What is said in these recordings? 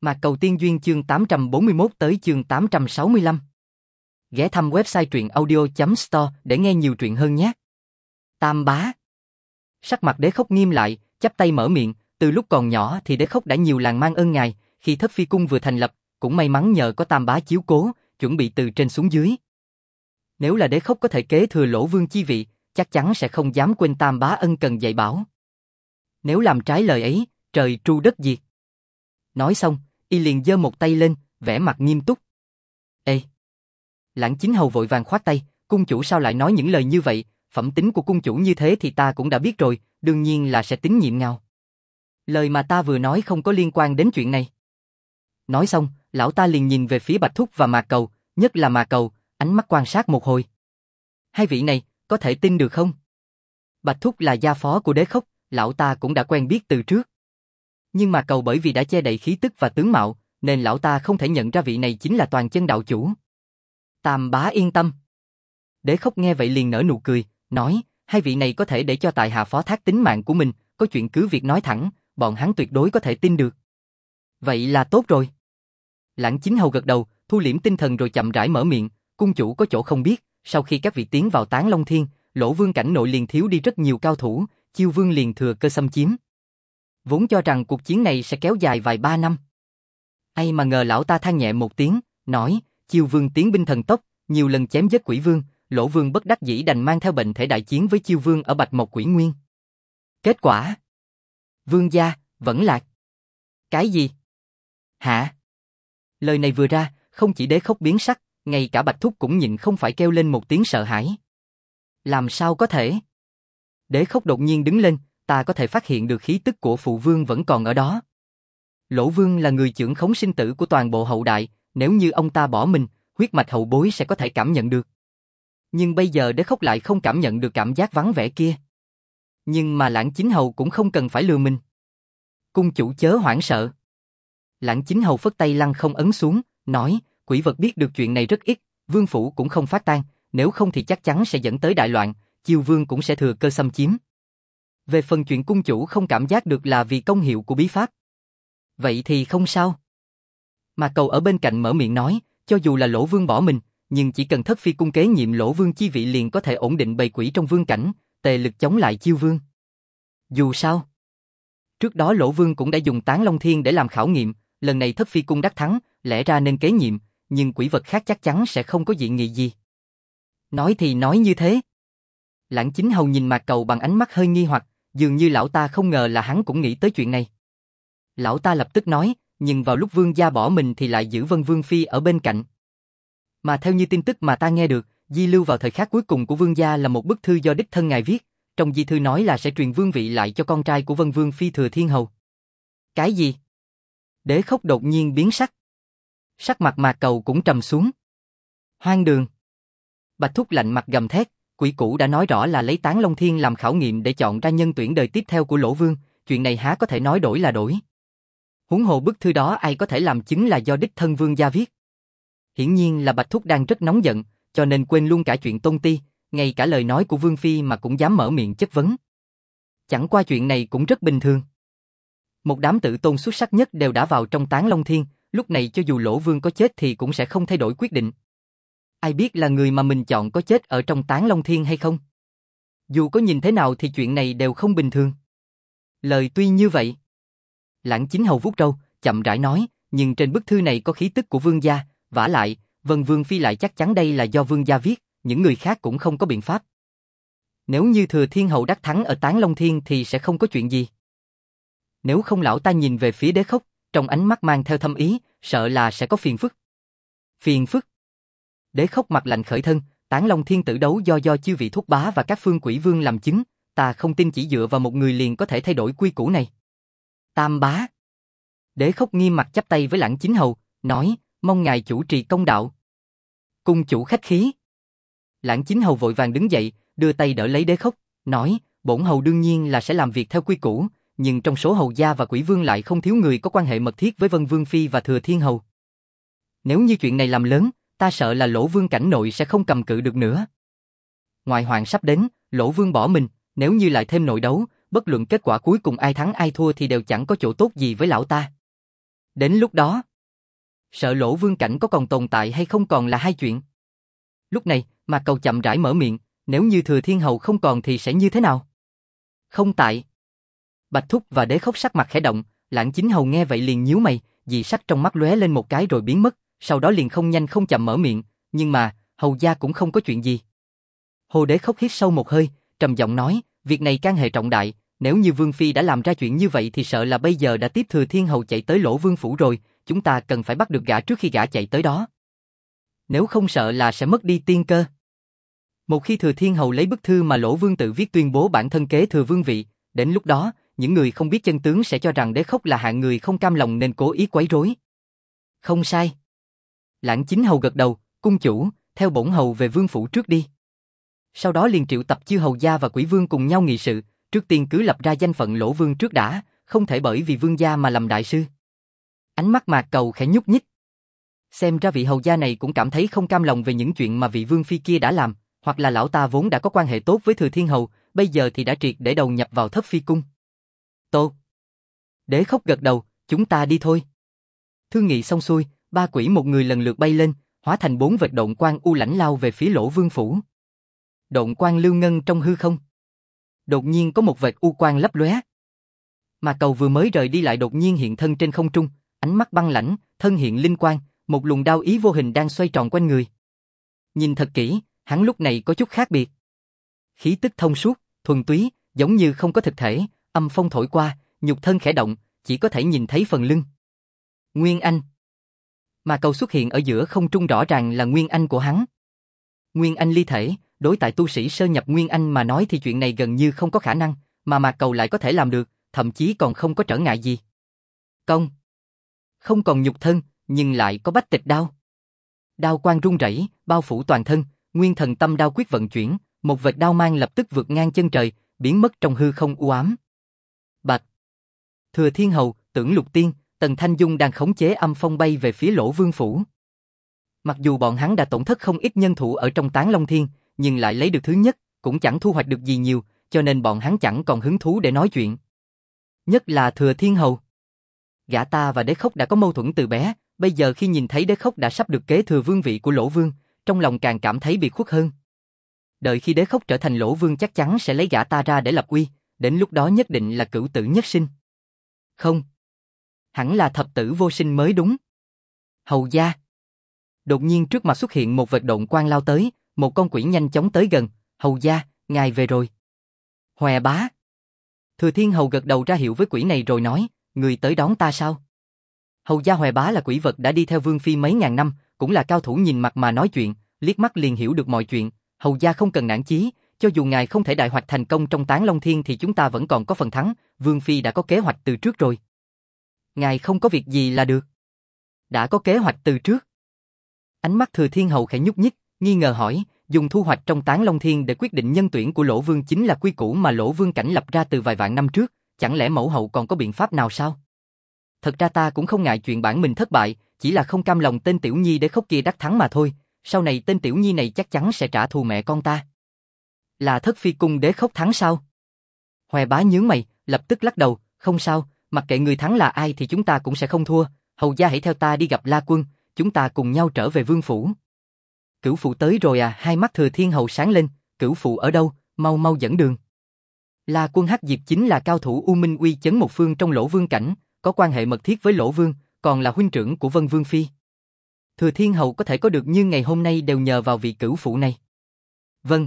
Mạc Cầu Tiên Duyên chương 841 tới chương 865. Ghé thăm website truyệnaudio.store để nghe nhiều truyện hơn nhé. Tam bá. Sắc mặt Đế Khốc nghiêm lại, chắp tay mở miệng, từ lúc còn nhỏ thì Đế Khốc đã nhiều làng mang ơn ngài, khi Thất Phi cung vừa thành lập, cũng may mắn nhờ có Tam bá chiếu cố, chuẩn bị từ trên xuống dưới. Nếu là Đế Khốc có thể kế thừa Lỗ Vương chi vị, chắc chắn sẽ không dám quên Tam bá ân cần dạy bảo. Nếu làm trái lời ấy, trời tru đất diệt. Nói xong, y liền giơ một tay lên, vẻ mặt nghiêm túc. Ê! Lãng Chính Hầu vội vàng khoát tay, cung chủ sao lại nói những lời như vậy, phẩm tính của cung chủ như thế thì ta cũng đã biết rồi, đương nhiên là sẽ tín nhiệm ngao. Lời mà ta vừa nói không có liên quan đến chuyện này. Nói xong, lão ta liền nhìn về phía Bạch Thúc và Mạc Cầu, nhất là Mạc Cầu, ánh mắt quan sát một hồi. Hai vị này, có thể tin được không? Bạch Thúc là gia phó của Đế Khốc, lão ta cũng đã quen biết từ trước. Nhưng Mạc Cầu bởi vì đã che đậy khí tức và tướng mạo, nên lão ta không thể nhận ra vị này chính là Toàn Chân đạo chủ. Tam bá yên tâm. Đế Khốc nghe vậy liền nở nụ cười, nói, hai vị này có thể để cho tại hạ phó thác tính mạng của mình, có chuyện cứ việc nói thẳng, bọn hắn tuyệt đối có thể tin được. Vậy là tốt rồi. Lãng Chính Hầu gật đầu, thu liễm tinh thần rồi chậm rãi mở miệng, cung chủ có chỗ không biết, sau khi các vị tiến vào Tán Long Thiên, Lỗ Vương cảnh nội liền thiếu đi rất nhiều cao thủ, Chiêu Vương liền thừa cơ xâm chiếm. Vốn cho rằng cuộc chiến này sẽ kéo dài vài ba năm. Ai mà ngờ lão ta than nhẹ một tiếng, nói, Chiêu Vương tiến binh thần tốc, nhiều lần chém giết Quỷ Vương, Lỗ Vương bất đắc dĩ đành mang theo bệnh thể đại chiến với Chiêu Vương ở Bạch Mộc Quỷ Nguyên. Kết quả? Vương gia, vẫn lạc. Cái gì? Hả? Lời này vừa ra, không chỉ Đế Khốc biến sắc, ngay cả Bạch Thúc cũng nhịn không phải kêu lên một tiếng sợ hãi. Làm sao có thể? Đế Khốc đột nhiên đứng lên, ta có thể phát hiện được khí tức của phụ vương vẫn còn ở đó. Lỗ Vương là người trưởng khống sinh tử của toàn bộ hậu đại, nếu như ông ta bỏ mình, huyết mạch hậu bối sẽ có thể cảm nhận được. Nhưng bây giờ Đế Khốc lại không cảm nhận được cảm giác vắng vẻ kia. Nhưng mà Lãng Chính Hầu cũng không cần phải lừa mình. Cung chủ chớ hoảng sợ. Lãng Chính Hầu phất tay lăng không ấn xuống, nói, quỷ vật biết được chuyện này rất ít, vương phủ cũng không phát tan, nếu không thì chắc chắn sẽ dẫn tới đại loạn, Chiêu Vương cũng sẽ thừa cơ xâm chiếm. Về phần chuyện cung chủ không cảm giác được là vì công hiệu của bí pháp. Vậy thì không sao. Mà Cầu ở bên cạnh mở miệng nói, cho dù là Lỗ Vương bỏ mình, nhưng chỉ cần Thất Phi cung kế nhiệm Lỗ Vương chi vị liền có thể ổn định bầy quỷ trong vương cảnh, tề lực chống lại Chiêu Vương. Dù sao, trước đó Lỗ Vương cũng đã dùng Tán Long Thiên để làm khảo nghiệm, lần này Thất Phi cung đắc thắng, lẽ ra nên kế nhiệm, nhưng quỷ vật khác chắc chắn sẽ không có dị nghị gì. Nói thì nói như thế. Lãng Chính Hầu nhìn Mạc Cầu bằng ánh mắt hơi nghi hoặc, dường như lão ta không ngờ là hắn cũng nghĩ tới chuyện này. Lão ta lập tức nói, nhưng vào lúc vương gia bỏ mình thì lại giữ Vân Vương Phi ở bên cạnh. Mà theo như tin tức mà ta nghe được, di lưu vào thời khắc cuối cùng của vương gia là một bức thư do đích thân ngài viết, trong di thư nói là sẽ truyền vương vị lại cho con trai của Vân Vương Phi Thừa Thiên Hầu. Cái gì? Đế Khốc đột nhiên biến sắc. Sắc mặt Mạc Cầu cũng trầm xuống. Hoang đường. Bạch Thúc lạnh mặt gầm thét, quỷ cũ đã nói rõ là lấy Tán Long Thiên làm khảo nghiệm để chọn ra nhân tuyển đời tiếp theo của Lỗ Vương, chuyện này há có thể nói đổi là đổi. Huống hồ bức thư đó ai có thể làm chứng là do đích thân vương gia viết. Hiển nhiên là Bạch Thúc đang rất nóng giận, cho nên quên luôn cả chuyện tôn ti, ngay cả lời nói của Vương Phi mà cũng dám mở miệng chất vấn. Chẳng qua chuyện này cũng rất bình thường. Một đám tự tôn xuất sắc nhất đều đã vào trong Tán Long Thiên, lúc này cho dù Lỗ Vương có chết thì cũng sẽ không thay đổi quyết định. Ai biết là người mà mình chọn có chết ở trong Tán Long Thiên hay không? Dù có nhìn thế nào thì chuyện này đều không bình thường. Lời tuy như vậy. Lãng Chính Hầu vuốt râu, chậm rãi nói, nhưng trên bức thư này có khí tức của vương gia, vả lại, Vân Vương Phi lại chắc chắn đây là do vương gia viết, những người khác cũng không có biện pháp. Nếu như Thừa Thiên Hầu đắc thắng ở Tán Long Thiên thì sẽ không có chuyện gì. Nếu không lão ta nhìn về phía Đế Khốc, trong ánh mắt mang theo thâm ý, sợ là sẽ có phiền phức. Phiền phức? Đế Khốc mặt lạnh khởi thân, Tán Long Thiên tử đấu do chư vị thúc bá và các phương quỷ vương làm chứng, ta không tin chỉ dựa vào một người liền có thể thay đổi quy củ này. Tam bá. Đế Khốc nghiêm mặt chắp tay với Lãng Chính Hầu, nói, mong ngài chủ trì công đạo. Cung chủ khách khí. Lãng Chính Hầu vội vàng đứng dậy, đưa tay đỡ lấy Đế Khốc, nói, bổn hầu đương nhiên là sẽ làm việc theo quy củ, nhưng trong số hầu gia và quỷ vương lại không thiếu người có quan hệ mật thiết với Vân Vương Phi và Thừa Thiên Hầu. Nếu như chuyện này làm lớn, ta sợ là Lỗ Vương cảnh nội sẽ không cầm cự được nữa. Ngoại hoạn sắp đến, Lỗ Vương bỏ mình, nếu như lại thêm nội đấu, bất luận kết quả cuối cùng ai thắng ai thua thì đều chẳng có chỗ tốt gì với lão ta. Đến lúc đó, sợ Lỗ Vương cảnh có còn tồn tại hay không còn là hai chuyện. Lúc này, Mạc Cầu chậm rãi mở miệng, nếu như Thừa Thiên Hầu không còn thì sẽ như thế nào? Không tại. Bạch Thúc và Đế Khốc sắc mặt khẽ động, Lãng Chính Hầu nghe vậy liền nhíu mày, dị sắc trong mắt lóe lên một cái rồi biến mất, sau đó liền không nhanh không chậm mở miệng, nhưng mà, hầu gia cũng không có chuyện gì. Hồ Đế Khốc hít sâu một hơi, trầm giọng nói, việc này can hệ trọng đại, nếu như Vương Phi đã làm ra chuyện như vậy thì sợ là bây giờ đã tiếp Thừa Thiên Hầu chạy tới Lỗ Vương phủ rồi, chúng ta cần phải bắt được gã trước khi gã chạy tới đó. Nếu không sợ là sẽ mất đi tiên cơ. Một khi Thừa Thiên Hầu lấy bức thư mà Lỗ Vương tự viết tuyên bố bản thân kế thừa vương vị, đến lúc đó, những người không biết chân tướng sẽ cho rằng Đế Khốc là hạng người không cam lòng nên cố ý quấy rối. Không sai. Lãng Chính Hầu gật đầu, cung chủ, theo bổn hầu về vương phủ trước đi. Sau đó liền triệu tập chư hầu gia và quỷ vương cùng nhau nghị sự, trước tiên cứ lập ra danh phận Lỗ Vương trước đã, không thể bởi vì vương gia mà làm đại sư. Ánh mắt Mạc Cầu khẽ nhúc nhích. Xem ra vị hầu gia này cũng cảm thấy không cam lòng về những chuyện mà vị vương phi kia đã làm, hoặc là lão ta vốn đã có quan hệ tốt với Thừa Thiên Hầu, bây giờ thì đã triệt để đầu nhập vào Thất Phi cung. Tốt. Đế Khốc gật đầu, chúng ta đi thôi. Thương nghị xong xuôi, ba quỷ một người lần lượt bay lên, hóa thành 4 vệt độn quang u lãnh lao về phía Lỗ Vương phủ. Độn quang lưu ngân trong hư không. Đột nhiên có một vệt u quang lấp lóe. Mà Cầu vừa mới rời đi lại đột nhiên hiện thân trên không trung, ánh mắt băng lãnh, thân hiện linh quang, một luồng đao ý vô hình đang xoay tròn quanh người. Nhìn thật kỹ, hắn lúc này có chút khác biệt. Khí tức thông suốt, thuần túy, giống như không có thực thể, âm phong thổi qua, nhục thân khẽ động, chỉ có thể nhìn thấy phần lưng. Nguyên Anh. Mà Cầu xuất hiện ở giữa không trung rõ ràng là Nguyên Anh của hắn. Nguyên Anh ly thể, đối tại tu sĩ sơ nhập Nguyên Anh mà nói thì chuyện này gần như không có khả năng, mà Mạc Cầu lại có thể làm được, thậm chí còn không có trở ngại gì. Công. Không còn nhục thân, nhưng lại có bách tịch đao. Đao quang rung rẩy, bao phủ toàn thân, Nguyên Thần Tâm Đao quyết vận chuyển, một vệt đao mang lập tức vượt ngang chân trời, biến mất trong hư không u ám. Bạch. Thừa Thiên Hầu, Tưởng Lục Tiên, Tần Thanh Dung đang khống chế âm phong bay về phía Lỗ Vương phủ. Mặc dù bọn hắn đã tổn thất không ít nhân thủ ở trong Tán Long Thiên, nhưng lại lấy được thứ nhất, cũng chẳng thu hoạch được gì nhiều, cho nên bọn hắn chẳng còn hứng thú để nói chuyện. Nhất là Thừa Thiên Hầu. Gã ta và Đế Khốc đã có mâu thuẫn từ bé, bây giờ khi nhìn thấy Đế Khốc đã sắp được kế thừa vương vị của Lỗ Vương, trong lòng càng cảm thấy biệt khuất hơn. Đợi khi Đế Khốc trở thành Lỗ Vương chắc chắn sẽ lấy gã ta ra để lập uy, đến lúc đó nhất định là cửu tử nhất sinh. Không. Hẳn là thập tử vô sinh mới đúng. Hầu gia. Đột nhiên trước mặt xuất hiện một vệt độn quang lao tới, một con quỷ nhanh chóng tới gần. Hầu gia, ngài về rồi. Hòe bá. Thừa Thiên Hầu gật đầu ra hiệu với quỷ này rồi nói, người tới đón ta sao? Hầu gia Hòe bá là quỷ vật đã đi theo Vương Phi mấy ngàn năm, cũng là cao thủ nhìn mặt mà nói chuyện, liếc mắt liền hiểu được mọi chuyện. Hầu gia không cần nản chí, cho dù ngài không thể đại hoạch thành công trong Tán Long Thiên thì chúng ta vẫn còn có phần thắng, Vương Phi đã có kế hoạch từ trước rồi. Ngài không có việc gì là được. Đã có kế hoạch từ trước. Ánh mắt Thừa Thiên Hầu khẽ nhúc nhích, nghi ngờ hỏi, dùng thu hoạch trong Tán Long Thiên để quyết định nhân tuyển của Lỗ Vương chính là quy củ mà Lỗ Vương cảnh lập ra từ vài vạn năm trước, chẳng lẽ mẫu hậu còn có biện pháp nào sao? Thật ra ta cũng không ngại chuyện bản mình thất bại, chỉ là không cam lòng tên tiểu nhi Đế Khốc kia đắc thắng mà thôi, sau này tên tiểu nhi này chắc chắn sẽ trả thù mẹ con ta. Là Thất Phi cung Đế Khốc thắng sao? Hòe bá nhướng mày, lập tức lắc đầu, không sao, mặc kệ người thắng là ai thì chúng ta cũng sẽ không thua, hầu gia hãy theo ta đi gặp La Quân, chúng ta cùng nhau trở về vương phủ. Cửu phụ tới rồi à? Hai mắt Thừa Thiên Hầu sáng lên, cửu phụ ở đâu, mau mau dẫn đường. La Quân Hắc Diệp chính là cao thủ U Minh uy chấn một phương trong Lỗ Vương cảnh, có quan hệ mật thiết với Lỗ Vương, còn là huynh trưởng của Vân Vương Phi. Thừa Thiên Hầu có thể có được như ngày hôm nay đều nhờ vào vị cửu phụ này. Vâng.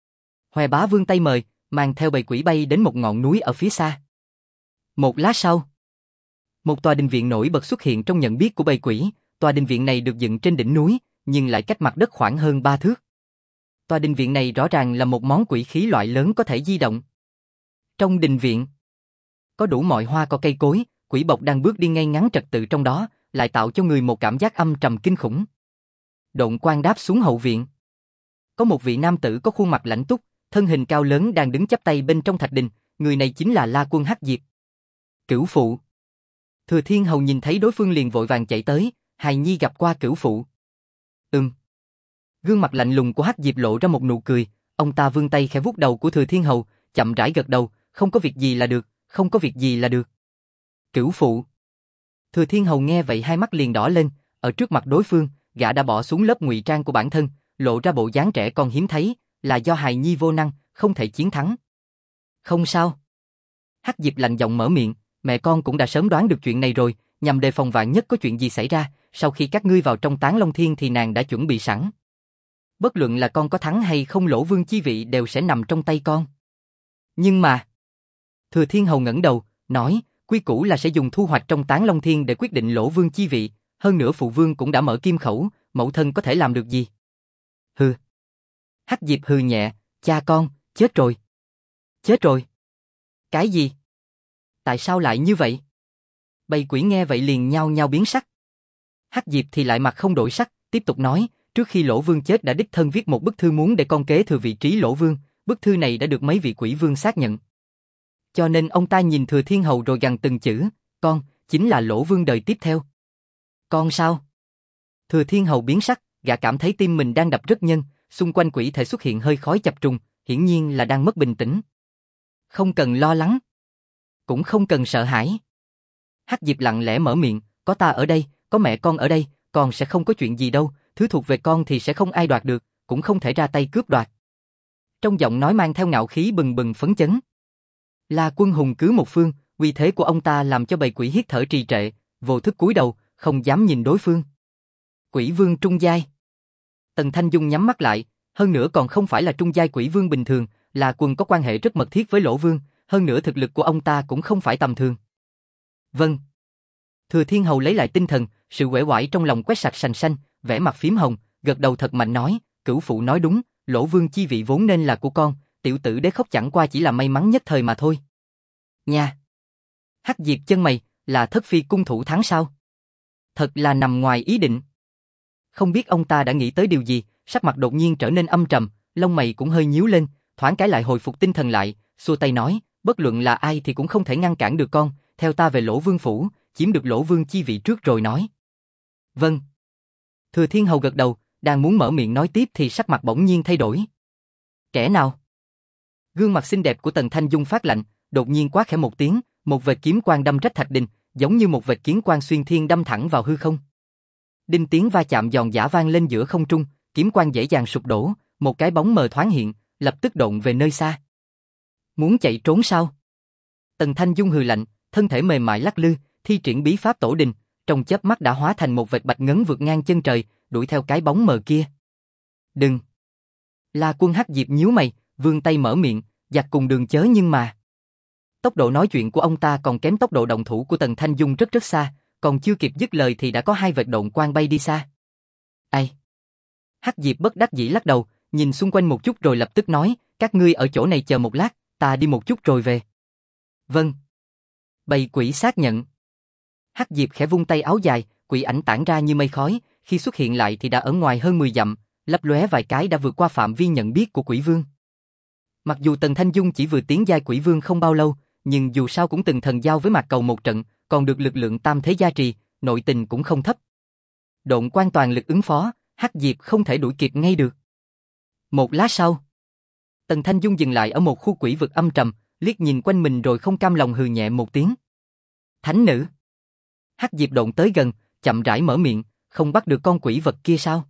Hòe bá vươn tay mời, mang theo bầy quỷ bay đến một ngọn núi ở phía xa. Một lát sau, một tòa đình viện nổi bật xuất hiện trong nhận biết của bầy quỷ. Tòa đình viện này được dựng trên đỉnh núi, nhưng lại cách mặt đất khoảng hơn 3 thước. Tòa đình viện này rõ ràng là một món quỷ khí loại lớn có thể di động. Trong đình viện, có đủ mọi hoa cỏ cây cối, quỷ bộc đang bước đi ngay ngắn trật tự trong đó, lại tạo cho người một cảm giác âm trầm kinh khủng. Độn quang đáp xuống hậu viện. Có một vị nam tử có khuôn mặt lãnh túc, thân hình cao lớn đang đứng chắp tay bên trong thạch đình, người này chính là La Quân Hắc Diệp. Cửu phụ. Thừa Thiên Hầu nhìn thấy đối phương liền vội vàng chạy tới, hài nhi gặp qua cửu phụ. Gương mặt lạnh lùng của Hắc Diệp lộ ra một nụ cười, ông ta vươn tay khẽ vuốt đầu của Thừa Thiên Hầu, chậm rãi gật đầu, không có việc gì là được, không có việc gì là được. Cửu phụ. Thừa Thiên Hầu nghe vậy hai mắt liền đỏ lên, ở trước mặt đối phương, gã đã bỏ xuống lớp ngụy trang của bản thân, lộ ra bộ dáng trẻ con hiếm thấy, là do hài nhi vô năng, không thể chiến thắng. Không sao. Hắc Diệp lạnh giọng mở miệng, mẹ con cũng đã sớm đoán được chuyện này rồi, nhằm đề phòng vạn nhất có chuyện gì xảy ra, sau khi các ngươi vào trong Tán Long Thiên thì nàng đã chuẩn bị sẵn. Bất luận là con có thắng hay không, Lỗ Vương chi vị đều sẽ nằm trong tay con. Nhưng mà... Thừa Thiên Hầu ngẩng đầu, nói, quy củ là sẽ dùng thu hoạch trong Tán Long Thiên để quyết định Lỗ Vương chi vị, hơn nữa phụ vương cũng đã mở kim khẩu, mẫu thân có thể làm được gì? Hừ. Hắc Diệp hừ nhẹ, cha con, chết rồi. Chết rồi. Cái gì? Tại sao lại như vậy? Bầy quỷ nghe vậy liền nhao nhao biến sắc. Hắc Diệp thì lại mặt không đổi sắc, tiếp tục nói, trước khi Lỗ Vương chết đã đích thân viết một bức thư muốn để con kế thừa vị trí Lỗ Vương, bức thư này đã được mấy vị quỷ vương xác nhận. Cho nên ông ta nhìn Thừa Thiên Hầu rồi gằn từng chữ, con, chính là Lỗ Vương đời tiếp theo. Con sao? Thừa Thiên Hầu biến sắc, gã cảm thấy tim mình đang đập rất nhanh, xung quanh quỷ thể xuất hiện hơi khói chập trùng, hiển nhiên là đang mất bình tĩnh. Không cần lo lắng. Cũng không cần sợ hãi. Hắc Diệp lặng lẽ mở miệng, có ta ở đây, có mẹ con ở đây, con sẽ không có chuyện gì đâu, thứ thuộc về con thì sẽ không ai đoạt được, cũng không thể ra tay cướp đoạt. Trong giọng nói mang theo ngạo khí bừng bừng phấn chấn. La Quân hùng cứ một phương, uy thế của ông ta làm cho bầy quỷ hít thở trì trệ, vô thức cúi đầu, không dám nhìn đối phương. Quỷ vương trung giai. Tần Thanh Dung nhắm mắt lại, hơn nữa còn không phải là trung giai quỷ vương bình thường, La Quân có quan hệ rất mật thiết với Lỗ Vương, hơn nữa thực lực của ông ta cũng không phải tầm thường. Vâng. Thừa Thiên Hầu lấy lại tinh thần, sự uể oải trong lòng quét sạch sành xanh, vẻ mặt phím hồng, gật đầu thật mạnh nói, cửu phụ nói đúng, Lỗ Vương chi vị vốn nên là của con, tiểu tử Đế Khốc chẳng qua chỉ là may mắn nhất thời mà thôi. Nha. Hắc Diệp chân mày, là Thất Phi cung thủ thắng sao? Thật là nằm ngoài ý định. Không biết ông ta đã nghĩ tới điều gì, sắc mặt đột nhiên trở nên âm trầm, lông mày cũng hơi nhíu lên, thoáng cái lại hồi phục tinh thần lại, xua tay nói, bất luận là ai thì cũng không thể ngăn cản được con, theo ta về Lỗ Vương phủ, chiếm được Lỗ Vương chi vị trước rồi nói. Vâng. Thừa Thiên Hầu gật đầu, đang muốn mở miệng nói tiếp thì sắc mặt bỗng nhiên thay đổi. Kẻ nào? Gương mặt xinh đẹp của Tần Thanh Dung phát lạnh, đột nhiên quát khẽ một tiếng, một vệt kiếm quang đâm rách thạch đình, giống như một vệt kiếm quang xuyên thiên đâm thẳng vào hư không. Đinh tiếng va chạm giòn giã vang lên giữa không trung, kiếm quang dễ dàng sụp đổ, một cái bóng mờ thoáng hiện, lập tức độn về nơi xa. Muốn chạy trốn sao? Tần Thanh Dung hừ lạnh, thân thể mềm mại lắc lư, thi triển bí pháp tổ đình, trong chớp mắt đã hóa thành một vệt bạch ngấn vượt ngang chân trời, đuổi theo cái bóng mờ kia. Đừng! La Quân Hắc Diệp nhíu mày, vươn tay mở miệng, giặc cùng đường chớ nhưng mà. Tốc độ nói chuyện của ông ta còn kém tốc độ động thủ của Tần Thanh Dung rất rất xa, còn chưa kịp dứt lời thì đã có hai vệt độn quang bay đi xa. Ai? Hắc Diệp bất đắc dĩ lắc đầu, nhìn xung quanh một chút rồi lập tức nói, các ngươi ở chỗ này chờ một lát, ta đi một chút rồi về. Vâng. Bầy quỷ xác nhận. Hắc Diệp khẽ vung tay áo dài, quỷ ảnh tản ra như mây khói, khi xuất hiện lại thì đã ở ngoài hơn 10 dặm, lấp lóe vài cái đã vượt qua phạm vi nhận biết của quỷ vương. Mặc dù Tần Thanh Dung chỉ vừa tiến giai quỷ vương không bao lâu, nhưng dù sao cũng từng thần giao với Mạc Cầu một trận, còn được lực lượng tam thế gia trì, nội tình cũng không thấp. Độn quang toàn lực ứng phó, Hắc Diệp không thể đuổi kịp ngay được. Một lát sau, Tần Thanh Dung dừng lại ở một khu quỷ vực âm trầm, liếc nhìn quanh mình rồi không cam lòng hừ nhẹ một tiếng. Thánh nữ. Hắc Diệp độn tới gần, chậm rãi mở miệng, không bắt được con quỷ vật kia sao?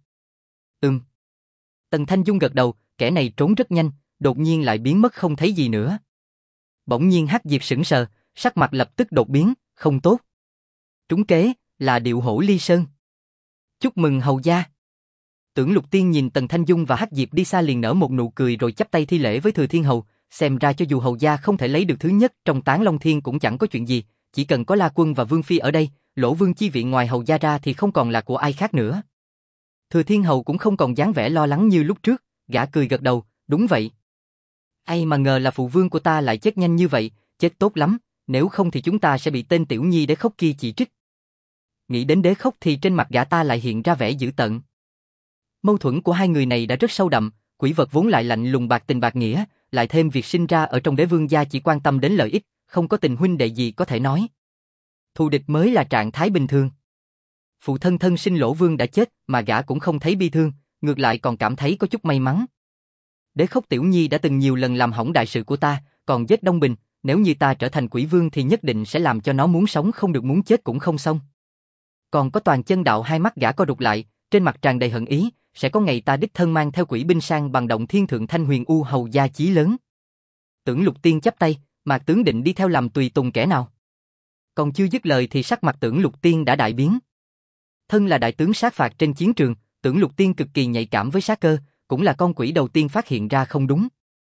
Tần Thanh Dung gật đầu, kẻ này trốn rất nhanh, đột nhiên lại biến mất không thấy gì nữa. Bỗng nhiên Hắc Diệp sững sờ, sắc mặt lập tức đột biến, không tốt. Trúng kế, là Điệu Hổ Ly Sơn. Chúc mừng hầu gia. Tưởng Lục Tiên nhìn Tần Thanh Dung và Hắc Diệp đi xa liền nở một nụ cười rồi chắp tay thi lễ với Thừa Thiên Hầu, xem ra cho dù hầu gia không thể lấy được thứ nhất trong Tán Long Thiên cũng chẳng có chuyện gì, chỉ cần có La Quân và Vương Phi ở đây, Lỗ Vương chi vị ngoài hầu gia ra thì không còn là của ai khác nữa. Thừa Thiên Hầu cũng không còn dáng vẻ lo lắng như lúc trước, gã cười gật đầu, đúng vậy. Ai mà ngờ là phụ vương của ta lại chết nhanh như vậy, chết tốt lắm, nếu không thì chúng ta sẽ bị tên tiểu nhi Đế Khốc kia chỉ trích. Nghĩ đến Đế Khốc thì trên mặt gã ta lại hiện ra vẻ dữ tợn. Mâu thuẫn của hai người này đã rất sâu đậm, quỷ vật vốn lại lạnh lùng bạc tình bạc nghĩa, lại thêm việc sinh ra ở trong Đế Vương gia chỉ quan tâm đến lợi ích, không có tình huynh đệ gì có thể nói. Thù địch mới là trạng thái bình thường. Phụ thân thân sinh Lỗ Vương đã chết mà gã cũng không thấy bi thương, ngược lại còn cảm thấy có chút may mắn. Đế Khốc tiểu nhi đã từng nhiều lần làm hỏng đại sự của ta, còn giết Đông Bình, nếu như ta trở thành quỷ vương thì nhất định sẽ làm cho nó muốn sống không được muốn chết cũng không xong. Còn có Toàn Chân Đạo hai mắt gã co rụt lại, trên mặt tràn đầy hận ý, sẽ có ngày ta đích thân mang theo quỷ binh sang bằng động thiên thượng thanh huyền u hầu gia chí lớn. Tưởng Lục Tiên chắp tay, Mạc tướng định đi theo làm tùy tùng kẻ nào? Còn chưa dứt lời thì sắc mặt Tưởng Lục Tiên đã đại biến. Thân là đại tướng sát phạt trên chiến trường, Tưởng Lục Tiên cực kỳ nhạy cảm với sát cơ, cũng là con quỷ đầu tiên phát hiện ra không đúng.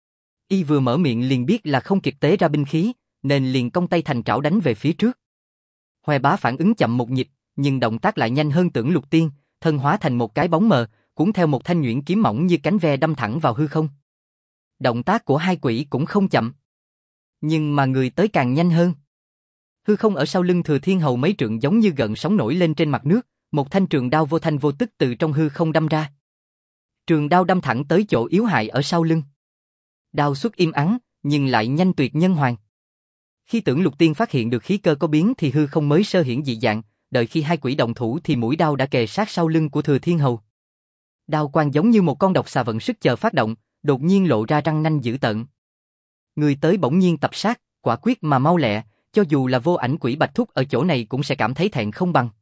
Y vừa mở miệng liền biết là không kịp tế ra binh khí, nên liền cong tay thành trảo đánh về phía trước. Hoè Bá phản ứng chậm một nhịp, nhưng động tác lại nhanh hơn Tưởng Lục Tiên, thân hóa thành một cái bóng mờ, cuốn theo một thanh nhuyễn kiếm mỏng như cánh ve đâm thẳng vào hư không. Động tác của hai quỷ cũng không chậm, nhưng mà người tới càng nhanh hơn. Hư không ở sau lưng Thừa Thiên Hầu mấy trượng giống như gợn sóng nổi lên trên mặt nước, một thanh trường đao vô thanh vô tức từ trong hư không đâm ra. Trường đao đâm thẳng tới chỗ yếu hại ở sau lưng. Đao xuất im ắng, nhưng lại nhanh tuyệt nhân hoàn. Khi Tưởng Lục Tiên phát hiện được khí cơ có biến thì hư không mới sơ hiển dị dạng, đợi khi hai quỷ động thủ thì mũi đao đã kề sát sau lưng của Thừa Thiên Hầu. Đao quang giống như một con độc xà vận sức chờ phát động, đột nhiên lộ ra răng nanh dữ tợn. Người tới bỗng nhiên tập sát, quả quyết mà mau lẹ, cho dù là vô ảnh quỷ bạch thúc ở chỗ này cũng sẽ cảm thấy thẹn không bằng.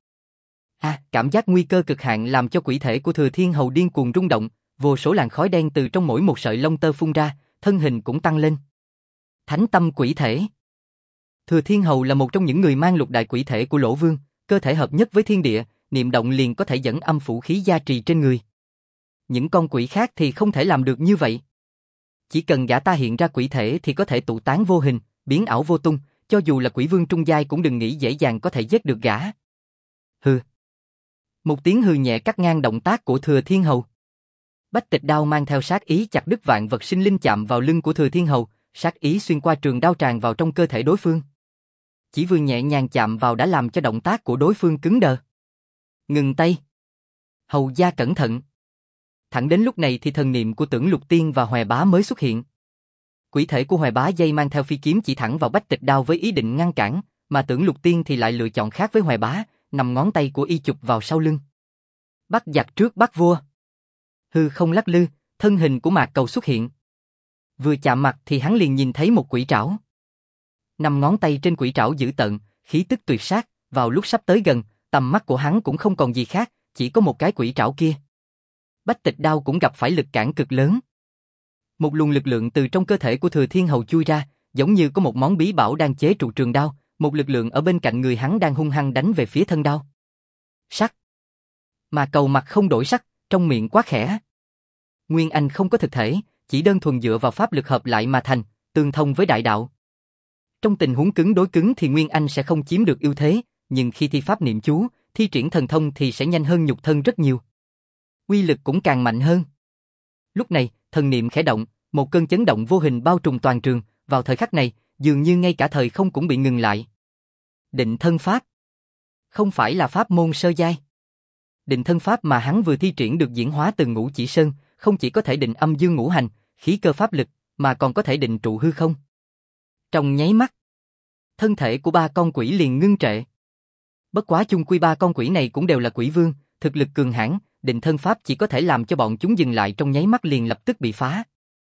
Cảm giác nguy cơ cực hạn làm cho quỷ thể của Thừa Thiên Hầu điên cuồng rung động, vô số làn khói đen từ trong mỗi một sợi lông tơ phun ra, thân hình cũng tăng lên. Thánh tâm quỷ thể. Thừa Thiên Hầu là một trong những người mang lục đại quỷ thể của Lỗ Vương, cơ thể hợp nhất với thiên địa, niệm động liền có thể dẫn âm phủ khí gia trì trên người. Những con quỷ khác thì không thể làm được như vậy. Chỉ cần gã ta hiện ra quỷ thể thì có thể tụ tán vô hình, biến ảo vô tung, cho dù là quỷ vương trung giai cũng đừng nghĩ dễ dàng có thể giết được gã. Hừ. Một tiếng hừ nhẹ cắt ngang động tác của Thừa Thiên Hầu. Bách Tịch Đao mang theo sát ý chặt đứt vạn vật sinh linh chạm vào lưng của Thừa Thiên Hầu, sát ý xuyên qua trường đao tràn vào trong cơ thể đối phương. Chỉ vừa nhẹ nhàng chạm vào đã làm cho động tác của đối phương cứng đờ. Ngừng tay. Hầu gia cẩn thận. Thẳng đến lúc này thì thần niệm của Tưởng Lục Tiên và Hoè Bá mới xuất hiện. Quỷ thể của Hoè Bá dây mang theo phi kiếm chỉ thẳng vào Bách Tịch Đao với ý định ngăn cản, mà Tưởng Lục Tiên thì lại lựa chọn khác với Hoè Bá, nằm ngón tay của y chụp vào sau lưng. Bắt giặc trước bắt vua. Hư không lắc lư, thân hình của Mạc Cầu xuất hiện. Vừa chạm mặt thì hắn liền nhìn thấy một quỷ trảo. Năm ngón tay trên quỷ trảo dữ tợn, khí tức tuyệt sát, vào lúc sắp tới gần, tầm mắt của hắn cũng không còn gì khác, chỉ có một cái quỷ trảo kia. Bách Tịch Đao cũng gặp phải lực cản cực lớn. Một luồng lực lượng từ trong cơ thể của Thừa Thiên Hầu chui ra, giống như có một món bí bảo đang chế trụ trường đao, một lực lượng ở bên cạnh người hắn đang hung hăng đánh về phía thân đao. Sắc. Mà Cầu mặt không đổi sắc, trong miệng quát khẽ. Nguyên Anh không có thực thể, chỉ đơn thuần dựa vào pháp lực hợp lại mà thành, tương thông với đại đạo. Trong tình huống cứng đối cứng thì Nguyên Anh sẽ không chiếm được ưu thế, nhưng khi thi pháp niệm chú, thi triển thần thông thì sẽ nhanh hơn nhục thân rất nhiều. Uy lực cũng càng mạnh hơn. Lúc này, thần niệm khẽ động, một cơn chấn động vô hình bao trùm toàn trường, vào thời khắc này, dường như ngay cả thời không cũng bị ngừng lại. Định thân pháp. Không phải là pháp môn sơ giai. Định thân pháp mà hắn vừa thi triển được diễn hóa từ Ngũ Chỉ Sơn, không chỉ có thể định âm dương ngũ hành, khí cơ pháp lực, mà còn có thể định trụ hư không. Trong nháy mắt, thân thể của ba con quỷ liền ngưng trệ. Bất quá chung quy ba con quỷ này cũng đều là quỷ vương, thực lực cường hãn, định thân pháp chỉ có thể làm cho bọn chúng dừng lại trong nháy mắt liền lập tức bị phá.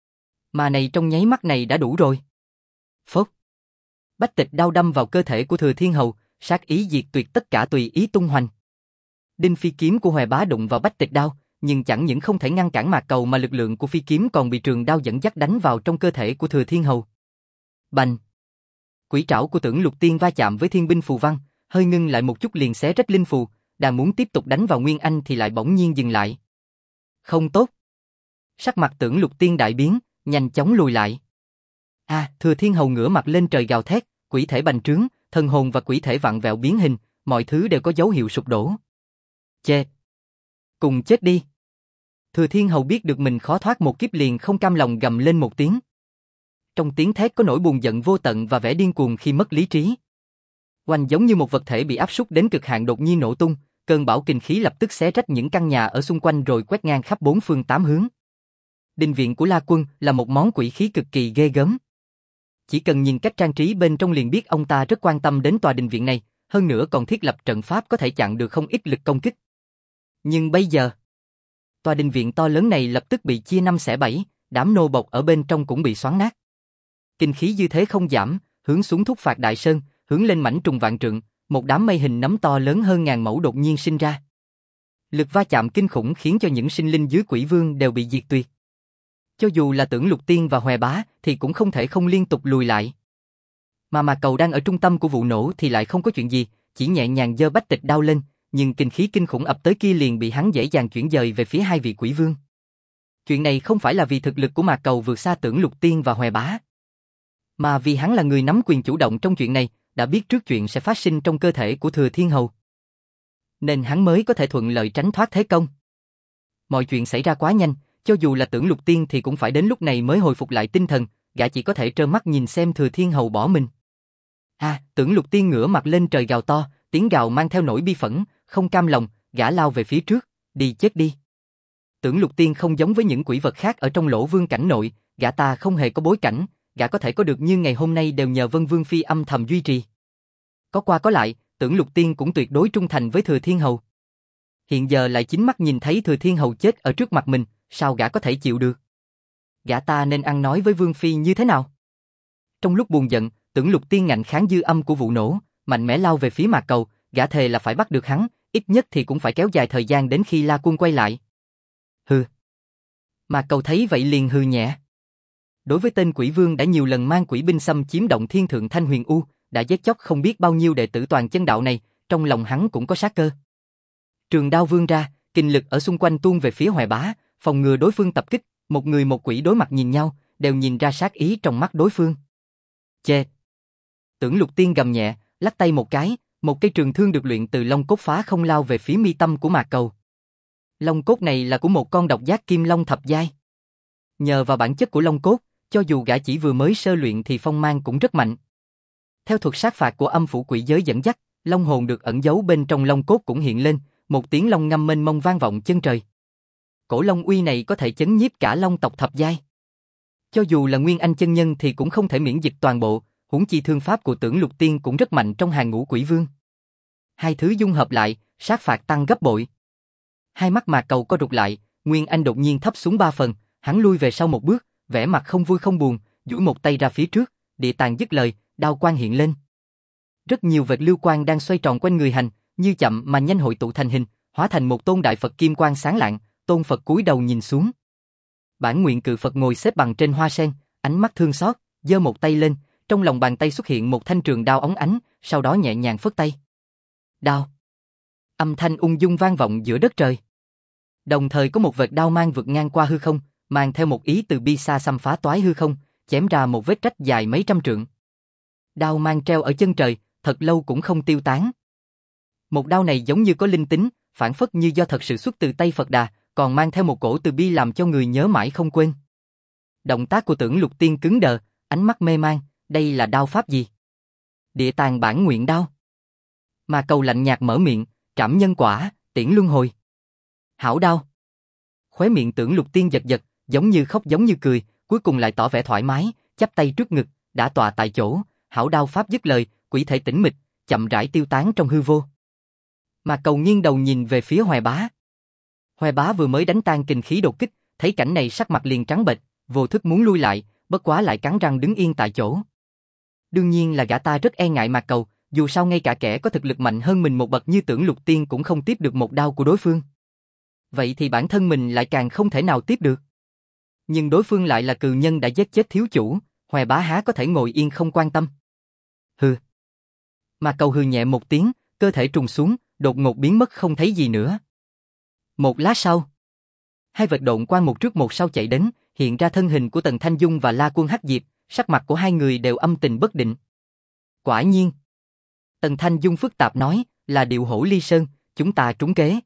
Mà này trong nháy mắt này đã đủ rồi. Phốc. Bách Tịch Đao đâm vào cơ thể của Thừa Thiên Hầu, sát ý diệt tuyệt tất cả tùy ý tung hoành. Đinh phi kiếm của Hoè Bá đụng vào Bách Tịch Đao, nhưng chẳng những không thể ngăn cản Mạc Cầu mà lực lượng của phi kiếm còn bị trường đao dẫn dắt đánh vào trong cơ thể của Thừa Thiên Hầu. Bành! Quỷ trảo của Tưởng Lục Tiên va chạm với thiên binh phù văn, hơi ngưng lại một chút liền xé rách linh phù, đang muốn tiếp tục đánh vào Nguyên Anh thì lại bỗng nhiên dừng lại. Không tốt! Sắc mặt Tưởng Lục Tiên đại biến, nhanh chóng lùi lại. Thừa Thiên Hầu ngửa mặt lên trời gào thét, quỷ thể bành trướng, thần hồn và quỷ thể vặn vẹo biến hình, mọi thứ đều có dấu hiệu sụp đổ. Chê! Cùng chết đi! Thừa Thiên Hầu biết được mình khó thoát một kiếp liền không cam lòng gầm lên một tiếng. Trong tiếng thét có nỗi buồn giận vô tận và vẻ điên cuồng khi mất lý trí. Oanh giống như một vật thể bị áp súc đến cực hạn đột nhiên nổ tung, cơn bão kinh khí lập tức xé rách những căn nhà ở xung quanh rồi quét ngang khắp bốn phương tám hướng. Đình viện của La Quân là một món quỷ khí cực kỳ ghê gớm. Chỉ cần nhìn cách trang trí bên trong liền biết ông ta rất quan tâm đến tòa đình viện này, hơn nữa còn thiết lập trận pháp có thể chặn được không ít lực công kích. Nhưng bây giờ, tòa đình viện to lớn này lập tức bị chia năm xẻ bảy, đám nô bộc ở bên trong cũng bị xoắn nát. Kinh khí dư thế không giảm, hướng xuống thúc phạt Đại Sơn, hướng lên mảnh trùng vạn trượng, một đám mây hình nấm to lớn hơn ngàn mẫu đột nhiên sinh ra. Lực va chạm kinh khủng khiến cho những sinh linh dưới Quỷ Vương đều bị diệt tuyệt. Cho dù là Tưởng Lục Tiên và Hòe Bá thì cũng không thể không liên tục lùi lại. Mà Mạc Cầu đang ở trung tâm của vụ nổ thì lại không có chuyện gì, chỉ nhẹ nhàng giơ bách tịch đao lên, nhưng kinh khí kinh khủng ập tới kia liền bị hắn dễ dàng chuyển dời về phía hai vị Quỷ Vương. Chuyện này không phải là vì thực lực của Mạc Cầu vượt xa Tưởng Lục Tiên và Hòe Bá, mà vì hắn là người nắm quyền chủ động trong chuyện này, đã biết trước chuyện sẽ phát sinh trong cơ thể của Thừa Thiên Hầu, nên hắn mới có thể thuận lợi tránh thoát thế công. Mọi chuyện xảy ra quá nhanh, cho dù là Tưởng Lục Tiên thì cũng phải đến lúc này mới hồi phục lại tinh thần, gã chỉ có thể trơ mắt nhìn xem Thừa Thiên Hầu bỏ mình. Tưởng Lục Tiên ngửa mặt lên trời gào to, tiếng gào mang theo nỗi bi phẫn, không cam lòng, gã lao về phía trước, đi chết đi. Tưởng Lục Tiên không giống với những quỷ vật khác ở trong Lỗ Vương cảnh nội, gã ta không hề có bối cảnh, gã có thể có được như ngày hôm nay đều nhờ Vân Vương Phi âm thầm duy trì. Có qua có lại, Tưởng Lục Tiên cũng tuyệt đối trung thành với Thừa Thiên Hầu. Hiện giờ lại chính mắt nhìn thấy Thừa Thiên Hầu chết ở trước mặt mình, sao gã có thể chịu được? Gã ta nên ăn nói với Vương Phi như thế nào? Trong lúc buồn giận, Tưởng Lục Tiên ngạnh kháng dư âm của vụ nổ, mạnh mẽ lao về phía Mạc Cầu, gã thề là phải bắt được hắn, ít nhất thì cũng phải kéo dài thời gian đến khi La Quân quay lại. Hừ. Mạc Cầu thấy vậy liền hừ nhẹ. Đối với tên Quỷ Vương đã nhiều lần mang quỷ binh xâm chiếm động Thiên Thượng Thanh Huyền U, đã giết chóc không biết bao nhiêu đệ tử toàn chân đạo này, trong lòng hắn cũng có sát cơ. Trường đao vươn ra, kinh lực ở xung quanh tuôn về phía Hòe Bá, phòng ngừa đối phương tập kích, một người một quỷ đối mặt nhìn nhau, đều nhìn ra sát ý trong mắt đối phương. Chê! Tưởng Lục Tiên gầm nhẹ, lắc tay một cái, một cây trường thương được luyện từ long cốt phá không lao về phía mi tâm của Mạc Cầu. Long cốt này là của một con độc giác kim long thập giai. Nhờ vào bản chất của long cốt, cho dù gã chỉ vừa mới sơ luyện thì phong mang cũng rất mạnh. Theo thuật sát phạt của âm phủ quỷ giới dẫn dắt, long hồn được ẩn giấu bên trong long cốt cũng hiện lên, một tiếng long ngâm mênh mông vang vọng chân trời. Cổ long uy này có thể chấn nhiếp cả long tộc thập giai. Cho dù là Nguyên Anh chân nhân thì cũng không thể miễn dịch toàn bộ, huống chi thương pháp của Tưởng Lục Tiên cũng rất mạnh trong hàng ngũ quỷ vương. Hai thứ dung hợp lại, sát phạt tăng gấp bội. Hai mắt Mạc Cầu co rụt lại, Nguyên Anh đột nhiên thấp xuống 3 phần, hắn lui về sau một bước, vẻ mặt không vui không buồn, duỗi một tay ra phía trước, địa tàng dứt lời, đao quang hiện lên. Rất nhiều vệt lưu quang đang xoay tròn quanh người hành, như chậm mà nhanh hội tụ thành hình, hóa thành một tôn đại Phật kim quang sáng lạng, tôn Phật cúi đầu nhìn xuống. Bản nguyện cự Phật ngồi xếp bằng trên hoa sen, ánh mắt thương xót, giơ một tay lên, trong lòng bàn tay xuất hiện một thanh trường đao óng ánh, sau đó nhẹ nhàng phất tay. Đao. Âm thanh ung dung vang vọng giữa đất trời. Đồng thời có một vệt đao mang vượt ngang qua hư không, mang theo một ý từ bi xa xăm phá toái hư không, chém ra một vết rách dài mấy trăm trượng. Đao mang treo ở chân trời, thật lâu cũng không tiêu tán. Một đao này giống như có linh tính, phản phất như do thật sự xuất từ tay Phật Đà, còn mang theo một cổ từ bi làm cho người nhớ mãi không quên. Động tác của Tưởng Lục Tiên cứng đờ, ánh mắt mê man, đây là đao pháp gì? Địa tàng bản nguyện đao. Mà Cầu lạnh nhạt mở miệng, trảm nhân quả, tiễn luân hồi. Hảo đao. Khóe miệng Tưởng Lục Tiên giật giật, giống như khóc giống như cười, cuối cùng lại tỏ vẻ thoải mái, chắp tay trước ngực, đã tọa tại chỗ, hảo đao pháp dứt lời, quỷ thể tĩnh mịch, chậm rãi tiêu tán trong hư vô. Mà Cầu nghiêng đầu nhìn về phía Hòe Bá. Hòe Bá vừa mới đánh tan kình khí đột kích, thấy cảnh này sắc mặt liền trắng bệch, vô thức muốn lui lại, bất quá lại cắn răng đứng yên tại chỗ. Đương nhiên là gã ta rất e ngại Mạc Cầu, dù sao ngay cả kẻ có thực lực mạnh hơn mình một bậc như Tưởng Lục Tiên cũng không tiếp được một đao của đối phương. Vậy thì bản thân mình lại càng không thể nào tiếp được. Nhưng đối phương lại là cừu nhân đã giết chết thiếu chủ, Hòe Bá há có thể ngồi yên không quan tâm. Hừ. Mạc Cầu hừ nhẹ một tiếng, cơ thể trùng xuống, đột ngột biến mất không thấy gì nữa. Một lát sau, hai vệt độn quang một trước một sau chạy đến, hiện ra thân hình của Tần Thanh Dung và La Quân Hắc Diệp, sắc mặt của hai người đều âm tình bất định. Quả nhiên. Tần Thanh Dung phức tạp nói, là điệu hổ ly sơn, chúng ta trúng kế.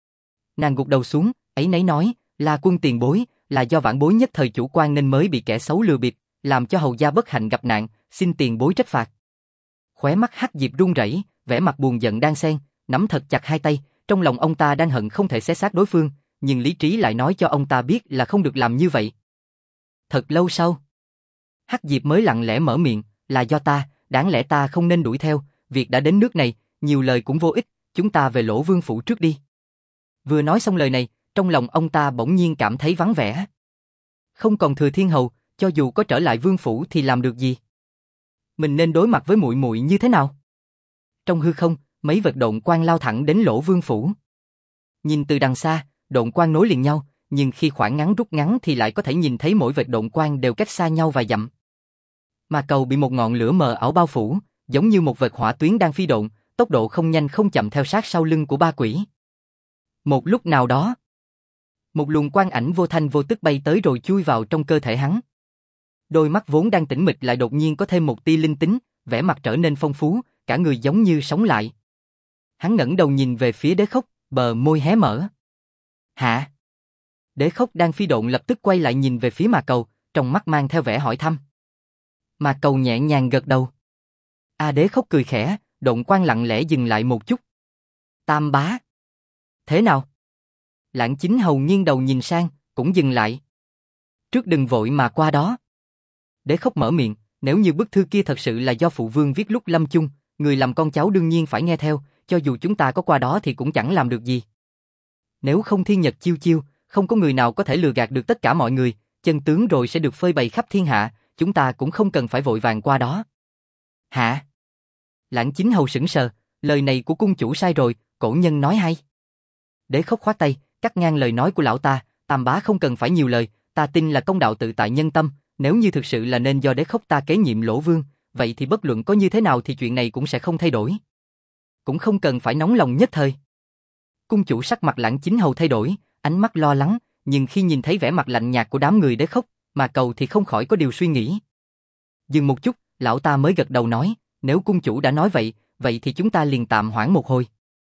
Nàng gục đầu xuống, ấy nấy nói, La Quân tiền bối, là do vãn bối nhất thời chủ quan nên mới bị kẻ xấu lừa bịp, làm cho hầu gia bất hạnh gặp nạn, xin tiền bối trách phạt. Khóe mắt Hắc Diệp run rẩy, vẻ mặt buồn giận đan xen, nắm thật chặt hai tay, trong lòng ông ta đang hận không thể xé xác đối phương, nhưng lý trí lại nói cho ông ta biết là không được làm như vậy. Thật lâu sau, Hắc Diệp mới lặng lẽ mở miệng, là do ta, đáng lẽ ta không nên đuổi theo, việc đã đến nước này, nhiều lời cũng vô ích, chúng ta về Lỗ Vương phủ trước đi. Vừa nói xong lời này, trong lòng ông ta bỗng nhiên cảm thấy vắng vẻ. Không còn Thừa Thiên Hầu, cho dù có trở lại vương phủ thì làm được gì? Mình nên đối mặt với muội muội như thế nào? trong hư không, mấy vệt độn quang lao thẳng đến Lỗ Vương phủ. Nhìn từ đằng xa, độn quang nối liền nhau, nhưng khi khoảng ngắn rút ngắn thì lại có thể nhìn thấy mỗi vệt độn quang đều cách xa nhau vài dặm. Mà cầu bị một ngọn lửa mờ ảo bao phủ, giống như một vệt hỏa tuyến đang phi độn, tốc độ không nhanh không chậm theo sát sau lưng của ba quỷ. Một lúc nào đó, một luồng quang ảnh vô thanh vô tức bay tới rồi chui vào trong cơ thể hắn. Đôi mắt vốn đang tĩnh mịch lại đột nhiên có thêm một tia linh tính, vẻ mặt trở nên phong phú, cả người giống như sống lại. Hắn ngẩng đầu nhìn về phía Đế Khốc, bờ môi hé mở. Hả? Đế Khốc đang phi độn lập tức quay lại nhìn về phía Mà Cầu, trong mắt mang theo vẻ hỏi thăm. Mà Cầu nhẹ nhàng gật đầu. Đế Khốc cười khẽ, độn quang lặng lẽ dừng lại một chút. Tam bá. Thế nào? Lãng Chính Hầu nghiêng đầu nhìn sang, cũng dừng lại. Trước đừng vội mà qua đó. Đế Khốc mở miệng, nếu như bức thư kia thật sự là do phụ vương viết lúc lâm chung, người làm con cháu đương nhiên phải nghe theo, cho dù chúng ta có qua đó thì cũng chẳng làm được gì. Nếu không thiên nhật chiêu chiêu, không có người nào có thể lừa gạt được tất cả mọi người, chân tướng rồi sẽ được phơi bày khắp thiên hạ, chúng ta cũng không cần phải vội vàng qua đó. Hả? Lãng Chính Hầu sững sờ, lời này của cung chủ sai rồi, cổ nhân nói hay. Đế Khốc khoát tay, cắt ngang lời nói của lão ta, Tam bá không cần phải nhiều lời, ta tin là công đạo tự tại nhân tâm, nếu như thực sự là nên do Đế Khốc ta kế nhiệm Lỗ Vương, vậy thì bất luận có như thế nào thì chuyện này cũng sẽ không thay đổi. Cũng không cần phải nóng lòng nhất thời. Cung chủ sắc mặt Lãng Chính Hầu thay đổi, ánh mắt lo lắng, nhưng khi nhìn thấy vẻ mặt lạnh nhạt của đám người Đế Khốc, Mà Cầu thì không khỏi có điều suy nghĩ. Dừng một chút, lão ta mới gật đầu nói, nếu cung chủ đã nói vậy, vậy thì chúng ta liền tạm hoãn một hồi.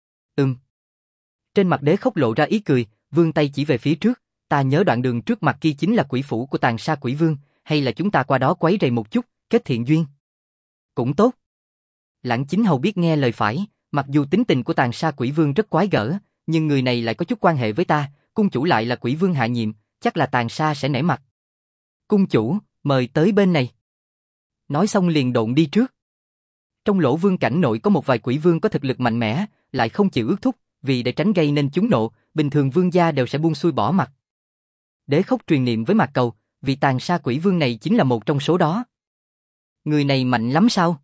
Trên mặt Đế Khốc lộ ra ý cười, vươn tay chỉ về phía trước, ta nhớ đoạn đường trước mặt kia chính là quỷ phủ của Tàn Sa Quỷ Vương, hay là chúng ta qua đó quấy rầy một chút, kết thiện duyên. Cũng tốt. Lãng Chính Hầu biết nghe lời phải, mặc dù tính tình của Tàn Sa Quỷ Vương rất quái gở, nhưng người này lại có chút quan hệ với ta, cung chủ lại là Quỷ Vương hạ nhiệm, chắc là Tàn Sa sẽ nể mặt. Cung chủ, mời tới bên này. Nói xong liền độn đi trước. Trong Lỗ Vương cảnh nội có một vài quỷ vương có thực lực mạnh mẽ, lại không chịu ước thúc, vì để tránh gây nên chúng nộ, bình thường vương gia đều sẽ buông xuôi bỏ mặt. Đế Khốc truyền niệm với Mạc Cầu, vị Tàn Sa Quỷ Vương này chính là một trong số đó. Người này mạnh lắm sao?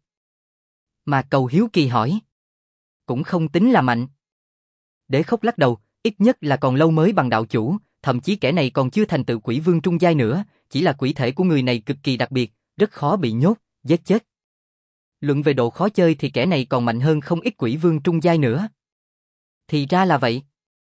Mạc Cầu hiếu kỳ hỏi. Cũng không tính là mạnh. Đế Khốc lắc đầu, ít nhất là còn lâu mới bằng đạo chủ, thậm chí kẻ này còn chưa thành tựu quỷ vương trung giai nữa, chỉ là quỷ thể của người này cực kỳ đặc biệt, rất khó bị nhốt, giết chết. Luận về độ khó chơi thì kẻ này còn mạnh hơn không ít quỷ vương trung giai nữa. Thì ra là vậy.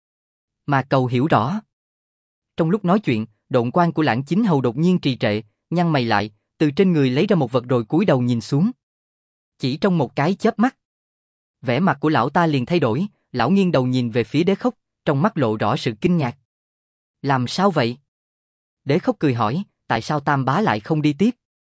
Mà Cầu hiểu rõ. Trong lúc nói chuyện, độn quang của Lãng Chính Hầu đột nhiên trì trệ, nhăn mày lại, từ trên người lấy ra một vật rồi cúi đầu nhìn xuống. Chỉ trong một cái chớp mắt, vẻ mặt của lão ta liền thay đổi, lão nghiêng đầu nhìn về phía Đế Khốc, trong mắt lộ rõ sự kinh ngạc. Làm sao vậy? Đế Khốc cười hỏi, tại sao Tam bá lại không đi tiếp?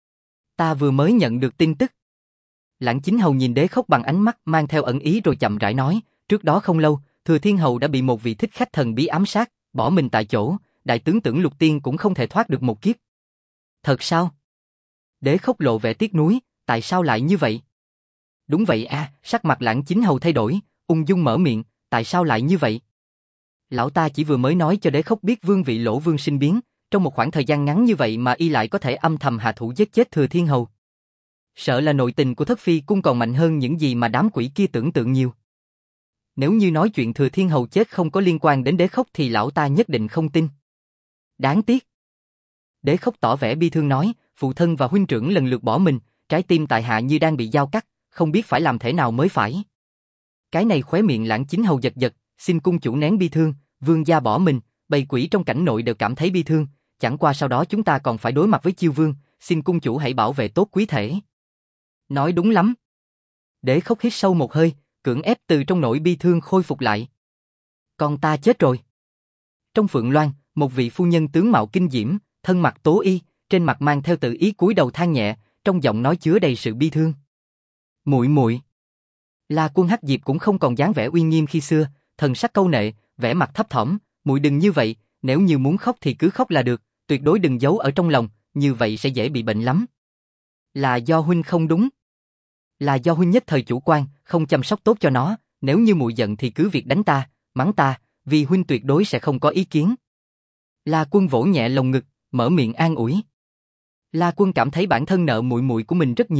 Ta vừa mới nhận được tin tức. Lãng Chính Hầu nhìn Đế Khốc bằng ánh mắt mang theo ẩn ý rồi chậm rãi nói, trước đó không lâu, Thừa Thiên Hầu đã bị một vị thích khách thần bí ám sát, bỏ mình tại chỗ, đại tướng Tưởng Lục Tiên cũng không thể thoát được một kiếp. Thật sao? Đế Khốc lộ vẻ tiếc nuối, tại sao lại như vậy? Đúng vậy sắc mặt Lãng Chính Hầu thay đổi, ung dung mở miệng, tại sao lại như vậy? Lão ta chỉ vừa mới nói cho Đế Khốc biết vương vị Lỗ Vương sinh biến, trong một khoảng thời gian ngắn như vậy mà y lại có thể âm thầm hạ thủ giết chết Thừa Thiên Hầu. Sợ là nội tình của Thất Phi cung còn mạnh hơn những gì mà đám quỷ kia tưởng tượng nhiều. Nếu như nói chuyện Thừa Thiên Hầu chết không có liên quan đến Đế Khốc thì lão ta nhất định không tin. Đáng tiếc. Đế Khốc tỏ vẻ bi thương nói, phụ thân và huynh trưởng lần lượt bỏ mình, trái tim tại hạ như đang bị dao cắt, không biết phải làm thế nào mới phải. Cái này khóe miệng Lãng Chính Hầu giật giật, xin cung chủ nén bi thương, vương gia bỏ mình, bầy quỷ trong cảnh nội đều cảm thấy bi thương, chẳng qua sau đó chúng ta còn phải đối mặt với Chiêu Vương, xin cung chủ hãy bảo vệ tốt quý thể. Nói đúng lắm. Đế Khốc hít sâu một hơi, cưỡng ép từ trong nỗi bi thương khôi phục lại. Con ta chết rồi. Trong Phượng Loan, một vị phu nhân tướng mạo kinh diễm, thân mặc tố y, trên mặt mang theo tự ý cúi đầu than nhẹ, trong giọng nói chứa đầy sự bi thương. Muội muội. La Quân Hắc Diệp cũng không còn dáng vẻ uy nghiêm khi xưa, thần sắc câu nệ, vẻ mặt thấp thỏm, muội đừng như vậy, nếu như muốn khóc thì cứ khóc là được, tuyệt đối đừng giấu ở trong lòng, như vậy sẽ dễ bị bệnh lắm. Là do huynh không đúng. Là do huynh nhất thời chủ quan, không chăm sóc tốt cho nó, nếu như muội giận thì cứ việc đánh ta, mắng ta, vì huynh tuyệt đối sẽ không có ý kiến. La Quân vỗ nhẹ lồng ngực, mở miệng an ủi. La Quân cảm thấy bản thân nợ muội muội của mình rất nhiều,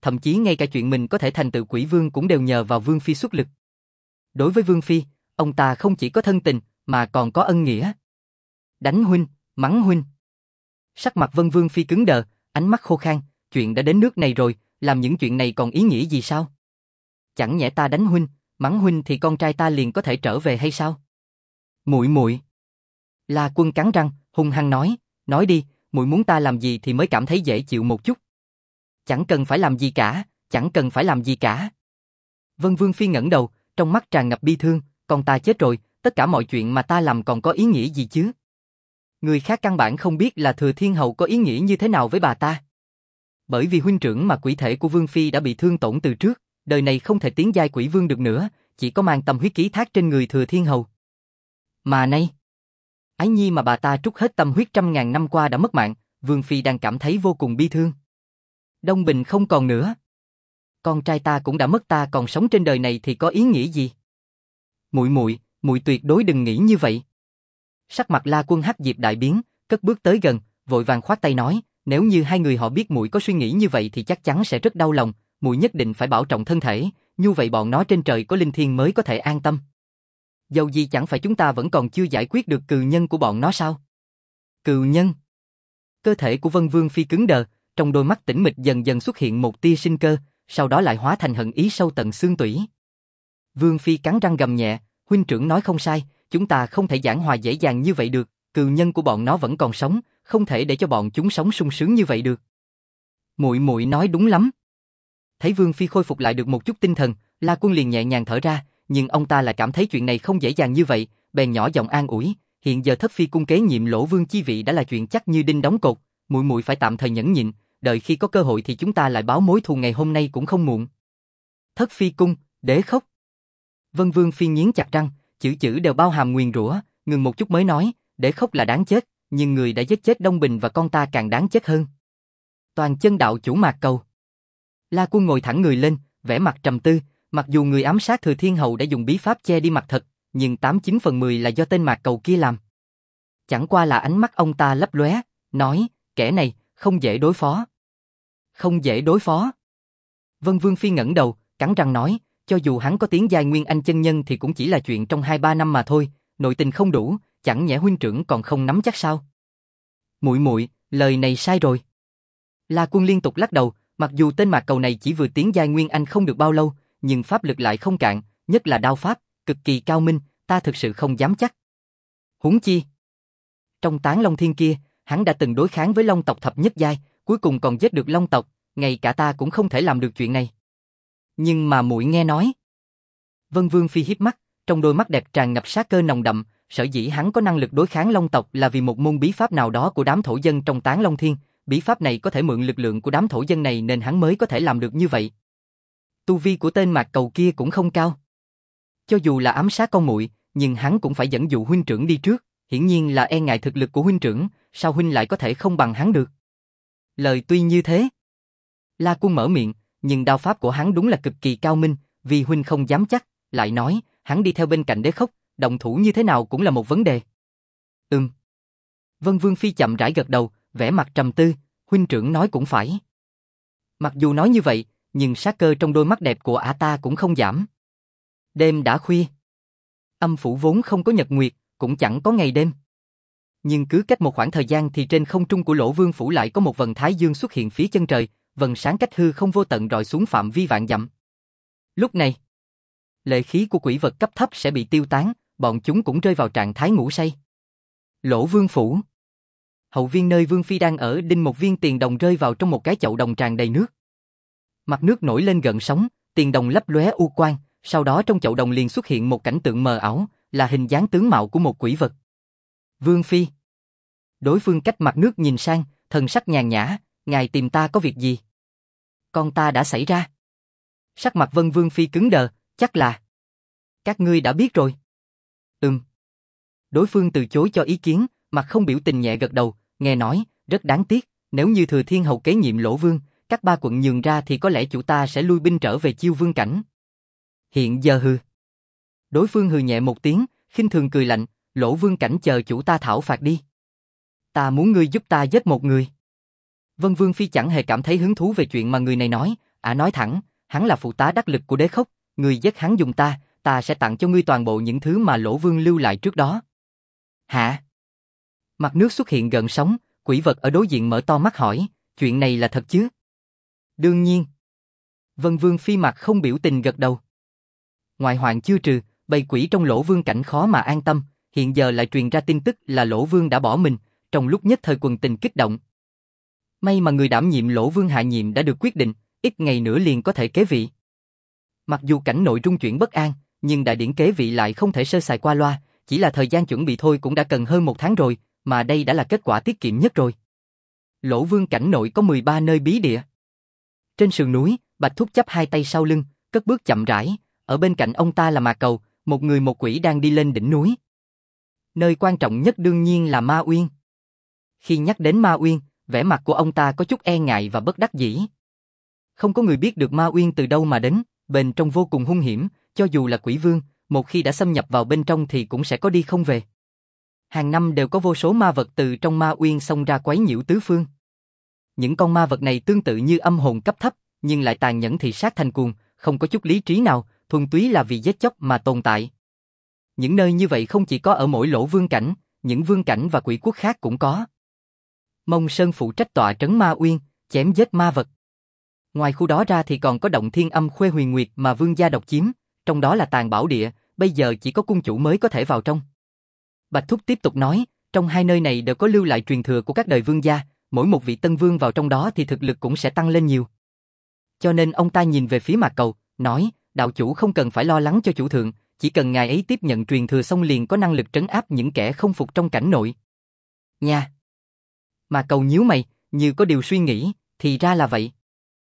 thậm chí ngay cả chuyện mình có thể thành tựu Quỷ Vương cũng đều nhờ vào Vương Phi xuất lực. Đối với Vương Phi, ông ta không chỉ có thân tình, mà còn có ân nghĩa. Đánh huynh, mắng huynh. Sắc mặt Vân Vương Phi cứng đờ, ánh mắt khô khan, chuyện đã đến nước này rồi, làm những chuyện này còn ý nghĩa gì sao? Chẳng nhẽ ta đánh huynh, mắng huynh thì con trai ta liền có thể trở về hay sao? Muội muội. La Quân cắn răng, hung hăng nói đi, muội muốn ta làm gì thì mới cảm thấy dễ chịu một chút. Chẳng cần phải làm gì cả, chẳng cần phải làm gì cả. Vân Vương Phi ngẩng đầu, trong mắt tràn ngập bi thương, con ta chết rồi, tất cả mọi chuyện mà ta làm còn có ý nghĩa gì chứ? Người khác căn bản không biết là Thừa Thiên Hậu có ý nghĩa như thế nào với bà ta. Bởi vì huynh trưởng mà quỷ thể của Vương Phi đã bị thương tổn từ trước, đời này không thể tiến giai quỷ vương được nữa, chỉ có mang tâm huyết ký thác trên người Thừa Thiên Hậu. Mà nay, ái nhi mà bà ta trút hết tâm huyết 100.000 năm qua đã mất mạng, Vương Phi đang cảm thấy vô cùng bi thương. Đông Bình không còn nữa. Con trai ta cũng đã mất, ta còn sống trên đời này thì có ý nghĩa gì? Muội tuyệt đối đừng nghĩ như vậy. Sắc mặt La Quân Hắc Diệp đại biến, cất bước tới gần, vội vàng khoát tay nói, nếu như hai người họ biết muội có suy nghĩ như vậy thì chắc chắn sẽ rất đau lòng, muội nhất định phải bảo trọng thân thể, như vậy bọn nó trên trời có linh thiêng mới có thể an tâm. Dầu gì chẳng phải chúng ta vẫn còn chưa giải quyết được cừu nhân của bọn nó sao? Cừu nhân? Cơ thể của Vân Vương Phi cứng đờ, trong đôi mắt tĩnh mịch dần dần xuất hiện một tia sinh cơ, sau đó lại hóa thành hận ý sâu tận xương tủy. Vương Phi cắn răng gầm nhẹ, huynh trưởng nói không sai, chúng ta không thể giảng hòa dễ dàng như vậy được, cừu nhân của bọn nó vẫn còn sống, không thể để cho bọn chúng sống sung sướng như vậy được. Muội nói đúng lắm. Thấy Vương Phi khôi phục lại được một chút tinh thần, La Quân liền nhẹ nhàng thở ra, nhưng ông ta lại cảm thấy chuyện này không dễ dàng như vậy, bèn nhỏ giọng an ủi, hiện giờ Thất Phi cung kế nhiệm Lỗ Vương chi vị đã là chuyện chắc như đinh đóng cột, muội phải tạm thời nhẫn nhịn, đợi khi có cơ hội thì chúng ta lại báo mối thù ngày hôm nay cũng không muộn. Thất Phi cung, để khóc. Vân Vương Phi nghiến chặt răng, chữ đều bao hàm nguyền rủa, ngừng một chút mới nói, để khóc là đáng chết, nhưng người đã giết chết Đông Bình và con ta càng đáng chết hơn. Toàn chân đạo chủ Mạc Cầu. La Quân ngồi thẳng người lên, vẻ mặt trầm tư, mặc dù người ám sát Thừa Thiên Hậu đã dùng bí pháp che đi mặt thật, nhưng 89/10 là do tên Mạc Cầu kia làm. Chẳng qua là ánh mắt ông ta lấp lóe, nói, kẻ này, không dễ đối phó. Không dễ đối phó. Vân Vương Phi ngẩng đầu, cắn răng nói, cho dù hắn có tiến giai Nguyên Anh chân nhân thì cũng chỉ là chuyện trong 2-3 năm mà thôi, nội tình không đủ, chẳng nhẽ huynh trưởng còn không nắm chắc sao? Muội, lời này sai rồi. La Quân liên tục lắc đầu, mặc dù tên Mạc Cầu này chỉ vừa tiến giai Nguyên Anh không được bao lâu, nhưng pháp lực lại không cạn, nhất là đao pháp, cực kỳ cao minh, ta thực sự không dám chắc. Huống chi, trong Tán Long Thiên kia, hắn đã từng đối kháng với Long tộc thập nhất giai, cuối cùng còn giết được Long tộc, ngay cả ta cũng không thể làm được chuyện này. Nhưng mà muội nghe nói. Vân Vương Phi híp mắt, trong đôi mắt đẹp tràn ngập sát cơ nồng đậm, sở dĩ hắn có năng lực đối kháng Long tộc là vì một môn bí pháp nào đó của đám thổ dân trong Tán Long Thiên, bí pháp này có thể mượn lực lượng của đám thổ dân này nên hắn mới có thể làm được như vậy. Tu vi của tên Mạc Cầu kia cũng không cao. Cho dù là ám sát con muội, nhưng hắn cũng phải dẫn dụ huynh trưởng đi trước, hiển nhiên là e ngại thực lực của huynh trưởng, sao huynh lại có thể không bằng hắn được? Lời tuy như thế, La Quân mở miệng, nhưng đao pháp của hắn đúng là cực kỳ cao minh, vì huynh không dám chắc, lại nói, hắn đi theo bên cạnh Đế Khốc, động thủ như thế nào cũng là một vấn đề. Vân Vương Phi chậm rãi gật đầu, vẻ mặt trầm tư, huynh trưởng nói cũng phải. Mặc dù nói như vậy, nhưng sát cơ trong đôi mắt đẹp của ả ta cũng không giảm. Đêm đã khuya. Âm phủ vốn không có nhật nguyệt, cũng chẳng có ngày đêm. Nhưng cứ cách một khoảng thời gian thì trên không trung của Lỗ Vương phủ lại có một vầng thái dương xuất hiện phía chân trời, vầng sáng cách hư không vô tận rọi xuống phạm vi vạn dặm. Lúc này, lệ khí của quỷ vật cấp thấp sẽ bị tiêu tán, bọn chúng cũng rơi vào trạng thái ngủ say. Lỗ Vương phủ. Hậu viên nơi Vương Phi đang ở đinh một viên tiền đồng rơi vào trong một cái chậu đồng tràn đầy nước. Mặt nước nổi lên gợn sóng, tiền đồng lấp lóe u quang, sau đó trong chậu đồng liền xuất hiện một cảnh tượng mờ ảo, là hình dáng tướng mạo của một quỷ vật. Vương Phi. Đối phương cách mặt nước nhìn sang, thần sắc nhàn nhã, ngài tìm ta có việc gì? Con ta đã xảy ra. Sắc mặt Vân Vương Phi cứng đờ, chắc là các ngươi đã biết rồi. Đối phương từ chối cho ý kiến, mặt không biểu tình nhẹ gật đầu, nghe nói, rất đáng tiếc, nếu như Thừa Thiên Hậu kế nhiệm Lỗ Vương, các ba quận nhường ra thì có lẽ chủ ta sẽ lui binh trở về Chiêu Vương cảnh. Hiện giờ hừ. Đối phương hừ nhẹ một tiếng, khinh thường cười lạnh, Lỗ Vương cảnh chờ chủ ta thảo phạt đi. Ta muốn ngươi giúp ta giết một người. Vân Vương Phi chẳng hề cảm thấy hứng thú về chuyện mà người này nói, nói thẳng, hắn là phụ tá đắc lực của Đế Khốc, ngươi giết hắn dùng ta sẽ tặng cho ngươi toàn bộ những thứ mà Lỗ Vương lưu lại trước đó. Hả? Mặt nước xuất hiện gợn sóng, quỷ vật ở đối diện mở to mắt hỏi, chuyện này là thật chứ? Đương nhiên. Vân Vương Phi mặt không biểu tình gật đầu. Ngoại hoạn chưa trừ, bầy quỷ trong Lỗ Vương cảnh khó mà an tâm, hiện giờ lại truyền ra tin tức là Lỗ Vương đã bỏ mình, trong lúc nhất thời quần tình kích động. May mà người đảm nhiệm Lỗ Vương hạ nhiệm đã được quyết định, ít ngày nữa liền có thể kế vị. Mặc dù cảnh nội trung chuyển bất an, nhưng đại điển kế vị lại không thể sơ sài qua loa, chỉ là thời gian chuẩn bị thôi cũng đã cần hơn 1 tháng rồi, mà đây đã là kết quả tiết kiệm nhất rồi. Lỗ Vương cảnh nội có 13 nơi bí địa. Trên sườn núi, Bạch Thúc chắp hai tay sau lưng, cất bước chậm rãi, ở bên cạnh ông ta là Mạc Cầu, một người một quỷ đang đi lên đỉnh núi. Nơi quan trọng nhất đương nhiên là Ma Uyên. Khi nhắc đến Ma Uyên, vẻ mặt của ông ta có chút e ngại và bất đắc dĩ. Không có người biết được Ma Uyên từ đâu mà đến, bên trong vô cùng hung hiểm, cho dù là quỷ vương, một khi đã xâm nhập vào bên trong thì cũng sẽ có đi không về. Hàng năm đều có vô số ma vật từ trong Ma Uyên xông ra quấy nhiễu tứ phương. Những con ma vật này tương tự như âm hồn cấp thấp, nhưng lại tàn nhẫn thị sát thành cuồng, không có chút lý trí nào, thuần túy là vì giết chóc mà tồn tại. Những nơi như vậy không chỉ có ở mỗi Lỗ Vương cảnh, những vương cảnh và quỷ quốc khác cũng có. Mông Sơn phụ trách tọa trấn Ma Uyên, chém giết ma vật. Ngoài khu đó ra thì còn có động Thiên Âm Khuê Huyền Nguyệt mà vương gia độc chiếm, trong đó là Tàn Bảo Địa, bây giờ chỉ có cung chủ mới có thể vào trong. Bạch Thúc tiếp tục nói, trong hai nơi này đều có lưu lại truyền thừa của các đời vương gia, mỗi một vị tân vương vào trong đó thì thực lực cũng sẽ tăng lên nhiều. Cho nên ông ta nhìn về phía Mạc Cầu, nói, đạo chủ không cần phải lo lắng cho chủ thượng, chỉ cần ngài ấy tiếp nhận truyền thừa xong liền có năng lực trấn áp những kẻ không phục trong cảnh nội. Nha! Mạc Cầu nhíu mày, như có điều suy nghĩ, thì ra là vậy.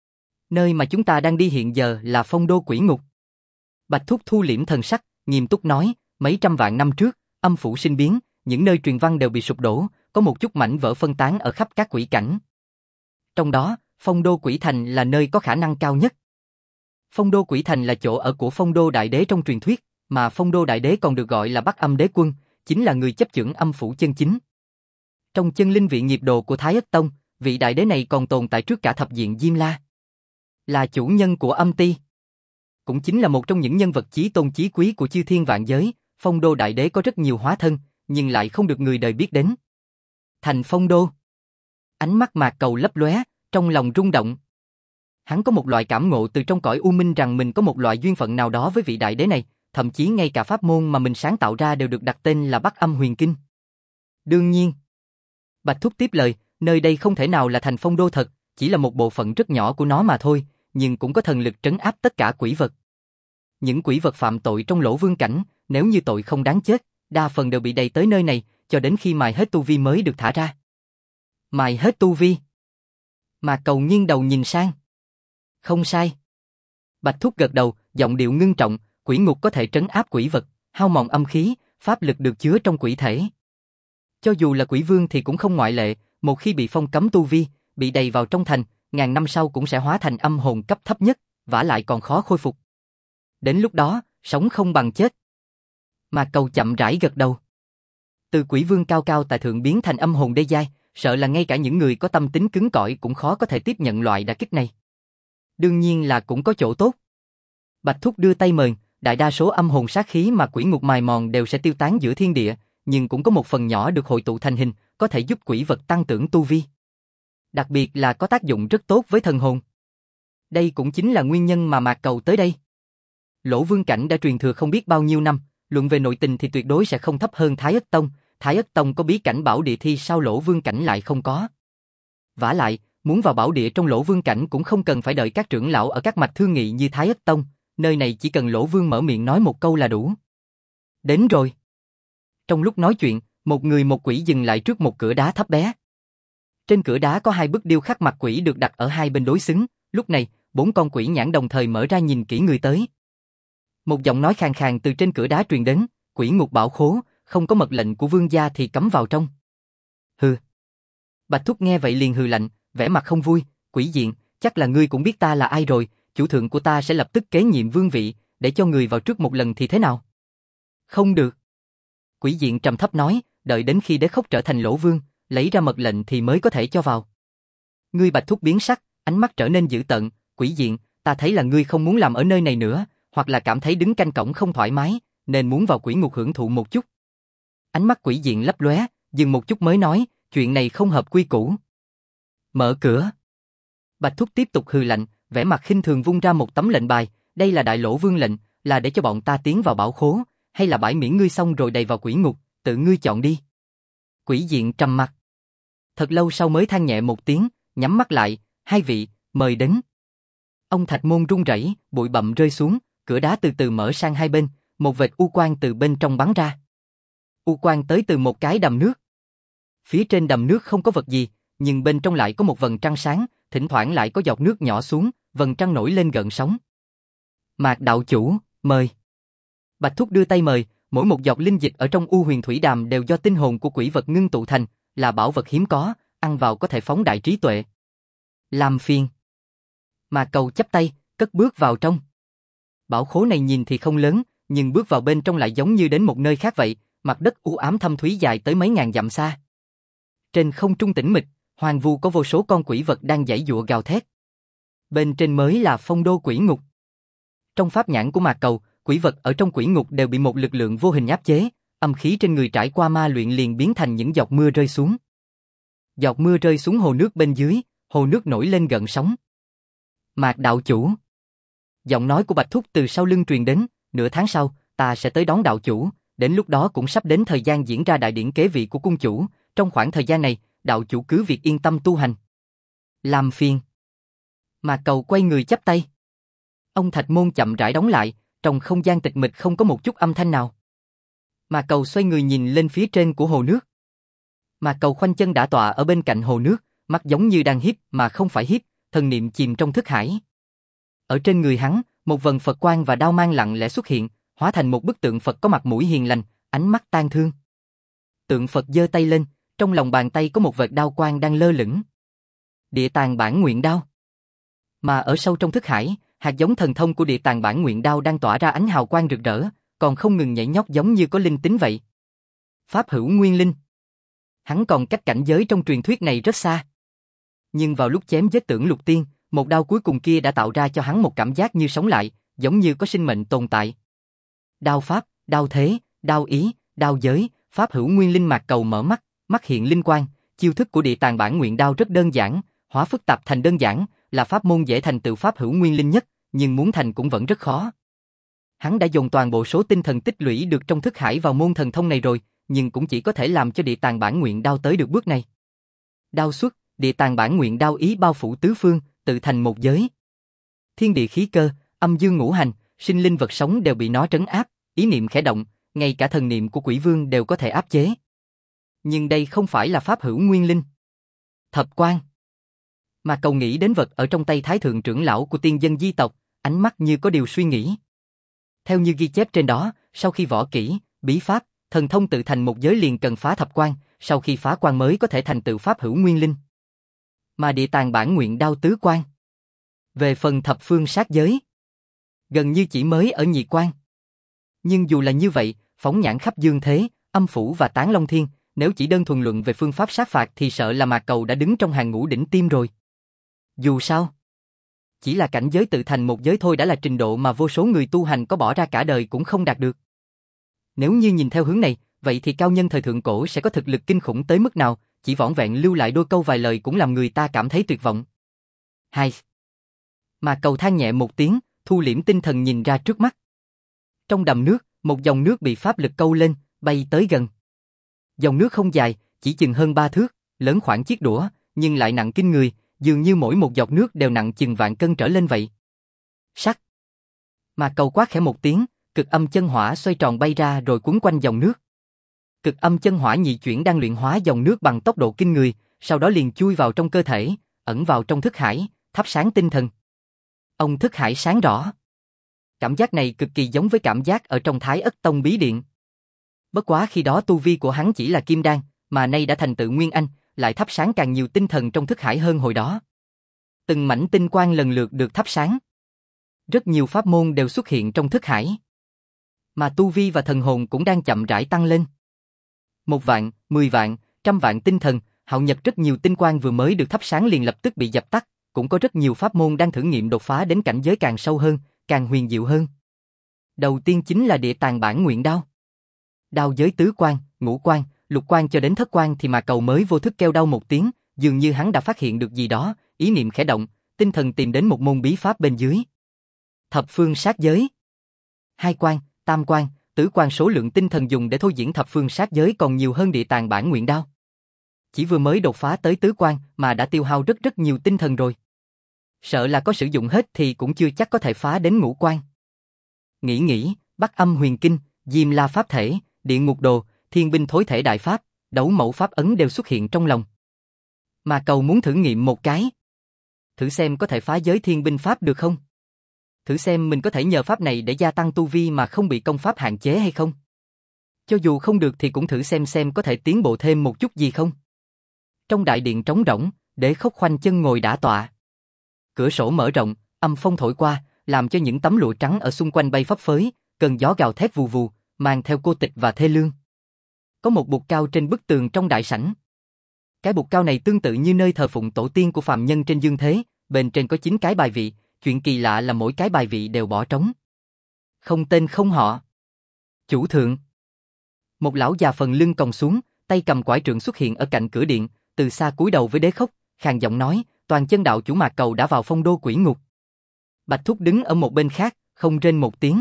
Nơi mà chúng ta đang đi hiện giờ là Phong Đô Quỷ Ngục. Bạch Thúc thu liễm thần sắc, nghiêm túc nói, mấy trăm vạn năm trước, âm phủ sinh biến, những nơi truyền văn đều bị sụp đổ, có một chút mảnh vỡ phân tán ở khắp các quỷ cảnh. Trong đó, Phong Đô Quỷ Thành là nơi có khả năng cao nhất. Phong Đô Quỷ Thành là chỗ ở của Phong Đô Đại Đế trong truyền thuyết, mà Phong Đô Đại Đế còn được gọi là Bắc Âm Đế Quân, chính là người chấp chưởng âm phủ chân chính. Trong chân linh viện nghiệp đồ của Thái Ất Tông, vị đại đế này còn tồn tại trước cả thập diện Diêm La. Là chủ nhân của âm ti. Cũng chính là một trong những nhân vật chí tôn chí quý của chư thiên vạn giới, Phong Đô Đại Đế có rất nhiều hóa thân, nhưng lại không được người đời biết đến. Thành Phong Đô. Ánh mắt Mạc Cầu lấp lóe, trong lòng rung động. Hắn có một loại cảm ngộ từ trong cõi u minh rằng mình có một loại duyên phận nào đó với vị đại đế này, thậm chí ngay cả pháp môn mà mình sáng tạo ra đều được đặt tên là Bắc Âm Huyền Kinh. Đương nhiên. Bạch Thúc tiếp lời, nơi đây không thể nào là thành Phong Đô thật, chỉ là một bộ phận rất nhỏ của nó mà thôi, nhưng cũng có thần lực trấn áp tất cả quỷ vật. Những quỷ vật phạm tội trong Lỗ Vương cảnh, nếu như tội không đáng chết, đa phần đều bị đày tới nơi này, cho đến khi mài hết tu vi mới được thả ra. Mài hết tu vi. Mạc Cầu nghiêng đầu nhìn sang. Không sai. Bạch Thúc gật đầu, giọng điệu ngưng trọng, quỷ ngục có thể trấn áp quỷ vật, hao mòn âm khí, pháp lực được chứa trong quỷ thể. Cho dù là quỷ vương thì cũng không ngoại lệ, một khi bị phong cấm tu vi, bị đày vào trong thành, ngàn năm sau cũng sẽ hóa thành âm hồn cấp thấp nhất, vả lại còn khó khôi phục. Đến lúc đó, sống không bằng chết. Mạc Cầu chậm rãi gật đầu. Từ quỷ vương cao cao tại thượng biến thành âm hồn đê giai, sợ là ngay cả những người có tâm tính cứng cỏi cũng khó có thể tiếp nhận loại đả kích này. Đương nhiên là cũng có chỗ tốt. Bạch Thúc đưa tay mời, đại đa số âm hồn sát khí mà quỷ ngục mài mòn đều sẽ tiêu tán giữa thiên địa, nhưng cũng có một phần nhỏ được hội tụ thành hình, có thể giúp quỷ vật tăng trưởng tu vi. Đặc biệt là có tác dụng rất tốt với thần hồn. Đây cũng chính là nguyên nhân mà Mạc Cầu tới đây. Lỗ Vương cảnh đã truyền thừa không biết bao nhiêu năm, luận về nội tình thì tuyệt đối sẽ không thấp hơn Thái Ất Tông. Thái Ất Tông có bí cảnh bảo địa thì sao Lỗ Vương cảnh lại không có? Vả lại, muốn vào bảo địa trong Lỗ Vương cảnh cũng không cần phải đợi các trưởng lão ở các mạch thương nghị như Thái Ất Tông, nơi này chỉ cần Lỗ Vương mở miệng nói một câu là đủ. Đến rồi. Trong lúc nói chuyện, một người một quỷ dừng lại trước một cửa đá thấp bé. Trên cửa đá có 2 bức điêu khắc mặt quỷ được đặt ở hai bên đối xứng, lúc này, 4 con quỷ nhãn đồng thời mở ra nhìn kỹ người tới. Một giọng nói khàn khàn từ trên cửa đá truyền đến, quỷ ngục bảo khố, không có mật lệnh của vương gia thì cấm vào trong. Hừ. Bạch Thúc nghe vậy liền hừ lạnh, vẻ mặt không vui, quỷ diện, chắc là ngươi cũng biết ta là ai rồi, chủ thượng của ta sẽ lập tức kế nhiệm vương vị, để cho người vào trước một lần thì thế nào? Không được. Quỷ diện trầm thấp nói, đợi đến khi Đế Khốc trở thành Lỗ Vương, lấy ra mật lệnh thì mới có thể cho vào. Ngươi Bạch Thúc biến sắc, ánh mắt trở nên dữ tợn, quỷ diện, ta thấy là ngươi không muốn làm ở nơi này nữa, hoặc là cảm thấy đứng canh cổng không thoải mái, nên muốn vào quỷ ngục hưởng thụ một chút. Ánh mắt quỷ diện lấp lóe, dừng một chút mới nói, chuyện này không hợp quy củ. Mở cửa. Bạch Thúc tiếp tục hừ lạnh, vẻ mặt khinh thường vung ra một tấm lệnh bài, đây là đại lỗ vương lệnh, là để cho bọn ta tiến vào bảo khố, hay là bãi miễn ngươi xong rồi đầy vào quỷ ngục, tự ngươi chọn đi. Quỷ diện trầm mặt. Thật lâu sau mới than nhẹ một tiếng, nhắm mắt lại, hai vị, mời đến. Ông thạch môn rung rẩy, bụi bặm rơi xuống, cửa đá từ từ mở sang hai bên, một vệt u quang từ bên trong bắn ra. U quang tới từ một cái đầm nước. Phía trên đầm nước không có vật gì, nhưng bên trong lại có một vầng trăng sáng, thỉnh thoảng lại có giọt nước nhỏ xuống, vầng trăng nổi lên gợn sóng. Mạc đạo chủ, mời. Bạch Thúc đưa tay mời, mỗi một giọt linh dịch ở trong U Huyền Thủy Đàm đều do tinh hồn của quỷ vật ngưng tụ thành, là bảo vật hiếm có, ăn vào có thể phóng đại trí tuệ. Làm phiền. Mạc Cầu chắp tay, cất bước vào trong. Bảo khố này nhìn thì không lớn, nhưng bước vào bên trong lại giống như đến một nơi khác vậy, mặt đất u ám thâm thúy dài tới mấy ngàn dặm xa. Trên không trung tĩnh mịch, hoang vu có vô số con quỷ vật đang giãy giụa gào thét. Bên trên mới là phong đô quỷ ngục. Trong pháp nhãn của Mạc Cầu, quỷ vật ở trong quỷ ngục đều bị một lực lượng vô hình áp chế, âm khí trên người trải qua ma luyện liền biến thành những giọt mưa rơi xuống. Giọt mưa rơi xuống hồ nước bên dưới, hồ nước nổi lên gợn sóng. Mạc đạo chủ. Giọng nói của Bạch Thúc từ sau lưng truyền đến, nửa tháng sau, ta sẽ tới đón đạo chủ, đến lúc đó cũng sắp đến thời gian diễn ra đại điển kế vị của cung chủ, trong khoảng thời gian này, đạo chủ cứ việc yên tâm tu hành. Làm phiền. Mạc Cầu quay người chắp tay. Ông thạch môn chậm rãi đóng lại, trong không gian tịch mịch không có một chút âm thanh nào. Mạc Cầu xoay người nhìn lên phía trên của hồ nước. Mạc Cầu khoanh chân đã tọa ở bên cạnh hồ nước, mắt giống như đang híp mà không phải híp, thần niệm chìm trong thức hải. Ở trên người hắn, một vần Phật quang và đao mang lặng lẽ xuất hiện, hóa thành một bức tượng Phật có mặt mũi hiền lành, ánh mắt tang thương. Tượng Phật giơ tay lên, trong lòng bàn tay có một vệt đao quang đang lơ lửng. Địa tàng bản nguyện đao. Mà ở sâu trong thức hải, hạt giống thần thông của địa tàng bản nguyện đao đang tỏa ra ánh hào quang rực rỡ, còn không ngừng nhảy nhót giống như có linh tính vậy. Pháp hữu nguyên linh. Hắn còn cách cảnh giới trong truyền thuyết này rất xa. Nhưng vào lúc chém giết Tưởng Lục Tiên, một đao cuối cùng kia đã tạo ra cho hắn một cảm giác như sống lại, giống như có sinh mệnh tồn tại. Đao pháp, đao thế, đao ý, đao giới, pháp hữu nguyên linh. Mạc Cầu mở mắt, mắt hiện linh quang, chiêu thức của địa tàng bản nguyện đao rất đơn giản, hóa phức tạp thành đơn giản, là pháp môn dễ thành tựu pháp hữu nguyên linh nhất, nhưng muốn thành cũng vẫn rất khó. Hắn đã dồn toàn bộ số tinh thần tích lũy được trong thức hải vào môn thần thông này rồi, nhưng cũng chỉ có thể làm cho địa tàng bản nguyện đao tới được bước này. Đao xuất, địa tàng bản nguyện đao ý bao phủ tứ phương, tự thành một giới. Thiên địa khí cơ, âm dương ngũ hành, sinh linh vật sống đều bị nó trấn áp, ý niệm khẽ động, ngay cả thần niệm của quỷ vương đều có thể áp chế. Nhưng đây không phải là pháp hữu nguyên linh. Thập quan. Mà Cầu nghĩ đến vật ở trong tay thái thượng trưởng lão của tiên dân di tộc, ánh mắt như có điều suy nghĩ. Theo như ghi chép trên đó, sau khi võ kỹ, bí pháp, thần thông tự thành một giới liền cần phá thập quan, sau khi phá quan mới có thể thành tựu pháp hữu nguyên linh. Mà địa tàng bản nguyện đao tứ quan. Về phần thập phương sát giới, gần như chỉ mới ở nhị quan. Nhưng dù là như vậy, phóng nhãn khắp dương thế, âm phủ và tán long thiên, nếu chỉ đơn thuần luận về phương pháp sát phạt thì sợ là Mạc Cầu đã đứng trong hàng ngũ đỉnh tim rồi. Dù sao, chỉ là cảnh giới tự thành một giới thôi đã là trình độ mà vô số người tu hành có bỏ ra cả đời cũng không đạt được. Nếu như nhìn theo hướng này, vậy thì cao nhân thời thượng cổ sẽ có thực lực kinh khủng tới mức nào, chỉ vỏn vẹn lưu lại đôi câu vài lời cũng làm người ta cảm thấy tuyệt vọng. Hai. Mạc Cầu than nhẹ một tiếng, thu liễm tinh thần nhìn ra trước mắt. Trong đầm nước, một dòng nước bị pháp lực câu lên, bay tới gần. Dòng nước không dài, chỉ chừng hơn 3 thước, lớn khoảng chiếc đũa, nhưng lại nặng kinh người, dường như mỗi một giọt nước đều nặng chừng vạn cân trở lên vậy. Sắc. Mạc Cầu quát khẽ một tiếng, cực âm chân hỏa xoay tròn bay ra rồi quấn quanh dòng nước. Cực âm chân hỏa nhị chuyển đang luyện hóa dòng nước bằng tốc độ kinh người, sau đó liền chui vào trong cơ thể, ẩn vào trong thức hải, thắp sáng tinh thần. Ông thức hải sáng rõ. Cảm giác này cực kỳ giống với cảm giác ở trong Thái Ất Tông bí điện. Bất quá khi đó tu vi của hắn chỉ là kim đan, mà nay đã thành tựu nguyên anh, lại thắp sáng càng nhiều tinh thần trong thức hải hơn hồi đó. Từng mảnh tinh quang lần lượt được thắp sáng. Rất nhiều pháp môn đều xuất hiện trong thức hải. Mà tu vi và thần hồn cũng đang chậm rãi tăng lên. 1 vạn, 10 vạn, 100 vạn tinh thần, hạo nhập rất nhiều tinh quang vừa mới được thắp sáng liền lập tức bị dập tắt, cũng có rất nhiều pháp môn đang thử nghiệm đột phá đến cảnh giới càng sâu hơn, càng huyền diệu hơn. Đầu tiên chính là địa tàng bản nguyện đao. Đao giới tứ quan, ngũ quan, lục quan cho đến thất quan thì mà cầu mới vô thức kêu đau một tiếng, dường như hắn đã phát hiện được gì đó, ý niệm khẽ động, tinh thần tìm đến một môn bí pháp bên dưới. Thập phương sát giới. Hai quan, tam quan, tứ quan số lượng tinh thần dùng để thôi diễn thập phương sát giới còn nhiều hơn địa tàng bản nguyện đao. Chỉ vừa mới đột phá tới tứ quan mà đã tiêu hao rất nhiều tinh thần rồi. Sợ là có sử dụng hết thì cũng chưa chắc có thể phá đến ngũ quan. Nghĩ, Bắc Âm Huyền Kinh, Diêm La Pháp Thể, Địa Ngục Đồ, Thiên Binh Thối Thể Đại Pháp, Đấu Mẫu Pháp Ấn đều xuất hiện trong lòng. Mà cầu muốn thử nghiệm một cái. Thử xem có thể phá giới Thiên Binh Pháp được không? Thử xem mình có thể nhờ pháp này để gia tăng tu vi mà không bị công pháp hạn chế hay không? Cho dù không được thì cũng thử xem có thể tiến bộ thêm một chút gì không? Trong đại điện trống rỗng, Đế Khốc khoanh chân ngồi đả tọa. Cửa sổ mở rộng, âm phong thổi qua, làm cho những tấm lụa trắng ở xung quanh bay phấp phới, cơn gió gào thét vù vù, mang theo cô tịch và thê lương. Có một bục cao trên bức tường trong đại sảnh. Cái bục cao này tương tự như nơi thờ phụng tổ tiên của phàm nhân trên dương thế, bên trên có 9 cái bài vị, chuyện kỳ lạ là mỗi cái bài vị đều bỏ trống. Không tên không họ. Chủ thượng. Một lão già phần lưng còng xuống, tay cầm quải trượng xuất hiện ở cạnh cửa điện, từ xa cúi đầu với Đế Khốc, khàn giọng nói, toàn chân đạo chủ Mạc Cầu đã vào phong đô quỷ ngục. Bạch Thúc đứng ở một bên khác, không rên một tiếng.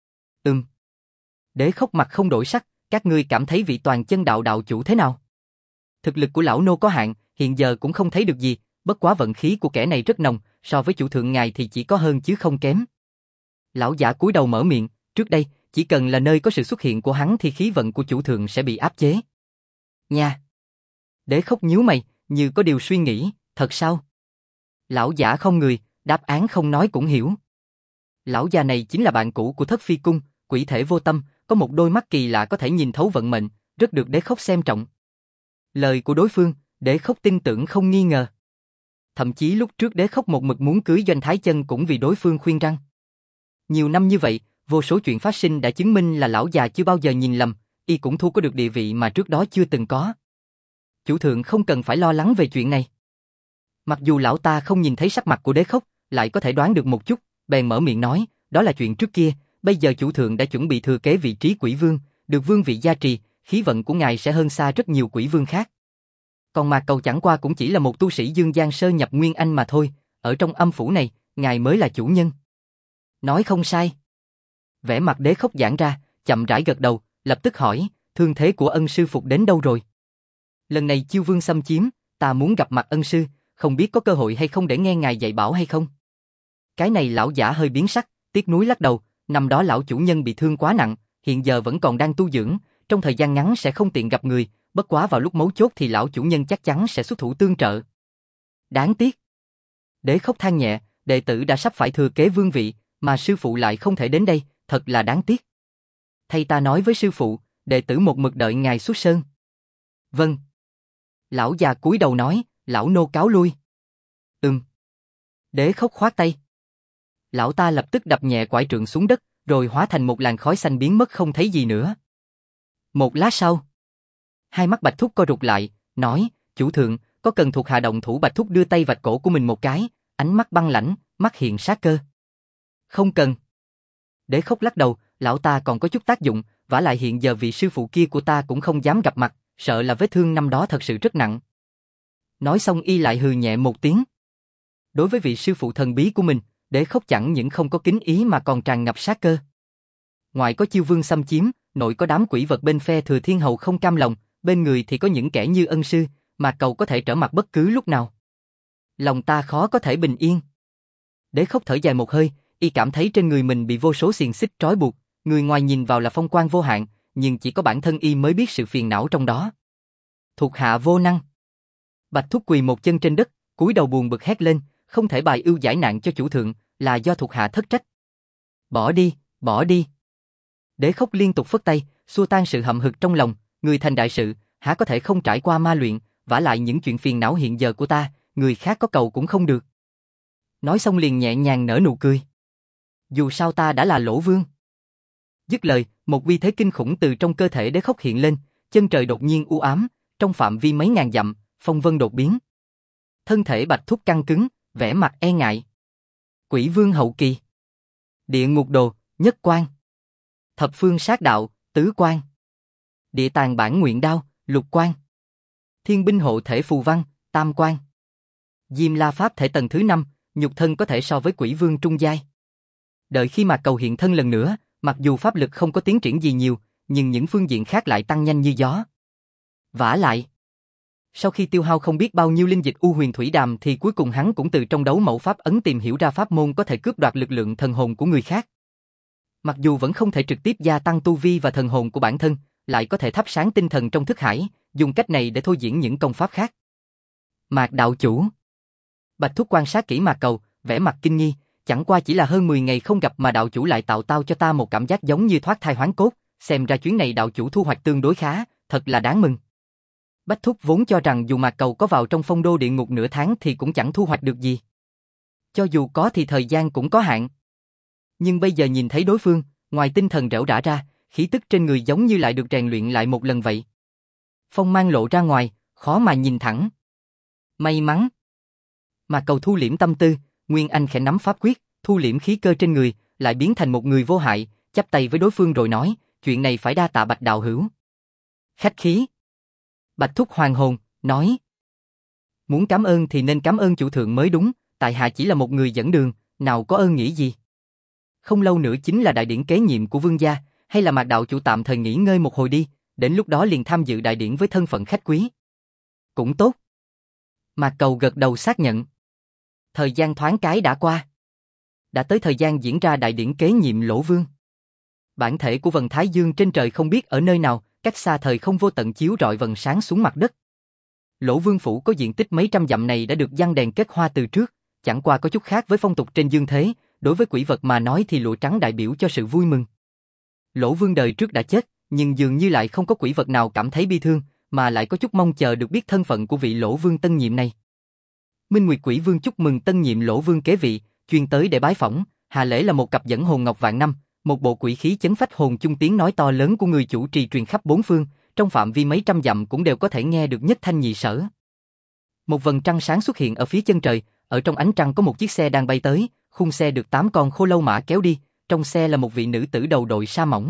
Đế Khốc mặt không đổi sắc, các ngươi cảm thấy vị toàn chân đạo đạo chủ thế nào? Thực lực của lão nô có hạn, hiện giờ cũng không thấy được gì, bất quá vận khí của kẻ này rất nồng, so với chủ thượng ngài thì chỉ có hơn chứ không kém. Lão giả cúi đầu mở miệng, trước đây, chỉ cần là nơi có sự xuất hiện của hắn thì khí vận của chủ thượng sẽ bị áp chế. Nha! Đế Khốc nhíu mày, như có điều suy nghĩ, thật sao? Lão giả không người, đáp án không nói cũng hiểu. Lão già này chính là bạn cũ của Thất Phi Cung, quỷ thể vô tâm, có một đôi mắt kỳ lạ có thể nhìn thấu vận mệnh, rất được Đế Khốc xem trọng. Lời của đối phương, Đế Khốc tin tưởng không nghi ngờ. Thậm chí lúc trước Đế Khốc một mực muốn cưới Doanh Thái Chân cũng vì đối phương khuyên răn. Nhiều năm như vậy, vô số chuyện phát sinh đã chứng minh là lão già chưa bao giờ nhìn lầm, y cũng thu có được địa vị mà trước đó chưa từng có. Chủ thượng không cần phải lo lắng về chuyện này. Mặc dù lão ta không nhìn thấy sắc mặt của Đế Khốc, lại có thể đoán được một chút, bèn mở miệng nói, đó là chuyện trước kia, bây giờ chủ thượng đã chuẩn bị thừa kế vị trí quỷ vương, được vương vị gia trì, khí vận của ngài sẽ hơn xa rất nhiều quỷ vương khác. Còn Mạc Cầu chẳng qua cũng chỉ là một tu sĩ Dương Giang sơ nhập Nguyên Anh mà thôi, ở trong âm phủ này, ngài mới là chủ nhân. Nói không sai. Vẻ mặt Đế Khốc giãn ra, chậm rãi gật đầu, lập tức hỏi, thương thế của ân sư phục đến đâu rồi? Lần này Chiêu Vương xâm chiếm, ta muốn gặp mặt ân sư, không biết có cơ hội hay không để nghe ngài dạy bảo hay không? Cái này lão giả hơi biến sắc, tiếc nuối lắc đầu, năm đó lão chủ nhân bị thương quá nặng, hiện giờ vẫn còn đang tu dưỡng, trong thời gian ngắn sẽ không tiện gặp người, bất quá vào lúc mấu chốt thì lão chủ nhân chắc chắn sẽ xuất thủ tương trợ. Đáng tiếc. Đế Khốc than nhẹ, đệ tử đã sắp phải thừa kế vương vị, mà sư phụ lại không thể đến đây, thật là đáng tiếc. Thay ta nói với sư phụ, đệ tử một mực đợi ngài xuất sơn. Vâng. Lão già cúi đầu nói, lão nô cáo lui. Đế Khốc khoát tay. Lão ta lập tức đập nhẹ quải trượng xuống đất, rồi hóa thành một làn khói xanh biến mất không thấy gì nữa. Một lát sau, hai mắt Bạch Thúc co rụt lại, nói, chủ thượng, có cần thuộc hạ động thủ? Bạch Thúc đưa tay vạch cổ của mình một cái, ánh mắt băng lãnh, mắt hiện sát cơ. Không cần. Đế Khốc lắc đầu, lão ta còn có chút tác dụng, vả lại hiện giờ vị sư phụ kia của ta cũng không dám gặp mặt, sợ là vết thương năm đó thật sự rất nặng. Nói xong y lại hừ nhẹ một tiếng. Đối với vị sư phụ thần bí của mình, Đế Khốc chẳng những không có kính ý mà còn tràn ngập sát cơ. Ngoài có Chiêu Vương xâm chiếm, nội có đám quỷ vật bên phe Thừa Thiên Hầu không cam lòng, bên người thì có những kẻ như ân sư, mà cầu có thể trở mặt bất cứ lúc nào. Lòng ta khó có thể bình yên. Đế Khốc thở dài một hơi, y cảm thấy trên người mình bị vô số xiềng xích trói buộc, người ngoài nhìn vào là phong quang vô hạn, nhưng chỉ có bản thân y mới biết sự phiền não trong đó. Thuộc hạ vô năng. Bạch Thúc quỳ một chân trên đất, cúi đầu buồn bực hét lên, không thể bài ưu giải nạn cho chủ thượng, là do thuộc hạ thất trách. Bỏ đi, bỏ đi. Đế Khốc liên tục phất tay, xua tan sự hậm hực trong lòng, người thành đại sự, há có thể không trải qua ma luyện, vả lại những chuyện phiền não hiện giờ của ta, người khác có cầu cũng không được. Nói xong liền nhẹ nhàng nở nụ cười. Dù sao ta đã là Lỗ Vương. Dứt lời, một uy thế kinh khủng từ trong cơ thể Đế Khốc hiện lên, chân trời đột nhiên u ám, trong phạm vi mấy ngàn dặm, phong vân đột biến. Thân thể Bạch Thúc căng cứng, vẻ mặt e ngại. Quỷ vương hậu kỳ. Địa ngục đồ, nhất quan. Thập phương sát đạo, tứ quan. Địa tàng bản nguyện đao, lục quan. Thiên binh hộ thể phù văn, tam quan. Diêm la pháp thể tầng thứ 5, nhục thân có thể so với quỷ vương trung giai. Đợi khi Mạc Cầu hiện thân lần nữa, mặc dù pháp lực không có tiến triển gì nhiều, nhưng những phương diện khác lại tăng nhanh như gió. Vả lại, sau khi tiêu hao không biết bao nhiêu linh dịch U Huyền Thủy Đàm thì cuối cùng hắn cũng từ trong đấu mẫu pháp ấn tìm hiểu ra pháp môn có thể cướp đoạt lực lượng thần hồn của người khác. Mặc dù vẫn không thể trực tiếp gia tăng tu vi và thần hồn của bản thân, lại có thể thắp sáng tinh thần trong thức hải, dùng cách này để thôi diễn những công pháp khác. Mạc đạo chủ. Bạch Thúc quan sát kỹ Mạc Cầu, vẻ mặt kinh nghi, chẳng qua chỉ là hơn 10 ngày không gặp mà đạo chủ lại tạo cho ta một cảm giác giống như thoát thai hoán cốt, xem ra chuyến này đạo chủ thu hoạch tương đối khá, thật là đáng mừng. Bách Thúc vốn cho rằng dù Mạc Cầu có vào trong phong đô địa ngục nửa tháng thì cũng chẳng thu hoạch được gì. Cho dù có thì thời gian cũng có hạn. Nhưng bây giờ nhìn thấy đối phương, ngoài tinh thần rẽo rã ra, khí tức trên người giống như lại được rèn luyện lại một lần vậy. Phong mang lộ ra ngoài, khó mà nhìn thẳng. May mắn. Mạc Cầu thu liễm tâm tư, Nguyên Anh khẽ nắm pháp quyết, thu liễm khí cơ trên người, lại biến thành một người vô hại, chắp tay với đối phương rồi nói, chuyện này phải đa tạ Bạch đạo hữu. Khách khí. Bạch Thúc hoàng hồn, nói. Muốn cảm ơn thì nên cảm ơn chủ thượng mới đúng, tại hạ chỉ là một người dẫn đường, nào có ơn nghĩa gì. Không lâu nữa chính là đại điển kế nhiệm của vương gia, hay là Mạc đạo chủ tạm thời nghỉ ngơi một hồi đi, đến lúc đó liền tham dự đại điển với thân phận khách quý. Cũng tốt. Mạc Cầu gật đầu xác nhận. Thời gian thoáng cái đã qua. Đã tới thời gian diễn ra đại điển kế nhiệm Lỗ Vương. Bản thể của vầng Thái Dương trên trời không biết ở nơi nào, cách xa thời không vô tận chiếu rọi vầng sáng xuống mặt đất. Lỗ Vương phủ có diện tích mấy trăm dặm này đã được giăng đèn kết hoa từ trước, chẳng qua có chút khác với phong tục trên dương thế, đối với quỷ vật mà nói thì lụa trắng đại biểu cho sự vui mừng. Lỗ Vương đời trước đã chết, nhưng dường như lại không có quỷ vật nào cảm thấy bi thương, mà lại có chút mong chờ được biết thân phận của vị Lỗ Vương tân nhiệm này. Minh Nguyệt Quỷ Vương chúc mừng tân nhiệm Lỗ Vương kế vị, chuyên tới để bái phỏng, hạ lễ là một cặp dẫn hồn ngọc vạn năm, một bộ quỷ khí chấn phách hồn chung tiếng nói to lớn của người chủ trì truyền khắp bốn phương, trong phạm vi mấy trăm dặm cũng đều có thể nghe được nhất thanh nhị sở. Một vầng trăng sáng xuất hiện ở phía chân trời, ở trong ánh trăng có một chiếc xe đang bay tới, khung xe được 8 con khô lâu mã kéo đi, trong xe là một vị nữ tử đầu đội sa mỏng.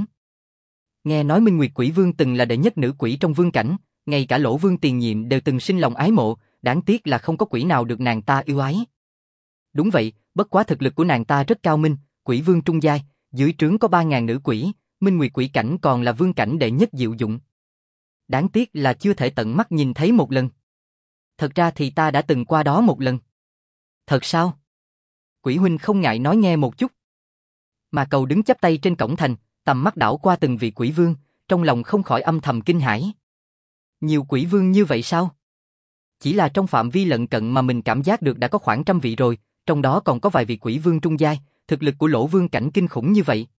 Nghe nói Minh Nguyệt Quỷ Vương từng là đệ nhất nữ quỷ trong vương cảnh, ngay cả Lỗ Vương tiền nhiệm đều từng sinh lòng ái mộ, đáng tiếc là không có quỷ nào được nàng ta yêu ái. Đúng vậy, bất quá thực lực của nàng ta rất cao minh, quỷ vương trung giai, dưới trướng có 3.000 nữ quỷ, Minh Nguyệt quỷ cảnh còn là vương cảnh đệ nhất diệu dụng. Đáng tiếc là chưa thể tận mắt nhìn thấy một lần. Thật ra thì ta đã từng qua đó một lần. Thật sao? Quỷ huynh không ngại nói nghe một chút. Mà Cầu đứng chắp tay trên cổng thành, tầm mắt đảo qua từng vị quỷ vương, trong lòng không khỏi âm thầm kinh hãi. Nhiều quỷ vương như vậy sao? Chỉ là trong phạm vi lận cận mà mình cảm giác được đã có khoảng 100 vị rồi, trong đó còn có vài vị quỷ vương trung giai, thực lực của Lỗ Vương cảnh kinh khủng như vậy.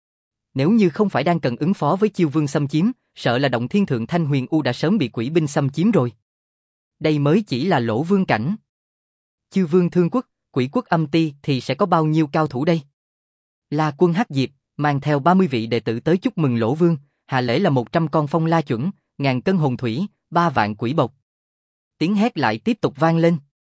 Nếu như không phải đang cần ứng phó với Chiêu Vương xâm chiếm, sợ là động thiên thượng Thanh Huyền U đã sớm bị quỷ binh xâm chiếm rồi. Đây mới chỉ là Lỗ Vương cảnh. Chiêu Vương Thương Quốc, Quỷ Quốc Âm Ti thì sẽ có bao nhiêu cao thủ đây? La Quân Hắc Diệp mang theo 30 vị đệ tử tới chúc mừng Lỗ Vương, hạ lễ là 100 con phong la chuẩn, 1000 cân hồn thủy, 3 vạn quỷ bộc. Tiếng hét lại tiếp tục vang lên.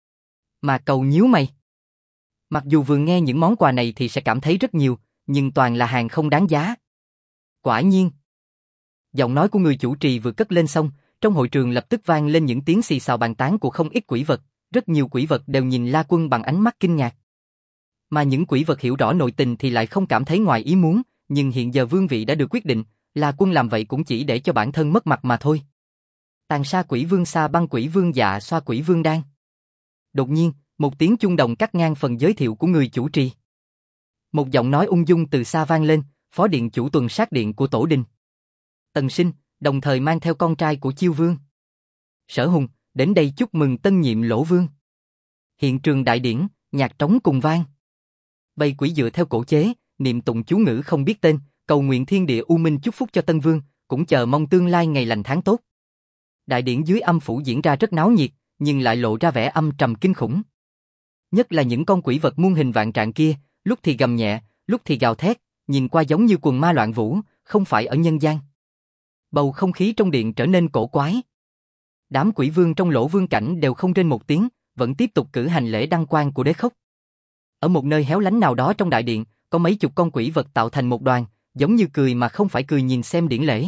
Mà Cầu nhíu mày. Mặc dù vừa nghe những món quà này thì sẽ cảm thấy rất nhiều, nhưng toàn là hàng không đáng giá. Quả nhiên. Giọng nói của người chủ trì vừa cất lên xong, trong hội trường lập tức vang lên những tiếng xì xào bàn tán của không ít quỷ vật, rất nhiều quỷ vật đều nhìn La Quân bằng ánh mắt kinh ngạc. Mà những quỷ vật hiểu rõ nội tình thì lại không cảm thấy ngoài ý muốn, nhưng hiện giờ vương vị đã được quyết định, La Quân làm vậy cũng chỉ để cho bản thân mất mặt mà thôi. Tàn sa quỷ vương Sa Băng quỷ vương Dạ Xoa quỷ vương Đan. Đột nhiên, một tiếng chuông đồng cắt ngang phần giới thiệu của người chủ trì. Một giọng nói ung dung từ xa vang lên, phó điện chủ tuần sát điện của Tổ Đình Tần Sinh, đồng thời mang theo con trai của Chiêu Vương Sở Hùng, đến đây chúc mừng tân nhiệm Lỗ Vương. Hiện trường đại điển, nhạc trống cùng vang. Bầy quỷ dựa theo cổ chế, niệm tụng chú ngữ không biết tên, cầu nguyện thiên địa u minh chúc phúc cho Tân Vương, cũng chờ mong tương lai ngày lành tháng tốt. Đại điển dưới âm phủ diễn ra rất náo nhiệt, nhưng lại lộ ra vẻ âm trầm kinh khủng. Nhất là những con quỷ vật muôn hình vạn trạng kia, lúc thì gầm nhẹ, lúc thì gào thét, nhìn qua giống như quần ma loạn vũ, không phải ở nhân gian. Bầu không khí trong điện trở nên cổ quái. Đám quỷ vương trong Lỗ Vương cảnh đều không rên một tiếng, vẫn tiếp tục cử hành lễ đăng quang của đế khốc. Ở một nơi héo lánh nào đó trong đại điện, có mấy chục con quỷ vật tạo thành một đoàn, giống như cười mà không phải cười nhìn xem điển lễ.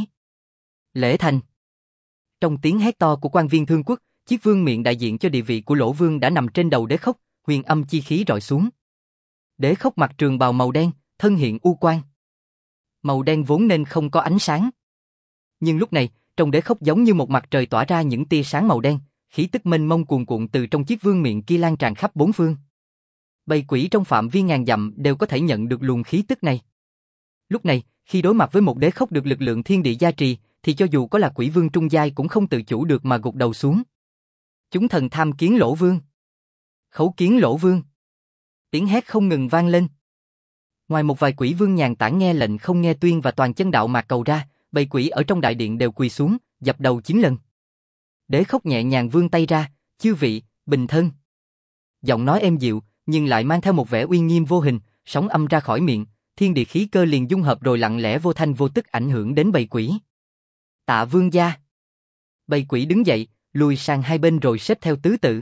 Lễ thành. Trong tiếng hét to của quan viên thương quốc, chiếc vương miện đại diện cho địa vị của Lỗ Vương đã nằm trên đầu đế khốc, huyền âm chi khí rọi xuống. Đế khốc mặc trường bào màu đen, thân hiện u quang. Màu đen vốn nên không có ánh sáng. Nhưng lúc này, trong đế khốc giống như một mặt trời tỏa ra những tia sáng màu đen, khí tức mênh mông cuồn cuộn từ trong chiếc vương miện kia lan tràn khắp bốn phương. Bầy quỷ trong phạm vi ngàn dặm đều có thể nhận được luồng khí tức này. Lúc này, khi đối mặt với một đế khốc được lực lượng thiên địa gia trì, thì cho dù có là quỷ vương trung giai cũng không tự chủ được mà gục đầu xuống. Chúng thần tham kiến Lỗ Vương. Khấu kiến Lỗ Vương. Tiếng hét không ngừng vang lên. Ngoài một vài quỷ vương nhàn tản nghe lệnh không nghe tuyên và toàn chân đạo mạc cầu ra, bầy quỷ ở trong đại điện đều quỳ xuống, dập đầu 9 lần. Đế khốc nhẹ nhàng vươn tay ra, chư vị, bình thân. Giọng nói êm dịu, nhưng lại mang theo một vẻ uy nghiêm vô hình, sóng âm ra khỏi miệng, thiên địa khí cơ liền dung hợp rồi lặng lẽ vô thanh vô tức ảnh hưởng đến bầy quỷ. Tạ vương gia. Bầy quỷ đứng dậy, lùi sang hai bên rồi xếp theo tứ tự.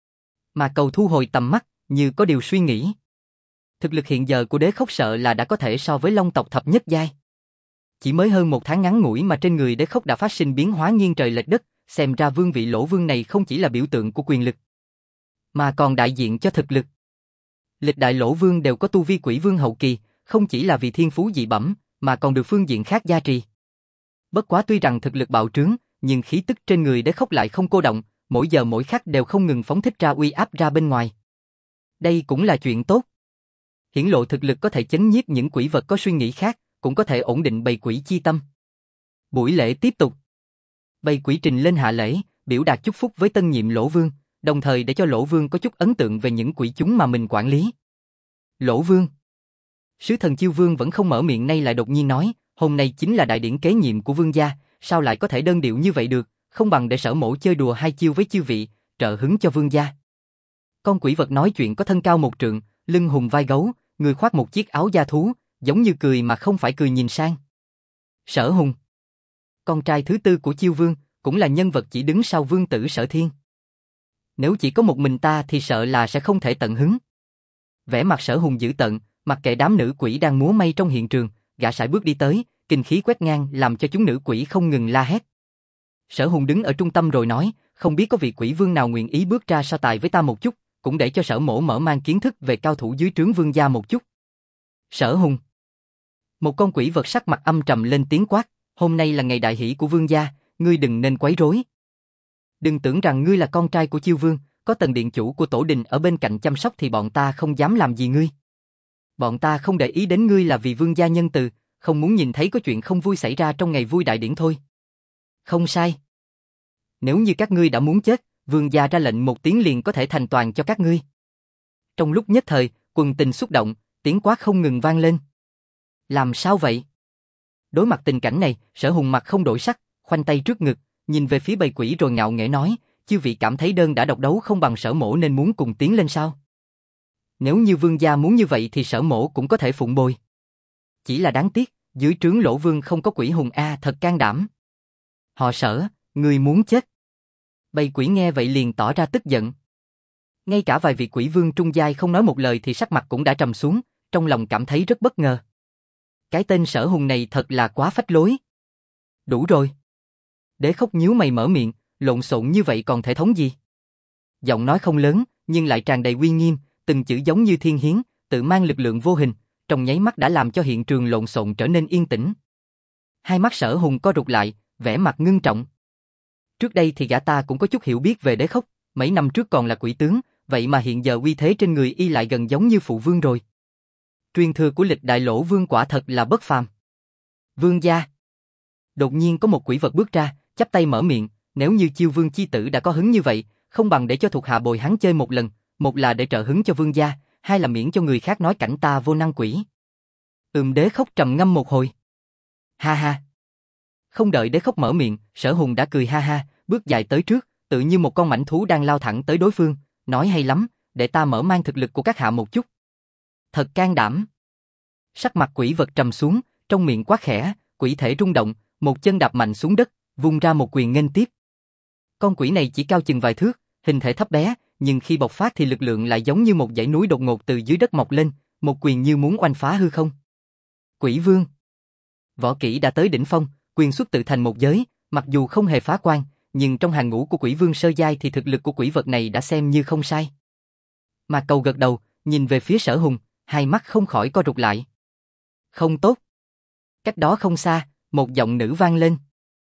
Mà cầu thu hồi tầm mắt, như có điều suy nghĩ. Thực lực hiện giờ của đế khốc sợ là đã có thể so với Long tộc thập nhất giai. Chỉ mới hơn một tháng ngắn ngủi mà trên người đế khốc đã phát sinh biến hóa nghiêng trời lệch đất, xem ra vương vị Lỗ Vương này không chỉ là biểu tượng của quyền lực, mà còn đại diện cho thực lực. Lịch đại Lỗ Vương đều có tu vi quỷ vương hậu kỳ, không chỉ là vì thiên phú dị bẩm, mà còn được phương diện khác gia trì. Bất quá tuy rằng thực lực bạo trướng, nhưng khí tức trên người đế khốc lại không cô động, mỗi giờ mỗi khắc đều không ngừng phóng thích ra uy áp ra bên ngoài. Đây cũng là chuyện tốt. Hiển lộ thực lực có thể chấn nhiếp những quỷ vật có suy nghĩ khác, cũng có thể ổn định bầy quỷ chi tâm. Buổi lễ tiếp tục. Bầy quỷ trình lên hạ lễ, biểu đạt chúc phúc với tân nhiệm Lỗ Vương, đồng thời để cho Lỗ Vương có chút ấn tượng về những quỷ chúng mà mình quản lý. Lỗ Vương. Sứ thần Chiêu Vương vẫn không mở miệng nay lại đột nhiên nói, hôm nay chính là đại điển kế nhiệm của vương gia, sao lại có thể đơn điệu như vậy được, không bằng để Sở Mỗ chơi đùa hai chiêu với chư vị, trợ hứng cho vương gia. Con quỷ vật nói chuyện có thân cao 1 trượng, lưng hùng vai gấu, người khoác một chiếc áo da thú, giống như cười mà không phải cười nhìn sang. Sở Hùng. Con trai thứ tư của Chiêu Vương, cũng là nhân vật chỉ đứng sau vương tử Sở Thiên. Nếu chỉ có một mình ta thì sợ là sẽ không thể tận hứng. Vẻ mặt Sở Hùng dữ tợn, mặc kệ đám nữ quỷ đang múa may trong hiện trường, gã sải bước đi tới, kinh khí quét ngang làm cho chúng nữ quỷ không ngừng la hét. Sở Hùng đứng ở trung tâm rồi nói, không biết có vị quỷ vương nào nguyện ý bước ra so tài với ta một chút, cũng để cho Sở Mỗ mở mang kiến thức về cao thủ dưới trướng vương gia một chút. Sở Hùng. Một con quỷ vật sắc mặt âm trầm lên tiếng quát, hôm nay là ngày đại hỷ của vương gia, ngươi đừng nên quấy rối. Đừng tưởng rằng ngươi là con trai của Chiêu Vương, có Tần điện chủ của tổ đình ở bên cạnh chăm sóc thì bọn ta không dám làm gì ngươi. Bọn ta không để ý đến ngươi là vì vương gia nhân từ, không muốn nhìn thấy có chuyện không vui xảy ra trong ngày vui đại điển thôi. Không sai. Nếu như các ngươi đã muốn chết, vương gia ra lệnh một tiếng liền có thể thành toàn cho các ngươi. Trong lúc nhất thời, quần tình xúc động, tiếng quát không ngừng vang lên. Làm sao vậy? Đối mặt tình cảnh này, Sở Hùng mặt không đổi sắc, khoanh tay trước ngực, nhìn về phía bầy quỷ rồi ngạo nghễ nói, chư vị cảm thấy đơn đã độc đấu không bằng Sở Mỗ nên muốn cùng tiến lên sao? Nếu như vương gia muốn như vậy thì Sở Mỗ cũng có thể phụng bồi. Chỉ là đáng tiếc, dưới trướng Lỗ Vương không có quỷ hùng thật can đảm. Họ Sở, người muốn chết. Bầy quỷ nghe vậy liền tỏ ra tức giận. Ngay cả vài vị quỷ vương trung giai không nói một lời thì sắc mặt cũng đã trầm xuống, trong lòng cảm thấy rất bất ngờ. Cái tên Sở Hùng này thật là quá phách lối. Đủ rồi. Đế khốc nhíu mày mở miệng, lộn xộn như vậy còn thể thống gì? Giọng nói không lớn, nhưng lại tràn đầy uy nghiêm, từng chữ giống như thiên hiến, tự mang lực lượng vô hình, trong nháy mắt đã làm cho hiện trường lộn xộn trở nên yên tĩnh. Hai mắt Sở Hùng co rụt lại, vẻ mặt ngưng trọng. Trước đây thì gã ta cũng có chút hiểu biết về đế khốc, mấy năm trước còn là quỷ tướng, vậy mà hiện giờ uy thế trên người y lại gần giống như phụ vương rồi. Truyền thừa của lịch đại Lỗ Vương quả thật là bất phàm. Vương gia. Đột nhiên có một quỷ vật bước ra, chắp tay mở miệng, nếu như Chiêu Vương chi tử đã có hứng như vậy, không bằng để cho thuộc hạ bồi hắn chơi một lần, một là để trợ hứng cho vương gia, hai là miễn cho người khác nói cảnh ta vô năng quỷ. Đế khốc trầm ngâm một hồi. Ha ha. Không đợi đế khốc mở miệng, Sở Hùng đã cười ha ha, bước dài tới trước, tự như một con mãnh thú đang lao thẳng tới đối phương, nói hay lắm, để ta mở mang thực lực của các hạ một chút. Thật can đảm. Sắc mặt quỷ vật trầm xuống, trong miệng quát khẽ, quỷ thể rung động, một chân đạp mạnh xuống đất, vung ra một quyền nghênh tiếp. Con quỷ này chỉ cao chừng vài thước, hình thể thấp bé, nhưng khi bộc phát thì lực lượng lại giống như một dãy núi đột ngột từ dưới đất mọc lên, một quyền như muốn oanh phá hư không. Quỷ vương. Võ kỹ đã tới đỉnh phong, quyền xuất tự thành một giới, mặc dù không hề phá quan, nhưng trong hàng ngũ của quỷ vương sơ giai thì thực lực của quỷ vật này đã xem như không sai. Mạc Cầu gật đầu, nhìn về phía Sở Hùng, hai mắt không khỏi co rụt lại. Không tốt. Cách đó không xa, một giọng nữ vang lên.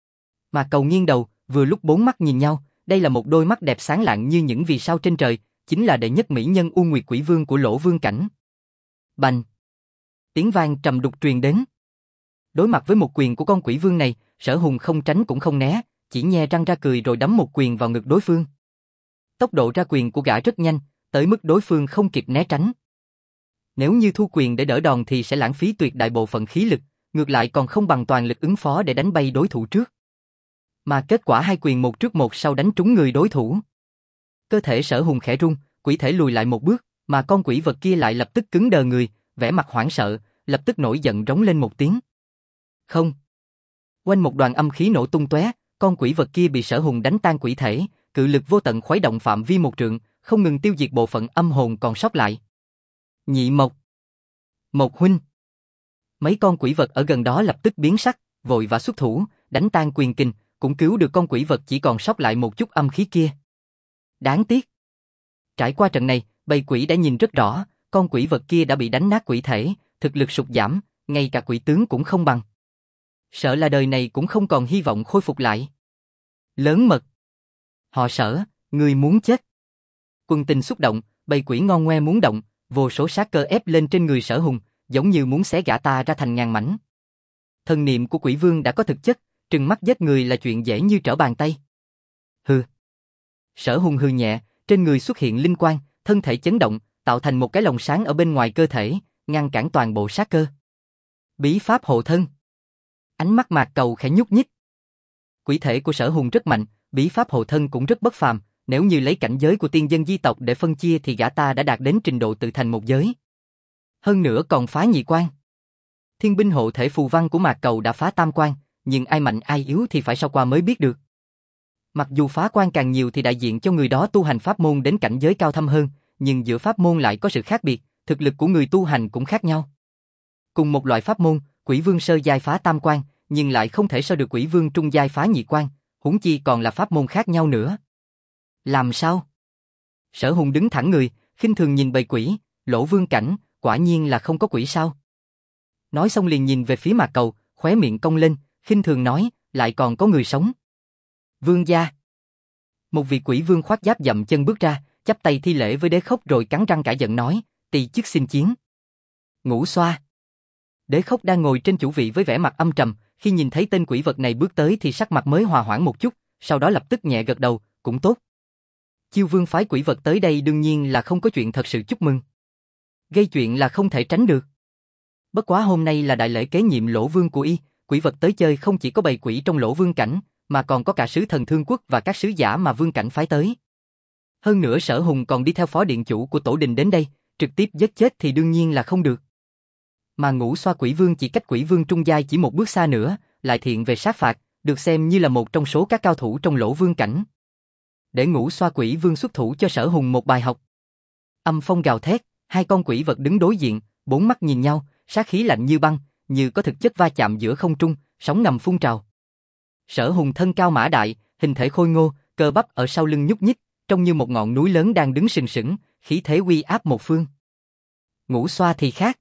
Mạc Cầu nghiêng đầu, vừa lúc bốn mắt nhìn nhau, đây là một đôi mắt đẹp sáng lạng như những vì sao trên trời, chính là đệ nhất mỹ nhân U Nguyệt Quỷ Vương của Lỗ Vương Cảnh. Bành! Tiếng vang trầm đục truyền đến. Đối mặt với một quyền của con quỷ vương này, Sở Hùng không tránh cũng không né, chỉ nhe răng ra cười rồi đấm một quyền vào ngực đối phương. Tốc độ ra quyền của gã rất nhanh, tới mức đối phương không kịp né tránh. Nếu như thu quyền để đỡ đòn thì sẽ lãng phí tuyệt đại bộ phận khí lực, ngược lại còn không bằng toàn lực ứng phó để đánh bay đối thủ trước. Mà kết quả hai quyền một trước một sau đánh trúng người đối thủ. Cơ thể Sở Hùng khẽ rung, quỷ thể lùi lại một bước, mà con quỷ vật kia lại lập tức cứng đờ người, vẻ mặt hoảng sợ, lập tức nổi giận rống lên một tiếng. Không. Quanh một đoàn âm khí nổ tung tóe, con quỷ vật kia bị Sở Hùng đánh tan quỷ thể, cự lực vô tận khuấy động phạm vi một trượng, không ngừng tiêu diệt bộ phận âm hồn còn sót lại. Nhị Mộc. Mộc huynh. Mấy con quỷ vật ở gần đó lập tức biến sắc, vội vã xuất thủ, đánh tan quyền kình, cũng cứu được con quỷ vật chỉ còn sót lại một chút âm khí kia. Đáng tiếc. Trải qua trận này, bầy quỷ đã nhìn rất rõ, con quỷ vật kia đã bị đánh nát quỷ thể, thực lực sụt giảm, ngay cả quỷ tướng cũng không bằng. Sợ là đời này cũng không còn hy vọng khôi phục lại. Lớn mật. Họ Sở, ngươi muốn chết. Quân tình xúc động, bầy quỷ ngon ngoe muốn động, vô số sát cơ ép lên trên người Sở Hùng, giống như muốn xé gã ta ra thành ngàn mảnh. Thần niệm của quỷ vương đã có thực chất, trừng mắt giết người là chuyện dễ như trở bàn tay. Hừ. Sở Hùng hừ nhẹ, trên người xuất hiện linh quang, thân thể chấn động, tạo thành một cái lồng sáng ở bên ngoài cơ thể, ngăn cản toàn bộ sát cơ. Bí pháp hộ thân. Ánh mắt Mạc Cầu khẽ nhúc nhích. Quỷ thể của Sở Hùng rất mạnh, bí pháp hộ thân cũng rất bất phàm, nếu như lấy cảnh giới của tiên dân di tộc để phân chia thì gã ta đã đạt đến trình độ tự thành một giới. Hơn nữa còn phá nhị quan. Thiên binh hộ thể phù văn của Mạc Cầu đã phá tam quan, nhưng ai mạnh ai yếu thì phải sau qua mới biết được. Mặc dù phá quan càng nhiều thì đại diện cho người đó tu hành pháp môn đến cảnh giới cao thâm hơn, nhưng giữa pháp môn lại có sự khác biệt, thực lực của người tu hành cũng khác nhau. Cùng một loại pháp môn, quỷ vương sơ giai phá tam quan, nhưng lại không thể so được quỷ vương trung giai phá nhị quan, huống chi còn là pháp môn khác nhau nữa. Làm sao? Sở Hùng đứng thẳng người, khinh thường nhìn bầy quỷ, Lỗ Vương Cảnh, quả nhiên là không có quỷ sao? Nói xong liền nhìn về phía Mạc Cầu, khóe miệng cong lên, khinh thường nói, lại còn có người sống. Vương gia. Một vị quỷ vương khoác giáp dậm chân bước ra, chắp tay thi lễ với Đế Khốc rồi cắn răng cả giận nói, tỳ chức xin chiến. Ngũ Xoa. Đế Khốc đang ngồi trên chủ vị với vẻ mặt âm trầm, khi nhìn thấy tên quỷ vật này bước tới thì sắc mặt mới hòa hoãn một chút, sau đó lập tức nhẹ gật đầu, cũng tốt. Chiêu Vương phái quỷ vật tới đây đương nhiên là không có chuyện thật sự chúc mừng. Gây chuyện là không thể tránh được. Bất quá hôm nay là đại lễ kế nhiệm Lỗ Vương của y, quỷ vật tới chơi không chỉ có bầy quỷ trong Lỗ Vương Cảnh, mà còn có cả sứ thần Thương Quốc và các sứ giả mà Vương Cảnh phái tới. Hơn nữa Sở Hùng còn đi theo phó điện chủ của tổ đình đến đây, trực tiếp giết chết thì đương nhiên là không được. Mà Ngũ Xoa quỷ vương chỉ cách quỷ vương trung giai chỉ một bước xa nữa, lại thiện về sát phạt, được xem như là một trong số các cao thủ trong Lỗ Vương Cảnh. Để Ngũ Xoa quỷ vương xuất thủ cho Sở Hùng một bài học. Âm phong gào thét, hai con quỷ vật đứng đối diện, bốn mắt nhìn nhau, sát khí lạnh như băng, như có thực chất va chạm giữa không trung, sóng ngầm phun trào. Sở Hùng thân cao mã đại, hình thể khôi ngô, cơ bắp ở sau lưng nhúc nhích, trông như một ngọn núi lớn đang đứng sừng sững, khí thế uy áp một phương. Ngũ Xoa thì khác.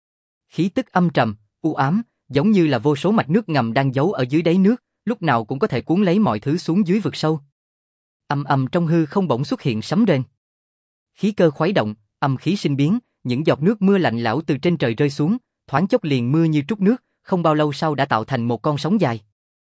Khí tức âm trầm, u ám, giống như là vô số mạch nước ngầm đang giấu ở dưới đáy nước, lúc nào cũng có thể cuốn lấy mọi thứ xuống dưới vực sâu. Ầm ầm trong hư không bỗng xuất hiện sấm rền. Khí cơ khuấy động, âm khí sinh biến, những giọt nước mưa lạnh lẽo từ trên trời rơi xuống, thoáng chốc liền mưa như trút nước, không bao lâu sau đã tạo thành một con sóng dài.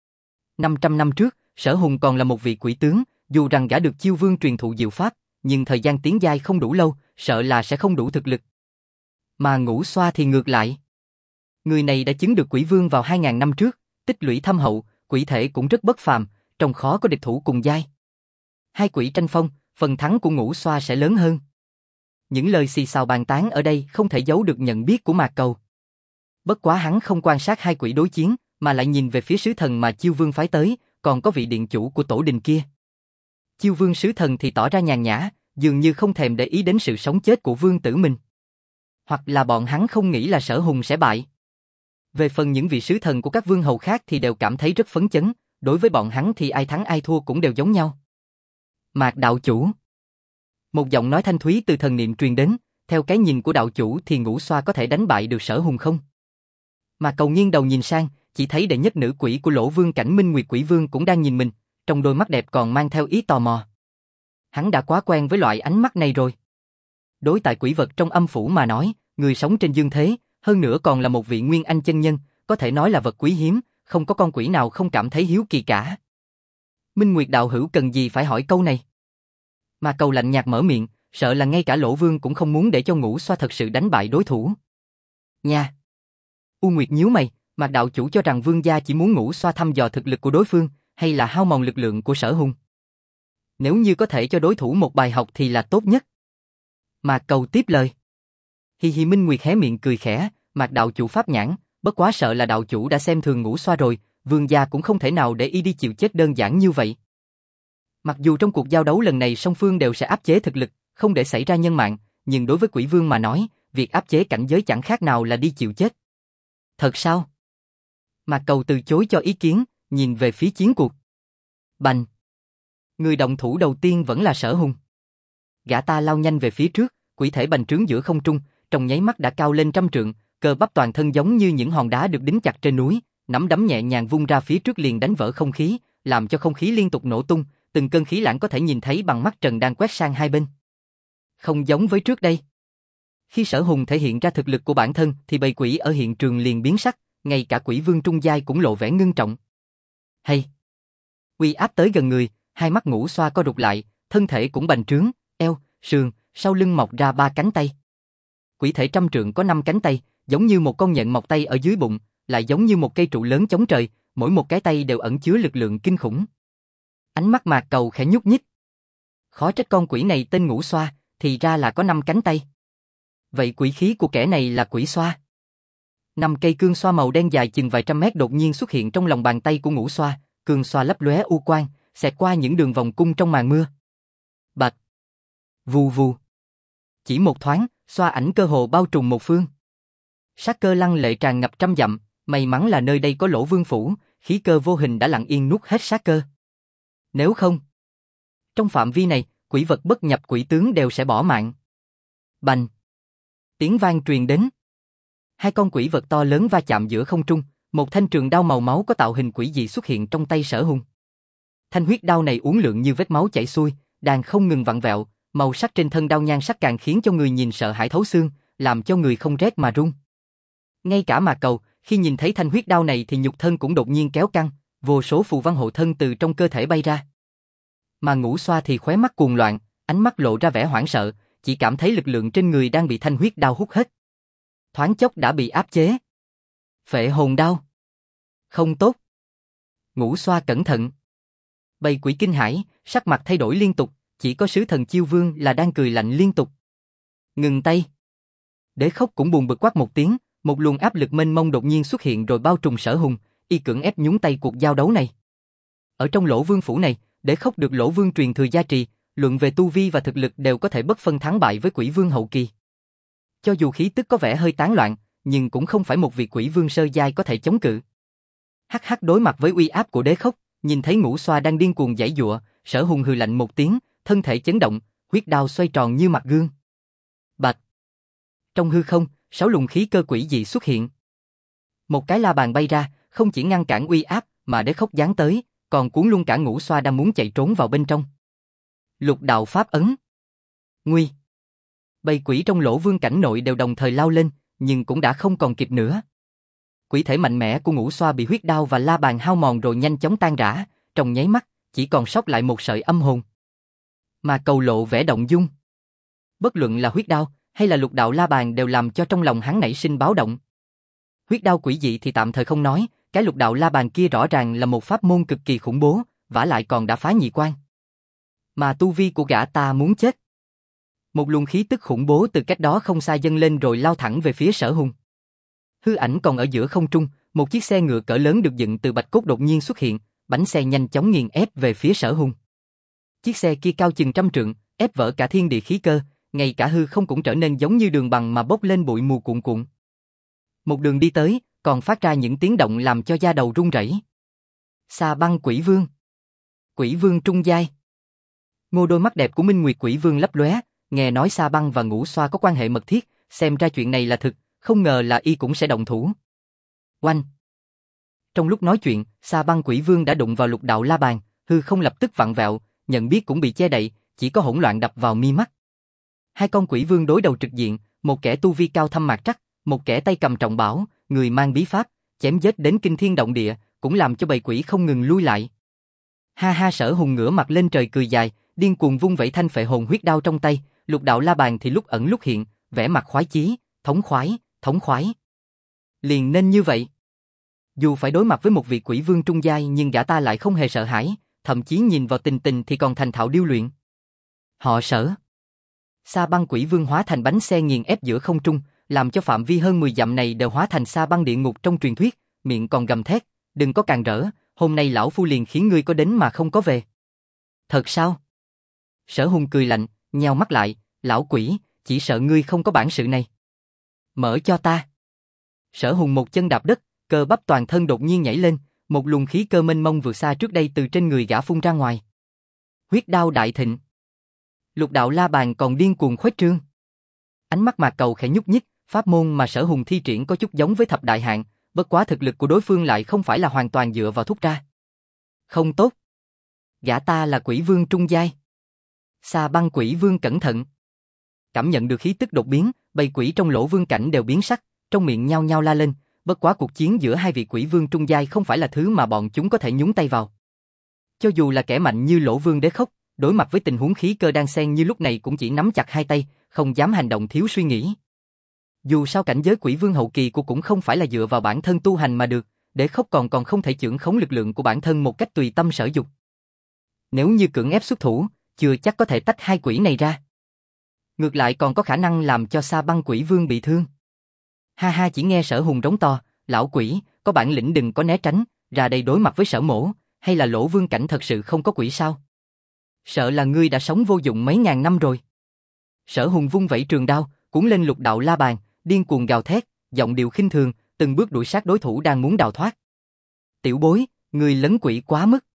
500 năm trước, Sở Hùng còn là một vị quỷ tướng, dù rằng gã được Chiêu Vương truyền thụ diệu pháp, nhưng thời gian tiến giai không đủ lâu, sợ là sẽ không đủ thực lực. Mà Ngũ Xoa thì ngược lại. Người này đã chứng được quỷ vương vào 2000 năm trước, tích lũy thâm hậu, quỷ thể cũng rất bất phàm, trông khó có địch thủ cùng giai. Hai quỷ tranh phong, phần thắng của Ngũ Xoa sẽ lớn hơn. Những lời xì xào bàn tán ở đây không thể giấu được nhận biết của Mạc Cầu. Bất quá hắn không quan sát hai quỷ đối chiến, mà lại nhìn về phía sứ thần mà Chiêu Vương phái tới, còn có vị điện chủ của tổ đình kia. Chiêu Vương sứ thần thì tỏ ra nhàn nhã, dường như không thèm để ý đến sự sống chết của vương tử mình. Hoặc là bọn hắn không nghĩ là Sở Hùng sẽ bại. Về phần những vị sứ thần của các vương hầu khác thì đều cảm thấy rất phấn chấn, đối với bọn hắn thì ai thắng ai thua cũng đều giống nhau. Mạc đạo chủ. Một giọng nói thanh thúy từ thần niệm truyền đến, theo cái nhìn của đạo chủ thì Ngũ Xoa có thể đánh bại được Sở Hùng không? Mạc Cầu nghiêng đầu nhìn sang, chỉ thấy đệ nhất nữ quỷ của Lỗ Vương Cảnh Minh Nguyệt Quỷ Vương cũng đang nhìn mình, trong đôi mắt đẹp còn mang theo ý tò mò. Hắn đã quá quen với loại ánh mắt này rồi. Đối tại quỷ vật trong âm phủ mà nói, người sống trên dương thế, hơn nữa còn là một vị nguyên anh chân nhân, có thể nói là vật quý hiếm, không có con quỷ nào không cảm thấy hiếu kỳ cả. Minh Nguyệt đạo hữu cần gì phải hỏi câu này? Mà Cầu lạnh nhạt mở miệng, sợ là ngay cả Lỗ Vương cũng không muốn để cho Ngũ Xoa thật sự đánh bại đối thủ. Nha! U Nguyệt nhíu mày, Mạc đạo chủ cho rằng vương gia chỉ muốn Ngũ Xoa thăm dò thực lực của đối phương, hay là hao mòn lực lượng của Sở Hùng? Nếu như có thể cho đối thủ một bài học thì là tốt nhất. Mạc Cầu tiếp lời. Hi hi. Minh Nguyệt hé miệng cười khẽ, Mạc đạo chủ pháp nhãn, bất quá sợ là đạo chủ đã xem thường Ngũ Xoa rồi, vương gia cũng không thể nào để y đi chịu chết đơn giản như vậy. Mặc dù trong cuộc giao đấu lần này song phương đều sẽ áp chế thực lực, không để xảy ra nhân mạng, nhưng đối với quỷ vương mà nói, việc áp chế cảnh giới chẳng khác nào là đi chịu chết. Thật sao? Mạc Cầu từ chối cho ý kiến, nhìn về phía chiến cuộc. Bành! Người động thủ đầu tiên vẫn là Sở Hùng. Gã ta lao nhanh về phía trước, quỷ thể bành trướng giữa không trung, trong nháy mắt đã cao lên 100 trượng, cơ bắp toàn thân giống như những hòn đá được đính chặt trên núi, nắm đấm nhẹ nhàng vung ra phía trước liền đánh vỡ không khí, làm cho không khí liên tục nổ tung, từng cơn khí lãng có thể nhìn thấy bằng mắt trần đang quét sang hai bên. Không giống với trước đây. Khi Sở Hùng thể hiện ra thực lực của bản thân thì bầy quỷ ở hiện trường liền biến sắc, ngay cả quỷ vương trung giai cũng lộ vẻ ngưng trọng. Hay! Uy áp tới gần người, hai mắt Ngũ Xoa co rụt lại, thân thể cũng bành trướng, eo, sườn, sau lưng mọc ra 3 cánh tay. Quỷ thể 100 trượng có 5 cánh tay, giống như một con nhện mọc tay ở dưới bụng, lại giống như một cây trụ lớn chống trời, mỗi một cái tay đều ẩn chứa lực lượng kinh khủng. Ánh mắt Mạc Cầu khẽ nhúc nhích. Khó trách con quỷ này tên Ngũ Xoa, thì ra là có 5 cánh tay. Vậy quỷ khí của kẻ này là quỷ xoa. 5 cây cương xoa màu đen dài chừng vài trăm mét đột nhiên xuất hiện trong lòng bàn tay của Ngũ Xoa, cương xoa lấp lóe u quang, xẹt qua những đường vòng cung trong màn mưa. Bạch! Vù vù! Chỉ một thoáng, xoa ảnh cơ hồ bao trùm một phương. Sát cơ lăng lệ tràn ngập trăm dặm, may mắn là nơi đây có Lỗ Vương phủ, khí cơ vô hình đã lặng yên nuốt hết sát cơ. Nếu không, trong phạm vi này, quỷ vật bất nhập quỷ tướng đều sẽ bỏ mạng. Bành! Tiếng vang truyền đến. Hai con quỷ vật to lớn va chạm giữa không trung, một thanh trường đao màu máu có tạo hình quỷ dị xuất hiện trong tay Sở Hùng. Thanh huyết đao này uốn lượn như vết máu chảy xuôi, đang không ngừng vặn vẹo, màu sắc trên thân đao nhan sắc càng khiến cho người nhìn sợ hãi thấu xương, làm cho người không rét mà run. Ngay cả Mạc Cầu, khi nhìn thấy thanh huyết đao này thì nhục thân cũng đột nhiên kéo căng, vô số phù văn hộ thân từ trong cơ thể bay ra. Mà Ngũ Xoa thì khóe mắt cuồng loạn, ánh mắt lộ ra vẻ hoảng sợ, chỉ cảm thấy lực lượng trên người đang bị thanh huyết đao hút hết. Thoáng chốc đã bị áp chế. Phệ hồn đao. Không tốt. Ngũ Xoa cẩn thận. Bầy quỷ kinh hãi, sắc mặt thay đổi liên tục, chỉ có sứ thần Chiêu Vương là đang cười lạnh liên tục. Ngừng tay. Đế Khốc cũng buồn bực quát một tiếng, một luồng áp lực mênh mông đột nhiên xuất hiện rồi bao trùm Sở Hùng, y cưỡng ép nhúng tay cuộc giao đấu này. Ở trong Lỗ Vương phủ này, Đế Khốc được Lỗ Vương truyền thừa gia trì, luận về tu vi và thực lực đều có thể bất phân thắng bại với Quỷ Vương hậu kỳ. Cho dù khí tức có vẻ hơi tán loạn, nhưng cũng không phải một vị Quỷ Vương sơ giai có thể chống cự. Hắc hắc đối mặt với uy áp của Đế Khốc, nhìn thấy Ngũ Xoa đang điên cuồng giãy giụa, Sở Hùng hừ lạnh một tiếng, thân thể chấn động, huyết đao xoay tròn như mặt gương. Bạch! Trong hư không, 6 luồng khí cơ quỷ dị xuất hiện. Một cái la bàn bay ra, không chỉ ngăn cản uy áp mà Đế Khốc giáng tới, còn cuốn luôn cả Ngũ Xoa đang muốn chạy trốn vào bên trong. Lục đạo pháp ấn. Nguy! Bầy quỷ trong Lỗ Vương cảnh nội đều đồng thời lao lên, nhưng cũng đã không còn kịp nữa. Quỷ thể mạnh mẽ của Ngũ Xoa bị huyết đao và la bàn hao mòn rồi nhanh chóng tan rã, trong nháy mắt, chỉ còn sót lại một sợi âm hồn. Mà Cầu lộ vẻ động dung. Bất luận là huyết đao hay là lục đạo la bàn đều làm cho trong lòng hắn nảy sinh báo động. Huyết đao quỷ dị thì tạm thời không nói, cái lục đạo la bàn kia rõ ràng là một pháp môn cực kỳ khủng bố, vả lại còn đã phá nhị quan. Mà tu vi của gã ta muốn chết. Một luồng khí tức khủng bố từ cách đó không xa dâng lên rồi lao thẳng về phía Sở Hùng. Hư ảnh còn ở giữa không trung, một chiếc xe ngựa cỡ lớn được dựng từ bạch cốt đột nhiên xuất hiện, bánh xe nhanh chóng nghiền ép về phía Sở Hùng. Chiếc xe kia cao chừng 100 trượng, ép vỡ cả thiên địa khí cơ, ngay cả hư không cũng trở nên giống như đường bằng mà bốc lên bụi mù cuộn cuộn. Một đường đi tới, còn phát ra những tiếng động làm cho da đầu run rẩy. Sa Băng Quỷ Vương. Quỷ Vương trung giai. Ngô đôi mắt đẹp của Minh Nguyệt Quỷ Vương lấp lóe, nghe nói Sa Băng và Ngũ Xoa có quan hệ mật thiết, xem ra chuyện này là thực, không ngờ là y cũng sẽ động thủ. Oanh! Trong lúc nói chuyện, Sa Băng Quỷ Vương đã đụng vào Lục Đạo La Bàn, hư không lập tức vặn vẹo, nhận biết cũng bị che đậy, chỉ có hỗn loạn đập vào mi mắt. Hai con quỷ vương đối đầu trực diện, một kẻ tu vi cao thâm mạc trắc, một kẻ tay cầm trọng bảo, người mang bí pháp, chém giết đến kinh thiên động địa, cũng làm cho bầy quỷ không ngừng lui lại. Ha ha, Sở Hùng ngửa mặt lên trời cười dài, điên cuồng vung vẩy thanh phệ hồn huyết đao trong tay, Lục Đạo La Bàn thì lúc ẩn lúc hiện, vẻ mặt khoái chí, thống khoái. Liền nên như vậy. Dù phải đối mặt với một vị quỷ vương trung giai nhưng gã ta lại không hề sợ hãi, thậm chí nhìn vào tình tình thì còn thành thạo điêu luyện. Họ Sở. Sa Băng Quỷ Vương hóa thành bánh xe nghiền ép giữa không trung, làm cho phạm vi hơn 10 dặm này đều hóa thành sa băng địa ngục trong truyền thuyết, miệng còn gầm thét, đừng có càn rỡ, hôm nay lão phu liền khiến ngươi có đến mà không có về. Thật sao? Sở Hùng cười lạnh, nheo mắt lại, lão quỷ, chỉ sợ ngươi không có bản sự này. Mở cho ta. Sở Hùng một chân đạp đất, cơ bắp toàn thân đột nhiên nhảy lên, một luồng khí cơ mênh mông vượt xa trước đây từ trên người gã phun ra ngoài. Huyết đao đại thịnh. Lục Đạo La Bàn còn điên cuồng khuếch trương. Ánh mắt Mạc Cầu khẽ nhúc nhích, pháp môn mà Sở Hùng thi triển có chút giống với thập đại hạn, bất quá thực lực của đối phương lại không phải là hoàn toàn dựa vào thúc ra. Không tốt. Gã ta là quỷ vương trung giai. Sa Băng Quỷ Vương cẩn thận. Cảm nhận được khí tức đột biến, bầy quỷ trong lỗ vương cảnh đều biến sắc, trong miệng nhao nhao la lên, bất quá cuộc chiến giữa hai vị quỷ vương trung giai không phải là thứ mà bọn chúng có thể nhúng tay vào. Cho dù là kẻ mạnh như Lỗ Vương Đế Khốc, đối mặt với tình huống khí cơ đang xen như lúc này cũng chỉ nắm chặt hai tay, không dám hành động thiếu suy nghĩ. Dù sao cảnh giới quỷ vương hậu kỳ của cũng không phải là dựa vào bản thân tu hành mà được, Đế Khốc còn không thể chưởng khống lực lượng của bản thân một cách tùy tâm sở dục. Nếu như cưỡng ép xuất thủ, chưa chắc có thể tách hai quỷ này ra. Ngược lại còn có khả năng làm cho Sa Băng Quỷ Vương bị thương. Ha ha, chỉ nghe Sở Hùng rống to, lão quỷ, có bản lĩnh đừng có né tránh, ra đây đối mặt với Sở Mỗ, hay là Lỗ Vương cảnh thật sự không có quỷ sao? Sợ là ngươi đã sống vô dụng mấy ngàn năm rồi. Sở Hùng vung vẩy trường đao, cuốn lên Lục Đạo La Bàn, điên cuồng gào thét, giọng điệu khinh thường, từng bước đuổi sát đối thủ đang muốn đào thoát. Tiểu bối, ngươi lấn quỷ quá mức.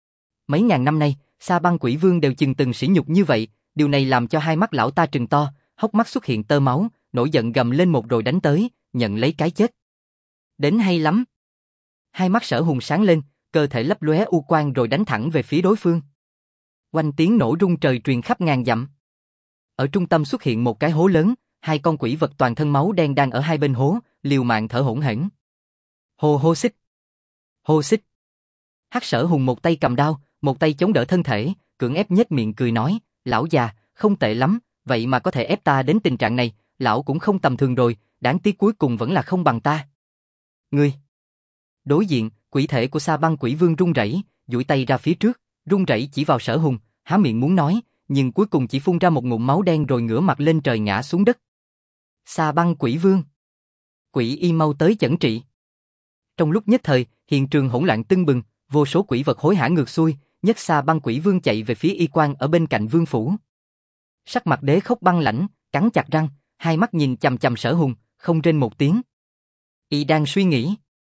Mấy ngàn năm nay, Sa Băng Quỷ Vương đều chừng từng sỉ nhục như vậy, điều này làm cho hai mắt lão ta trừng to, hốc mắt xuất hiện tơ máu, nổi giận gầm lên một rồi đánh tới, nhận lấy cái chết. Đến hay lắm. Hai mắt Sở Hùng sáng lên, cơ thể lấp lóe u quang rồi đánh thẳng về phía đối phương. Oanh, tiếng nổ rung trời truyền khắp ngàn dặm. Ở trung tâm xuất hiện một cái hố lớn, hai con quỷ vật toàn thân máu đen đang ở hai bên hố, liều mạng thở hổn hển. Hô hô xích. Hô xích. Hắc Sở Hùng một tay cầm đao, một tay chống đỡ thân thể, cưỡng ép nhếch miệng cười nói, lão già, không tệ lắm, vậy mà có thể ép ta đến tình trạng này, lão cũng không tầm thường rồi, đáng tiếc cuối cùng vẫn là không bằng ta. Ngươi. Đối diện, quỷ thể của Sa Băng Quỷ Vương run rẩy, duỗi tay ra phía trước, run rẩy chỉ vào Sở Hùng, há miệng muốn nói, nhưng cuối cùng chỉ phun ra một ngụm máu đen rồi ngửa mặt lên trời ngã xuống đất. Sa Băng Quỷ Vương. Quỷ y mau tới chẩn trị. Trong lúc nhất thời, hiện trường hỗn loạn tưng bừng, vô số quỷ vật hối hả ngược xuôi, nhất Sa Băng Quỷ Vương chạy về phía y quan ở bên cạnh vương phủ. Sắc mặt Đế Khốc băng lãnh, cắn chặt răng, hai mắt nhìn chằm chằm Sở Hùng, không rên một tiếng. Y đang suy nghĩ,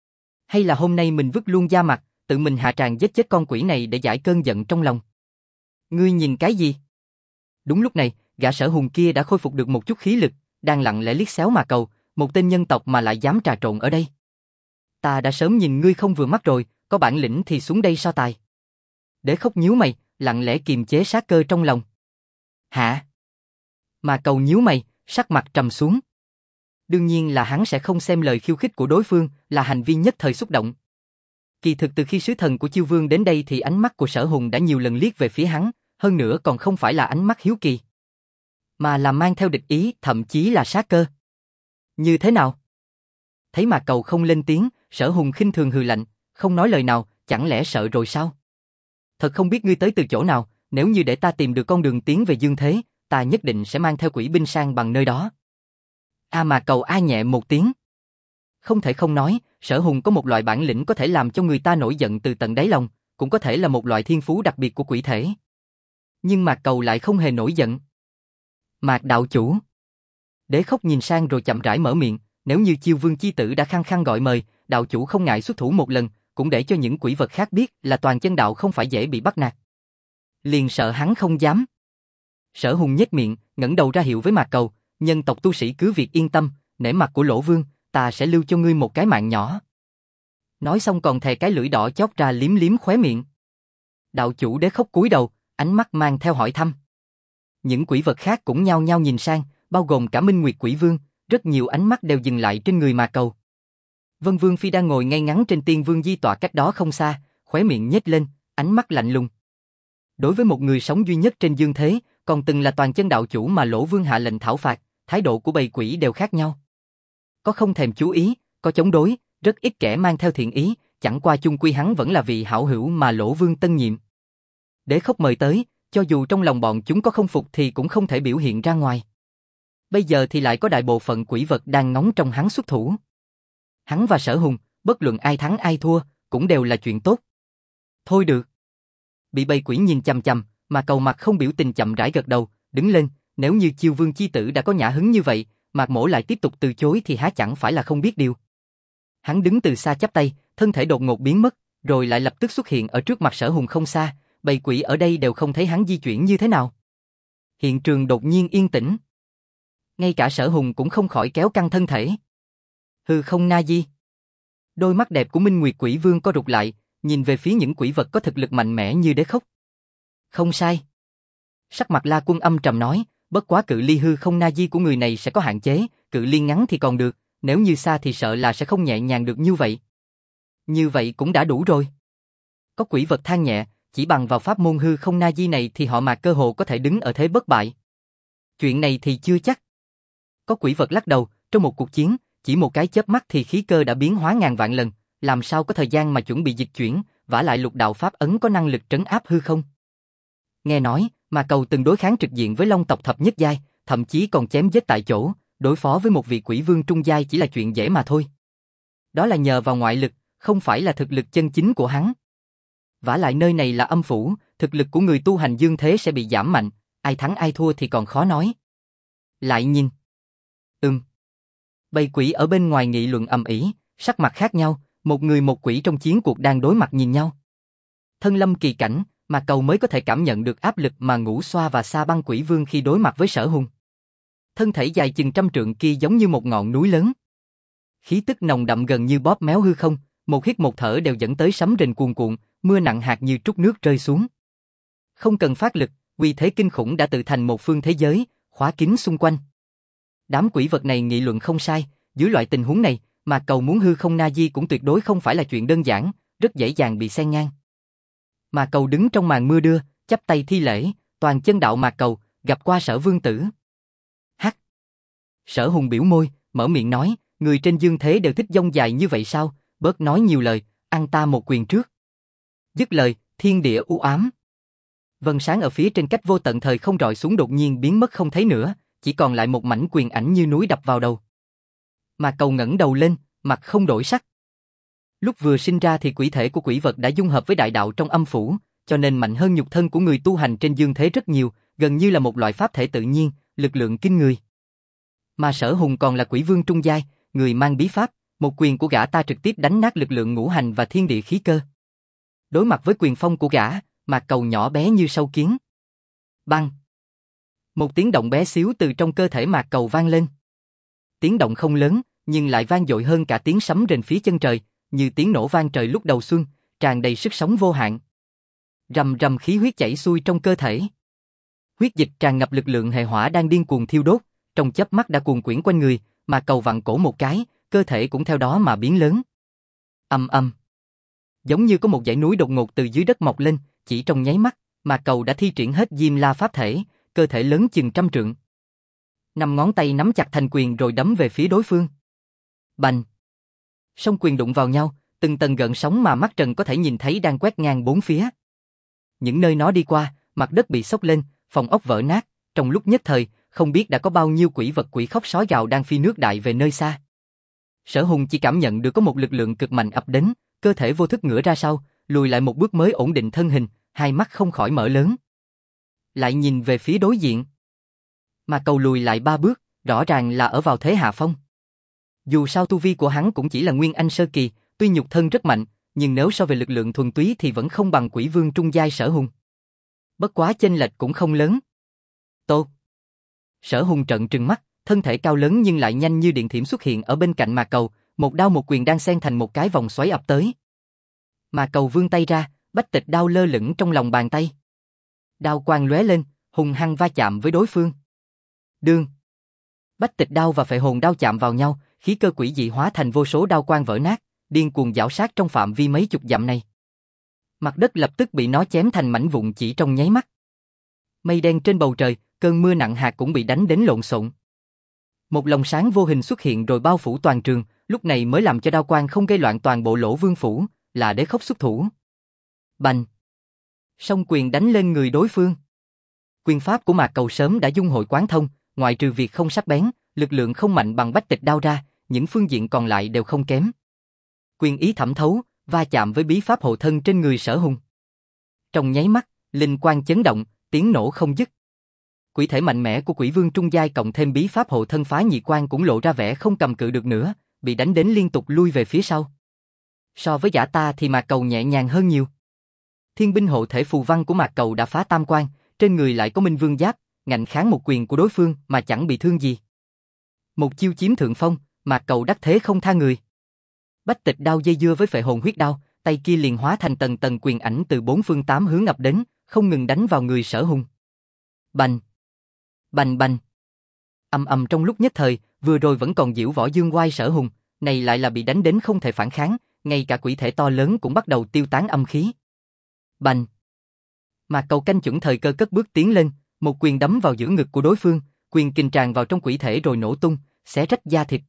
hay là hôm nay mình vứt luôn da mặt, tự mình hạ tràng giết chết con quỷ này để giải cơn giận trong lòng. Ngươi nhìn cái gì? Đúng lúc này, gã Sở Hùng kia đã khôi phục được một chút khí lực, đang lặng lẽ liếc xéo Mạc Cầu, một tên nhân tộc mà lại dám trà trộn ở đây. Ta đã sớm nhìn ngươi không vừa mắt rồi, có bản lĩnh thì xuống đây so tài. Đế Khốc nhíu mày, lặng lẽ kiềm chế sát cơ trong lòng. Hả? Mạc Cầu nhíu mày, sắc mặt trầm xuống. Đương nhiên là hắn sẽ không xem lời khiêu khích của đối phương là hành vi nhất thời xúc động. Kỳ thực từ khi sứ thần của Chiêu Vương đến đây thì ánh mắt của Sở Hùng đã nhiều lần liếc về phía hắn, hơn nữa còn không phải là ánh mắt hiếu kỳ, mà là mang theo địch ý, thậm chí là sát cơ. Như thế nào? Thấy Mạc Cầu không lên tiếng, Sở Hùng khinh thường hừ lạnh, không nói lời nào, chẳng lẽ sợ rồi sao? Thật không biết ngươi tới từ chỗ nào, nếu như để ta tìm được con đường tiến về dương thế, ta nhất định sẽ mang theo quỷ binh sang bằng nơi đó. Mạc Cầu ai nhẹ một tiếng. Không thể không nói, Sở Hùng có một loại bản lĩnh có thể làm cho người ta nổi giận từ tận đáy lòng, cũng có thể là một loại thiên phú đặc biệt của quỷ thể. Nhưng Mạc Cầu lại không hề nổi giận. Mạc đạo chủ. Đế Khốc nhìn sang rồi chậm rãi mở miệng, nếu như Chiêu Vương chi tử đã khăng khăng gọi mời, đạo chủ không ngại xuất thủ một lần, cũng để cho những quỷ vật khác biết là Toàn Chân đạo không phải dễ bị bắt nạt. Liền sợ hắn không dám. Sở Hùng nhếch miệng, ngẩng đầu ra hiệu với Mạc Cầu, nhân tộc tu sĩ cứ việc yên tâm, nể mặt của Lỗ Vương, ta sẽ lưu cho ngươi một cái mạng nhỏ. Nói xong còn thè cái lưỡi đỏ chót ra liếm liếm khóe miệng. Đạo chủ Đế Khốc cúi đầu, ánh mắt mang theo hỏi thăm. Những quỷ vật khác cũng nhao nhao nhìn sang, bao gồm cả Minh Nguyệt Quỷ Vương, rất nhiều ánh mắt đều dừng lại trên người Mạc Cầu. Vân Vương Phi đang ngồi ngay ngắn trên Tiên Vương Di tọa cách đó không xa, khóe miệng nhếch lên, ánh mắt lạnh lùng. Đối với một người sống duy nhất trên dương thế, còn từng là Toàn Chân đạo chủ mà Lỗ Vương hạ lệnh thảo phạt, thái độ của bầy quỷ đều khác nhau. Có không thèm chú ý, có chống đối, rất ít kẻ mang theo thiện ý, chẳng qua chung quy hắn vẫn là vị hảo hữu mà Lỗ Vương tân nhiệm. Đế Khốc mời tới, cho dù trong lòng bọn chúng có không phục thì cũng không thể biểu hiện ra ngoài. Bây giờ thì lại có đại bộ phận quỷ vật đang ngóng trông hắn xuất thủ. Hắn và Sở Hùng, bất luận ai thắng ai thua, cũng đều là chuyện tốt. Thôi được. Bị bầy quỷ nhìn chằm chằm, mà Cầu mặt không biểu tình chậm rãi gật đầu, đứng lên, nếu như Chiêu Vương chi tử đã có nhã hứng như vậy, Mạc Mỗ lại tiếp tục từ chối thì há chẳng phải là không biết điều. Hắn đứng từ xa chắp tay, thân thể đột ngột biến mất, rồi lại lập tức xuất hiện ở trước mặt Sở Hùng không xa, bầy quỷ ở đây đều không thấy hắn di chuyển như thế nào. Hiện trường đột nhiên yên tĩnh. Ngay cả Sở Hùng cũng không khỏi kéo căng thân thể. Hư không na di. Đôi mắt đẹp của Minh Nguyệt Quỷ Vương co rụt lại, nhìn về phía những quỷ vật có thực lực mạnh mẽ như Đế Khốc. Không sai. Sắc mặt La Quân âm trầm nói, bất quá cự ly hư không na di của người này sẽ có hạn chế, cự ly ngắn thì còn được, nếu như xa thì sợ là sẽ không nhẹ nhàng được như vậy. Như vậy cũng đã đủ rồi. Có quỷ vật than nhẹ, chỉ bằng vào pháp môn hư không na di này thì họ mà cơ hồ có thể đứng ở thế bất bại. Chuyện này thì chưa chắc. Có quỷ vật lắc đầu, trong một cuộc chiến, chỉ một cái chớp mắt thì khí cơ đã biến hóa ngàn vạn lần, làm sao có thời gian mà chuẩn bị dịch chuyển, vả lại lục đạo pháp ấn có năng lực trấn áp hư không. Nghe nói, mà Cầu từng đối kháng trực diện với Long tộc thập nhất giai, thậm chí còn chém giết tại chỗ, đối phó với một vị quỷ vương trung giai chỉ là chuyện dễ mà thôi. Đó là nhờ vào ngoại lực, không phải là thực lực chân chính của hắn. Vả lại nơi này là âm phủ, thực lực của người tu hành dương thế sẽ bị giảm mạnh, ai thắng ai thua thì còn khó nói. Lại nhìn. Bầy quỷ ở bên ngoài nghị luận ầm ĩ, sắc mặt khác nhau, một người một quỷ trong chiến cuộc đang đối mặt nhìn nhau. Thân lâm kỳ cảnh, mà Cầu mới có thể cảm nhận được áp lực mà Ngũ Xoa và Sa Băng Quỷ Vương khi đối mặt với Sở Hùng. Thân thể dài chừng trăm trượng kia giống như một ngọn núi lớn. Khí tức nồng đậm gần như bóp méo hư không, một hít một thở đều dẫn tới sấm rền cuồn cuộn, mưa nặng hạt như trút nước rơi xuống. Không cần phát lực, uy thế kinh khủng đã tự thành một phương thế giới, khóa kín xung quanh. Đám quỷ vật này nghị luận không sai, dưới loại tình huống này, mà Cầu muốn hư không na di cũng tuyệt đối không phải là chuyện đơn giản, rất dễ dàng bị xen ngang. Mà Cầu đứng trong màn mưa đưa, chắp tay thi lễ, Toàn Chân đạo Mạc Cầu, gặp qua Sở Vương tử. Hắc. Sở Hùng biểu môi, mở miệng nói, người trên dương thế đều thích dông dài như vậy sao, bớt nói nhiều lời, ăn ta một quyền trước. Dứt lời, thiên địa u ám. Vầng sáng ở phía trên cách vô tận thời không rọi xuống đột nhiên biến mất không thấy nữa, chỉ còn lại một mảnh quyền ảnh như núi đập vào đầu. Mà Cầu ngẩng đầu lên, mặt không đổi sắc. Lúc vừa sinh ra thì quỷ thể của quỷ vật đã dung hợp với đại đạo trong âm phủ, cho nên mạnh hơn nhục thân của người tu hành trên dương thế rất nhiều, gần như là một loại pháp thể tự nhiên, lực lượng kinh người. Mà Sở Hùng còn là quỷ vương trung giai, người mang bí pháp, một quyền của gã ta trực tiếp đánh nát lực lượng ngũ hành và thiên địa khí cơ. Đối mặt với quyền phong của gã, Mạc Cầu nhỏ bé như sâu kiến. Bang! Một tiếng động bé xíu từ trong cơ thể Mạc Cầu vang lên. Tiếng động không lớn, nhưng lại vang dội hơn cả tiếng sấm rền phía chân trời, như tiếng nổ vang trời lúc đầu xuân, tràn đầy sức sống vô hạn. Rầm rầm khí huyết chảy xuôi trong cơ thể. Huyết dịch tràn ngập lực lượng hệ hỏa đang điên cuồng thiêu đốt, trong chớp mắt đã cuồn quyển quanh người, mà Cầu vặn cổ một cái, cơ thể cũng theo đó mà biến lớn. Ầm ầm. Giống như có một dãy núi đột ngột từ dưới đất mọc lên, chỉ trong nháy mắt, mà Cầu đã thi triển hết Diêm La pháp thể, cơ thể lớn chừng trăm trượng. 5 ngón tay nắm chặt thành quyền rồi đấm về phía đối phương. Bành! Song quyền đụng vào nhau, từng tầng gợn sóng mà mắt trần có thể nhìn thấy đang quét ngang bốn phía. Những nơi nó đi qua, mặt đất bị xốc lên, phòng ốc vỡ nát, trong lúc nhất thời, không biết đã có bao nhiêu quỷ vật quỷ khóc sói gào đang phi nước đại về nơi xa. Sở Hùng chỉ cảm nhận được có một lực lượng cực mạnh ập đến, cơ thể vô thức ngửa ra sau, lùi lại một bước mới ổn định thân hình, hai mắt không khỏi mở lớn. lại nhìn về phía đối diện. Mà Cầu lùi lại 3 bước, rõ ràng là ở vào thế hạ phong. Dù sao tu vi của hắn cũng chỉ là Nguyên Anh sơ kỳ, tuy nhục thân rất mạnh, nhưng nếu so về lực lượng thuần túy thì vẫn không bằng Quỷ Vương trung giai Sở Hùng. Bất quá chênh lệch cũng không lớn. Tốt. Sở Hùng trợn trừng mắt, thân thể cao lớn nhưng lại nhanh như điện thiểm xuất hiện ở bên cạnh Mạc Cầu, một đao một quyền đang xen thành một cái vòng xoáy ập tới. Mạc Cầu vươn tay ra, bách tịch đao lơ lửng trong lòng bàn tay. Đao quang lóe lên, hung hăng va chạm với đối phương. Đương. Bách tịch đao và phệ hồn đao chạm vào nhau, khí cơ quỷ dị hóa thành vô số đao quang vỡ nát, điên cuồng giảo sát trong phạm vi mấy chục dặm này. Mặt đất lập tức bị nó chém thành mảnh vụn chỉ trong nháy mắt. Mây đen trên bầu trời, cơn mưa nặng hạt cũng bị đánh đến lộn xộn. Một lồng sáng vô hình xuất hiện rồi bao phủ toàn trường, lúc này mới làm cho đao quang không gây loạn toàn bộ Lỗ Vương phủ, là Đế Khốc xuất thủ. Bành! Song quyền đánh lên người đối phương. Quyền pháp của Mạc Cầu sớm đã dung hội quán thông, ngoại trừ việc không sắc bén, lực lượng không mạnh bằng bách tịch đao ra, những phương diện còn lại đều không kém. Quyền ý thẩm thấu, va chạm với bí pháp hộ thân trên người Sở Hùng. Trong nháy mắt, linh quang chấn động, tiếng nổ không dứt. Quỷ thể mạnh mẽ của Quỷ Vương trung giai cộng thêm bí pháp hộ thân phá nhị quan cũng lộ ra vẻ không cầm cự được nữa, bị đánh đến liên tục lui về phía sau. So với gã ta thì Mạc Cầu nhẹ nhàng hơn nhiều. Thiên binh hộ thể phù văn của Mạc Cầu đã phá tam quan, trên người lại có Minh Vương giáp, ngạnh kháng một quyền của đối phương mà chẳng bị thương gì. Một chiêu chiếm thượng phong, Mạc Cầu đắc thế không tha người. Bách tịch đao dây dưa với phệ hồn huyết đao, tay kia liền hóa thành tầng tầng quyền ảnh từ 4 phương 8 hướng ập đến, không ngừng đánh vào người Sở Hùng. Bành! Bành bành! Ầm ầm trong lúc nhất thời, vừa rồi vẫn còn diễu võ dương oai Sở Hùng, này lại là bị đánh đến không thể phản kháng, ngay cả quỷ thể to lớn cũng bắt đầu tiêu tán âm khí. Bành! Mạc Cầu canh chuẩn thời cơ cất bước tiến lên, một quyền đấm vào giữa ngực của đối phương, quyền kình tràn vào trong quỷ thể rồi nổ tung, xé rách da thịt.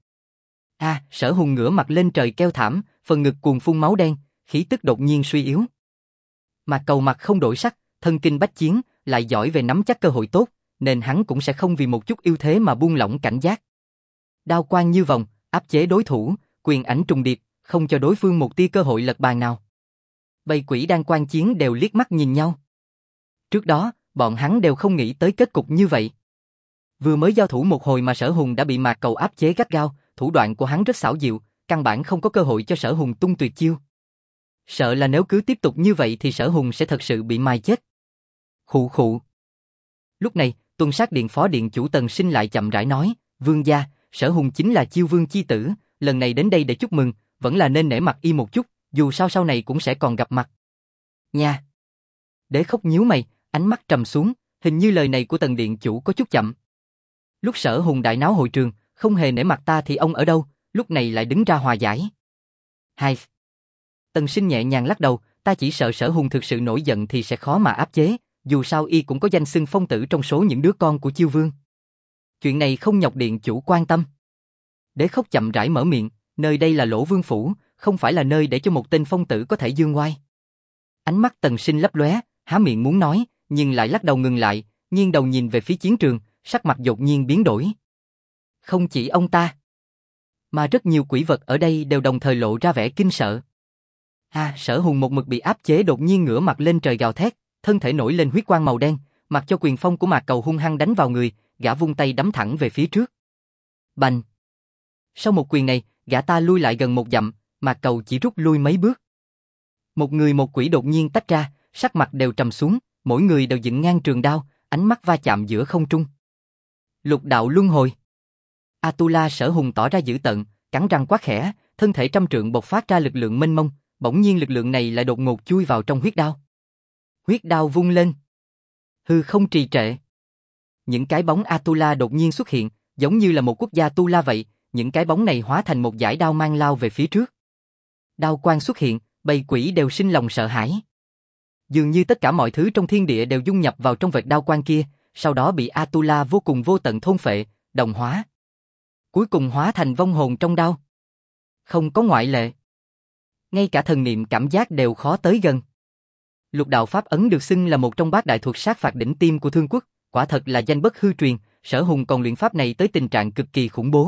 Sở Hùng ngửa mặt lên trời kêu thảm, phần ngực cuồn phun máu đen, khí tức đột nhiên suy yếu. Mạc Cầu mặt không đổi sắc, thân kinh bách chiến, lại giỏi về nắm chắc cơ hội tốt, nên hắn cũng sẽ không vì một chút ưu thế mà buông lỏng cảnh giác. Đao quang như vòng, áp chế đối thủ, quyền ảnh trùng điệp, không cho đối phương một tia cơ hội lật bàn nào. Bầy quỷ đang quan chiến đều liếc mắt nhìn nhau. Trước đó, bọn hắn đều không nghĩ tới kết cục như vậy. Vừa mới giao thủ một hồi mà Sở Hùng đã bị Mạc Cầu áp chế gắt gao, thủ đoạn của hắn rất xảo diệu, căn bản không có cơ hội cho Sở Hùng tung tuyệt chiêu. Sợ là nếu cứ tiếp tục như vậy thì Sở Hùng sẽ thật sự bị mai chết. Khụ khụ. Lúc này, Tuần Sát Điện phó điện chủ Tần Sinh lại chậm rãi nói, Vương gia, Sở Hùng chính là Chiêu Vương chi tử, lần này đến đây để chúc mừng, vẫn là nên nể mặt y một chút, dù sao sau này cũng sẽ còn gặp mặt. Nha. Đế Khốc nhíu mày, ánh mắt trầm xuống, hình như lời này của Tần điện chủ có chút chậm. Lúc Sở Hùng đại náo hội trường, không hề nể mặt ta thì ông ở đâu, lúc này lại đứng ra hòa giải. Hai. Tần Sinh nhẹ nhàng lắc đầu, ta chỉ sợ Sở Hùng thực sự nổi giận thì sẽ khó mà áp chế, dù sao y cũng có danh xưng phong tử trong số những đứa con của Chiêu Vương. Chuyện này không nhọc điện chủ quan tâm. Đế Khốc chậm rãi mở miệng, nơi đây là Lỗ Vương phủ, không phải là nơi để cho một tên phong tử có thể dương oai. Ánh mắt Tần Sinh lấp lóe, há miệng muốn nói, nhưng lại lắc đầu ngừng lại, nghiêng đầu nhìn về phía chiến trường, sắc mặt đột nhiên biến đổi. Không chỉ ông ta, mà rất nhiều quỷ vật ở đây đều đồng thời lộ ra vẻ kinh sợ. Sở Hùng một mực bị áp chế đột nhiên ngửa mặt lên trời gào thét, thân thể nổi lên huyết quang màu đen, mặc cho quyền phong của Mạc Cầu hung hăng đánh vào người, gã vung tay đấm thẳng về phía trước. Bành! Sau một quyền này, gã ta lui lại gần một dặm, Mạc Cầu chỉ rút lui mấy bước. Một người một quỷ đột nhiên tách ra, sắc mặt đều trầm xuống, mỗi người đều dựng ngang trường đao, ánh mắt va chạm giữa không trung. Lục đạo luân hồi. Atula Sở Hùng tỏ ra dữ tợn, cắn răng quát khẽ, thân thể trăm trượng bộc phát ra lực lượng mênh mông, bỗng nhiên lực lượng này lại đột ngột chui vào trong huyết đao. Huyết đao vung lên, hư không trì trệ. Những cái bóng Atula đột nhiên xuất hiện, giống như là một quốc gia Tu La vậy, những cái bóng này hóa thành một dải đao mang lao về phía trước. Đao quang xuất hiện, bầy quỷ đều sinh lòng sợ hãi. Dường như tất cả mọi thứ trong thiên địa đều dung nhập vào trong vệt đao quang kia, sau đó bị Atula vô cùng vô tận thôn phệ, đồng hóa. Cuối cùng hóa thành vong hồn trong đao. Không có ngoại lệ. Ngay cả thần niệm cảm giác đều khó tới gần. Lục đạo pháp ấn được xưng là một trong bát đại thuật sát phạt đỉnh tiêm của Thương Quốc, quả thật là danh bất hư truyền, Sở Hùng còn luyện pháp này tới tình trạng cực kỳ khủng bố.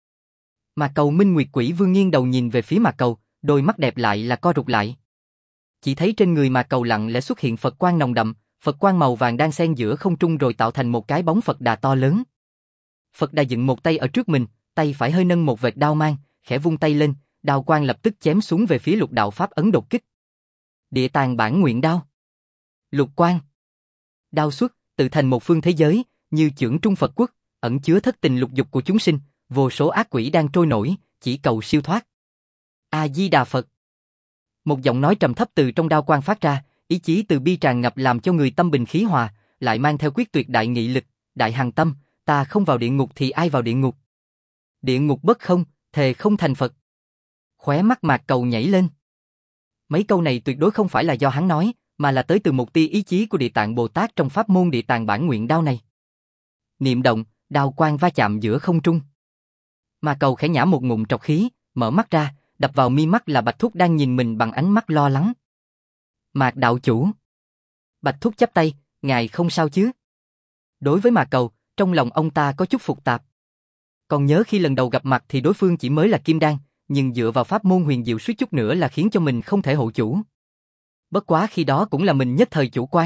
Mạc Cầu Minh Nguyệt Quỷ Vương nghiêng đầu nhìn về phía Mạc Cầu, đôi mắt đẹp lại là co rụt lại. Chỉ thấy trên người Mạc Cầu lặng lẽ xuất hiện Phật quang nồng đậm, Phật quang màu vàng đang xen giữa không trung rồi tạo thành một cái bóng Phật Đà to lớn. Phật Đà dựng một tay ở trước mình, tay phải hơi nâng một vệt đao mang, khẽ vung tay lên, đao quang lập tức chém xuống về phía Lục đạo Pháp ấn đột kích. Địa tàng bản nguyện đao. Lục quang. Đao xuất, tự thành một phương thế giới, như chưởng trung Phật quốc, ẩn chứa thất tình lục dục của chúng sinh, vô số ác quỷ đang trôi nổi, chỉ cầu siêu thoát. A Di Đà Phật. Một giọng nói trầm thấp từ trong đao quang phát ra, ý chí từ bi tràn ngập làm cho người tâm bình khí hòa, lại mang theo quyết tuyệt đại nghị lực, đại hằng tâm, ta không vào địa ngục thì ai vào địa ngục? Địa ngục bất không, thề không thành Phật. Khóe mắt Mạc Cầu nhảy lên. Mấy câu này tuyệt đối không phải là do hắn nói, mà là tới từ một tia ý chí của Địa Tạng Bồ Tát trong pháp môn Địa Tạng bản nguyện đao này. Niệm động, đao quang va chạm giữa không trung. Mạc Cầu khẽ nhả một ngụm trọc khí, mở mắt ra, đập vào mi mắt là Bạch Thúc đang nhìn mình bằng ánh mắt lo lắng. Mạc đạo chủ. Bạch Thúc chắp tay, ngài không sao chứ? Đối với Mạc Cầu, trong lòng ông ta có chút phục tạp. Còn nhớ khi lần đầu gặp mặt thì đối phương chỉ mới là kim đan, nhưng dựa vào pháp môn huyền diệu suýt chút nữa là khiến cho mình không thể hộ chủ. Bất quá khi đó cũng là mình nhất thời chủ quan.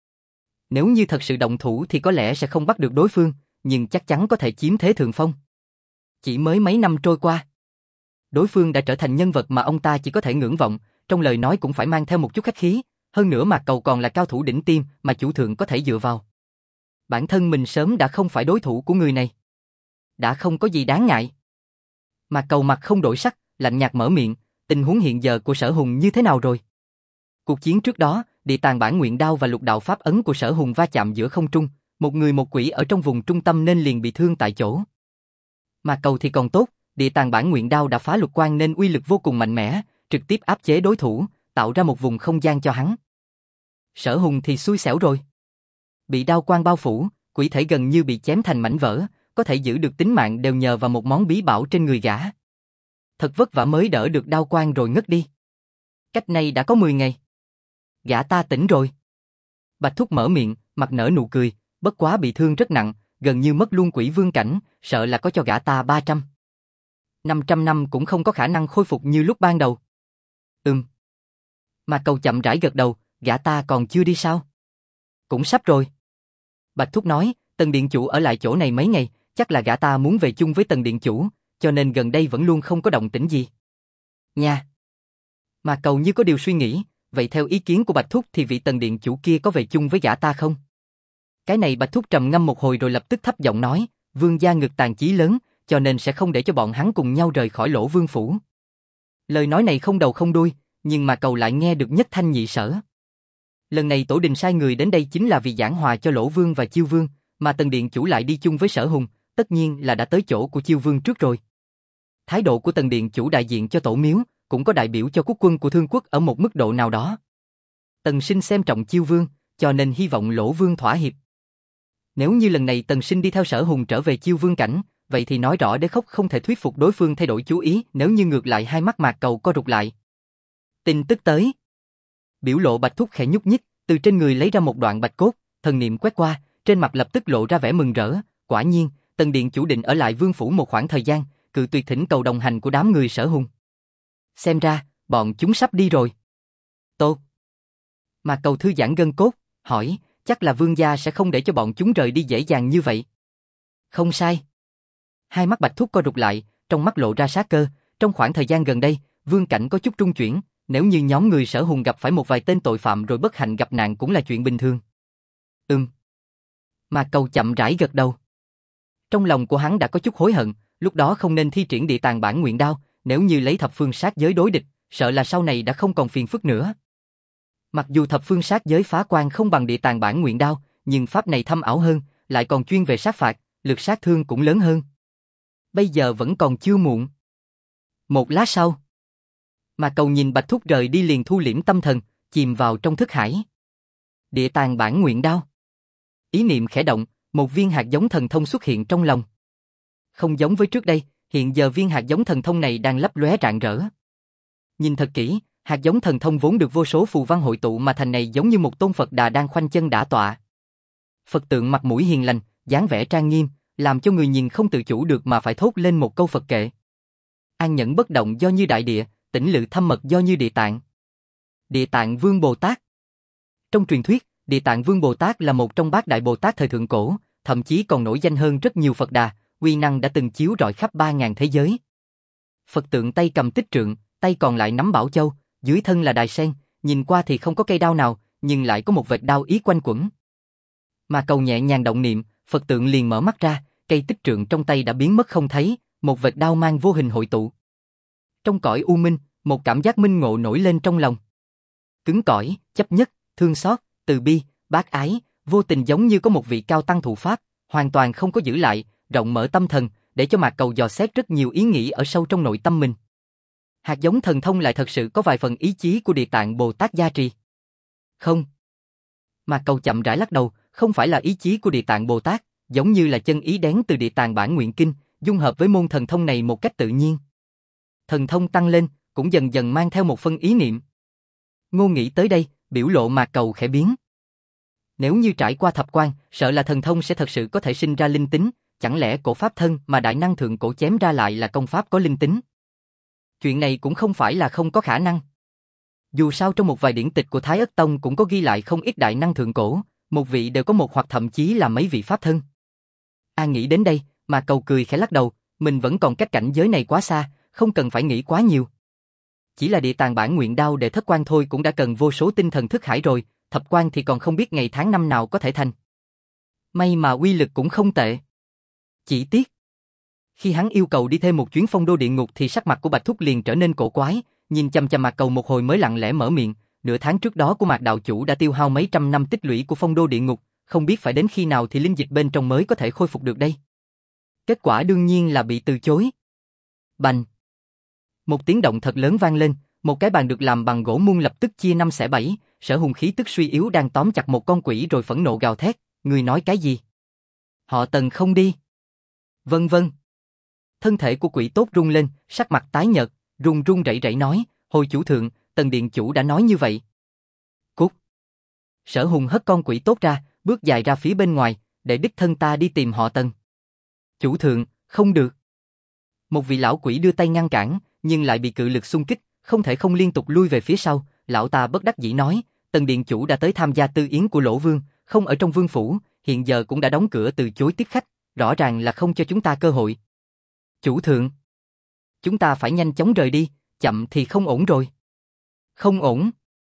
Nếu như thật sự động thủ thì có lẽ sẽ không bắt được đối phương, nhưng chắc chắn có thể chiếm thế thượng phong. Chỉ mới mấy năm trôi qua, đối phương đã trở thành nhân vật mà ông ta chỉ có thể ngưỡng vọng, trong lời nói cũng phải mang theo một chút khách khí, hơn nữa Mạc Cầu còn là cao thủ đỉnh tiêm mà chủ thượng có thể dựa vào. Bản thân mình sớm đã không phải đối thủ của người này. Đã không có gì đáng ngại. Mạc Cầu mặt không đổi sắc, lạnh nhạt mở miệng, tình huống hiện giờ của Sở Hùng như thế nào rồi? Cuộc chiến trước đó, Địa Tàng bản nguyện đao và Lục đạo pháp ấn của Sở Hùng va chạm giữa không trung, một người một quỷ ở trong vùng trung tâm nên liền bị thương tại chỗ. Mạc Cầu thì còn tốt, Địa Tàng bản nguyện đao đã phá lục quang nên uy lực vô cùng mạnh mẽ, trực tiếp áp chế đối thủ, tạo ra một vùng không gian cho hắn. Sở Hùng thì xui xẻo rồi. Bị đao quang bao phủ, quỷ thể gần như bị chém thành mảnh vỡ, có thể giữ được tính mạng đều nhờ vào một món bí bảo trên người gã. Thật vất vả mới đỡ được đao quang rồi ngất đi. Cách này đã có 10 ngày. Gã ta tỉnh rồi. Bạch Thúc mở miệng, mặt nở nụ cười, bất quá bị thương rất nặng, gần như mất luôn quỷ vương cảnh, sợ là có cho gã ta 500 năm cũng không có khả năng khôi phục như lúc ban đầu. Mà Cầu chậm rãi gật đầu, gã ta còn chưa đi sao? Cũng sắp rồi. Bạch Thúc nói, Tần Điện Chủ ở lại chỗ này mấy ngày, chắc là gã ta muốn về chung với Tần Điện Chủ, cho nên gần đây vẫn luôn không có động tĩnh gì. Nha. Mà Cầu như có điều suy nghĩ, vậy theo ý kiến của Bạch Thúc thì vị Tần Điện Chủ kia có về chung với gã ta không? Cái này Bạch Thúc trầm ngâm một hồi rồi lập tức thấp giọng nói, Vương gia ngực tàn chí lớn, cho nên sẽ không để cho bọn hắn cùng nhau rời khỏi Lỗ Vương phủ. Lời nói này không đầu không đuôi, nhưng mà Cầu lại nghe được nhất thanh nhị sở. Lần này Tổ Đình sai người đến đây chính là vì giảng hòa cho Lỗ Vương và Chiêu Vương, mà Tần Điện Chủ lại đi chung với Sở Hùng, tất nhiên là đã tới chỗ của Chiêu Vương trước rồi. Thái độ của Tần Điện Chủ đại diện cho Tổ Miếu, cũng có đại biểu cho quốc quân của Thương Quốc ở một mức độ nào đó. Tần Sinh xem trọng Chiêu Vương, cho nên hy vọng Lỗ Vương thỏa hiệp. Nếu như lần này Tần Sinh đi theo Sở Hùng trở về Chiêu Vương cảnh, vậy thì nói rõ Đế Khốc không thể thuyết phục đối phương thay đổi chú ý, nếu như ngược lại hai mắt Mạc Cầu co rụt lại. Tin tức tới. Biểu lộ Bạch Thúc khẽ nhúc nhích, từ trên người lấy ra một đoạn bạch cốt, thần niệm quét qua, trên mặt lập tức lộ ra vẻ mừng rỡ, quả nhiên, Tần Điện Chủ định ở lại Vương phủ một khoảng thời gian, cự tuyệt thỉnh cầu đồng hành của đám người Sở Hùng. Xem ra, bọn chúng sắp đi rồi. Tốt. Mạc Cầu thư giãn gân cốt, hỏi, chắc là Vương gia sẽ không để cho bọn chúng rời đi dễ dàng như vậy. Không sai. Hai mắt Bạch Thúc co rụt lại, trong mắt lộ ra sát cơ, trong khoảng thời gian gần đây, Vương cảnh có chút trung chuyển, nếu như nhóm người Sở Hùng gặp phải một vài tên tội phạm rồi bất hạnh gặp nạn cũng là chuyện bình thường. Mạc Cầu chậm rãi gật đầu. Trong lòng của hắn đã có chút hối hận, lúc đó không nên thi triển Địa Tàng bản nguyện đao, nếu như lấy thập phương sát giới đối địch, sợ là sau này đã không còn phiền phức nữa. Mặc dù thập phương sát giới phá quan không bằng Địa Tàng bản nguyện đao, nhưng pháp này thâm ảo hơn, lại còn chuyên về sát phạt, lực sát thương cũng lớn hơn. Bây giờ vẫn còn chưa muộn. Một lát sau, Mạc Cầu nhìn Bạch Thúc rời đi liền thu liễm tâm thần, chìm vào trong thức hải. Địa Tàng bản nguyện đao. Ý niệm khẽ động, một viên hạt giống thần thông xuất hiện trong lòng. Không giống với trước đây, hiện giờ viên hạt giống thần thông này đang lấp lóe rạng rỡ. Nhìn thật kỹ, hạt giống thần thông vốn được vô số phù văn hội tụ mà thành này giống như một tôn Phật Đà đang khoanh chân đả tọa. Phật tượng mặt mũi hiền lành, dáng vẻ trang nghiêm, làm cho người nhìn không tự chủ được mà phải thốt lên một câu Phật kệ. An nhẫn bất động do như đại địa, tĩnh lự thâm mật do như địa tạng. Địa Tạng Vương Bồ Tát. Trong truyền thuyết, Địa Tạng Vương Bồ Tát là một trong bát đại Bồ Tát thời thượng cổ, thậm chí còn nổi danh hơn rất nhiều Phật Đà, uy năng đã từng chiếu rọi khắp 3.000 thế giới. Phật tượng tay cầm tích trượng, tay còn lại nắm bảo châu, dưới thân là đài sen, nhìn qua thì không có cây đao nào, nhưng lại có một vệt đao ý quanh quẩn. Mà Cầu nhẹ nhàng động niệm, Phật tượng liền mở mắt ra, cây tích trượng trong tay đã biến mất không thấy, một vệt đao mang vô hình hội tụ. Trong cõi u minh, một cảm giác minh ngộ nổi lên trong lòng. Cứng cỏi, chấp nhất, thương xót, từ bi, bác ái, vô tình giống như có một vị cao tăng thụ pháp, hoàn toàn không có giữ lại, rộng mở tâm thần, để cho Mạc Cầu dò xét rất nhiều ý nghĩ ở sâu trong nội tâm mình. Hạt giống thần thông lại thật sự có vài phần ý chí của Địa Tạng Bồ Tát gia trì. Không. Mạc Cầu chậm rãi lắc đầu, không phải là ý chí của Địa Tạng Bồ Tát, giống như là chân ý đến từ Địa Tạng Bản Nguyện Kinh, dung hợp với môn thần thông này một cách tự nhiên. Thần thông tăng lên, cũng dần dần mang theo một phân ý niệm. Ngô nghĩ tới đây, biểu lộ Mạc Cầu khẽ biến. Nếu như trải qua thập quan, sợ là thần thông sẽ thật sự có thể sinh ra linh tính, chẳng lẽ cổ pháp thân mà đại năng thượng cổ chém ra lại là công pháp có linh tính? Chuyện này cũng không phải là không có khả năng. Dù sao trong một vài điển tịch của Thái Ất Tông cũng có ghi lại không ít đại năng thượng cổ, một vị đều có một hoặc thậm chí là mấy vị pháp thân. Nghĩ đến đây, mà Cầu cười khẽ lắc đầu, mình vẫn còn cách cảnh giới này quá xa, không cần phải nghĩ quá nhiều. Chỉ là Địa Tạng Bản Nguyện Đao để thất quan thôi cũng đã cần vô số tinh thần thức hải rồi, thập quan thì còn không biết ngày tháng năm nào có thể thành. May mà uy lực cũng không tệ. Chỉ tiếc, khi hắn yêu cầu đi thêm một chuyến phong đô địa ngục thì sắc mặt của Bạch Thúc liền trở nên cổ quái, nhìn chằm chằm Mạc Cầu một hồi mới lặng lẽ mở miệng, nửa tháng trước đó của Mạc đạo chủ đã tiêu hao mấy trăm năm tích lũy của phong đô địa ngục, không biết phải đến khi nào thì linh dịch bên trong mới có thể khôi phục được đây. Kết quả đương nhiên là bị từ chối. Bành! Một tiếng động thật lớn vang lên, một cái bàn được làm bằng gỗ muôn lập tức chia 5 xẻ 7, Sở Hùng khí tức suy yếu đang tóm chặt một con quỷ rồi phẫn nộ gào thét, người nói cái gì? Họ Tần không đi. Vân vân. Thân thể của quỷ tốt rung lên, sắc mặt tái nhợt, run run rẩy rẩy nói, hồi chủ thượng, Tần điện chủ đã nói như vậy. Cút. Sở Hùng hất con quỷ tốt ra, bước dài ra phía bên ngoài, để đích thân ta đi tìm họ Tần. Chủ thượng, không được. Một vị lão quỷ đưa tay ngăn cản, nhưng lại bị cự lực xung kích, không thể không liên tục lui về phía sau, lão ta bất đắc dĩ nói, Tần điện chủ đã tới tham gia tư yến của Lỗ Vương, không ở trong vương phủ, hiện giờ cũng đã đóng cửa từ chối tiếp khách, rõ ràng là không cho chúng ta cơ hội. Chủ thượng, chúng ta phải nhanh chóng rời đi, chậm thì không ổn rồi. Không ổn.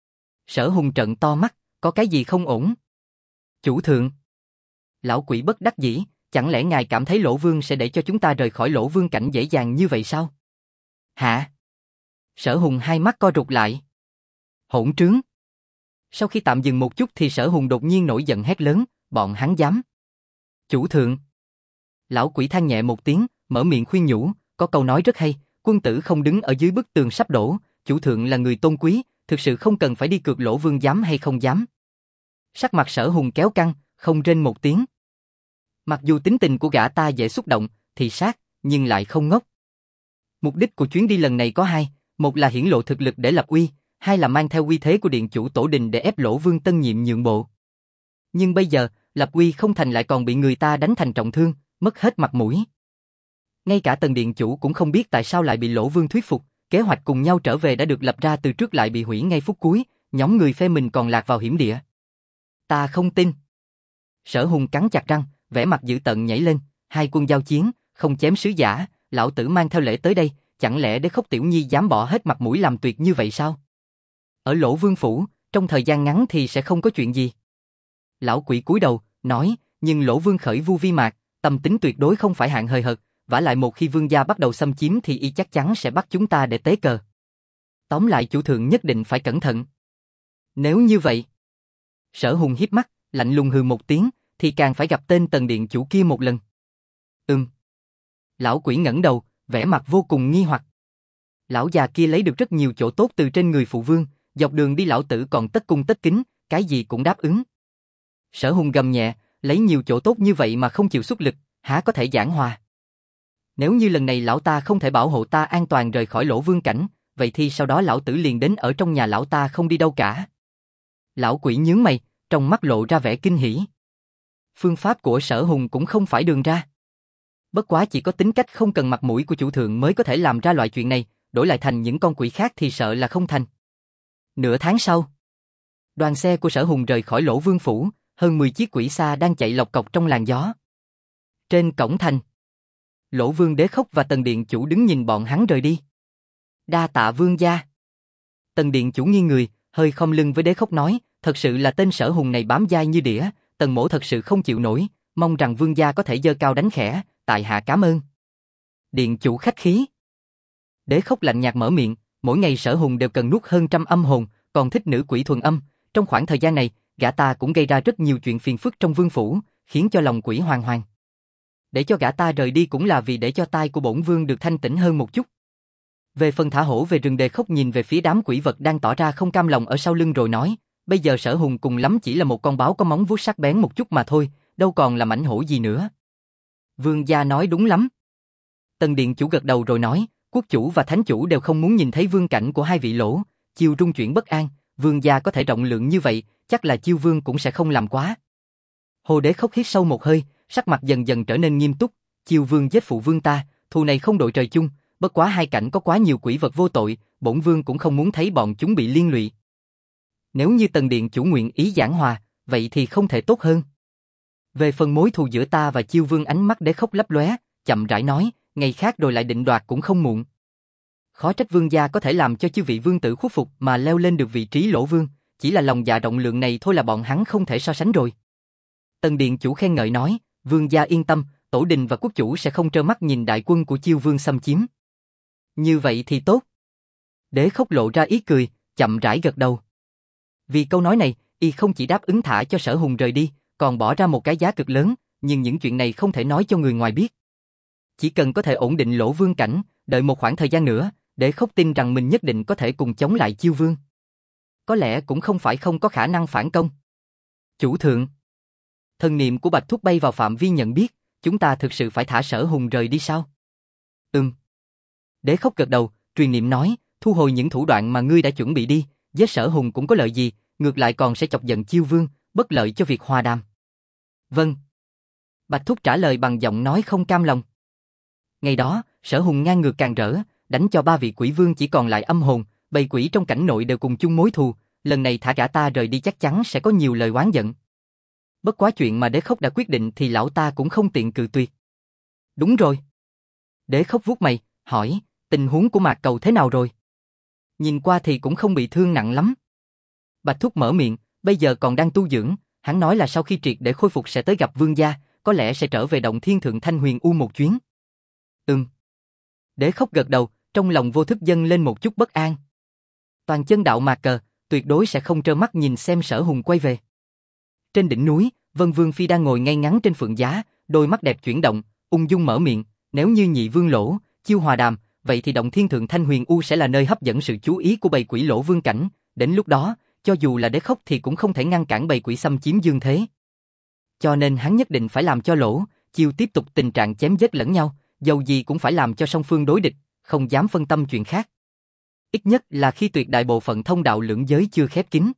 Sở Hùng trợn to mắt, có cái gì không ổn? Chủ thượng. Lão quỷ bất đắc dĩ, chẳng lẽ ngài cảm thấy Lỗ Vương sẽ để cho chúng ta rời khỏi Lỗ Vương cảnh dễ dàng như vậy sao? Hả? Sở Hùng hai mắt co rụt lại. Hỗn trướng. Sau khi tạm dừng một chút thì Sở Hùng đột nhiên nổi giận hét lớn, bọn hắn dám. Chủ thượng. Lão quỷ than nhẹ một tiếng, mở miệng khuyên nhủ, có câu nói rất hay, quân tử không đứng ở dưới bức tường sắp đổ, chủ thượng là người tôn quý, thực sự không cần phải đi cược Lỗ Vương dám hay không dám. Sắc mặt Sở Hùng kéo căng, không rên một tiếng. Mặc dù tính tình của gã ta dễ xúc động, thì sát, nhưng lại không ngốc. Mục đích của chuyến đi lần này có hai, một là hiển lộ thực lực để lập uy, hai là mang theo uy thế của điện chủ tổ đình để ép Lỗ Vương tân nhiệm nhượng bộ. Nhưng bây giờ, lập uy không thành lại còn bị người ta đánh thành trọng thương, mất hết mặt mũi. Ngay cả Tần điện chủ cũng không biết tại sao lại bị Lỗ Vương thuyết phục, kế hoạch cùng nhau trở về đã được lập ra từ trước lại bị hủy ngay phút cuối, nhóm người phe mình còn lạc vào hiểm địa. Ta không tin. Sở Hùng cắn chặt răng, vẻ mặt dữ tợn nhảy lên, hai quân giao chiến, không chém sứ giả, lão tử mang theo lễ tới đây, chẳng lẽ Đế Khốc tiểu nhi dám bỏ hết mặt mũi làm tuyệt như vậy sao? Ở Lỗ Vương phủ, trong thời gian ngắn thì sẽ không có chuyện gì. Lão quỷ cúi đầu, nói, nhưng Lỗ Vương khởi vu vi mạc, tâm tính tuyệt đối không phải hạng hời hợt, vả lại một khi vương gia bắt đầu xâm chiếm thì y chắc chắn sẽ bắt chúng ta để tế cờ. Tóm lại chủ thượng nhất định phải cẩn thận. Nếu như vậy, Sở Hùng hiếp mắt, lạnh lùng hừ một tiếng, thì càng phải gặp tên Tần điện chủ kia một lần. Lão quỷ ngẩng đầu, vẻ mặt vô cùng nghi hoặc. Lão già kia lấy được rất nhiều chỗ tốt từ trên người phụ vương, dọc đường đi lão tử còn tất cung tất kính, cái gì cũng đáp ứng. Sở Hùng gầm nhẹ, lấy nhiều chỗ tốt như vậy mà không chịu xuất lực, há có thể giảng hòa. Nếu như lần này lão ta không thể bảo hộ ta an toàn rời khỏi Lỗ Vương cảnh, vậy thì sau đó lão tử liền đến ở trong nhà lão ta không đi đâu cả. Lão quỷ nhướng mày, trong mắt lộ ra vẻ kinh hỉ. Phương pháp của Sở Hùng cũng không phải đường ra. Bất quá chỉ có tính cách không cần mặt mũi của chủ thượng mới có thể làm ra loại chuyện này, đổi lại thành những con quỷ khác thì sợ là không thành. Nửa tháng sau, Đoàn xe của Sở Hùng rời khỏi Lỗ Vương phủ, hơn 10 chiếc quỷ xa đang chạy lộc cộc trong làn gió. Trên cổng thành, Lỗ Vương Đế Khốc và Tần Điện Chủ đứng nhìn bọn hắn rời đi. Đa tạ vương gia. Tần Điện Chủ nghiêng người, hơi khom lưng với Đế Khốc nói, thật sự là tên Sở Hùng này bám dai như đĩa, Tần mỗ thật sự không chịu nổi, mong rằng vương gia có thể giơ cao đánh khẽ, tại hạ cảm ơn. Điện Chủ khách khí. Đế Khốc lạnh nhạt mở miệng, mỗi ngày Sở Hùng đều cần nuốt hơn 100 âm hồn, còn thích nữ quỷ thuần âm, trong khoảng thời gian này, gã ta cũng gây ra rất nhiều chuyện phiền phức trong vương phủ, khiến cho lòng quỷ hoàng hoàng. Để cho gã ta rời đi cũng là vì để cho tai của bổn vương được thanh tĩnh hơn một chút. Về phần thả hổ về rừng, Đề Khốc nhìn về phía đám quỷ vật đang tỏ ra không cam lòng ở sau lưng rồi nói, bây giờ Sở Hùng cùng lắm chỉ là một con báo có móng vuốt sắc bén một chút mà thôi, đâu còn là mãnh hổ gì nữa. Vương gia nói đúng lắm. Tần Điện Chủ gật đầu rồi nói, quốc chủ và thánh chủ đều không muốn nhìn thấy vương cảnh của hai vị Lỗ, Chiêu rung chuyển bất an, vương gia có thể rộng lượng như vậy, chắc là Chiêu vương cũng sẽ không làm quá. Hồ Đế Khốc hít sâu một hơi, sắc mặt dần dần trở nên nghiêm túc, Chiêu vương giết phụ vương ta, thù này không đội trời chung, bất quá hai cảnh có quá nhiều quỷ vật vô tội, bổn vương cũng không muốn thấy bọn chúng bị liên lụy. Nếu như Tần Điện Chủ nguyện ý giảng hòa, vậy thì không thể tốt hơn. Về phần mối thù giữa ta và Chiêu vương, ánh mắt Đế Khốc lấp lóe, chậm rãi nói, ngày khác rồi lại định đoạt cũng không muộn. Khó trách vương gia có thể làm cho chư vị vương tử khuất phục mà leo lên được vị trí Lỗ Vương, chỉ là lòng dạ rộng lượng này thôi là bọn hắn không thể so sánh rồi. Tần Điện Chủ khen ngợi nói, vương gia yên tâm, tổ đình và quốc chủ sẽ không trơ mắt nhìn đại quân của Chiêu vương xâm chiếm. Như vậy thì tốt. Đế Khốc lộ ra ý cười, chậm rãi gật đầu. Vì câu nói này, y không chỉ đáp ứng thả cho Sở Hùng rời đi, còn bỏ ra một cái giá cực lớn, nhưng những chuyện này không thể nói cho người ngoài biết. Chỉ cần có thể ổn định Lỗ Vương cảnh, đợi một khoảng thời gian nữa, Đế Khốc tin rằng mình nhất định có thể cùng chống lại Chiêu vương. Có lẽ cũng không phải không có khả năng phản công. Chủ thượng. Thần niệm của Bạch Thúc bay vào phạm vi nhận biết, chúng ta thực sự phải thả Sở Hùng rời đi sao? Đế Khốc gật đầu, truyền niệm nói, thu hồi những thủ đoạn mà ngươi đã chuẩn bị đi, giết Sở Hùng cũng có lợi gì, ngược lại còn sẽ chọc giận Chiêu vương, bất lợi cho việc hòa đàm. Vâng. Bạch Thúc trả lời bằng giọng nói không cam lòng. Ngày đó, Sở Hùng ngang ngược càng rỡ, đánh cho ba vị quỷ vương chỉ còn lại âm hồn, bầy quỷ trong cảnh nội đều cùng chung mối thù, lần này thả gã ta rời đi chắc chắn sẽ có nhiều lời oán giận. Bất quá chuyện mà Đế Khốc đã quyết định thì lão ta cũng không tiện cự tuyệt. Đúng rồi. Đế Khốc vuốt mày, hỏi, tình huống của Mạc Cầu thế nào rồi? Nhìn qua thì cũng không bị thương nặng lắm. Bạch Thúc mở miệng, bây giờ còn đang tu dưỡng, hắn nói là sau khi triệt để khôi phục sẽ tới gặp vương gia, có lẽ sẽ trở về động thiên thượng Thanh Huyền U một chuyến. Đế Khốc gật đầu, trong lòng vô thức dâng lên một chút bất an. Toàn chân đạo Mạc Cờ, tuyệt đối sẽ không trơ mắt nhìn xem Sở Hùng quay về. Trên đỉnh núi, Vân Vương Phi đang ngồi ngay ngắn trên phượng giá, đôi mắt đẹp chuyển động, ung dung mở miệng, nếu như nhị vương Lỗ, Chiêu hòa đàm, vậy thì động thiên thượng Thanh Huyền U sẽ là nơi hấp dẫn sự chú ý của bầy quỷ Lỗ Vương cảnh, đến lúc đó, cho dù là Đế Khốc thì cũng không thể ngăn cản bầy quỷ xâm chiếm dương thế. Cho nên hắn nhất định phải làm cho Lỗ, Chiêu tiếp tục tình trạng chém giết lẫn nhau, dầu gì cũng phải làm cho song phương đối địch, không dám phân tâm chuyện khác. Ít nhất là khi tuyệt đại bộ phận thông đạo lưỡng giới chưa khép kín.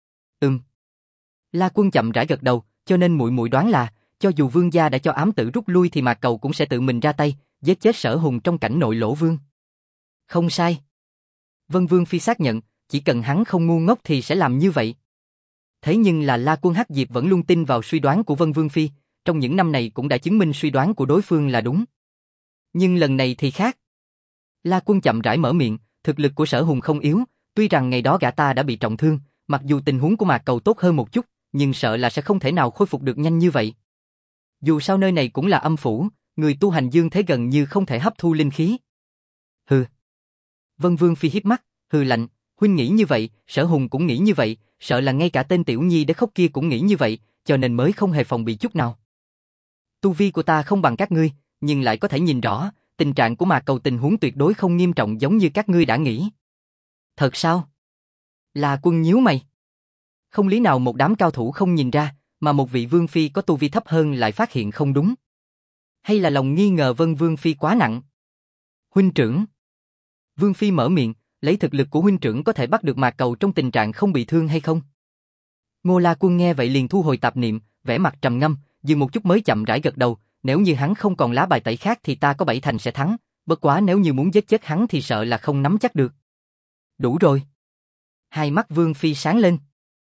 La Quân chậm rãi gật đầu, cho nên muội muội đoán là, cho dù vương gia đã cho ám tử rút lui thì Mạc Cầu cũng sẽ tự mình ra tay, giết chết Sở Hùng trong cảnh nội Lỗ Vương. Không sai. Vân Vương Phi xác nhận, chỉ cần hắn không ngu ngốc thì sẽ làm như vậy. Thế nhưng là La Quân Hắc Diệp vẫn luôn tin vào suy đoán của Vân Vương Phi, trong những năm này cũng đã chứng minh suy đoán của đối phương là đúng. Nhưng lần này thì khác. La Quân chậm rãi mở miệng, thực lực của Sở Hùng không yếu, tuy rằng ngày đó gã ta đã bị trọng thương, mặc dù tình huống của Mạc Cầu tốt hơn một chút, nhưng sợ là sẽ không thể nào khôi phục được nhanh như vậy. Dù sao nơi này cũng là âm phủ, người tu hành dương thế gần như không thể hấp thu linh khí. Hừ. Vân Vương Phi hiếp mắt, hừ lạnh, huynh nghĩ như vậy, Sở Hùng cũng nghĩ như vậy, sợ là ngay cả tên tiểu nhi Đế Khốc kia cũng nghĩ như vậy, cho nên mới không hề phòng bị chút nào. Tu vi của ta không bằng các ngươi, nhưng lại có thể nhìn rõ, tình trạng của Mạc Cầu tình huống tuyệt đối không nghiêm trọng giống như các ngươi đã nghĩ. Thật sao? La Quân nhíu mày. Không lý nào một đám cao thủ không nhìn ra, mà một vị vương phi có tu vi thấp hơn lại phát hiện không đúng. Hay là lòng nghi ngờ Vân Vương Phi quá nặng? Huynh trưởng. Vương Phi mở miệng, lấy thực lực của huynh trưởng có thể bắt được Mạc Cầu trong tình trạng không bị thương hay không? Ngô La Quân nghe vậy liền thu hồi tạp niệm, vẻ mặt trầm ngâm, dừng một chút mới chậm rãi gật đầu, nếu như hắn không còn lá bài tẩy khác thì ta có 7 thành sẽ thắng, bất quá nếu như muốn giết chết hắn thì sợ là không nắm chắc được. Đủ rồi. Hai mắt Vương Phi sáng lên.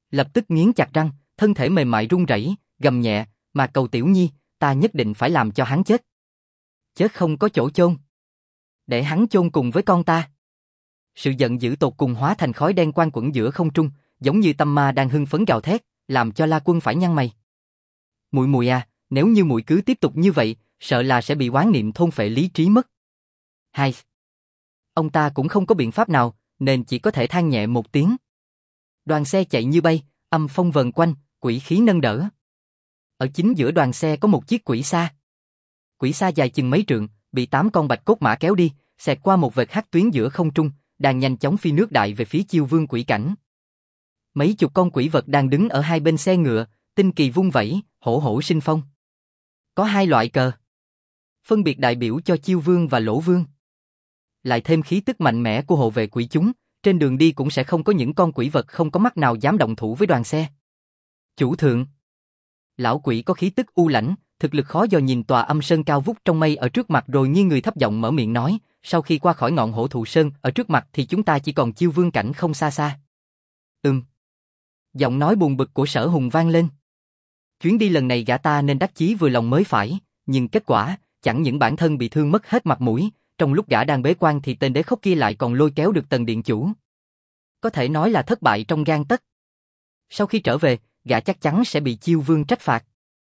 Lập tức nghiến chặt răng, thân thể mềm mại run rẩy, gầm nhẹ, mà cầu Tiểu Nhi, ta nhất định phải làm cho hắn chết. Chết không có chỗ chôn. Để hắn chôn cùng với con ta. Sự giận dữ tột cùng hóa thành khói đen quanh quẩn giữa không trung, giống như tâm ma đang hưng phấn gào thét, làm cho La Quân phải nhăn mày. Muội muội à, nếu như muội cứ tiếp tục như vậy, sợ là sẽ bị oán niệm thôn phệ lý trí mất. Hai. Ông ta cũng không có biện pháp nào, nên chỉ có thể than nhẹ một tiếng. Đoàn xe chạy như bay, âm phong vần quanh, quỷ khí nâng đỡ. Ở chính giữa đoàn xe có một chiếc quỷ xa. Quỷ xa dài chừng mấy trượng, bị 8 con bạch cốt mã kéo đi, xẹt qua một vệt hắc tuyến giữa không trung, đang nhanh chóng phi nước đại về phía Chiêu Vương quỷ cảnh. Mấy chục con quỷ vật đang đứng ở hai bên xe ngựa, tinh kỳ vung vẩy, hổ hổ sinh phong. Có 2 loại cờ, phân biệt đại biểu cho Chiêu Vương và Lỗ Vương. Lại thêm khí tức mạnh mẽ của hộ vệ quỷ chúng, trên đường đi cũng sẽ không có những con quỷ vật không có mắt nào dám động thủ với đoàn xe. Chủ thượng. Lão quỷ có khí tức u lãnh, thực lực khó dò, nhìn tòa âm sơn cao vút trong mây ở trước mặt rồi nghiêng người thấp giọng mở miệng nói, sau khi qua khỏi ngọn hổ thụ sơn ở trước mặt thì chúng ta chỉ còn Chiêu Vương cảnh không xa xa. Giọng nói buồn bực của Sở Hùng vang lên. Chuyến đi lần này gã ta nên đắc chí vừa lòng mới phải, nhưng kết quả, chẳng những bản thân bị thương mất hết mặt mũi, trong lúc gã đang bế quan thì tên đế khốc kia lại còn lôi kéo được Tần điện chủ. Có thể nói là thất bại trong gang tấc. Sau khi trở về, gã chắc chắn sẽ bị Chiêu Vương trách phạt.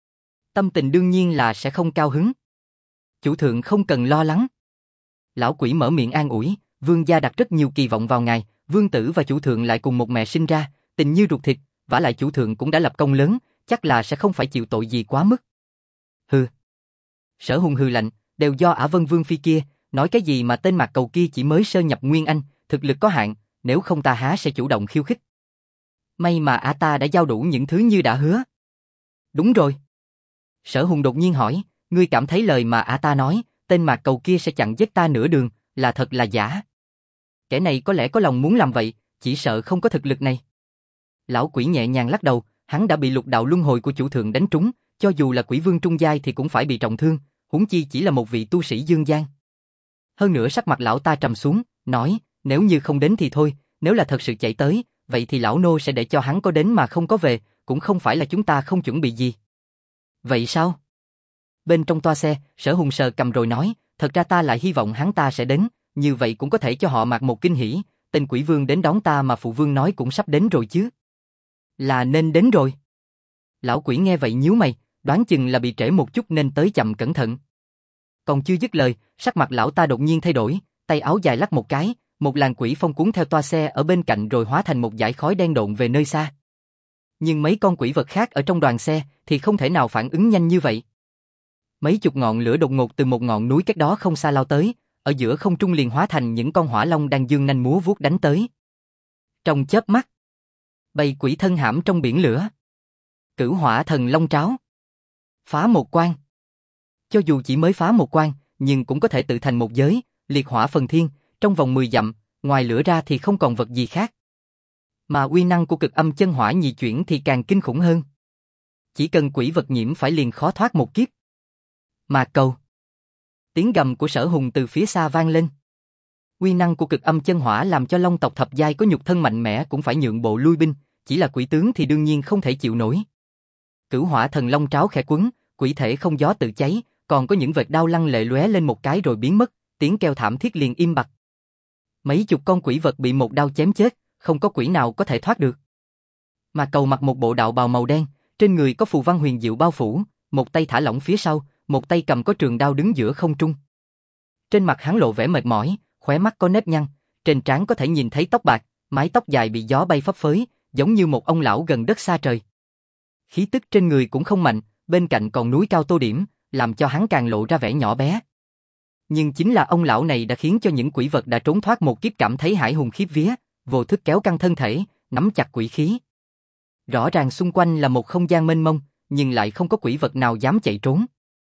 Tâm tình đương nhiên là sẽ không cao hứng. Chủ thượng không cần lo lắng. Lão quỷ mở miệng an ủi, vương gia đặt rất nhiều kỳ vọng vào ngài, vương tử và chủ thượng lại cùng một mẹ sinh ra, tình như ruột thịt, vả lại chủ thượng cũng đã lập công lớn, chắc là sẽ không phải chịu tội gì quá mức. Hừ. Sở Hùng hừ lạnh, đều do Ả Vân Vương phi kia, nói cái gì mà tên Mạc Cầu kia chỉ mới sơ nhập Nguyên Anh, thực lực có hạn, nếu không ta há sẽ chủ động khiêu khích. May mà Ả ta đã giao đủ những thứ như đã hứa. Đúng rồi. Sở Hùng đột nhiên hỏi, ngươi cảm thấy lời mà Ả ta nói, tên Mạc Cầu kia sẽ chặn giết ta nửa đường, là thật là giả? Kẻ này có lẽ có lòng muốn làm vậy, chỉ sợ không có thực lực này. Lão quỷ nhẹ nhàng lắc đầu, hắn đã bị lục đạo luân hồi của chủ thượng đánh trúng, cho dù là quỷ vương trung giai thì cũng phải bị trọng thương, huống chi chỉ là một vị tu sĩ dương gian. Hơn nữa sắc mặt lão ta trầm xuống, nói, nếu như không đến thì thôi, nếu là thật sự chạy tới, vậy thì lão nô sẽ để cho hắn có đến mà không có về, cũng không phải là chúng ta không chuẩn bị gì. Vậy sao? Bên trong toa xe, Sở Hùng sờ cầm rồi nói, thật ra ta lại hy vọng hắn ta sẽ đến, như vậy cũng có thể cho họ Mạc một kinh hỉ, tên quỷ vương đến đón ta mà phụ vương nói cũng sắp đến rồi chứ. Là nên đến rồi. Lão quỷ nghe vậy nhíu mày, đoán chừng là bị trễ một chút nên tới chậm cẩn thận. Còn chưa dứt lời, sắc mặt lão ta đột nhiên thay đổi, tay áo dài lắc một cái, một làn quỷ phong cuốn theo toa xe ở bên cạnh rồi hóa thành một dải khói đen độn về nơi xa. Nhưng mấy con quỷ vật khác ở trong đoàn xe thì không thể nào phản ứng nhanh như vậy. Mấy chục ngọn lửa đột ngột từ một ngọn núi cách đó không xa lao tới, ở giữa không trung liền hóa thành những con hỏa long đang dương nanh múa vuốt đánh tới. Trong chớp mắt, bầy quỷ thân hãm trong biển lửa. Cửu hỏa thần long tráo. Phá một quan. Cho dù chỉ mới phá một quan, nhưng cũng có thể tự thành một giới, liệt hỏa phần thiên, trong vòng 10 dặm, ngoài lửa ra thì không còn vật gì khác. Mà uy năng của cực âm chân hỏa nhị chuyển thì càng kinh khủng hơn. Chỉ cần quỷ vật nhiễm phải liền khó thoát một kiếp. Mà cầu. Tiếng gầm của Sở Hùng từ phía xa vang lên. Uy năng của cực âm chân hỏa làm cho long tộc thập giai có nhục thân mạnh mẽ cũng phải nhượng bộ lui binh, chỉ là quỷ tướng thì đương nhiên không thể chịu nổi. Cửu hỏa thần long tráo khẽ quấn, quỷ thể không gió tự cháy, còn có những vệt đao lăng lệ lóe lên một cái rồi biến mất, tiếng kêu thảm thiết liền im bặt. Mấy chục con quỷ vật bị một đao chém chết, không có quỷ nào có thể thoát được. Mà cầu mặc một bộ đạo bào màu đen, trên người có phù văn huyền diệu bao phủ, một tay thả lỏng phía sau, một tay cầm có trường đao đứng giữa không trung. Trên mặt hắn lộ vẻ mệt mỏi, khóe mắt có nếp nhăn, trên trán có thể nhìn thấy tóc bạc, mái tóc dài bị gió bay phấp phới, giống như một ông lão gần đất xa trời. Khí tức trên người cũng không mạnh, bên cạnh còn núi cao tô điểm, làm cho hắn càng lộ ra vẻ nhỏ bé. Nhưng chính là ông lão này đã khiến cho những quỷ vật đã trốn thoát một kiếp cảm thấy hải hùng khiếp vía, vô thức kéo căng thân thể, nắm chặt quỷ khí. Rõ ràng xung quanh là một không gian mênh mông, nhưng lại không có quỷ vật nào dám chạy trốn.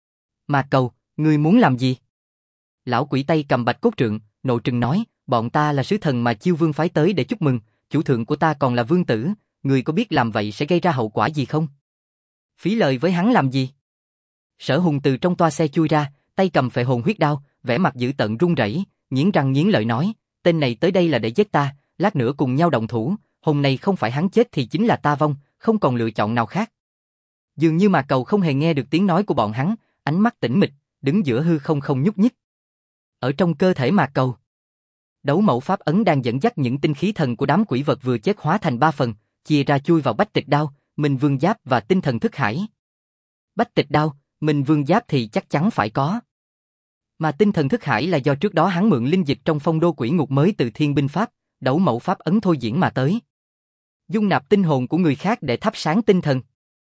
Mà cầu, ngươi muốn làm gì? Lão quỷ tay cầm bạch cốt trượng, nộ trừng nói, bọn ta là sứ thần mà Chiêu Vương phái tới để chúc mừng, chủ thượng của ta còn là vương tử, ngươi có biết làm vậy sẽ gây ra hậu quả gì không? Phí lời với hắn làm gì? Sở Hùng từ trong toa xe chui ra, tay cầm phệ hồn huyết đao, vẻ mặt dữ tợn run rẩy, nghiến răng nghiến lợi nói, tên này tới đây là để giết ta, lát nữa cùng nhau động thủ, hôm nay không phải hắn chết thì chính là ta vong, không còn lựa chọn nào khác. Dường như Mạc Cầu không hề nghe được tiếng nói của bọn hắn, ánh mắt tĩnh mịch, đứng giữa hư không không nhúc nhích. Ở trong cơ thể Mạc Cầu, đấu mẫu pháp ấn đang dẫn dắt những tinh khí thần của đám quỷ vật vừa chết hóa thành 3 phần, chia ra chui vào Bách Tịch Đao, Minh Vương Giáp và tinh thần thức hải. Bách Tịch Đao, Minh Vương Giáp thì chắc chắn phải có. Mà tinh thần thức hải là do trước đó hắn mượn linh dịch trong phong đô quỷ ngục mới từ thiên binh pháp, đấu mẫu pháp ấn thôi diễn mà tới. Dung nạp tinh hồn của người khác để thắp sáng tinh thần.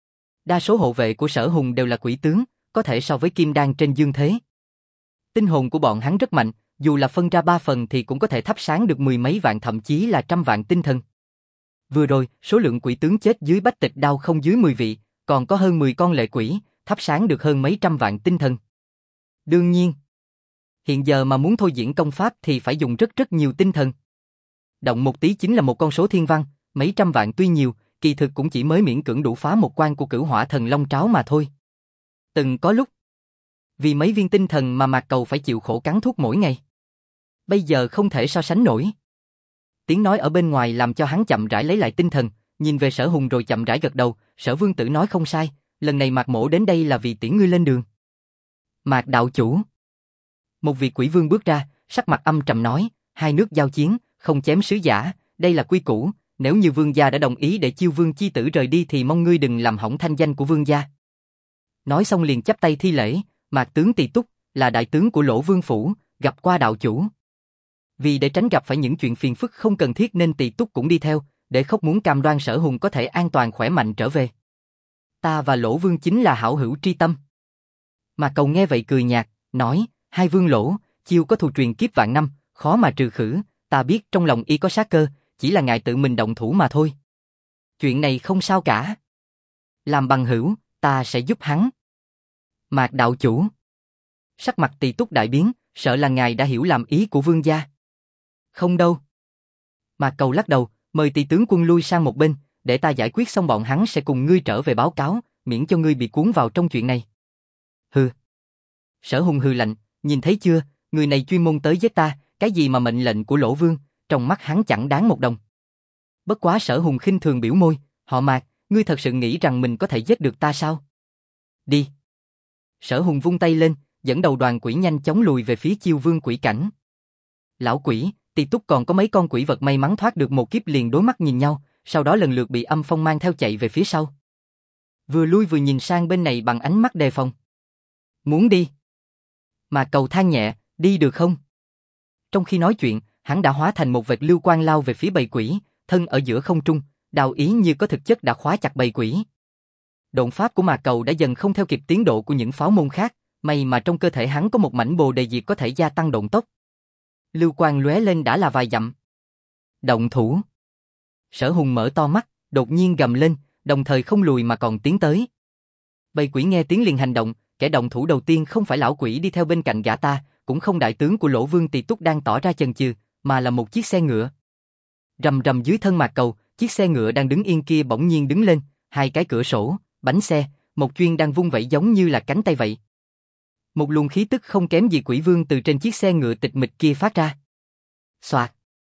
Đa số hộ vệ của Sở Hùng đều là quỷ tướng, có thể so với kim đan trên dương thế. Tinh hồn của bọn hắn rất mạnh, dù là phân ra 3 phần thì cũng có thể thắp sáng được 10 mấy vạn thậm chí là 100 vạn tinh thần. Vừa rồi, số lượng quỷ tướng chết dưới Bách Tịch Đao không dưới 10 vị, còn có hơn 10 con lệ quỷ, thắp sáng được hơn mấy trăm vạn tinh thần. Đương nhiên, hiện giờ mà muốn thôi diễn công pháp thì phải dùng rất nhiều tinh thần. Động một tí chính là một con số thiên văn, mấy trăm vạn tuy nhiều, kỳ thực cũng chỉ mới miễn cưỡng đủ phá một quan của Cửu Hỏa Thần Long Tráo mà thôi. Từng có lúc, vì mấy viên tinh thần mà Mạc Cầu phải chịu khổ cắn thuốc mỗi ngày. Bây giờ không thể so sánh nổi. Tiếng nói ở bên ngoài làm cho hắn chậm rãi lấy lại tinh thần, nhìn về Sở Hùng rồi chậm rãi gật đầu, Sở Vương tử nói không sai, lần này Mạc mỗ đến đây là vì tiễn ngươi lên đường. Mạc đạo chủ. Một vị quỷ vương bước ra, sắc mặt âm trầm nói, hai nước giao chiến, không chém sứ giả, đây là quy củ, nếu như vương gia đã đồng ý để Chiêu Vương chi tử rời đi thì mong ngươi đừng làm hỏng thanh danh của vương gia. Nói xong liền chắp tay thi lễ, Mạc tướng Tỳ Túc, là đại tướng của Lỗ Vương phủ, gặp qua đạo chủ. Vì để tránh gặp phải những chuyện phiền phức không cần thiết nên Tỳ Túc cũng đi theo, để Khốc muốn cam đoan Sở Hùng có thể an toàn khỏe mạnh trở về. Ta và Lỗ Vương chính là hảo hữu tri tâm. Mà Cầu nghe vậy cười nhạt, nói, hai vương Lỗ, Chiêu có thù truyền kiếp vạn năm, khó mà trừ khử, ta biết trong lòng y có sát cơ, chỉ là ngài tự mình động thủ mà thôi. Chuyện này không sao cả. Làm bằng hữu, ta sẽ giúp hắn. Mạc đạo chủ. Sắc mặt Tỳ Túc đại biến, sợ là ngài đã hiểu làm ý của vương gia. Không đâu. Mạc Cầu lắc đầu, mời Tỳ tướng quân lui sang một bên, để ta giải quyết xong bọn hắn sẽ cùng ngươi trở về báo cáo, miễn cho ngươi bị cuốn vào trong chuyện này. Hừ. Sở Hùng hừ lạnh, nhìn thấy chưa, người này chuyên môn tới giết ta, cái gì mà mệnh lệnh của Lỗ Vương, trong mắt hắn chẳng đáng một đồng. Bất quá Sở Hùng khinh thường biểu môi, họ Mạc, ngươi thật sự nghĩ rằng mình có thể giết được ta sao? Đi. Sở Hùng vung tay lên, dẫn đầu đoàn quỷ nhanh chóng lùi về phía Chiêu Vương quỷ cảnh. Lão quỷ, Tỳ Túc còn có mấy con quỷ vật may mắn thoát được một kiếp liền đối mắt nhìn nhau, sau đó lần lượt bị Âm Phong mang theo chạy về phía sau. Vừa lui vừa nhìn sang bên này bằng ánh mắt đề phòng. Muốn đi? Mà Cầu than nhẹ, đi được không? Trong khi nói chuyện, hắn đã hóa thành một vệt lưu quang lao về phía bầy quỷ, thân ở giữa không trung, đao ý như có thực chất đã khóa chặt bầy quỷ. Độn pháp của Mạc Cầu đã dần không theo kịp tiến độ của những pháo môn khác, may mà trong cơ thể hắn có một mảnh bồ đề diệp có thể gia tăng độn tốc. Lưu quang lóe lên đã là vài dặm. Động thủ. Sở Hùng mở to mắt, đột nhiên gầm lên, đồng thời không lùi mà còn tiến tới. Bầy quỷ nghe tiếng liền hành động, kẻ động thủ đầu tiên không phải lão quỷ đi theo bên cạnh gã ta, cũng không đại tướng của Lỗ Vương Tỳ Túc đang tỏ ra chần chừ, mà là một chiếc xe ngựa. Rầm rầm dưới thân Mạc Cầu, chiếc xe ngựa đang đứng yên kia bỗng nhiên đứng lên, hai cái cửa sổ, bánh xe, một chuyên đang vung vẩy giống như là cánh tay vậy. Một luồng khí tức không kém gì quỷ vương từ trên chiếc xe ngựa tịch mịch kia phát ra. Xoạt.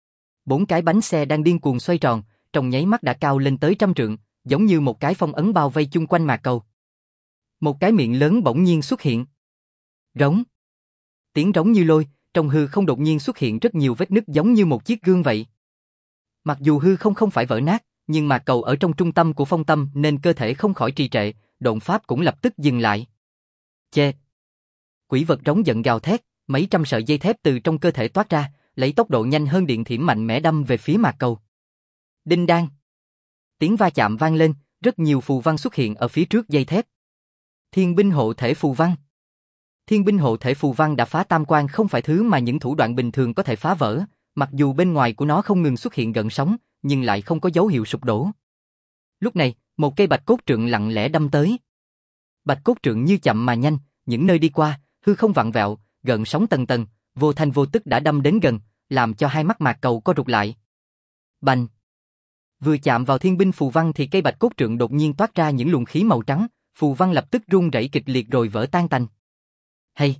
4 cái bánh xe đang điên cuồng xoay tròn, trong nháy mắt đã cao lên tới 100 trượng, giống như một cái phong ấn bao vây chung quanh Mạc Cầu. Một cái miệng lớn bỗng nhiên xuất hiện. Rống. Tiếng rống như lôi, trong hư không đột nhiên xuất hiện rất nhiều vết nứt giống như một chiếc gương vậy. Mặc dù hư không phải vỡ nát, nhưng Mạc Cầu ở trong trung tâm của phong tâm nên cơ thể không khỏi trì trệ, độn pháp cũng lập tức dừng lại. Chê. Quỷ vật rống giận gào thét, mấy trăm sợi dây thép từ trong cơ thể toát ra, lấy tốc độ nhanh hơn điện thiểm mạnh mẽ đâm về phía Mạc Cầu. Đinh đan. Tiếng va chạm vang lên, rất nhiều phù văn xuất hiện ở phía trước dây thép. Thiên binh hộ thể phù văn. Thiên binh hộ thể phù văn đã phá tam quan không phải thứ mà những thủ đoạn bình thường có thể phá vỡ, mặc dù bên ngoài của nó không ngừng xuất hiện gợn sóng, nhưng lại không có dấu hiệu sụp đổ. Lúc này, một cây bạch cốt trượng lặng lẽ đâm tới. Bạch cốt trượng như chậm mà nhanh, những nơi đi qua, hư không vặn vẹo, gợn sóng tầng tầng, vô thanh vô tức đã đâm đến gần, làm cho hai mắt Mạc Cầu co rụt lại. Bành! Vừa chạm vào thiên binh phù văn thì cây bạch cốt trượng đột nhiên toát ra những luồng khí màu trắng, phù văn lập tức rung rẩy kịch liệt rồi vỡ tan tành. Hay!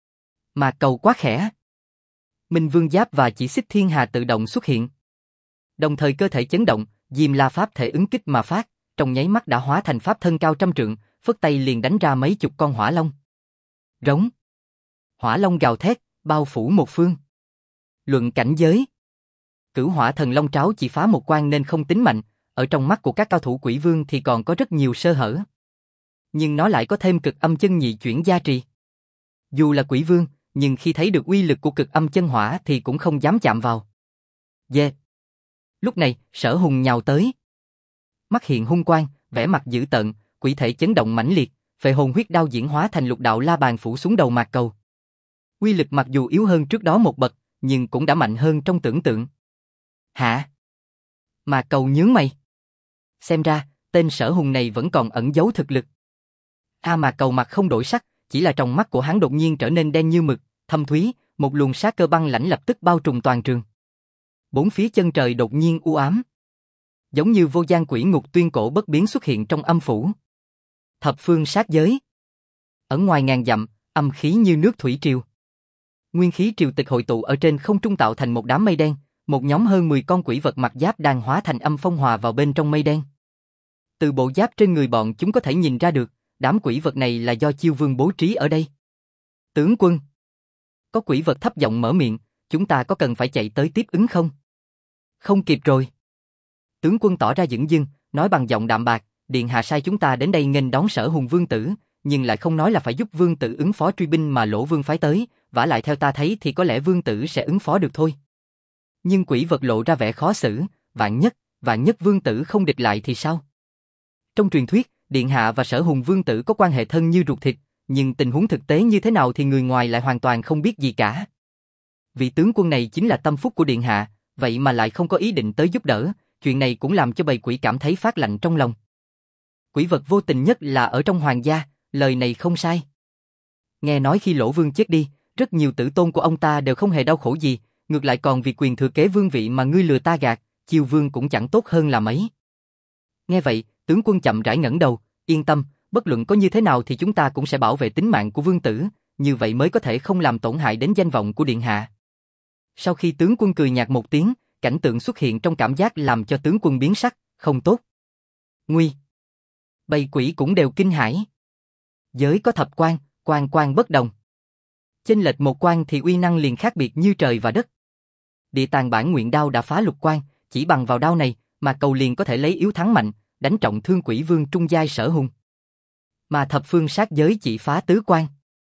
Mạc Cầu quá khẽ! Minh Vương Giáp và chỉ xích thiên hà tự động xuất hiện. Đồng thời cơ thể chấn động, Diêm La pháp thể ứng kích mà phát, trong nháy mắt đã hóa thành pháp thân cao trăm trượng, phất tay liền đánh ra mấy chục con hỏa long. Rống. Hỏa long gào thét, bao phủ một phương. Luận cảnh giới. Cửu hỏa thần long tráo chỉ phá một quan nên không tính mạnh, ở trong mắt của các cao thủ Quỷ Vương thì còn có rất nhiều sơ hở. Nhưng nó lại có thêm cực âm chân nhị chuyển gia trì. Dù là Quỷ Vương, nhưng khi thấy được uy lực của cực âm chân hỏa thì cũng không dám chạm vào. Yeah. Lúc này, Sở Hùng nhào tới. Mắt hiện hung quang, vẻ mặt dữ tợn, quỷ thể chấn động mãnh liệt, phệ hồn huyết đao diễn hóa thành lục đạo la bàn phủ xuống đầu Mạc Cầu. Uy lực mặc dù yếu hơn trước đó một bậc, nhưng cũng đã mạnh hơn trong tưởng tượng. Hả? Mạc Cầu nhướng mày. Xem ra, tên Sở Hùng này vẫn còn ẩn giấu thực lực. Mạc Cầu mặt không đổi sắc, chỉ là trong mắt của hắn đột nhiên trở nên đen như mực, thâm thúy, một luồng sát cơ băng lãnh lập tức bao trùm toàn trường. Bốn phía chân trời đột nhiên u ám. Giống như vô gian quỷ ngục tuyên cổ bất biến xuất hiện trong âm phủ. Thập phương sát giới. Ở ngoài ngàn dặm, âm khí như nước thủy triều. Nguyên khí triều tịch hội tụ ở trên không trung tạo thành một đám mây đen, một nhóm hơn 10 con quỷ vật mặt giáp đang hóa thành âm phong hòa vào bên trong mây đen. Từ bộ giáp trên người bọn chúng có thể nhìn ra được, đám quỷ vật này là do Chiêu Vương bố trí ở đây. Tướng quân. Có quỷ vật thấp giọng mở miệng, chúng ta có cần phải chạy tới tiếp ứng không? Không kịp rồi. Tướng quân tỏ ra dửng dưng, nói bằng giọng đạm bạc, điện hạ sai chúng ta đến đây nghênh đón Sở Hùng vương tử, nhưng lại không nói là phải giúp vương tử ứng phó truy binh mà Lỗ Vương phái tới, vả lại theo ta thấy thì có lẽ vương tử sẽ ứng phó được thôi. Nhưng quỷ vật lộ ra vẻ khó xử, vạn nhất vương tử không địch lại thì sao? Trong truyền thuyết, điện hạ và Sở Hùng vương tử có quan hệ thân như ruột thịt, nhưng tình huống thực tế như thế nào thì người ngoài lại hoàn toàn không biết gì cả. Vị tướng quân này chính là tâm phúc của điện hạ, vậy mà lại không có ý định tới giúp đỡ, chuyện này cũng làm cho bầy quỷ cảm thấy phát lạnh trong lòng. Quỷ vật vô tình nhất là ở trong hoàng gia, lời này không sai. Nghe nói khi Lỗ Vương chết đi, rất nhiều tử tôn của ông ta đều không hề đau khổ gì, ngược lại còn vì quyền thừa kế vương vị mà ngươi lừa ta gạt, Chiêu Vương cũng chẳng tốt hơn là mấy. Nghe vậy, tướng quân chậm rãi ngẩng đầu, yên tâm, bất luận có như thế nào thì chúng ta cũng sẽ bảo vệ tính mạng của vương tử, như vậy mới có thể không làm tổn hại đến danh vọng của điện hạ. Sau khi tướng quân cười nhạt một tiếng, cảnh tượng xuất hiện trong cảm giác làm cho tướng quân biến sắc, không tốt. Nguy. Bầy quỷ cũng đều kinh hãi. Giới có thập quan, quan quan bất đồng. Chênh lệch một quan thì uy năng liền khác biệt như trời và đất. Địa tàng bản nguyện đao đã phá lục quan, chỉ bằng vào đao này mà Cầu liền có thể lấy yếu thắng mạnh, đánh trọng thương quỷ vương trung giai Sở Hùng. Mà thập phương sát giới chỉ phá tứ quan,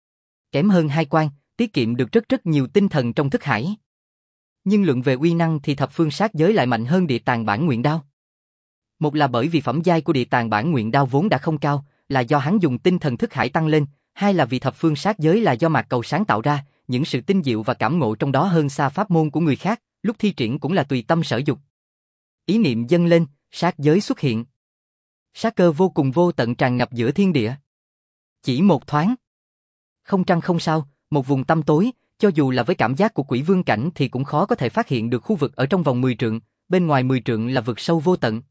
kém hơn hai quan, tiết kiệm được rất nhiều tinh thần trong thức hải. Nhưng luận về uy năng thì thập phương sát giới lại mạnh hơn địa tàng bản nguyện đao. Một là bởi vì phẩm giai của địa tàng bản nguyện đao vốn đã không cao, là do hắn dùng tinh thần thức hải tăng lên, hai là vì thập phương sát giới là do Mạc Cầu sáng tạo ra, những sự tinh diệu và cảm ngộ trong đó hơn xa pháp môn của người khác, lúc thi triển cũng là tùy tâm sở dục. Ý niệm dâng lên, sát giới xuất hiện. Sát cơ vô cùng vô tận tràn ngập giữa thiên địa. Chỉ một thoáng. Không trăng không sao, một vùng tăm tối, cho dù là với cảm giác của quỷ vương cảnh thì cũng khó có thể phát hiện được khu vực ở trong vòng 10 trượng, bên ngoài 10 trượng là vực sâu vô tận.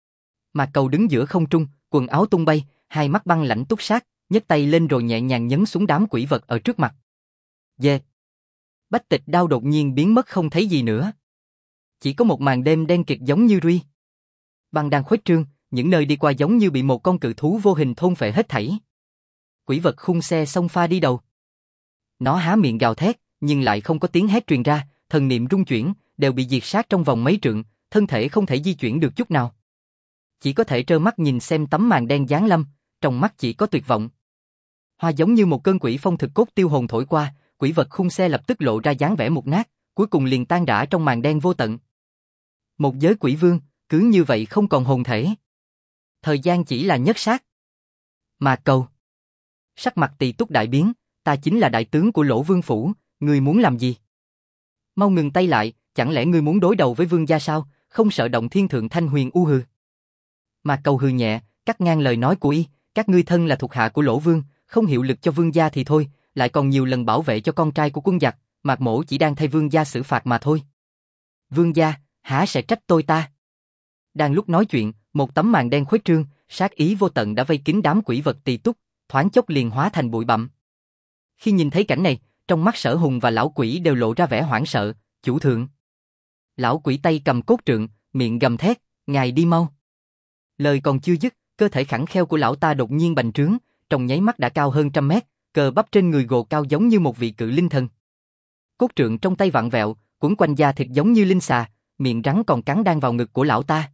Mạc Cầu đứng giữa không trung, quần áo tung bay, hai mắt băng lãnh túc sát, nhấc tay lên rồi nhẹ nhàng nhấn xuống đám quỷ vật ở trước mặt. Yeah. Bách tịch đao đột nhiên biến mất không thấy gì nữa. Chỉ có một màn đêm đen kịt giống như ruy. Băng đang khuếch trương, những nơi đi qua giống như bị một con cự thú vô hình thôn phệ hết thảy. Quỷ vật khung xe xông pha đi đầu. Nó há miệng gào thét, nhưng lại không có tiếng hét truyền ra, thần niệm rung chuyển, đều bị diệt sát trong vòng mấy trượng, thân thể không thể di chuyển được chút nào. Chỉ có thể trơ mắt nhìn xem tấm màn đen giáng lâm, trong mắt chỉ có tuyệt vọng. Hoa giống như một cơn quỷ phong thực cốt tiêu hồn thổi qua, quỷ vật khung xe lập tức lộ ra dáng vẻ mục nát, cuối cùng liền tan rã trong màn đen vô tận. Một giới quỷ vương, cứ như vậy không còn hồn thể. Thời gian chỉ là nhất sát. Mạc Cầu. Sắc mặt Tỳ Túc đại biến, ta chính là đại tướng của Lỗ Vương phủ, ngươi muốn làm gì? Mau ngừng tay lại, chẳng lẽ ngươi muốn đối đầu với vương gia sao, không sợ động thiên thượng thanh huyền u hừ. Mạc Cầu hừ nhẹ, cắt ngang lời nói của y, các ngươi thân là thuộc hạ của Lỗ Vương, không hiệu lực cho vương gia thì thôi, lại còn nhiều lần bảo vệ cho con trai của quân giặc, Mạc mỗ chỉ đang thay vương gia xử phạt mà thôi. Vương gia, há sẽ trách tôi ta? Đang lúc nói chuyện, một tấm màn đen khuếch trương, sát ý vô tận đã vây kín đám quỷ vật Tỳ Túc, thoáng chốc liền hóa thành bụi bặm. Khi nhìn thấy cảnh này, trong mắt Sở Hùng và lão quỷ đều lộ ra vẻ hoảng sợ. Chủ thượng. Lão quỷ tay cầm cốt trượng, miệng gầm thét, ngài đi mau. Lời còn chưa dứt, cơ thể khẳng kheo của lão ta đột nhiên bành trướng, trong nháy mắt đã cao hơn 100 mét, cơ bắp trên người gồ cao giống như một vị cự linh thần. Cốt trượng trong tay vặn vẹo, quấn quanh da thịt giống như linh xà, miệng rắn còn cắn đang vào ngực của lão ta.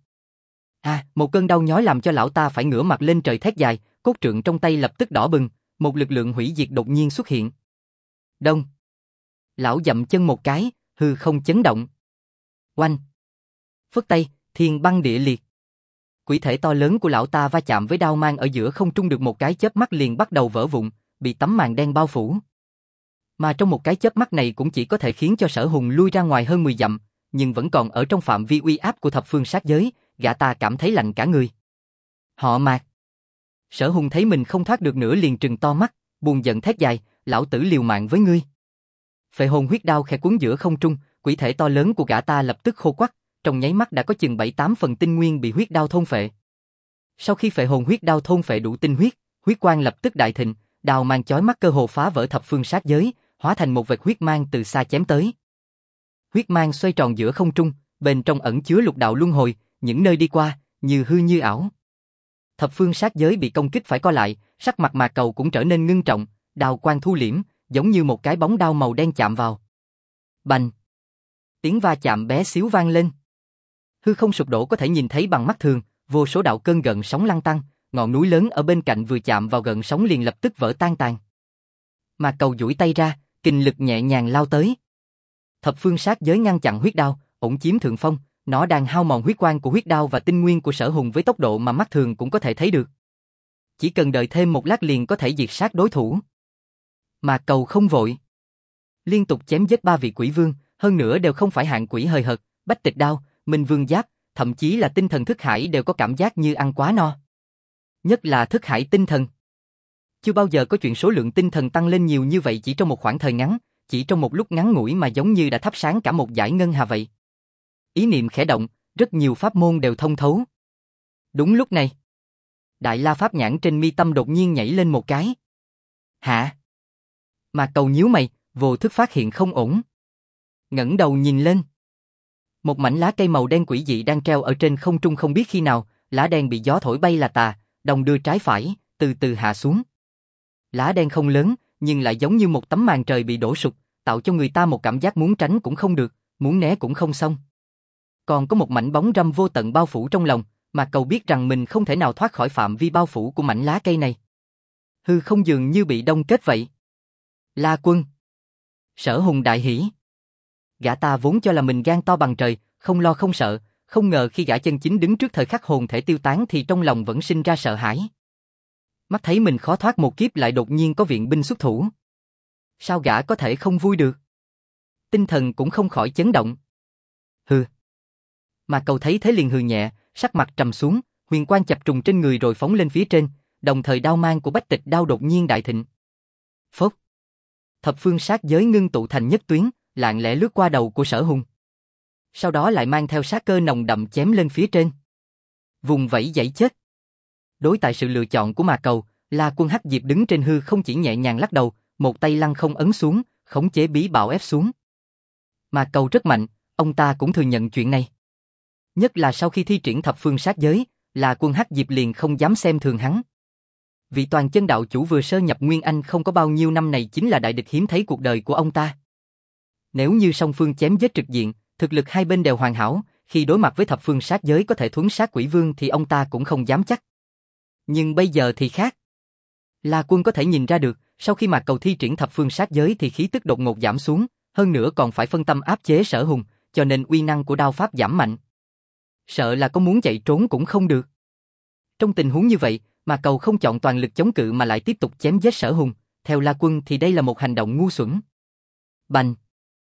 Một cơn đau nhói làm cho lão ta phải ngửa mặt lên trời thét dài, cốt trượng trong tay lập tức đỏ bừng, một lực lượng hủy diệt đột nhiên xuất hiện. Đông. Lão dậm chân một cái, hư không chấn động. Oanh. Phất tay, thiên băng địa liệt. Quỷ thể to lớn của lão ta va chạm với đao mang ở giữa không trung được một cái chớp mắt liền bắt đầu vỡ vụn, bị tấm màn đen bao phủ. Mà trong một cái chớp mắt này cũng chỉ có thể khiến cho Sở Hùng lui ra ngoài hơn 10 dặm, nhưng vẫn còn ở trong phạm vi uy áp của thập phương sát giới, gã ta cảm thấy lạnh cả người. Họ Mạc. Sở Hùng thấy mình không thoát được nữa liền trừng to mắt, buồn giận thét dài, lão tử liều mạng với ngươi. Phệ hồn huyết đao khẽ cuốn giữa không trung, quỷ thể to lớn của gã ta lập tức khô quắt, trong nháy mắt đã có chừng 7-8 phần tinh nguyên bị huyết đao thôn phệ. Sau khi phệ hồn huyết đao thôn phệ đủ tinh huyết, huyết quang lập tức đại thịnh, đao mang chói mắt cơ hồ phá vỡ thập phương sát giới, hóa thành một vệt huyết mang từ xa chém tới. Huyết mang xoay tròn giữa không trung, bên trong ẩn chứa lục đạo luân hồi, những nơi đi qua, như hư như ảo. Thập phương sát giới bị công kích phải co lại, sắc mặt Mạc Cầu cũng trở nên ngưng trọng, đao quang thu liễm, giống như một cái bóng đao màu đen chạm vào. Bành! Tiếng va chạm bé xíu vang lên. Hư không sụp đổ có thể nhìn thấy bằng mắt thường, vô số đạo cơn gợn sóng lăn tăn, ngọn núi lớn ở bên cạnh vừa chạm vào gợn sóng liền lập tức vỡ tan tàn. Mạc Cầu duỗi tay ra, kình lực nhẹ nhàng lao tới. Thập phương sát giới ngăn chặn huyết đao, ổn chiếm thượng phong, nó đang hao mòn huyết quang của huyết đao và tinh nguyên của Sở Hùng với tốc độ mà mắt thường cũng có thể thấy được. Chỉ cần đợi thêm một lát liền có thể diệt sát đối thủ. Mạc Cầu không vội. Liên tục chém giết 3 vị quỷ vương, hơn nữa đều không phải hạng quỷ hời hợt, Bách Tịch Đao, Minh Vương Giáp, thậm chí là tinh thần thức hải đều có cảm giác như ăn quá no. Nhất là thức hải tinh thần. Chưa bao giờ có chuyện số lượng tinh thần tăng lên nhiều như vậy chỉ trong một khoảng thời ngắn, chỉ trong một lúc ngắn ngủi mà giống như đã thắp sáng cả một dải ngân hà vậy. Ý niệm khẽ động, rất nhiều pháp môn đều thông thấu. Đúng lúc này, Đại La Pháp nhãn trên mi tâm đột nhiên nhảy lên một cái. Hả? Mạc Cầu nhíu mày, vô thức phát hiện không ổn. Ngẩng đầu nhìn lên. Một mảnh lá cây màu đen quỷ dị đang treo ở trên không trung không biết khi nào, lá đen bị gió thổi bay là tà, đồng đưa trái phải, từ từ hạ xuống. Lá đen không lớn, nhưng lại giống như một tấm màn trời bị đổ sụp, tạo cho người ta một cảm giác muốn tránh cũng không được, muốn né cũng không xong. Còn có một mảnh bóng râm vô tận bao phủ trong lòng, Mạc Cầu biết rằng mình không thể nào thoát khỏi phạm vi bao phủ của mảnh lá cây này. Hư không dường như bị đông kết vậy. La Quân. Sở Hùng đại hỉ. Gã ta vốn cho là mình gan to bằng trời, không lo không sợ, không ngờ khi gã chân chính đứng trước thời khắc hồn thể tiêu tán thì trong lòng vẫn sinh ra sợ hãi. Mắt thấy mình khó thoát một kiếp lại đột nhiên có viện binh xuất thủ. Sao gã có thể không vui được? Tinh thần cũng không khỏi chấn động. Hừ. Mà Cầu thấy thế liền hừ nhẹ, sắc mặt trầm xuống, huyền quang chập trùng trên người rồi phóng lên phía trên, đồng thời đao mang của Bách Tịch Đao đột nhiên đại thịnh. Phốc. Thập phương sát giới ngưng tụ thành nhất tuyến, lạng lẽ lướt qua đầu của Sở Hùng. Sau đó lại mang theo sát cơ nồng đậm chém lên phía trên. Vùng vẫy dãy chết. Đối tại sự lựa chọn của Mạc Cầu, La Quân Hắc Diệp đứng trên hư không chỉ nhẹ nhàng lắc đầu, một tay lăng không ấn xuống, khống chế bí bảo ép xuống. Mạc Cầu rất mạnh, ông ta cũng thừa nhận chuyện này. Nhất là sau khi thi triển thập phương sát giới, La Quân Hắc Diệp liền không dám xem thường hắn. Vị toàn chân đạo chủ vừa sơ nhập Nguyên Anh không có bao nhiêu năm này chính là đại địch hiếm thấy cuộc đời của ông ta. Nếu như song phương chém giết trực diện, thực lực hai bên đều hoàn hảo, khi đối mặt với thập phương sát giới có thể thuấn sát quỷ vương thì ông ta cũng không dám chắc. Nhưng bây giờ thì khác. La Quân có thể nhìn ra được, sau khi Mạc Cầu thi triển thập phương sát giới thì khí tức đột ngột giảm xuống, hơn nữa còn phải phân tâm áp chế Sở Hùng, cho nên uy năng của đao pháp giảm mạnh. Sợ là có muốn chạy trốn cũng không được. Trong tình huống như vậy, Mạc Cầu không chọn toàn lực chống cự mà lại tiếp tục chém giết Sở Hùng, theo La Quân thì đây là một hành động ngu xuẩn. Bành!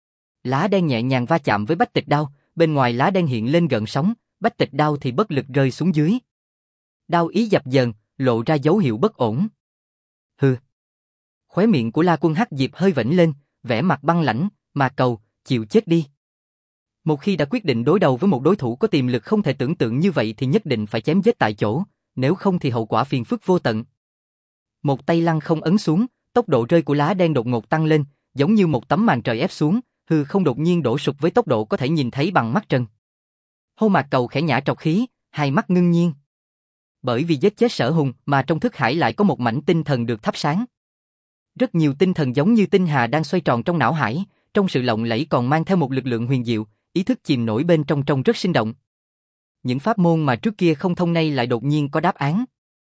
Lá đen nhẹ nhàng va chạm với Bách Tịch Đao, bên ngoài lá đen hiện lên gợn sóng, Bách Tịch Đao thì bất lực rơi xuống dưới. Đao ý dập dờn, lộ ra dấu hiệu bất ổn. Hừ. Khóe miệng của La Quân Hắc Diệp hơi vểnh lên, vẻ mặt băng lãnh, Mạc Cầu, chịu chết đi. Một khi đã quyết định đối đầu với một đối thủ có tiềm lực không thể tưởng tượng như vậy thì nhất định phải chém giết tại chỗ, nếu không thì hậu quả phiền phức vô tận. Một tay lăng không ấn xuống, tốc độ rơi của lá đen đột ngột tăng lên, giống như một tấm màn trời ép xuống, hư không đột nhiên đổ sụp với tốc độ có thể nhìn thấy bằng mắt trần. Hô Mạc Cầu khẽ nhả trọc khí, hai mắt ngưng nhiên. Bởi vì giết chết Sở Hùng mà trong thức hải lại có một mảnh tinh thần được thắp sáng. Rất nhiều tinh thần giống như tinh hà đang xoay tròn trong não hải, trong sự lộng lẫy còn mang theo một lực lượng huyền diệu, ý thức chìm nổi bên trong trông rất sinh động. Những pháp môn mà trước kia không thông nay lại đột nhiên có đáp án.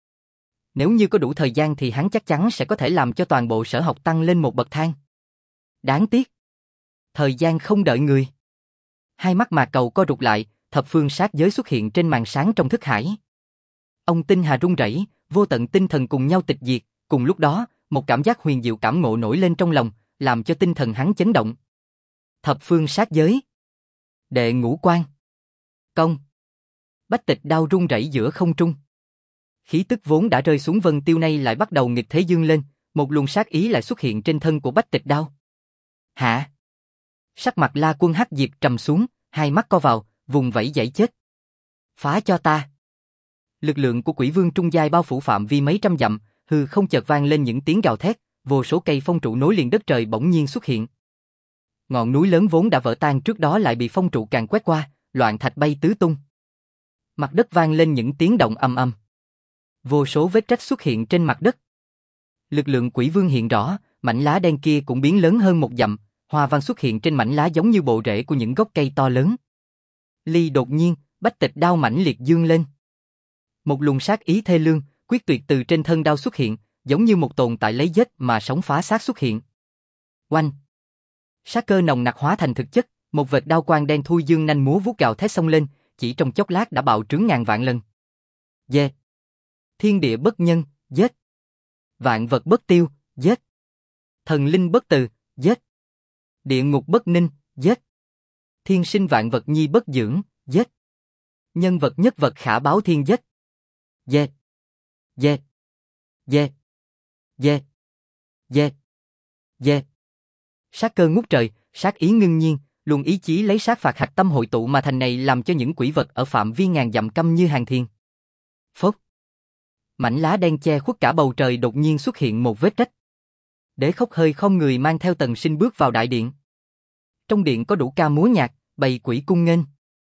Nếu như có đủ thời gian thì hắn chắc chắn sẽ có thể làm cho toàn bộ sở học tăng lên một bậc thang. Đáng tiếc. Thời gian không đợi người. Hai mắt Mạc Cầu co rụt lại, thập phương sát giới xuất hiện trên màn sáng trong thức hải. Ông tinh hà rung rẩy, vô tận tinh thần cùng nhau tịch diệt, cùng lúc đó, một cảm giác huyền diệu cảm ngộ nổi lên trong lòng, làm cho tinh thần hắn chấn động. Thập phương sát giới. Đệ ngũ quan. Công. Bách tịch đao rung rẩy giữa không trung. Khí tức vốn đã rơi xuống vân tiêu nay lại bắt đầu nghịch thế dương lên, một luồng sát ý lại xuất hiện trên thân của bách tịch đao. Hả? Sắc mặt La Quân Hắc Diệp trầm xuống, hai mắt co vào, vùng vẫy giãy chết. Phá cho ta. Lực lượng của Quỷ Vương trung giai bao phủ phạm vi mấy trăm dặm, hư không chợt vang lên những tiếng gào thét, vô số cây phong trụ nối liền đất trời bỗng nhiên xuất hiện. Ngọn núi lớn vốn đã vỡ tan trước đó lại bị phong trụ càn quét qua, loạn thạch bay tứ tung. Mặt đất vang lên những tiếng động ầm ầm. Vô số vết rách xuất hiện trên mặt đất. Lực lượng Quỷ Vương hiện rõ, mảnh lá đen kia cũng biến lớn hơn một dặm, hoa văn xuất hiện trên mảnh lá giống như bộ rễ của những gốc cây to lớn. Ly đột nhiên, bách tịch đao mãnh liệt dương lên. Một luồng sát ý thê lương, quyết tuyệt từ trên thân đao xuất hiện, giống như một tồn tại lấy giết mà sống phá xác xuất hiện. Oanh! Sát cơ nồng nặc hóa thành thực chất, một vệt đao quang đen thui dương nanh múa vuốt gào thét xông lên, chỉ trong chốc lát đã bạo trướng ngàn vạn lần. Giết! Thiên địa bất nhân, giết! Vạn vật bất tiêu, giết! Thần linh bất từ, giết! Địa ngục bất ninh, giết! Thiên sinh vạn vật nhi bất dưỡng, giết! Nhân vật nhất vật khả báo thiên giết! Giết! Giết! Giết! Giết! Giết! Giết! Sát cơ ngút trời, sát ý ngưng nhiên, luồng ý chí lấy sát phạt hạch tâm hội tụ mà thành này làm cho những quỷ vật ở phạm vi ngàn dặm căm như hàng thiên. Phốc! Mảnh lá đen che khuất cả bầu trời đột nhiên xuất hiện một vết rách. Đế Khốc hơi khom người mang theo Tần Sinh bước vào đại điện. Trong điện có đủ ca múa nhạc, bày quỷ cung nghênh.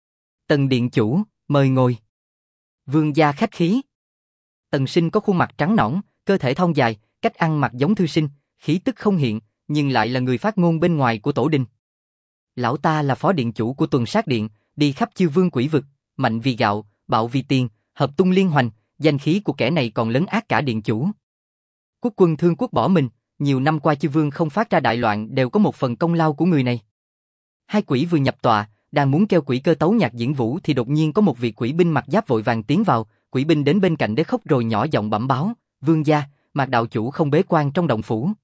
Tần điện chủ, mời ngồi. Vương gia khách khí. Tần Sinh có khuôn mặt trắng nõn, cơ thể thon dài, cách ăn mặc giống thư sinh, khí tức không hiện, nhưng lại là người phát ngôn bên ngoài của tổ đình. Lão ta là phó điện chủ của Tuần Sát Điện, đi khắp Chiêu Vương quỷ vực, mạnh vì gạo, bạo vì tiền, hợp tung liên hoành, danh khí của kẻ này còn lấn át cả điện chủ. Quốc quân thương quốc bỏ mình, nhiều năm qua Chiêu Vương không phát ra đại loạn đều có một phần công lao của người này. Hai quỷ vừa nhập tọa, đang muốn kêu quỷ cơ tấu nhạc diễn vũ thì đột nhiên có một vị quỷ binh mặc giáp vội vàng tiến vào, quỷ binh đến bên cạnh Đế Khốc rồi nhỏ giọng bẩm báo, vương gia, Mạc đạo chủ không bế quan trong động phủ.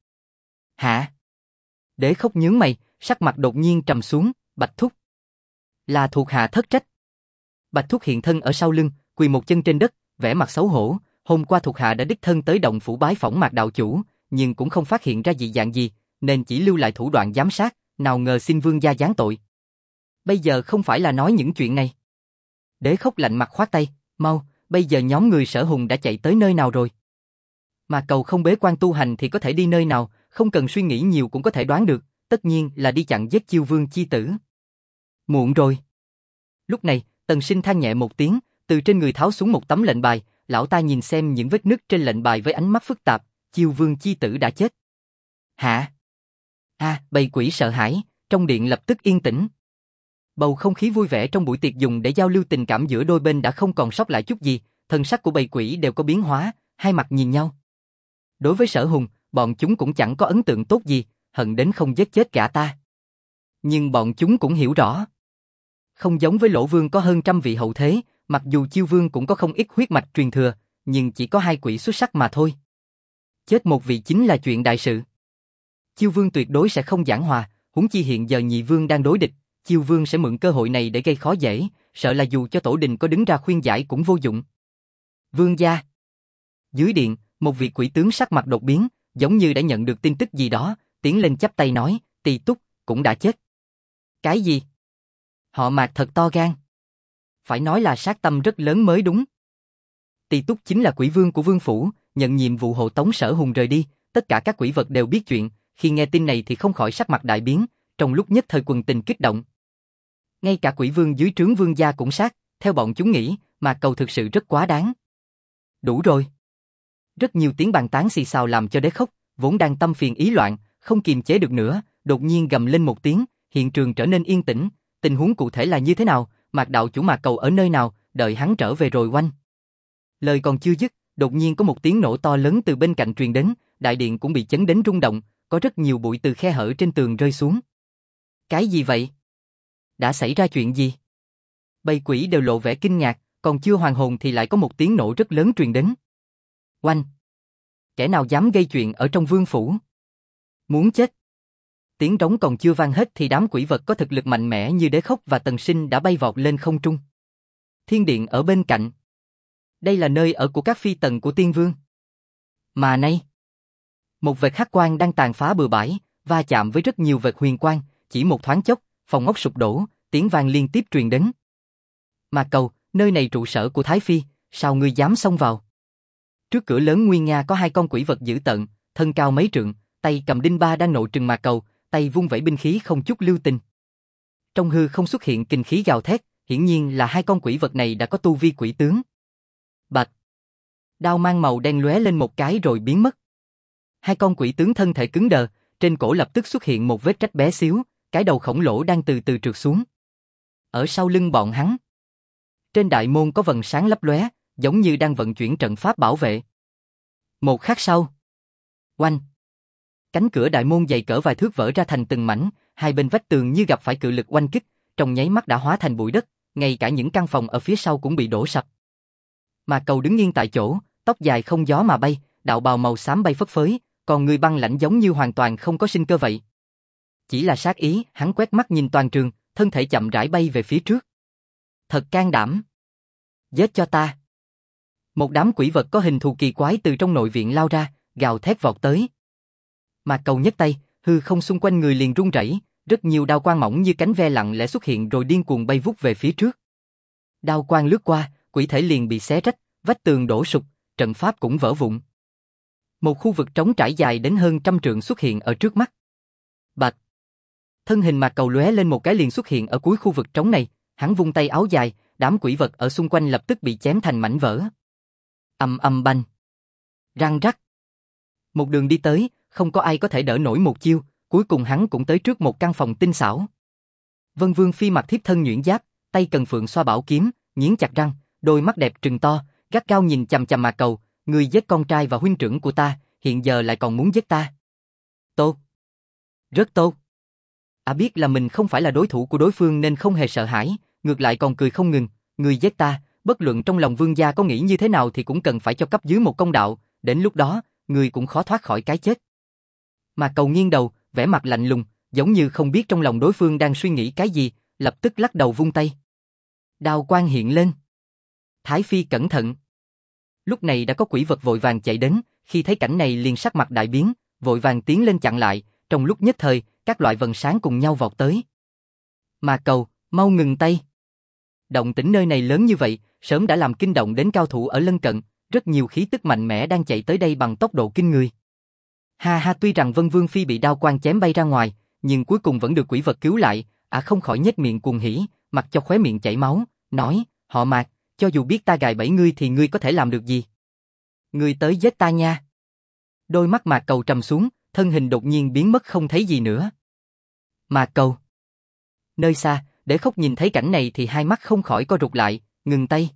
Hả? Đế Khốc nhướng mày, sắc mặt đột nhiên trầm xuống, Bạch Thúc. Là thuộc hạ thất trách. Bạch Thúc hiện thân ở sau lưng, quỳ một chân trên đất, vẻ mặt xấu hổ, hôm qua thuộc hạ đã đích thân tới động phủ bái phỏng Mạc đạo chủ, nhưng cũng không phát hiện ra dị dạng gì, nên chỉ lưu lại thủ đoạn giám sát, nào ngờ xin vương gia giáng tội. Bây giờ không phải là nói những chuyện này. Đế Khốc lạnh mặt khoát tay, mau, bây giờ nhóm người Sở Hùng đã chạy tới nơi nào rồi? Mà cầu không bế quan tu hành thì có thể đi nơi nào, không cần suy nghĩ nhiều cũng có thể đoán được, tất nhiên là đi chặn giết Chiêu Vương chi tử. Muộn rồi. Lúc này, Tần Sinh than nhẹ một tiếng, từ trên người tháo xuống một tấm lệnh bài, lão ta nhìn xem những vết nứt trên lệnh bài với ánh mắt phức tạp, Chiêu Vương chi tử đã chết. Hả? Bầy quỷ sợ hãi, trong điện lập tức yên tĩnh. Bầu không khí vui vẻ trong buổi tiệc dùng để giao lưu tình cảm giữa đôi bên đã không còn sót lại chút gì, thần sắc của bầy quỷ đều có biến hóa, hai mặt nhìn nhau. Đối với Sở Hùng, bọn chúng cũng chẳng có ấn tượng tốt gì, hận đến không giết chết cả ta. Nhưng bọn chúng cũng hiểu rõ. Không giống với Lỗ Vương có hơn 100 vị hậu thế, mặc dù Chiêu Vương cũng có không ít huyết mạch truyền thừa, nhưng chỉ có 2 quỷ xuất sắc mà thôi. Chết một vị chính là chuyện đại sự. Chiêu Vương tuyệt đối sẽ không giảng hòa, huống chi hiện giờ Nhị Vương đang đối địch, Chiêu Vương sẽ mượn cơ hội này để gây khó dễ, sợ là dù cho tổ đình có đứng ra khuyên giải cũng vô dụng. Vương gia. Dưới điện, một vị quỷ tướng sắc mặt đột biến, giống như đã nhận được tin tức gì đó, tiến lên chắp tay nói, Tỳ Túc cũng đã chết. Cái gì? Họ Mạc thật to gan. Phải nói là sát tâm rất lớn mới đúng. Tỳ Túc chính là quỷ vương của vương phủ, nhận nhiệm vụ hộ tống Sở Hùng rời đi, tất cả các quỷ vật đều biết chuyện, khi nghe tin này thì không khỏi sắc mặt đại biến, trong lúc nhất thời quần tình kích động. Ngay cả quỷ vương dưới trướng vương gia cũng sát, theo bọn chúng nghĩ, Mạc Cầu thực sự rất quá đáng. Đủ rồi. Rất nhiều tiếng bàn tán xì xào làm cho Đế Khốc, vốn đang tâm phiền ý loạn, không kiềm chế được nữa, đột nhiên gầm lên một tiếng, hiện trường trở nên yên tĩnh, tình huống cụ thể là như thế nào, Mạc đạo chủ Mạc Cầu ở nơi nào, đợi hắn trở về rồi oanh. Lời còn chưa dứt, đột nhiên có một tiếng nổ to lớn từ bên cạnh truyền đến, đại điện cũng bị chấn đến rung động, có rất nhiều bụi từ khe hở trên tường rơi xuống. Cái gì vậy? Đã xảy ra chuyện gì? Bầy quỷ đều lộ vẻ kinh ngạc, còn chưa hoàn hồn thì lại có một tiếng nổ rất lớn truyền đến. Oanh! Kẻ nào dám gây chuyện ở trong vương phủ? Muốn chết! Tiếng trống còn chưa vang hết thì đám quỷ vật có thực lực mạnh mẽ như Đế Khốc và Tần Sinh đã bay vọt lên không trung. Thiên điện ở bên cạnh. Đây là nơi ở của các phi tần của tiên vương. Mà nay, một vệt hắc quang đang tàn phá bừa bãi, va chạm với rất nhiều vệt huyền quang, chỉ một thoáng chốc, phòng ốc sụp đổ, tiếng vang liên tiếp truyền đến. Mạc Cầu, nơi này trụ sở của Thái Phi, sao ngươi dám xông vào? Trước cửa lớn nguy nga có hai con quỷ vật dữ tợn, thân cao mấy trượng, tay cầm đinh ba đang nộ trừng Mạc Cầu, tay vung vẩy binh khí không chút lưu tình. Trong hư không xuất hiện kình khí gào thét, hiển nhiên là hai con quỷ vật này đã có tu vi quỷ tướng. Bạch! Đao mang màu đen lóe lên một cái rồi biến mất. Hai con quỷ tướng thân thể cứng đờ, trên cổ lập tức xuất hiện một vết rách bé xíu, cái đầu khổng lồ đang từ từ trượt xuống. Ở sau lưng bọn hắn, trên đại môn có vầng sáng lấp lóe, giống như đang vận chuyển trận pháp bảo vệ. Một khắc sau, oanh! Cánh cửa đại môn dày cỡ vài thước vỡ ra thành từng mảnh, hai bên vách tường như gặp phải cự lực oanh kích, trong nháy mắt đã hóa thành bụi đất, ngay cả những căn phòng ở phía sau cũng bị đổ sập. Mạc Cầu đứng nghiêng tại chỗ, tóc dài không gió mà bay, đạo bào màu xám bay phất phới, còn người băng lãnh giống như hoàn toàn không có sinh cơ vậy. Chỉ là sát ý, hắn quét mắt nhìn toàn trường, thân thể chậm rãi bay về phía trước. Thật can đảm. Giết cho ta. Một đám quỷ vật có hình thù kỳ quái từ trong nội viện lao ra, gào thét vọt tới. Mạc Cầu nhấc tay, hư không xung quanh người liền rung rẩy, rất nhiều đao quang mỏng như cánh ve lặng lẽ xuất hiện rồi điên cuồng bay vút về phía trước. Đao quang lướt qua, quỷ thể liền bị xé rách, vách tường đổ sụp, trận pháp cũng vỡ vụn. Một khu vực trống trải dài đến hơn 100 trượng xuất hiện ở trước mắt. Bạch! Thân hình Mạc Cầu lóe lên một cái liền xuất hiện ở cuối khu vực trống này, hắn vung tay áo dài, đám quỷ vật ở xung quanh lập tức bị chém thành mảnh vỡ. Ầm ầm bành. Răng rắc. Một đường đi tới, không có ai có thể đỡ nổi một chiêu, cuối cùng hắn cũng tới trước một căn phòng tinh xảo. Vân Vương Phi mặc thiếp thân nhuyễn giáp, tay cần phượng xoa bảo kiếm, nghiến chặt răng, đôi mắt đẹp trừng to, gắt gao nhìn chằm chằm Mạc Cầu, ngươi giết con trai và huynh trưởng của ta, hiện giờ lại còn muốn giết ta. Tốt. Rất tốt. Biết là mình không phải là đối thủ của đối phương nên không hề sợ hãi, ngược lại còn cười không ngừng, ngươi giết ta, bất luận trong lòng vương gia có nghĩ như thế nào thì cũng cần phải cho cấp dưới một công đạo, đến lúc đó, ngươi cũng khó thoát khỏi cái chết. Mạc Cầu nghiêng đầu, vẻ mặt lạnh lùng, giống như không biết trong lòng đối phương đang suy nghĩ cái gì, lập tức lắc đầu vung tay. Đao quang hiện lên. Thái Phi cẩn thận. Lúc này đã có quỷ vật vội vàng chạy đến, khi thấy cảnh này liền sắc mặt đại biến, vội vàng tiến lên chặn lại, trong lúc nhất thời, các loại vầng sáng cùng nhau vọt tới. Mạc Cầu, mau ngừng tay. Động tĩnh nơi này lớn như vậy, sớm đã làm kinh động đến cao thủ ở lân cận, rất nhiều khí tức mạnh mẽ đang chạy tới đây bằng tốc độ kinh người. Ha ha, tuy rằng Vân Vương Phi bị đao quang chém bay ra ngoài, nhưng cuối cùng vẫn được quỷ vật cứu lại, không khỏi nhếch miệng cuồng hỉ, mặc cho khóe miệng chảy máu, nói, họ Mạc, cho dù biết ta gài bẫy ngươi thì ngươi có thể làm được gì? Ngươi tới giết ta nha. Đôi mắt Mạc Cầu trầm xuống, thân hình đột nhiên biến mất không thấy gì nữa. Mạc Cầu. Nơi xa, Để Khốc nhìn thấy cảnh này thì hai mắt không khỏi co rụt lại, ngừng tay.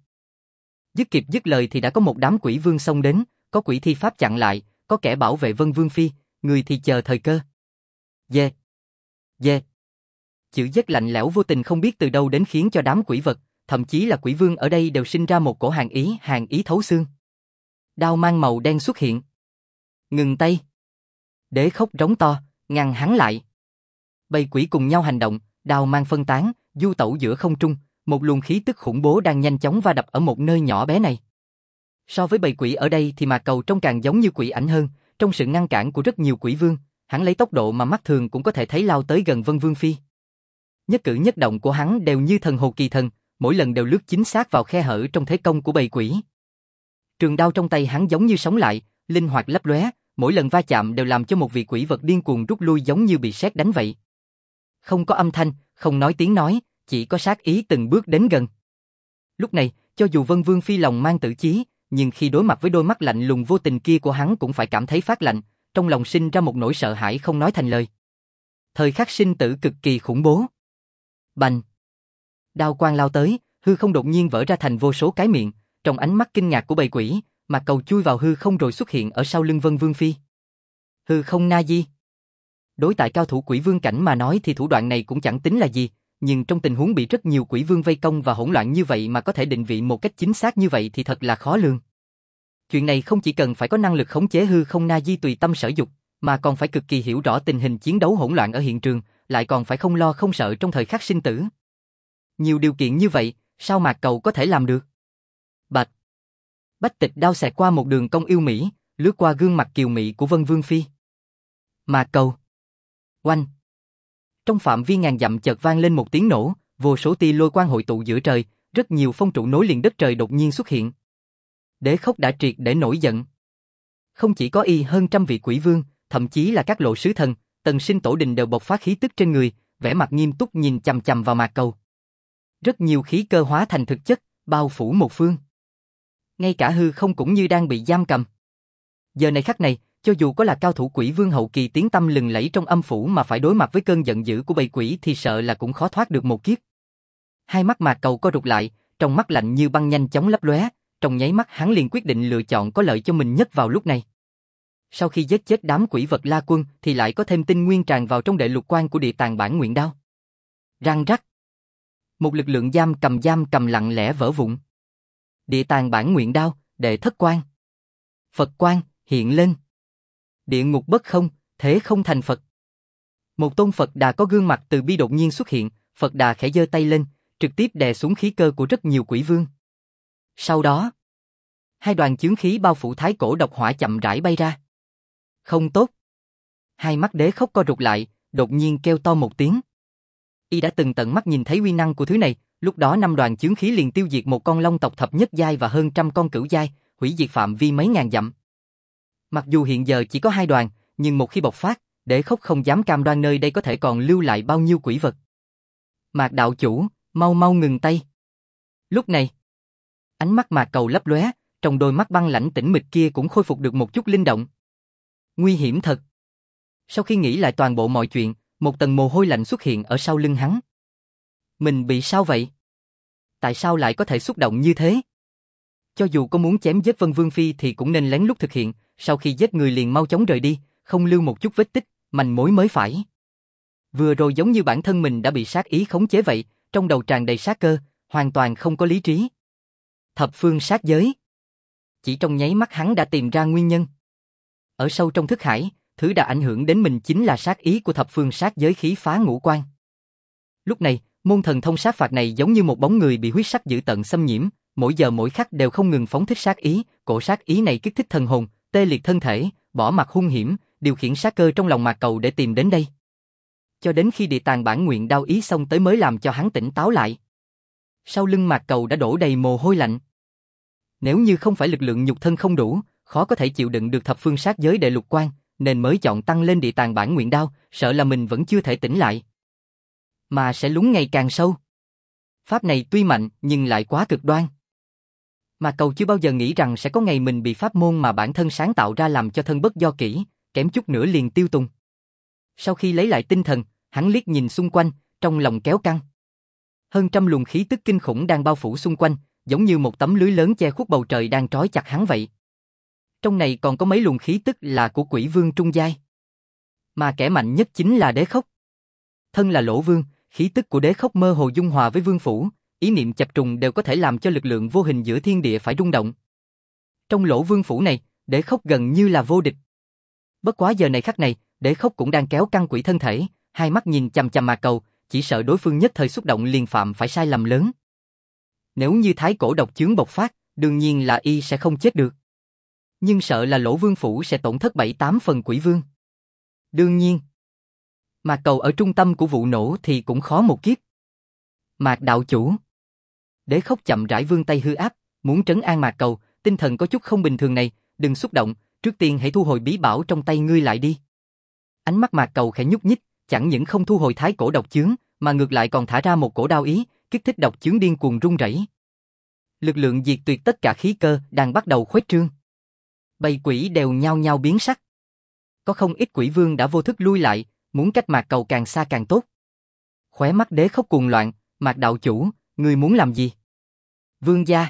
Kịp dứt lời thì đã có một đám quỷ vương xông đến, có quỷ thi pháp chặn lại, có kẻ bảo vệ Vân Vương Phi, người thì chờ thời cơ. Dê. Dê. Chữ giết lạnh lẽo vô tình không biết từ đâu đến khiến cho đám quỷ vật, thậm chí là quỷ vương ở đây đều sinh ra một cổ hàn ý thấu xương. Đao mang màu đen xuất hiện. Ngừng tay. Để Khốc rống to, ngăn hắn lại. Bầy quỷ cùng nhau hành động, đao mang phân tán, du tẩu giữa không trung, một luồng khí tức khủng bố đang nhanh chóng va đập ở một nơi nhỏ bé này. So với bầy quỷ ở đây thì Mạc Cầu trông càng giống như quỷ ảnh hơn, trong sự ngăn cản của rất nhiều quỷ vương, hắn lấy tốc độ mà mắt thường cũng có thể thấy lao tới gần Vân Vương Phi. Nhất cử nhất động của hắn đều như thần hồ kỳ thần, mỗi lần đều lướt chính xác vào khe hở trong thế công của bầy quỷ. Trường đao trong tay hắn giống như sống lại, linh hoạt lấp lóe, mỗi lần va chạm đều làm cho một vị quỷ vật điên cuồng rút lui giống như bị sét đánh vậy. Không có âm thanh, không nói tiếng nói, chỉ có sát ý từng bước đến gần. Lúc này, cho dù Vân Vương Phi lòng mang tử chí, nhưng khi đối mặt với đôi mắt lạnh lùng vô tình kia của hắn cũng phải cảm thấy phát lạnh, trong lòng sinh ra một nỗi sợ hãi không nói thành lời. Thời khắc sinh tử cực kỳ khủng bố. Bành! Đao quang lao tới, hư không đột nhiên vỡ ra thành vô số cái miệng, trong ánh mắt kinh ngạc của bầy quỷ, Mạc Cầu chui vào hư không rồi xuất hiện ở sau lưng Vân Vương Phi. Hư không na di. Đối tại cao thủ quỷ vương cảnh mà nói thì thủ đoạn này cũng chẳng tính là gì, nhưng trong tình huống bị rất nhiều quỷ vương vây công và hỗn loạn như vậy mà có thể định vị một cách chính xác như vậy thì thật là khó lường. Chuyện này không chỉ cần phải có năng lực khống chế hư không na di tùy tâm sở dục, mà còn phải cực kỳ hiểu rõ tình hình chiến đấu hỗn loạn ở hiện trường, lại còn phải không lo không sợ trong thời khắc sinh tử. Nhiều điều kiện như vậy, sao Mạc Cầu có thể làm được? Bạch! Bách Tịch đao xẹt qua một đường cong yêu mỹ, lướt qua gương mặt kiều mị của Vân Vương Phi. Mạc Cầu! Oanh! Trong phạm vi ngàn dặm chợt vang lên một tiếng nổ, vô số tia lôi quang hội tụ giữa trời, rất nhiều phong trụ nối liền đất trời đột nhiên xuất hiện. Đế Khốc đã triệt để nổi giận. Không chỉ có y hơn trăm vị quỷ vương, thậm chí là các lộ sứ thần, Tần Sinh Tổ Đình đều bộc phát khí tức trên người, vẻ mặt nghiêm túc nhìn chằm chằm vào Mạc Cầu. Rất nhiều khí cơ hóa thành thực chất, bao phủ một phương. Ngay cả hư không cũng như đang bị giam cầm. Giờ này khắc này, cho dù có là cao thủ quỷ vương hậu kỳ tiếng tăm lừng lẫy trong âm phủ mà phải đối mặt với cơn giận dữ của bầy quỷ thì sợ là cũng khó thoát được một kiếp. Hai mắt Mạc Cầu co rụt lại, trong mắt lạnh như băng nhanh chóng lấp lóe, trong nháy mắt hắn liền quyết định lựa chọn có lợi cho mình nhất vào lúc này. Sau khi giết chết đám quỷ vật La Quân thì lại có thêm tinh nguyên tràn vào trong đệ lục quan của địa tàng bản nguyện đao. Răng rắc. Một lực lượng giam cầm lặng lẽ vỡ vụn. Địa tàng bản nguyện đao, đệ thất quan. Phật quan, hiện lên. Địa ngục bất không, thế không thành Phật. Một tôn Phật Đà có gương mặt từ bi đột nhiên xuất hiện, Phật Đà khẽ giơ tay lên, trực tiếp đè xuống khí cơ của rất nhiều quỷ vương. Sau đó, hai đoàn chướng khí bao phủ thái cổ độc hỏa chậm rãi bay ra. Không tốt. Hai mắt Đế Khốc co rụt lại, đột nhiên kêu to một tiếng. Y đã từng tận mắt nhìn thấy uy năng của thứ này, lúc đó 5 đoàn chướng khí liền tiêu diệt một con long tộc thập nhất giai và hơn trăm con cửu giai, hủy diệt phạm vi mấy ngàn dặm. Mặc dù hiện giờ chỉ có 2 đoàn, nhưng một khi bộc phát, Đế Khốc không dám cam đoan nơi đây có thể còn lưu lại bao nhiêu quỷ vật. Mạc đạo chủ, mau mau ngừng tay. Lúc này, ánh mắt Mạc Cầu lấp lóe, trong đôi mắt băng lãnh tĩnh mịch kia cũng khôi phục được một chút linh động. Nguy hiểm thật. Sau khi nghĩ lại toàn bộ mọi chuyện, một tầng mồ hôi lạnh xuất hiện ở sau lưng hắn. Mình bị sao vậy? Tại sao lại có thể xúc động như thế? Cho dù có muốn chém giết Vân Vương Phi thì cũng nên lén lút thực hiện, sau khi giết người liền mau chóng rời đi, không lưu một chút vết tích, manh mối mới phải. Vừa rồi giống như bản thân mình đã bị sát ý khống chế vậy, trong đầu tràn đầy sát cơ, hoàn toàn không có lý trí. Thập phương sát giới. Chỉ trong nháy mắt hắn đã tìm ra nguyên nhân. Ở sâu trong thức hải, thứ đã ảnh hưởng đến mình chính là sát ý của thập phương sát giới khí phá ngũ quan. Lúc này, môn thần thông sát phạt này giống như một bóng người bị huyết sắc dữ tợn xâm nhiễm, mỗi giờ mỗi khắc đều không ngừng phóng thích sát ý, cổ sát ý này kích thích thần hồn, tê liệt thân thể, bỏ mặc hung hiểm, điều khiển sát cơ trong lòng Mạc Cầu để tìm đến đây. Cho đến khi địa tàng bản nguyện đao ý xong tới mới làm cho hắn tỉnh táo lại. Sau lưng Mạc Cầu đã đổ đầy mồ hôi lạnh. Nếu như không phải lực lượng nhục thân không đủ, khó có thể chịu đựng được thập phương sát giới đệ lục quan, nên mới chọn tăng lên địa tàng bản nguyện đao, sợ là mình vẫn chưa thể tỉnh lại, mà sẽ lún ngày càng sâu. Pháp này tuy mạnh nhưng lại quá cực đoan. Mạc Cầu chưa bao giờ nghĩ rằng sẽ có ngày mình bị pháp môn mà bản thân sáng tạo ra làm cho thân bất do kỹ, kém chút nữa liền tiêu tùng. Sau khi lấy lại tinh thần, hắn liếc nhìn xung quanh, trong lòng kéo căng. Hơn trăm luồng khí tức kinh khủng đang bao phủ xung quanh, giống như một tấm lưới lớn che khuất bầu trời đang trói chặt hắn vậy. Trong này còn có mấy luồng khí tức là của quỷ vương trung giai. Mà kẻ mạnh nhất chính là Đế Khốc. Thân là Lỗ Vương, khí tức của Đế Khốc mơ hồ dung hòa với vương phủ, ý niệm chập trùng đều có thể làm cho lực lượng vô hình giữa thiên địa phải rung động. Trong Lỗ Vương phủ này, Đế Khốc gần như là vô địch. Bất quá giờ này khắc này, Đế Khốc cũng đang kéo căng quỷ thân thể, hai mắt nhìn chằm chằm Mạc Cầu, chỉ sợ đối phương nhất thời xúc động liền phạm phải sai lầm lớn. Nếu như thái cổ độc chướng bộc phát, đương nhiên là y sẽ không chết được. Nhưng sợ là Lỗ Vương phủ sẽ tổn thất 7-8 phần quỷ vương. Đương nhiên, Mạc Cầu ở trung tâm của vụ nổ thì cũng khó một kiếp. Mạc đạo chủ. Đế Khốc chậm rãi vươn tay hư áp, muốn trấn an Mạc Cầu, tinh thần có chút không bình thường này, đừng xúc động, trước tiên hãy thu hồi bí bảo trong tay ngươi lại đi. Ánh mắt Mạc Cầu khẽ nhúc nhích, chẳng những không thu hồi thái cổ độc chướng, mà ngược lại còn thả ra một cổ đao ý, kích thích độc chướng điên cuồng rung rẩy. Lực lượng diệt tuyệt tất cả khí cơ đang bắt đầu khuếch trương. Bầy quỷ đều nhao nhao biến sắc. Có không ít quỷ vương đã vô thức lui lại, muốn cách Mạc Cầu càng xa càng tốt. Khóe mắt Đế Khốc cuồng loạn, Mạc đạo chủ, ngươi muốn làm gì? Vương gia.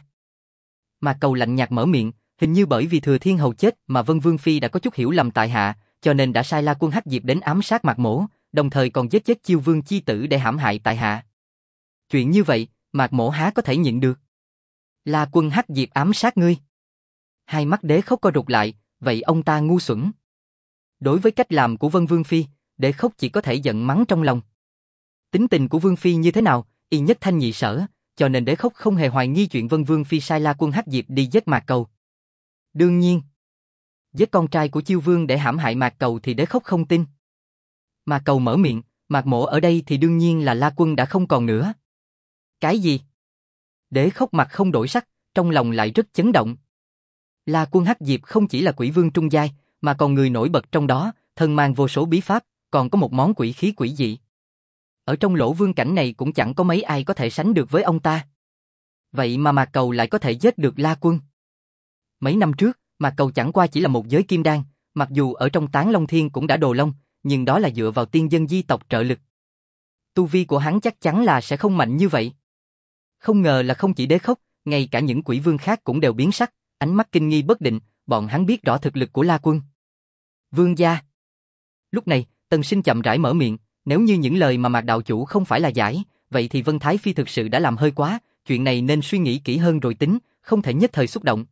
Mạc Cầu lạnh nhạt mở miệng, hình như bởi vì Thừa Thiên Hầu chết mà Vân Vương Phi đã có chút hiểu lầm tại hạ, cho nên đã sai La Quân Hắc Diệp đến ám sát Mạc Mỗ, đồng thời còn giết chết Chiêu Vương chi tử để hãm hại tại hạ. Chuyện như vậy, Mạc Mỗ há có thể nhịn được? La Quân Hắc Diệp ám sát ngươi? Hai mắt Đế Khốc co rụt lại, vậy ông ta ngu xuẩn. Đối với cách làm của Vân Vương Phi, Đế Khốc chỉ có thể giận mắng trong lòng. Tính tình của Vương Phi như thế nào, y nhất thanh nhị sở, cho nên Đế Khốc không hề hoài nghi chuyện Vân Vương Phi sai La Quân Hắc Diệp đi giết Mạc Cầu. Đương nhiên, giết con trai của Chiêu Vương để hãm hại Mạc Cầu thì Đế Khốc không tin. Mạc Cầu mở miệng, Mạc Mỗ ở đây thì đương nhiên là La Quân đã không còn nữa. Cái gì? Đế Khốc mặt không đổi sắc, trong lòng lại rất chấn động. La Quân Hắc Diệp không chỉ là quỷ vương trung giai, mà còn người nổi bật trong đó, thân mang vô số bí pháp, còn có một món quỷ khí quỷ dị. Ở trong lỗ vương cảnh này cũng chẳng có mấy ai có thể sánh được với ông ta. Vậy mà Mạc Cầu lại có thể giết được La Quân. Mấy năm trước, Mạc Cầu chẳng qua chỉ là một giới kim đan, mặc dù ở trong Tán Long Thiên cũng đã đồ long, nhưng đó là dựa vào tiên dân di tộc trợ lực. Tu vi của hắn chắc chắn là sẽ không mạnh như vậy. Không ngờ là không chỉ Đế Khốc, ngay cả những quỷ vương khác cũng đều biến sắc, ánh mắt kinh nghi bất định, bọn hắn biết rõ thực lực của La Quân. Vương gia. Lúc này, Tần Sinh chậm rãi mở miệng, nếu như những lời mà Mạc đạo chủ không phải là giải, vậy thì Vân Thái Phi thực sự đã làm hơi quá, chuyện này nên suy nghĩ kỹ hơn rồi tính, không thể nhất thời xúc động.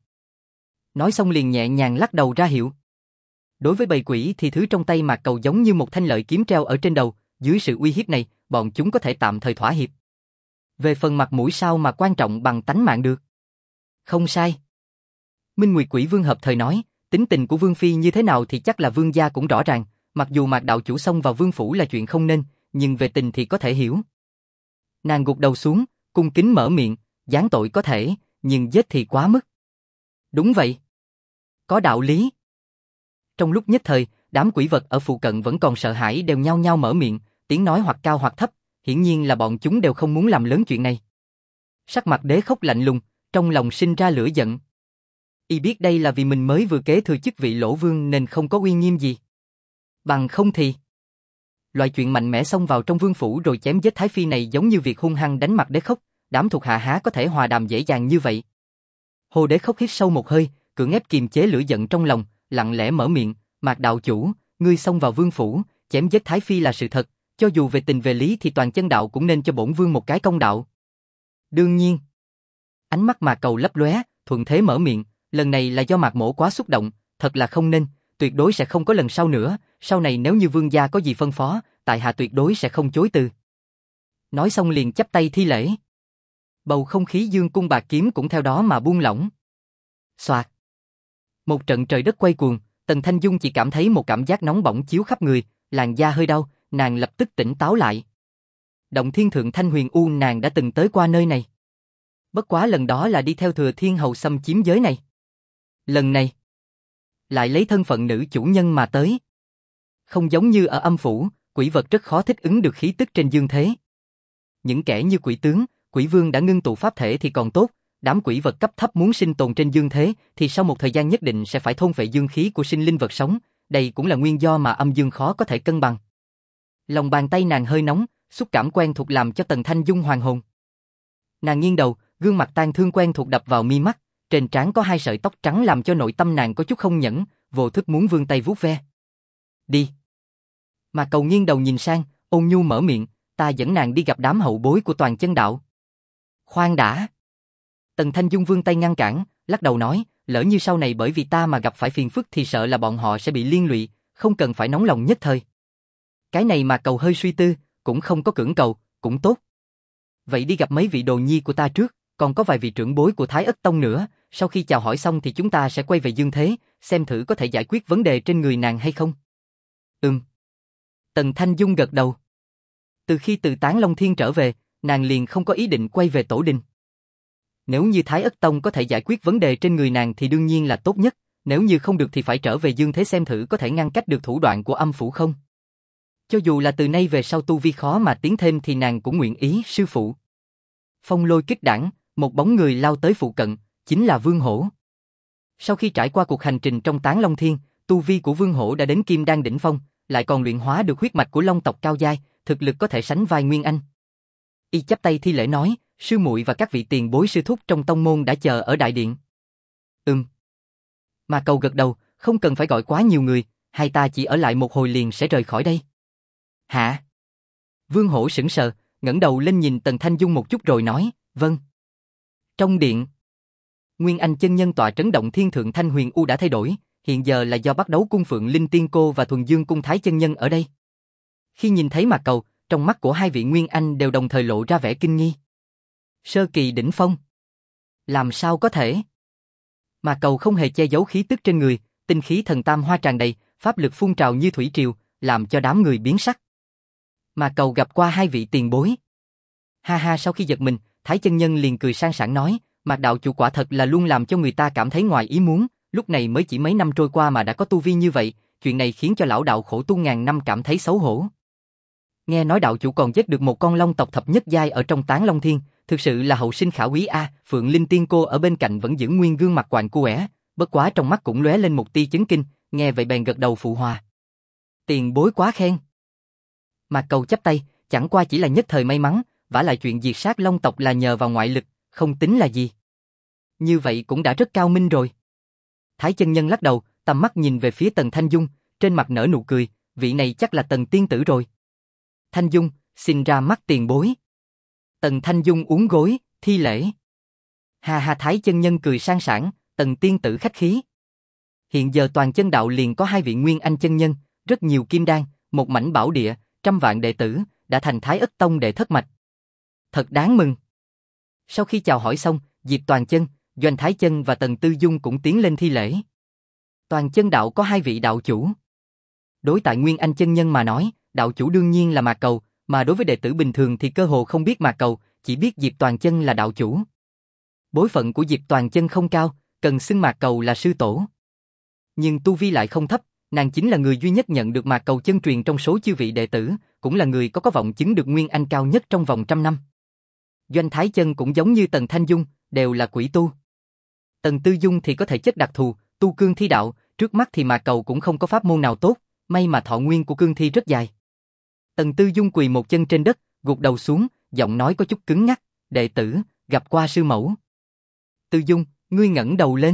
Nói xong liền nhẹ nhàng lắc đầu ra hiệu. Đối với bầy quỷ thì thứ trong tay Mạc Cầu giống như một thanh lợi kiếm treo ở trên đầu, dưới sự uy hiếp này, bọn chúng có thể tạm thời thỏa hiệp. Về phần mặt mũi sao mà quan trọng bằng tánh mạng được. Không sai. Minh Nguyệt Quỷ Vương hợp thời nói, tính tình của Vương Phi như thế nào thì chắc là Vương gia cũng rõ ràng, mặc dù Mạc đạo chủ xông vào Vương phủ là chuyện không nên, nhưng về tình thì có thể hiểu. Nàng gục đầu xuống, cung kính mở miệng, giáng tội có thể, nhưng giết thì quá mức. Đúng vậy. Có đạo lý. Trong lúc nhất thời, đám quỷ vật ở phụ cận vẫn còn sợ hãi đều nhao nhao mở miệng, tiếng nói hoặc cao hoặc thấp, hiển nhiên là bọn chúng đều không muốn làm lớn chuyện này. Sắc mặt Đế Khốc lạnh lùng, trong lòng sinh ra lửa giận. Y biết đây là vì mình mới vừa kế thừa chức vị Lỗ Vương nên không có uy nghiêm gì. Bằng không thì... Loại chuyện mạnh mẽ xông vào trong vương phủ rồi chém giết Thái Phi này giống như việc hung hăng đánh mặt Đế Khốc, đám thuộc hạ há có thể hòa đàm dễ dàng như vậy. Hồ Đế Khốc hít sâu một hơi, cưỡng ép kiềm chế lửa giận trong lòng, lặng lẽ mở miệng, Mạc đạo chủ, ngươi xông vào vương phủ, chém giết Thái Phi là sự thật, cho dù về tình về lý thì toàn chân đạo cũng nên cho bổn vương một cái công đạo. Đương nhiên. Ánh mắt Mạc Cầu lấp lóe, thuận thế mở miệng, lần này là do Mạc Mỗ quá xúc động, thật là không nên, tuyệt đối sẽ không có lần sau nữa, sau này nếu như vương gia có gì phân phó, tại hạ tuyệt đối sẽ không chối từ. Nói xong liền chắp tay thi lễ. Bầu không khí dương cung bạc kiếm cũng theo đó mà buông lỏng. Xoạt. Một trận trời đất quay cuồng, Tần Thanh Dung chỉ cảm thấy một cảm giác nóng bỏng chiếu khắp người, làn da hơi đau, nàng lập tức tỉnh táo lại. Động Thiên Thượng Thanh Huyền U nàng đã từng tới qua nơi này. Bất quá lần đó là đi theo Thừa Thiên Hầu xâm chiếm giới này. Lần này, lại lấy thân phận nữ chủ nhân mà tới. Không giống như ở âm phủ, quỷ vật rất khó thích ứng được khí tức trên dương thế. Những kẻ như quỷ tướng, quỷ vương đã ngưng tụ pháp thể thì còn tốt, đám quỷ vật cấp thấp muốn sinh tồn trên dương thế thì sau một thời gian nhất định sẽ phải thôn phệ dương khí của sinh linh vật sống, đây cũng là nguyên do mà âm dương khó có thể cân bằng. Lòng bàn tay nàng hơi nóng, xúc cảm quen thuộc làm cho Tần Thanh Dung hoàn hồn. Nàng nghiêng đầu, gương mặt tang thương quen thuộc đập vào mi mắt, trên trán có hai sợi tóc trắng làm cho nội tâm nàng có chút không nhẫn, vô thức muốn vươn tay vuốt ve. Đi. Mà Cầu nghiêng đầu nhìn sang, ôn nhu mở miệng, ta dẫn nàng đi gặp đám hậu bối của toàn chân đạo. Khoan đã. Tần Thanh Dung vươn tay ngăn cản, lắc đầu nói, lỡ như sau này bởi vì ta mà gặp phải phiền phức thì sợ là bọn họ sẽ bị liên lụy, không cần phải nóng lòng nhất thời. Cái này mà Cầu hơi suy tư, cũng không có cưỡng cầu, cũng tốt. Vậy đi gặp mấy vị đồ nhi của ta trước, còn có vài vị trưởng bối của Thái Ất Tông nữa, sau khi chào hỏi xong thì chúng ta sẽ quay về dương thế, xem thử có thể giải quyết vấn đề trên người nàng hay không. Tần Thanh Dung gật đầu. Từ khi từ Tán Long Thiên trở về, nàng liền không có ý định quay về tổ đình. Nếu như Thái Ất Tông có thể giải quyết vấn đề trên người nàng thì đương nhiên là tốt nhất, nếu như không được thì phải trở về dương thế xem thử có thể ngăn cách được thủ đoạn của âm phủ không. Cho dù là từ nay về sau tu vi khó mà tiến thêm thì nàng cũng nguyện ý, sư phụ. Phong lôi kích đảng, một bóng người lao tới phụ cận, chính là Vương Hổ. Sau khi trải qua cuộc hành trình trong Tán Long Thiên, tu vi của Vương Hổ đã đến Kim Đan đỉnh phong, lại còn luyện hóa được huyết mạch của Long tộc cao giai, thực lực có thể sánh vai Nguyên Anh. Y chắp tay thi lễ nói, sư muội và các vị tiền bối sư thúc trong tông môn đã chờ ở đại điện. Mà Cầu gật đầu, không cần phải gọi quá nhiều người, hai ta chỉ ở lại một hồi liền sẽ rời khỏi đây. Hả? Vương Hổ sững sờ, ngẩng đầu lên nhìn Tần Thanh Dung một chút rồi nói, vâng. Trong điện, Nguyên Anh chân nhân tọa trấn động thiên thượng Thanh Huyền U đã thay đổi, hiện giờ là do bắt đấu cung Phượng Linh Tiên Cô và Thuần Dương cung Thái chân nhân ở đây. Khi nhìn thấy Mạc Cầu, trong mắt của hai vị Nguyên Anh đều đồng thời lộ ra vẻ kinh nghi. Sơ kỳ đỉnh phong. Làm sao có thể? Mạc Cầu không hề che giấu khí tức trên người, tinh khí thần tam hoa tràn đầy, pháp lực phun trào như thủy triều, làm cho đám người biến sắc. Mạc Cầu gặp qua hai vị tiền bối. Ha ha, sau khi giật mình, Thái chân nhân liền cười sang sảng nói, Mạc đạo chủ quả thật là luôn làm cho người ta cảm thấy ngoài ý muốn, lúc này mới chỉ mấy năm trôi qua mà đã có tu vi như vậy, chuyện này khiến cho lão đạo khổ tu ngàn năm cảm thấy xấu hổ. Nghe nói đạo chủ còn giết được một con long tộc thập nhất giai ở trong Tán Long Thiên, thực sự là hậu sinh khả quý a. Phượng Linh Tiên Cô ở bên cạnh vẫn giữ nguyên gương mặt quạnh quẻ, bất quá trong mắt cũng lóe lên một tia chấn kinh, nghe vậy bèn gật đầu phụ hòa. Tiền bối quá khen. Mạc Cầu chắp tay, chẳng qua chỉ là nhất thời may mắn, vả lại chuyện diệt sát long tộc là nhờ vào ngoại lực, không tính là gì. Như vậy cũng đã rất cao minh rồi. Thái chân nhân lắc đầu, tầm mắt nhìn về phía Tần Thanh Dung, trên mặt nở nụ cười, vị này chắc là Tần tiên tử rồi. Thanh Dung, xin ra mắt tiền bối. Tần Thanh Dung uốn gối, thi lễ. Ha ha, Thái chân nhân cười sang sảng, Tần tiên tử khách khí. Hiện giờ toàn chân đạo liền có hai vị Nguyên Anh chân nhân, rất nhiều kim đan, một mảnh bảo địa, trăm vạn đệ tử, đã thành Thái Ất Tông đệ thất mạch. Thật đáng mừng. Sau khi chào hỏi xong, Diệp Toàn Chân, Doanh Thái Chân và Tần Tư Dung cũng tiến lên thi lễ. Toàn chân đạo có hai vị đạo chủ. Đối tại Nguyên Anh chân nhân mà nói, đạo chủ đương nhiên là Mạc Cầu, mà đối với đệ tử bình thường thì cơ hồ không biết Mạc Cầu, chỉ biết Diệp Toàn Chân là đạo chủ. Bối phận của Diệp Toàn Chân không cao, cần xưng Mạc Cầu là sư tổ. Nhưng tu vi lại không thấp, nàng chính là người duy nhất nhận được Mạc Cầu chân truyền trong số chư vị đệ tử, cũng là người có vọng chứng được Nguyên Anh cao nhất trong vòng 100 năm. Doanh Thái Chân cũng giống như Tần Thanh Dung, đều là quỷ tu. Tần Tư Dung thì có thể chất đặc thù, tu cương thi đạo, trước mắt thì Mạc Cầu cũng không có pháp môn nào tốt, may mà thọ nguyên của cương thi rất dài. Tần Tư Dung quỳ một chân trên đất, gục đầu xuống, giọng nói có chút cứng ngắc, đệ tử, gặp qua sư mẫu. Tư Dung, ngươi ngẩng đầu lên.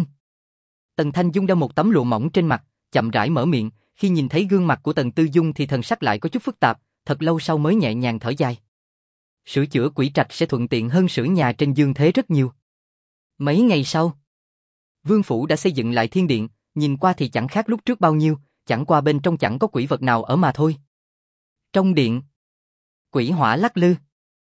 Tần Thanh Dung đeo một tấm lụa mỏng trên mặt, chậm rãi mở miệng, khi nhìn thấy gương mặt của Tần Tư Dung thì thần sắc lại có chút phức tạp, thật lâu sau mới nhẹ nhàng thở dài. Sửa chữa quỷ trạch sẽ thuận tiện hơn sửa nhà trên dương thế rất nhiều. Mấy ngày sau, Vương phủ đã xây dựng lại thiên điện, nhìn qua thì chẳng khác lúc trước bao nhiêu, chẳng qua bên trong chẳng có quỷ vật nào ở mà thôi. Trong điện, quỷ hỏa lắc lư.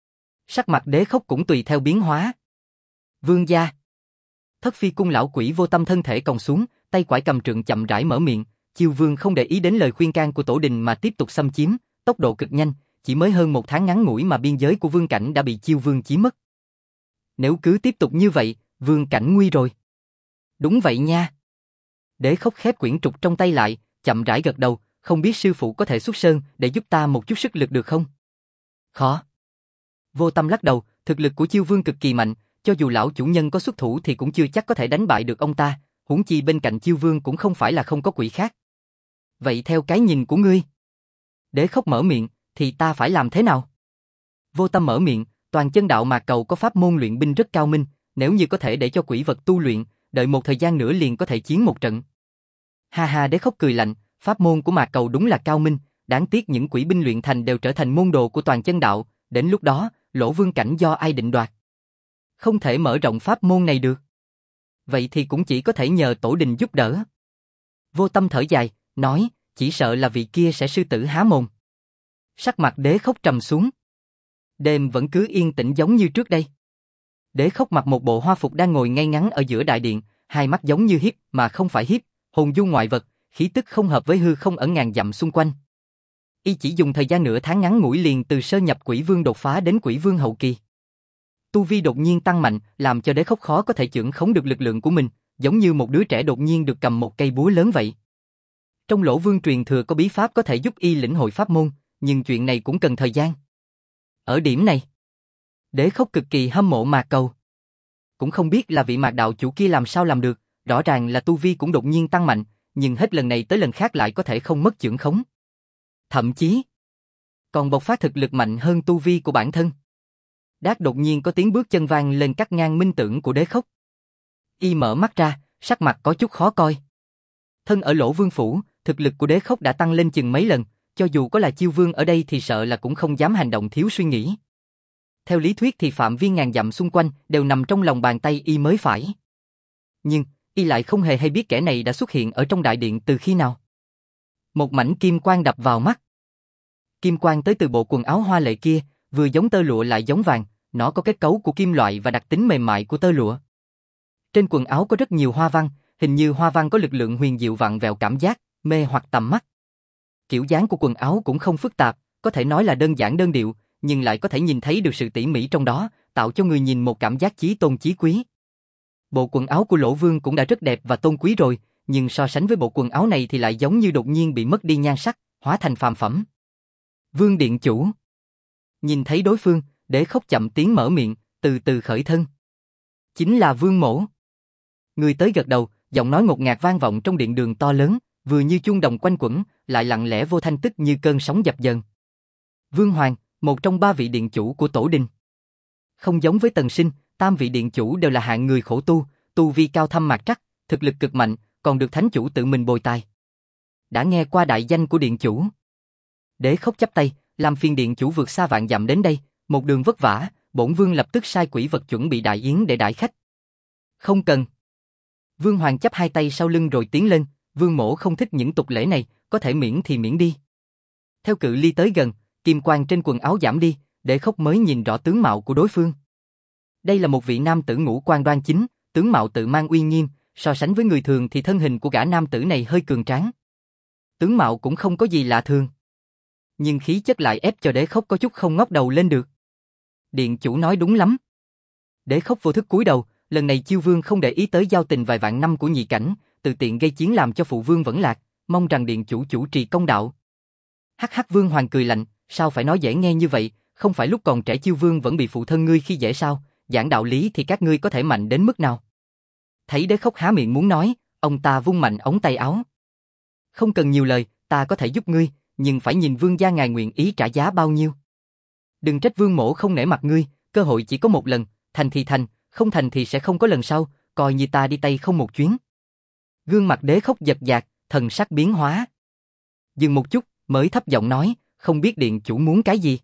Sắc mặt Đế Khốc cũng tùy theo biến hóa. Vương gia. Thất phi cung lão quỷ Vô Tâm thân thể còng xuống, tay quải cầm trượng chậm rãi mở miệng, Chiêu Vương không để ý đến lời khuyên can của tổ đình mà tiếp tục xâm chiếm, tốc độ cực nhanh, chỉ mới hơn một tháng ngắn ngủi mà biên giới của Vương cảnh đã bị Chiêu Vương chiếm mất. Nếu cứ tiếp tục như vậy, Vương cảnh nguy rồi. Đúng vậy nha. Đế Khốc khép quyển trục trong tay lại, chậm rãi gật đầu, không biết sư phụ có thể xuất sơn để giúp ta một chút sức lực được không? Khó. Vô Tâm lắc đầu, thực lực của Chiêu Vương cực kỳ mạnh, cho dù lão chủ nhân có xuất thủ thì cũng chưa chắc có thể đánh bại được ông ta, huống chi bên cạnh Chiêu Vương cũng không phải là không có quỷ khác. Vậy theo cái nhìn của ngươi? Đế Khốc mở miệng, thì ta phải làm thế nào? Vô Tâm mở miệng, toàn chân đạo Mạc Cầu có pháp môn luyện binh rất cao minh, nếu như có thể để cho quỷ vật tu luyện, đợi một thời gian nữa liền có thể chiến một trận. Ha ha, Đế Khốc cười lạnh, pháp môn của Mạc Cầu đúng là cao minh, đáng tiếc những quỷ binh luyện thành đều trở thành môn đồ của toàn chân đạo, đến lúc đó, lỗ vương cảnh do ai định đoạt? Không thể mở rộng pháp môn này được. Vậy thì cũng chỉ có thể nhờ tổ đình giúp đỡ. Vô Tâm thở dài, nói, chỉ sợ là vị kia sẽ sư tử há mồm. Sắc mặt Đế Khốc trầm xuống. Đêm vẫn cứ yên tĩnh giống như trước đây. Đế Khốc mặc một bộ hoa phục đang ngồi ngay ngắn ở giữa đại điện, hai mắt giống như hiếp mà không phải hiếp, hồn du ngoại vật, khí tức không hợp với hư không ở ngàn dặm xung quanh. Y chỉ dùng thời gian nửa tháng ngắn ngủi liền từ sơ nhập quỷ vương đột phá đến quỷ vương hậu kỳ. Tu vi đột nhiên tăng mạnh, làm cho Đế Khốc khó có thể chưởng khống được lực lượng của mình, giống như một đứa trẻ đột nhiên được cầm một cây búa lớn vậy. Trong Lỗ Vương truyền thừa có bí pháp có thể giúp y lĩnh hội pháp môn, nhưng chuyện này cũng cần thời gian. Ở điểm này, Đế Khốc cực kỳ hâm mộ Mạc Cầu. Cũng không biết là vị Mạc đạo chủ kia làm sao làm được, rõ ràng là tu vi cũng đột nhiên tăng mạnh, nhưng hết lần này tới lần khác lại có thể không mất chưởng khống. Thậm chí, còn bộc phát thực lực mạnh hơn tu vi của bản thân. Đát đột nhiên có tiếng bước chân vang lên cắt ngang minh tưởng của Đế Khốc. Y mở mắt ra, sắc mặt có chút khó coi. Thân ở Lỗ Vương phủ, thực lực của Đế Khốc đã tăng lên chừng mấy lần, cho dù có là Chiêu Vương ở đây thì sợ là cũng không dám hành động thiếu suy nghĩ. Theo lý thuyết thì phạm vi ngàn dặm xung quanh đều nằm trong lòng bàn tay Y mới phải. Nhưng, Y lại không hề hay biết kẻ này đã xuất hiện ở trong đại điện từ khi nào. Một mảnh kim quang đập vào mắt. Kim quang tới từ bộ quần áo hoa lệ kia, vừa giống tơ lụa lại giống vàng, nó có kết cấu của kim loại và đặc tính mềm mại của tơ lụa. Trên quần áo có rất nhiều hoa văn, hình như hoa văn có lực lượng huyền diệu vặn vẹo cảm giác, mê hoặc tầm mắt. Kiểu dáng của quần áo cũng không phức tạp, có thể nói là đơn giản đơn điệu, nhưng lại có thể nhìn thấy được sự tỉ mỉ trong đó, tạo cho người nhìn một cảm giác chí tôn chí quý. Bộ quần áo của Lỗ Vương cũng đã rất đẹp và tôn quý rồi, nhưng so sánh với bộ quần áo này thì lại giống như đột nhiên bị mất đi nhan sắc, hóa thành phàm phẩm. Vương điện chủ. Nhìn thấy đối phương, Đế Khốc chậm tiếng mở miệng, từ từ khởi thân. Chính là Vương Mỗ. Người tới gật đầu, giọng nói ngột ngạt vang vọng trong điện đường to lớn, vừa như chuông đồng quanh quẩn, lại lặng lẽ vô thanh tức như cơn sóng dập dờn. Vương Hoàng, một trong 3 vị điện chủ của Tổ Đình. Không giống với Tần Sinh, 3 vị điện chủ đều là hạng người khổ tu, tu vi cao thâm mạc trắc, thực lực cực mạnh, còn được thánh chủ tự mình bồi tài. Đã nghe qua đại danh của điện chủ. Đế Khốc chắp tay, làm phiền điện chủ vượt xa vạn dặm đến đây, một đường vất vả, bổn vương lập tức sai quỷ vật chuẩn bị đại yến để đãi khách. Không cần. Vương Hoàng chắp hai tay sau lưng rồi tiến lên, Vương Mỗ không thích những tục lễ này, có thể miễn thì miễn đi. Theo cự ly tới gần, kim quang trên quần áo giảm đi, Đế Khốc mới nhìn rõ tướng mạo của đối phương. Đây là một vị nam tử ngũ quan đoan chính, tướng mạo tự mang uy nghiêm, so sánh với người thường thì thân hình của gã nam tử này hơi cường tráng. Tướng mạo cũng không có gì lạ thường, nhưng khí chất lại ép cho Đế Khốc có chút không ngóc đầu lên được. Điện chủ nói đúng lắm. Đế Khốc vô thức cúi đầu, lần này Chiêu Vương không để ý tới giao tình vài vạn năm của nhị cảnh, tự tiện gây chiến làm cho phụ vương vẫn lạc, mong rằng điện chủ chủ trì công đạo. Hắc hắc. Vương Hoàng cười lạnh, sao phải nói dễ nghe như vậy, không phải lúc còn trẻ Chiêu Vương vẫn bị phụ thân ngươi khi dễ sao, giảng đạo lý thì các ngươi có thể mạnh đến mức nào. Thấy Đế Khốc há miệng muốn nói, ông ta vung mạnh ống tay áo. Không cần nhiều lời, ta có thể giúp ngươi, nhưng phải nhìn vương gia ngài nguyện ý trả giá bao nhiêu. Đừng trách Vương Mỗ không nể mặt ngươi, cơ hội chỉ có một lần, thành thì thành, không thành thì sẽ không có lần sau, coi như ta đi Tây không một chuyến. Gương mặt Đế Khốc giật giạt, thần sắc biến hóa. Dừng một chút, mới thấp giọng nói, không biết điện chủ muốn cái gì.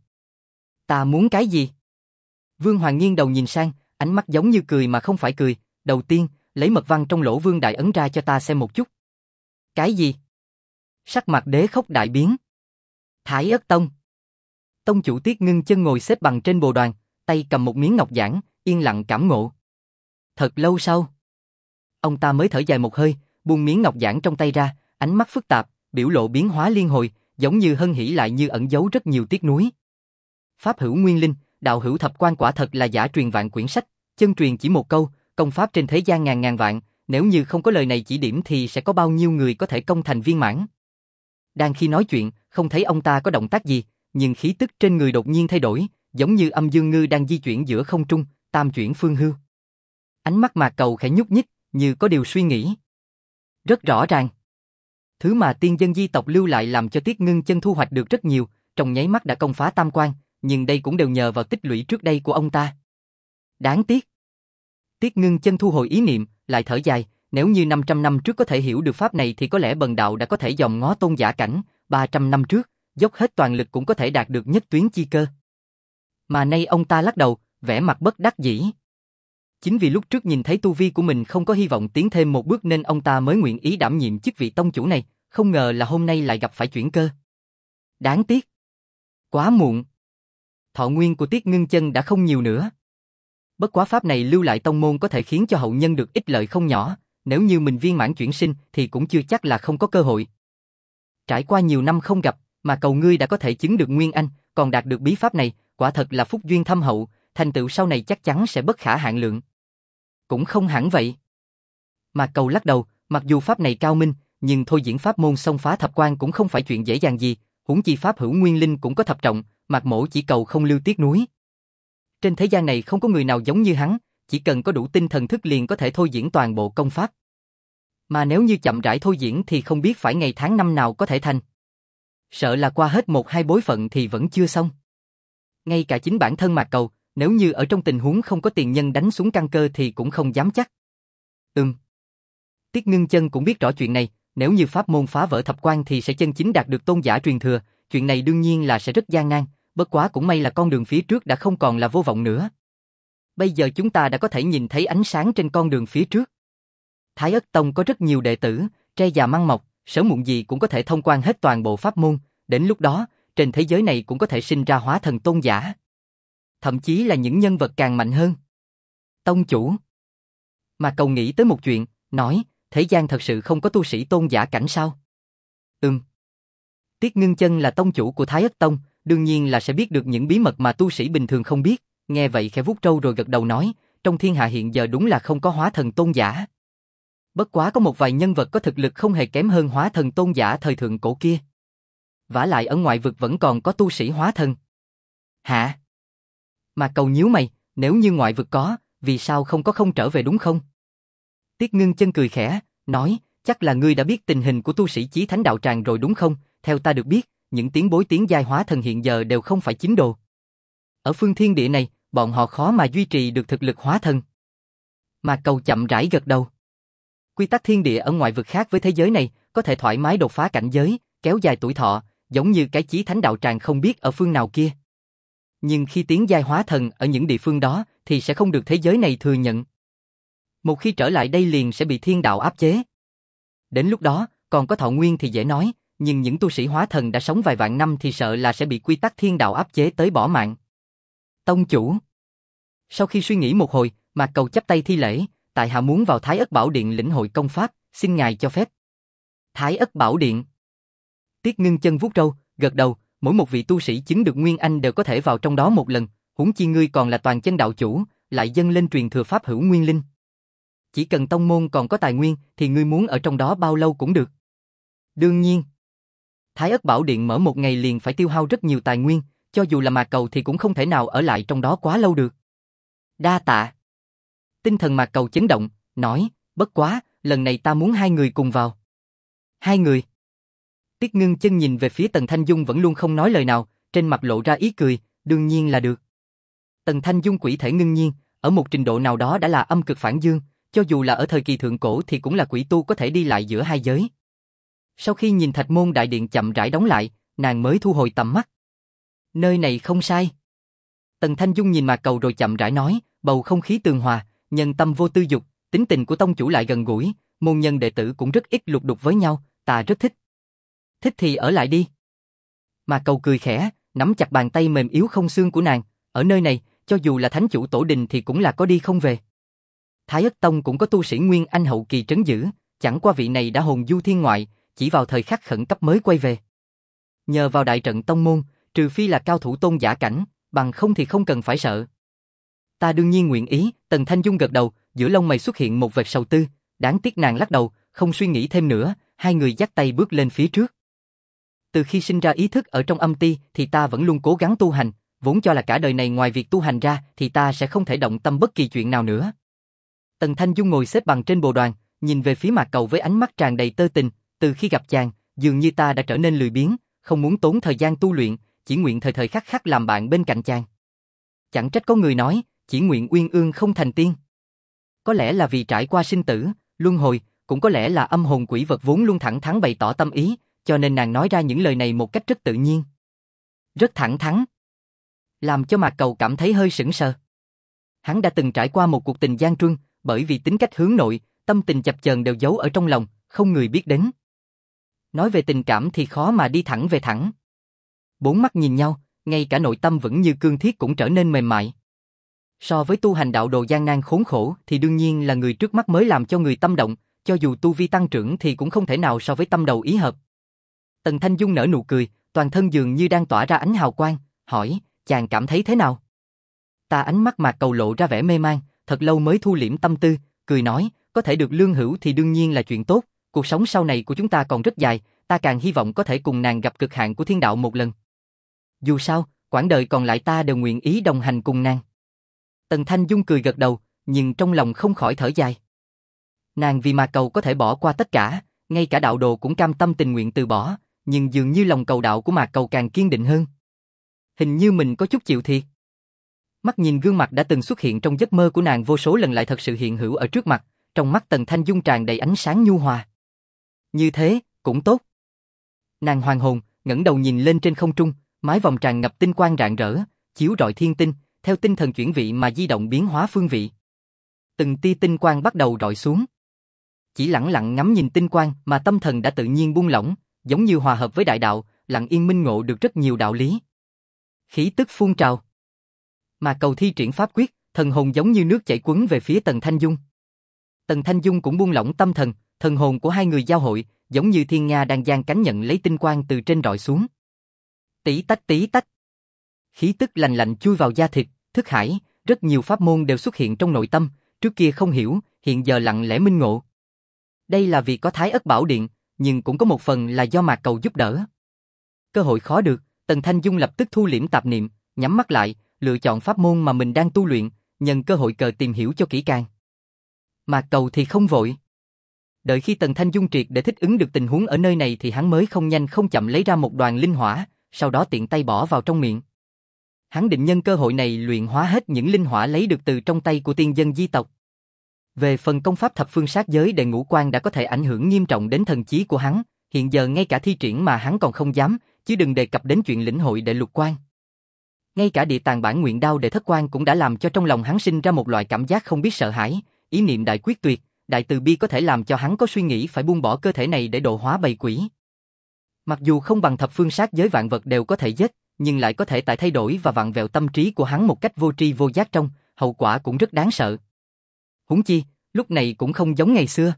Ta muốn cái gì? Vương Hoàng nghiêng đầu nhìn sang, ánh mắt giống như cười mà không phải cười. Đầu tiên, lấy mật văn trong Lỗ Vương đại ấn ra cho ta xem một chút. Cái gì? Sắc mặt Đế Khốc đại biến. Thái Ất Tông. Tông chủ Tiết Ngưng Chân ngồi xếp bằng trên bồ đoàn, tay cầm một miếng ngọc giản, yên lặng cảm ngộ. Thật lâu sau, ông ta mới thở dài một hơi, buông miếng ngọc giản trong tay ra, ánh mắt phức tạp, biểu lộ biến hóa liên hồi, giống như hân hỉ lại như ẩn giấu rất nhiều tiếc nuối. Pháp hữu nguyên linh, đạo hữu thập quan quả thật là giả truyền vạn quyển sách, chân truyền chỉ một câu, công pháp trên thế gian ngàn ngàn vạn, nếu như không có lời này chỉ điểm thì sẽ có bao nhiêu người có thể công thành viên mãn. Đang khi nói chuyện, không thấy ông ta có động tác gì, nhưng khí tức trên người đột nhiên thay đổi, giống như âm dương ngư đang di chuyển giữa không trung, tam chuyển phương hưu. Ánh mắt Mạc Cầu khẽ nhúc nhích, như có điều suy nghĩ. Rất rõ ràng. Thứ mà tiên dân di tộc lưu lại làm cho Tiết Ngưng Chân thu hoạch được rất nhiều, trong nháy mắt đã công phá tam quan, nhưng đây cũng đều nhờ vào tích lũy trước đây của ông ta. Đáng tiếc. Tiết Ngưng Chân thu hồi ý niệm, lại thở dài, nếu như 500 năm trước có thể hiểu được pháp này thì có lẽ bần đạo đã có thể dòm ngó tôn giả cảnh, 300 năm trước, dốc hết toàn lực cũng có thể đạt được nhất tuyến chi cơ. Mà nay ông ta lắc đầu, vẻ mặt bất đắc dĩ. Chính vì lúc trước nhìn thấy tu vi của mình không có hy vọng tiến thêm một bước nên ông ta mới nguyện ý đảm nhiệm chức vị tông chủ này, không ngờ là hôm nay lại gặp phải chuyển cơ. Đáng tiếc. Quá muộn. Thọ nguyên của Tiết Ngưng Chân đã không nhiều nữa. Bất quá pháp này lưu lại tông môn có thể khiến cho hậu nhân được ích lợi không nhỏ, nếu như mình viên mãn chuyển sinh thì cũng chưa chắc là không có cơ hội. Trải qua nhiều năm không gặp, mà cầu ngươi đã có thể chứng được nguyên anh, còn đạt được bí pháp này, quả thật là phúc duyên thâm hậu, thành tựu sau này chắc chắn sẽ bất khả hạn lượng. Cũng không hẳn vậy. Mà cầu lắc đầu, mặc dù pháp này cao minh, nhưng thôi diễn pháp môn xông phá thập quan cũng không phải chuyện dễ dàng gì, huống chi pháp hữu nguyên linh cũng có thập trọng, Mạc Mỗ chỉ cầu không lưu tiếc nuối. Trên thế gian này không có người nào giống như hắn, chỉ cần có đủ tinh thần thức liền có thể thôi diễn toàn bộ công pháp. Mà nếu như chậm rãi thôi diễn thì không biết phải ngày tháng năm nào có thể thành. Sợ là qua hết 1-2 bối phận thì vẫn chưa xong. Ngay cả chính bản thân Mạc Cầu, nếu như ở trong tình huống không có tiền nhân đánh xuống căn cơ thì cũng không dám chắc. Tiết Ngưng Chân cũng biết rõ chuyện này, nếu như pháp môn phá vỡ thập quan thì sẽ chân chính đạt được tôn giả truyền thừa, chuyện này đương nhiên là sẽ rất gian nan, bất quá cũng may là con đường phía trước đã không còn là vô vọng nữa. Bây giờ chúng ta đã có thể nhìn thấy ánh sáng trên con đường phía trước. Thái Ất Tông có rất nhiều đệ tử, tre già măng mọc, sớm muộn gì cũng có thể thông quan hết toàn bộ pháp môn, đến lúc đó, trên thế giới này cũng có thể sinh ra hóa thần tôn giả. Thậm chí là những nhân vật càng mạnh hơn. Tông chủ. Mà Cầu nghĩ tới một chuyện, nói, thế gian thật sự không có tu sĩ tôn giả cảnh sao? Tiết Ngưng Chân là tông chủ của Thái Ất Tông, đương nhiên là sẽ biết được những bí mật mà tu sĩ bình thường không biết, nghe vậy khẽ vuốt râu rồi gật đầu nói, trong thiên hạ hiện giờ đúng là không có hóa thần tôn giả. Bất quá có một vài nhân vật có thực lực không hề kém hơn hóa thần tôn giả thời thượng cổ kia. Vả lại ở ngoại vực vẫn còn có tu sĩ hóa thần. Hả? Mà Cầu nhíu mày, nếu như ngoại vực có, vì sao không có không trở về đúng không? Tiết Ngưng Chân cười khẽ, nói, chắc là ngươi đã biết tình hình của tu sĩ Chí Thánh đạo tràng rồi đúng không? Theo ta được biết, những tiến bối tiến giai hóa thần hiện giờ đều không phải chính đồ. Ở phương thiên địa này, bọn họ khó mà duy trì được thực lực hóa thần. Mà Cầu chậm rãi gật đầu. Quy tắc thiên địa ở ngoại vực khác với thế giới này, có thể thoải mái đột phá cảnh giới, kéo dài tuổi thọ, giống như cái Chí Thánh đạo tràng không biết ở phương nào kia. Nhưng khi tiến giai hóa thần ở những địa phương đó thì sẽ không được thế giới này thừa nhận. Một khi trở lại đây liền sẽ bị thiên đạo áp chế. Đến lúc đó, còn có thọ nguyên thì dễ nói, nhưng những tu sĩ hóa thần đã sống vài vạn năm thì sợ là sẽ bị quy tắc thiên đạo áp chế tới bỏ mạng. Tông chủ. Sau khi suy nghĩ một hồi, Mạc Cầu chắp tay thi lễ, tại hạ muốn vào Thái Ất Bảo Điện lĩnh hội công pháp, xin ngài cho phép. Thái Ất Bảo Điện. Tiết Ngưng Chân vuốt râu, gật đầu, mỗi một vị tu sĩ chứng được nguyên anh đều có thể vào trong đó một lần, huống chi ngươi còn là toàn chân đạo chủ, lại dâng lên truyền thừa pháp hữu nguyên linh. Chỉ cần tông môn còn có tài nguyên thì ngươi muốn ở trong đó bao lâu cũng được. Đương nhiên, Thái Ất Bảo Điện mở một ngày liền phải tiêu hao rất nhiều tài nguyên, cho dù là Mạc Cầu thì cũng không thể nào ở lại trong đó quá lâu được. Đa tạ. Tinh thần Mạc Cầu chấn động, nói, bất quá, lần này ta muốn 2 người cùng vào. 2 người. Tiết Ngưng Chân nhìn về phía Tần Thanh Dung vẫn luôn không nói lời nào, trên mặt lộ ra ý cười, đương nhiên là được. Tần Thanh Dung quỷ thể ngưng nhiên, ở một trình độ nào đó đã là âm cực phản dương, cho dù là ở thời kỳ thượng cổ thì cũng là quỷ tu có thể đi lại giữa hai giới. Sau khi nhìn Thạch Môn đại điện chậm rãi đóng lại, nàng mới thu hồi tầm mắt. Nơi này không sai. Tần Thanh Dung nhìn Mạc Cầu rồi chậm rãi nói, bầu không khí tường hòa, nhân tâm vô tư dục, tính tình của tông chủ lại gần gũi, môn nhân đệ tử cũng rất ít lục đục với nhau, ta rất thích. Thích thì ở lại đi. Mạc Cầu cười khẽ, nắm chặt bàn tay mềm yếu không xương của nàng, ở nơi này, cho dù là thánh chủ tổ đình thì cũng là có đi không về. Thái Ất Tông cũng có tu sĩ Nguyên Anh hậu kỳ trấn giữ, chẳng qua vị này đã hồn du thiên ngoại, chỉ vào thời khắc khẩn cấp mới quay về. Nhờ vào đại trận tông môn, trừ phi là cao thủ tôn giả cảnh, bằng không thì không cần phải sợ. Ta đương nhiên nguyện ý, Tần Thanh Dung gật đầu, giữa lông mày xuất hiện một vệt sầu tư, đáng tiếc nàng lắc đầu, không suy nghĩ thêm nữa, 2 người dắt tay bước lên phía trước. Từ khi sinh ra ý thức ở trong âm ti thì ta vẫn luôn cố gắng tu hành, vốn cho là cả đời này ngoài việc tu hành ra thì ta sẽ không thể động tâm bất kỳ chuyện nào nữa. Tần Thanh Dung ngồi xếp bằng trên bồ đoàn, nhìn về phía Mạc Cầu với ánh mắt tràn đầy tơ tình, từ khi gặp chàng, dường như ta đã trở nên lười biếng, không muốn tốn thời gian tu luyện, chỉ nguyện thời thời khắc khắc làm bạn bên cạnh chàng. Chẳng trách có người nói, chỉ nguyện uyên ương không thành tiên. Có lẽ là vì trải qua sinh tử, luân hồi, cũng có lẽ là âm hồn quỷ vật vốn luôn thẳng thắn bày tỏ tâm ý, cho nên nàng nói ra những lời này một cách rất tự nhiên. Rất thẳng thắn. Làm cho Mạc Cầu cảm thấy hơi sững sờ. Hắn đã từng trải qua một cuộc tình gian truân, bởi vì tính cách hướng nội, tâm tình chập chờn đều giấu ở trong lòng, không người biết đến. Nói về tình cảm thì khó mà đi thẳng về thẳng. 4 mắt nhìn nhau, ngay cả nội tâm vẫn như cương thiết cũng trở nên mềm mại. So với tu hành đạo đồ gian nan khốn khổ thì đương nhiên là người trước mắt mới làm cho người tâm động, cho dù tu vi tăng trưởng thì cũng không thể nào so với tâm đầu ý hợp. Tần Thanh Dung nở nụ cười, toàn thân dường như đang tỏa ra ánh hào quang, hỏi, chàng cảm thấy thế nào? Ta ánh mắt Mạc Cầu lộ ra vẻ mê man, thật lâu mới thu liễm tâm tư, cười nói, có thể được lương hữu thì đương nhiên là chuyện tốt, cuộc sống sau này của chúng ta còn rất dài, ta càng hy vọng có thể cùng nàng gặp cực hạn của thiên đạo một lần. Dù sao, quãng đời còn lại ta đều nguyện ý đồng hành cùng nàng. Tần Thanh Dung cười gật đầu, nhưng trong lòng không khỏi thở dài. Nàng vì Mạc Cầu có thể bỏ qua tất cả, ngay cả đạo đồ cũng cam tâm tình nguyện từ bỏ, nhưng dường như lòng cầu đạo của Mạc Cầu càng kiên định hơn. Hình như mình có chút chịu thiệt. Mắt nhìn gương mặt đã từng xuất hiện trong giấc mơ của nàng vô số lần lại thật sự hiện hữu ở trước mặt, trong mắt Tần Thanh Dung tràn đầy ánh sáng nhu hòa. Như thế, cũng tốt. Nàng hoàn hồn, ngẩng đầu nhìn lên trên không trung, mái vòng tràn ngập tinh quang rạng rỡ, chiếu rọi thiên tinh, theo tinh thần chuyển vị mà di động biến hóa phương vị. Từng tia tinh quang bắt đầu rọi xuống. Chỉ lặng lặng ngắm nhìn tinh quang mà tâm thần đã tự nhiên buông lỏng, giống như hòa hợp với đại đạo, lặng yên minh ngộ được rất nhiều đạo lý. Khí tức phun trào. Mà Cầu thi triển pháp quyết, thần hồn giống như nước chảy cuốn về phía Tần Thanh Dung. Tần Thanh Dung cũng buông lỏng tâm thần, thần hồn của hai người giao hội, giống như thiên nga đang giang cánh nhận lấy tinh quang từ trên rọi xuống. Tí tách tí tách. Khí tức lành lạnh chui vào da thịt, thức hải, rất nhiều pháp môn đều xuất hiện trong nội tâm, trước kia không hiểu, hiện giờ lặng lẽ minh ngộ. Đây là vì có Thái Ất Bảo Điện, nhưng cũng có một phần là do Mạc Cầu giúp đỡ. Cơ hội khó được, Tần Thanh Dung lập tức thu liễm tạp niệm, nhắm mắt lại, lựa chọn pháp môn mà mình đang tu luyện, nhân cơ hội cờ tìm hiểu cho kỹ càng. Mạc Cầu thì không vội. Đợi khi Tần Thanh Dung triệt để thích ứng được tình huống ở nơi này thì hắn mới không nhanh không chậm lấy ra một đoàn linh hỏa, sau đó tiện tay bỏ vào trong miệng. Hắn định nhân cơ hội này luyện hóa hết những linh hỏa lấy được từ trong tay của tiên dân di tộc. Về phần công pháp thập phương sát giới đệ ngũ quan đã có thể ảnh hưởng nghiêm trọng đến thần trí của hắn, hiện giờ ngay cả thi triển mà hắn còn không dám, chứ đừng đề cập đến chuyện lĩnh hội đệ lục quan. Ngay cả địa tàng bản nguyện đao đệ thất quan cũng đã làm cho trong lòng hắn sinh ra một loại cảm giác không biết sợ hãi, ý niệm đại quyết tuyệt, đại từ bi có thể làm cho hắn có suy nghĩ phải buông bỏ cơ thể này để độ hóa bầy quỷ. Mặc dù không bằng thập phương sát giới vạn vật đều có thể giết, nhưng lại có thể tại thay đổi và vặn vẹo tâm trí của hắn một cách vô tri vô giác trong, hậu quả cũng rất đáng sợ. Huống chi, lúc này cũng không giống ngày xưa.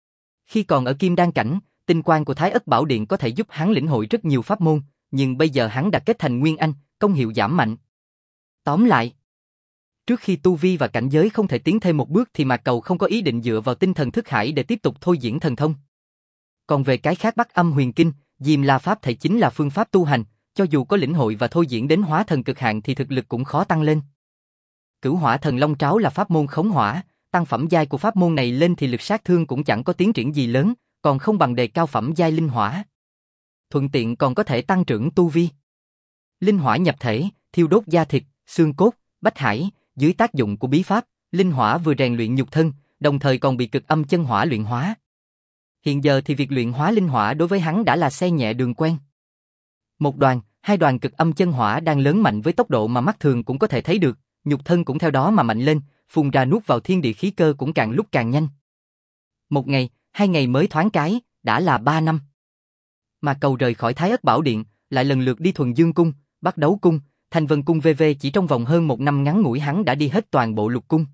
Khi còn ở Kim Đan cảnh, tinh quang của Thái Ất Bảo Điện có thể giúp hắn lĩnh hội rất nhiều pháp môn, nhưng bây giờ hắn đã kết thành Nguyên Anh, công hiệu giảm mạnh. Tóm lại, trước khi tu vi và cảnh giới không thể tiến thêm một bước thì Mạc Cầu không có ý định dựa vào tinh thần thức hải để tiếp tục thôi diễn thần thông. Còn về cái khác Bắc Âm Huyền Kinh, Diêm La Pháp thể chính là phương pháp tu hành, cho dù có lĩnh hội và thôi diễn đến hóa thần cực hạn thì thực lực cũng khó tăng lên. Cửu Hỏa Thần Long Tráo là pháp môn khống hỏa, tăng phẩm giai của pháp môn này lên thì lực sát thương cũng chẳng có tiến triển gì lớn, còn không bằng đề cao phẩm giai linh hỏa. Thuận tiện còn có thể tăng trưởng tu vi. Linh hỏa nhập thể, thiêu đốt da thịt, xương cốt, bách hải, dưới tác dụng của bí pháp, linh hỏa vừa rèn luyện nhục thân, đồng thời còn bị cực âm chân hỏa luyện hóa. Hiện giờ thì việc luyện hóa linh hỏa đối với hắn đã là xe nhẹ đường quen. Một đoàn, hai đoàn cực âm chân hỏa đang lớn mạnh với tốc độ mà mắt thường cũng có thể thấy được, nhục thân cũng theo đó mà mạnh lên, phun ra nuốt vào thiên địa khí cơ cũng càng lúc càng nhanh. Một ngày, hai ngày mới thoáng cái, đã là 3 năm. Mà Cầu rời khỏi Thái Ất Bảo Điện, lại lần lượt đi Thuần Dương Cung, Bắc Đấu Cung, Thanh Vân Cung v.v. chỉ trong vòng hơn 1 năm ngắn ngủi hắn đã đi hết toàn bộ lục cung.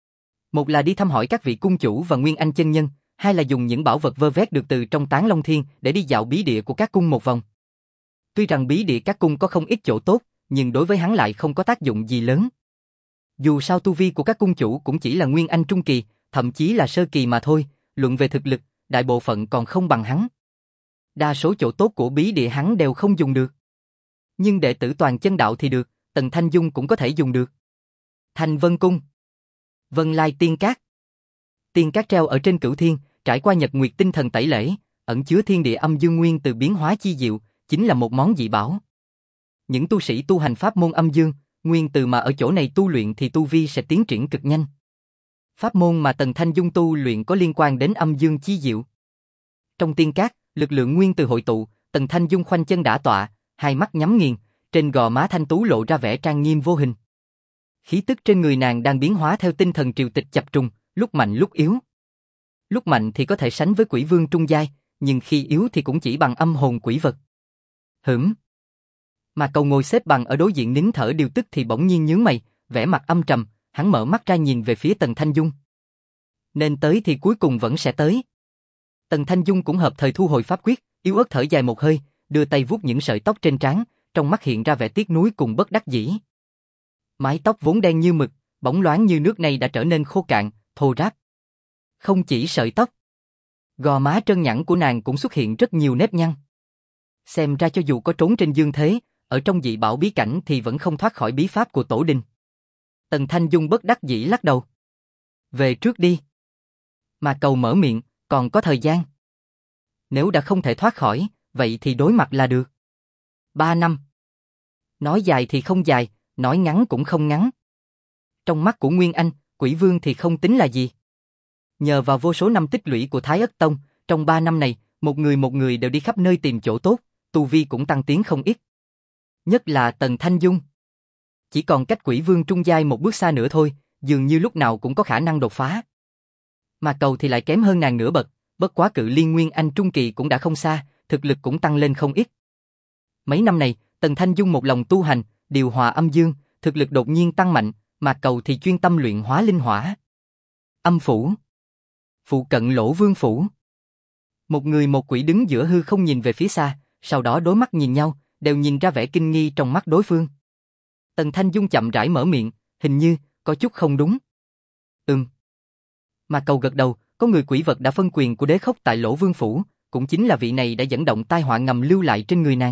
Một là đi thăm hỏi các vị cung chủ và Nguyên Anh chân nhân, hai là dùng những bảo vật vơ vét được từ trong Tán Long Thiên để đi dạo bí địa của các cung một vòng. Tuy rằng bí địa các cung có không ít chỗ tốt, nhưng đối với hắn lại không có tác dụng gì lớn. Dù sao tu vi của các cung chủ cũng chỉ là Nguyên Anh trung kỳ, thậm chí là sơ kỳ mà thôi, luận về thực lực, đại bộ phận còn không bằng hắn. Đa số chỗ tốt của bí địa hắn đều không dùng được. Nhưng đệ tử toàn chân đạo thì được, Tần Thanh Dung cũng có thể dùng được. Thanh Vân Cung, Vân Lai Tiên Cát. Tiên Cát treo ở trên Cửu Thiên, trải qua nhật nguyệt tinh thần tẩy lễ, ẩn chứa thiên địa âm dương nguyên từ biến hóa chi diệu, chính là một món dị bảo. Những tu sĩ tu hành pháp môn âm dương, nguyên từ mà ở chỗ này tu luyện thì tu vi sẽ tiến triển cực nhanh. Pháp môn mà Tần Thanh Dung tu luyện có liên quan đến âm dương chi diệu. Trong Tiên Cát, lực lượng nguyên từ hội tụ, Tần Thanh Dung khoanh chân đả tọa, hai mắt nhắm nghiền, trên gò má thanh tú lộ ra vẻ trang nghiêm vô hình. Khí tức trên người nàng đang biến hóa theo tinh thần triều tịch chập trùng, lúc mạnh lúc yếu. Lúc mạnh thì có thể sánh với quỷ vương trung giai, nhưng khi yếu thì cũng chỉ bằng âm hồn quỷ vật. Mà Cầu ngồi xếp bằng ở đối diện nín thở điều tức thì bỗng nhiên nhướng mày, vẻ mặt âm trầm, hắn mở mắt ra nhìn về phía Tần Thanh Dung. Nên tới thì cuối cùng vẫn sẽ tới. Tần Thanh Dung cũng hợp thời thu hồi pháp quyết, yếu ớt thở dài một hơi, đưa tay vuốt những sợi tóc trên trán, trong mắt hiện ra vẻ tiếc nuối cùng bất đắc dĩ. Mái tóc vốn đen như mực, bóng loáng như nước này đã trở nên khô cạn, thô ráp. Không chỉ sợi tóc, gò má trơn nhẵn của nàng cũng xuất hiện rất nhiều nếp nhăn. Xem ra cho dù có trốn trên dương thế, ở trong dị bảo bí cảnh thì vẫn không thoát khỏi bí pháp của tổ đình. Tần Thanh Dung bất đắc dĩ lắc đầu. Về trước đi. Mà Cầu mở miệng, còn có thời gian. Nếu đã không thể thoát khỏi, vậy thì đối mặt là được. 3 năm. Nói dài thì không dài, nói ngắn cũng không ngắn. Trong mắt của Nguyên Anh, Quỷ Vương thì không tính là gì. Nhờ vào vô số năm tích lũy của Thái Ất Tông, trong 3 năm này, một người đều đi khắp nơi tìm chỗ tốt, tu vi cũng tăng tiến không ít. Nhất là Tần Thanh Dung. Chỉ còn cách Quỷ Vương trung giai một bước xa nữa thôi, dường như lúc nào cũng có khả năng đột phá. Mà Cầu thì lại kém hơn nàng nửa bậc, bất quá cự ly Nguyên Anh trung kỳ cũng đã không xa, thực lực cũng tăng lên không ít. Mấy năm này, Tần Thanh Dung một lòng tu hành, điều hòa âm dương, thực lực đột nhiên tăng mạnh, mà Cầu thì chuyên tâm luyện hóa linh hỏa. Âm phủ. Phụ cận Lỗ Vương phủ. Một người một quỷ đứng giữa hư không nhìn về phía xa, sau đó đối mắt nhìn nhau, đều nhìn ra vẻ kinh nghi trong mắt đối phương. Tần Thanh Dung chậm rãi mở miệng, hình như có chút không đúng. Mà Cầu gật đầu, có người quỷ vật đã phân quyền của đế khốc tại Lỗ Vương phủ, cũng chính là vị này đã dẫn động tai họa ngầm lưu lại trên người nàng.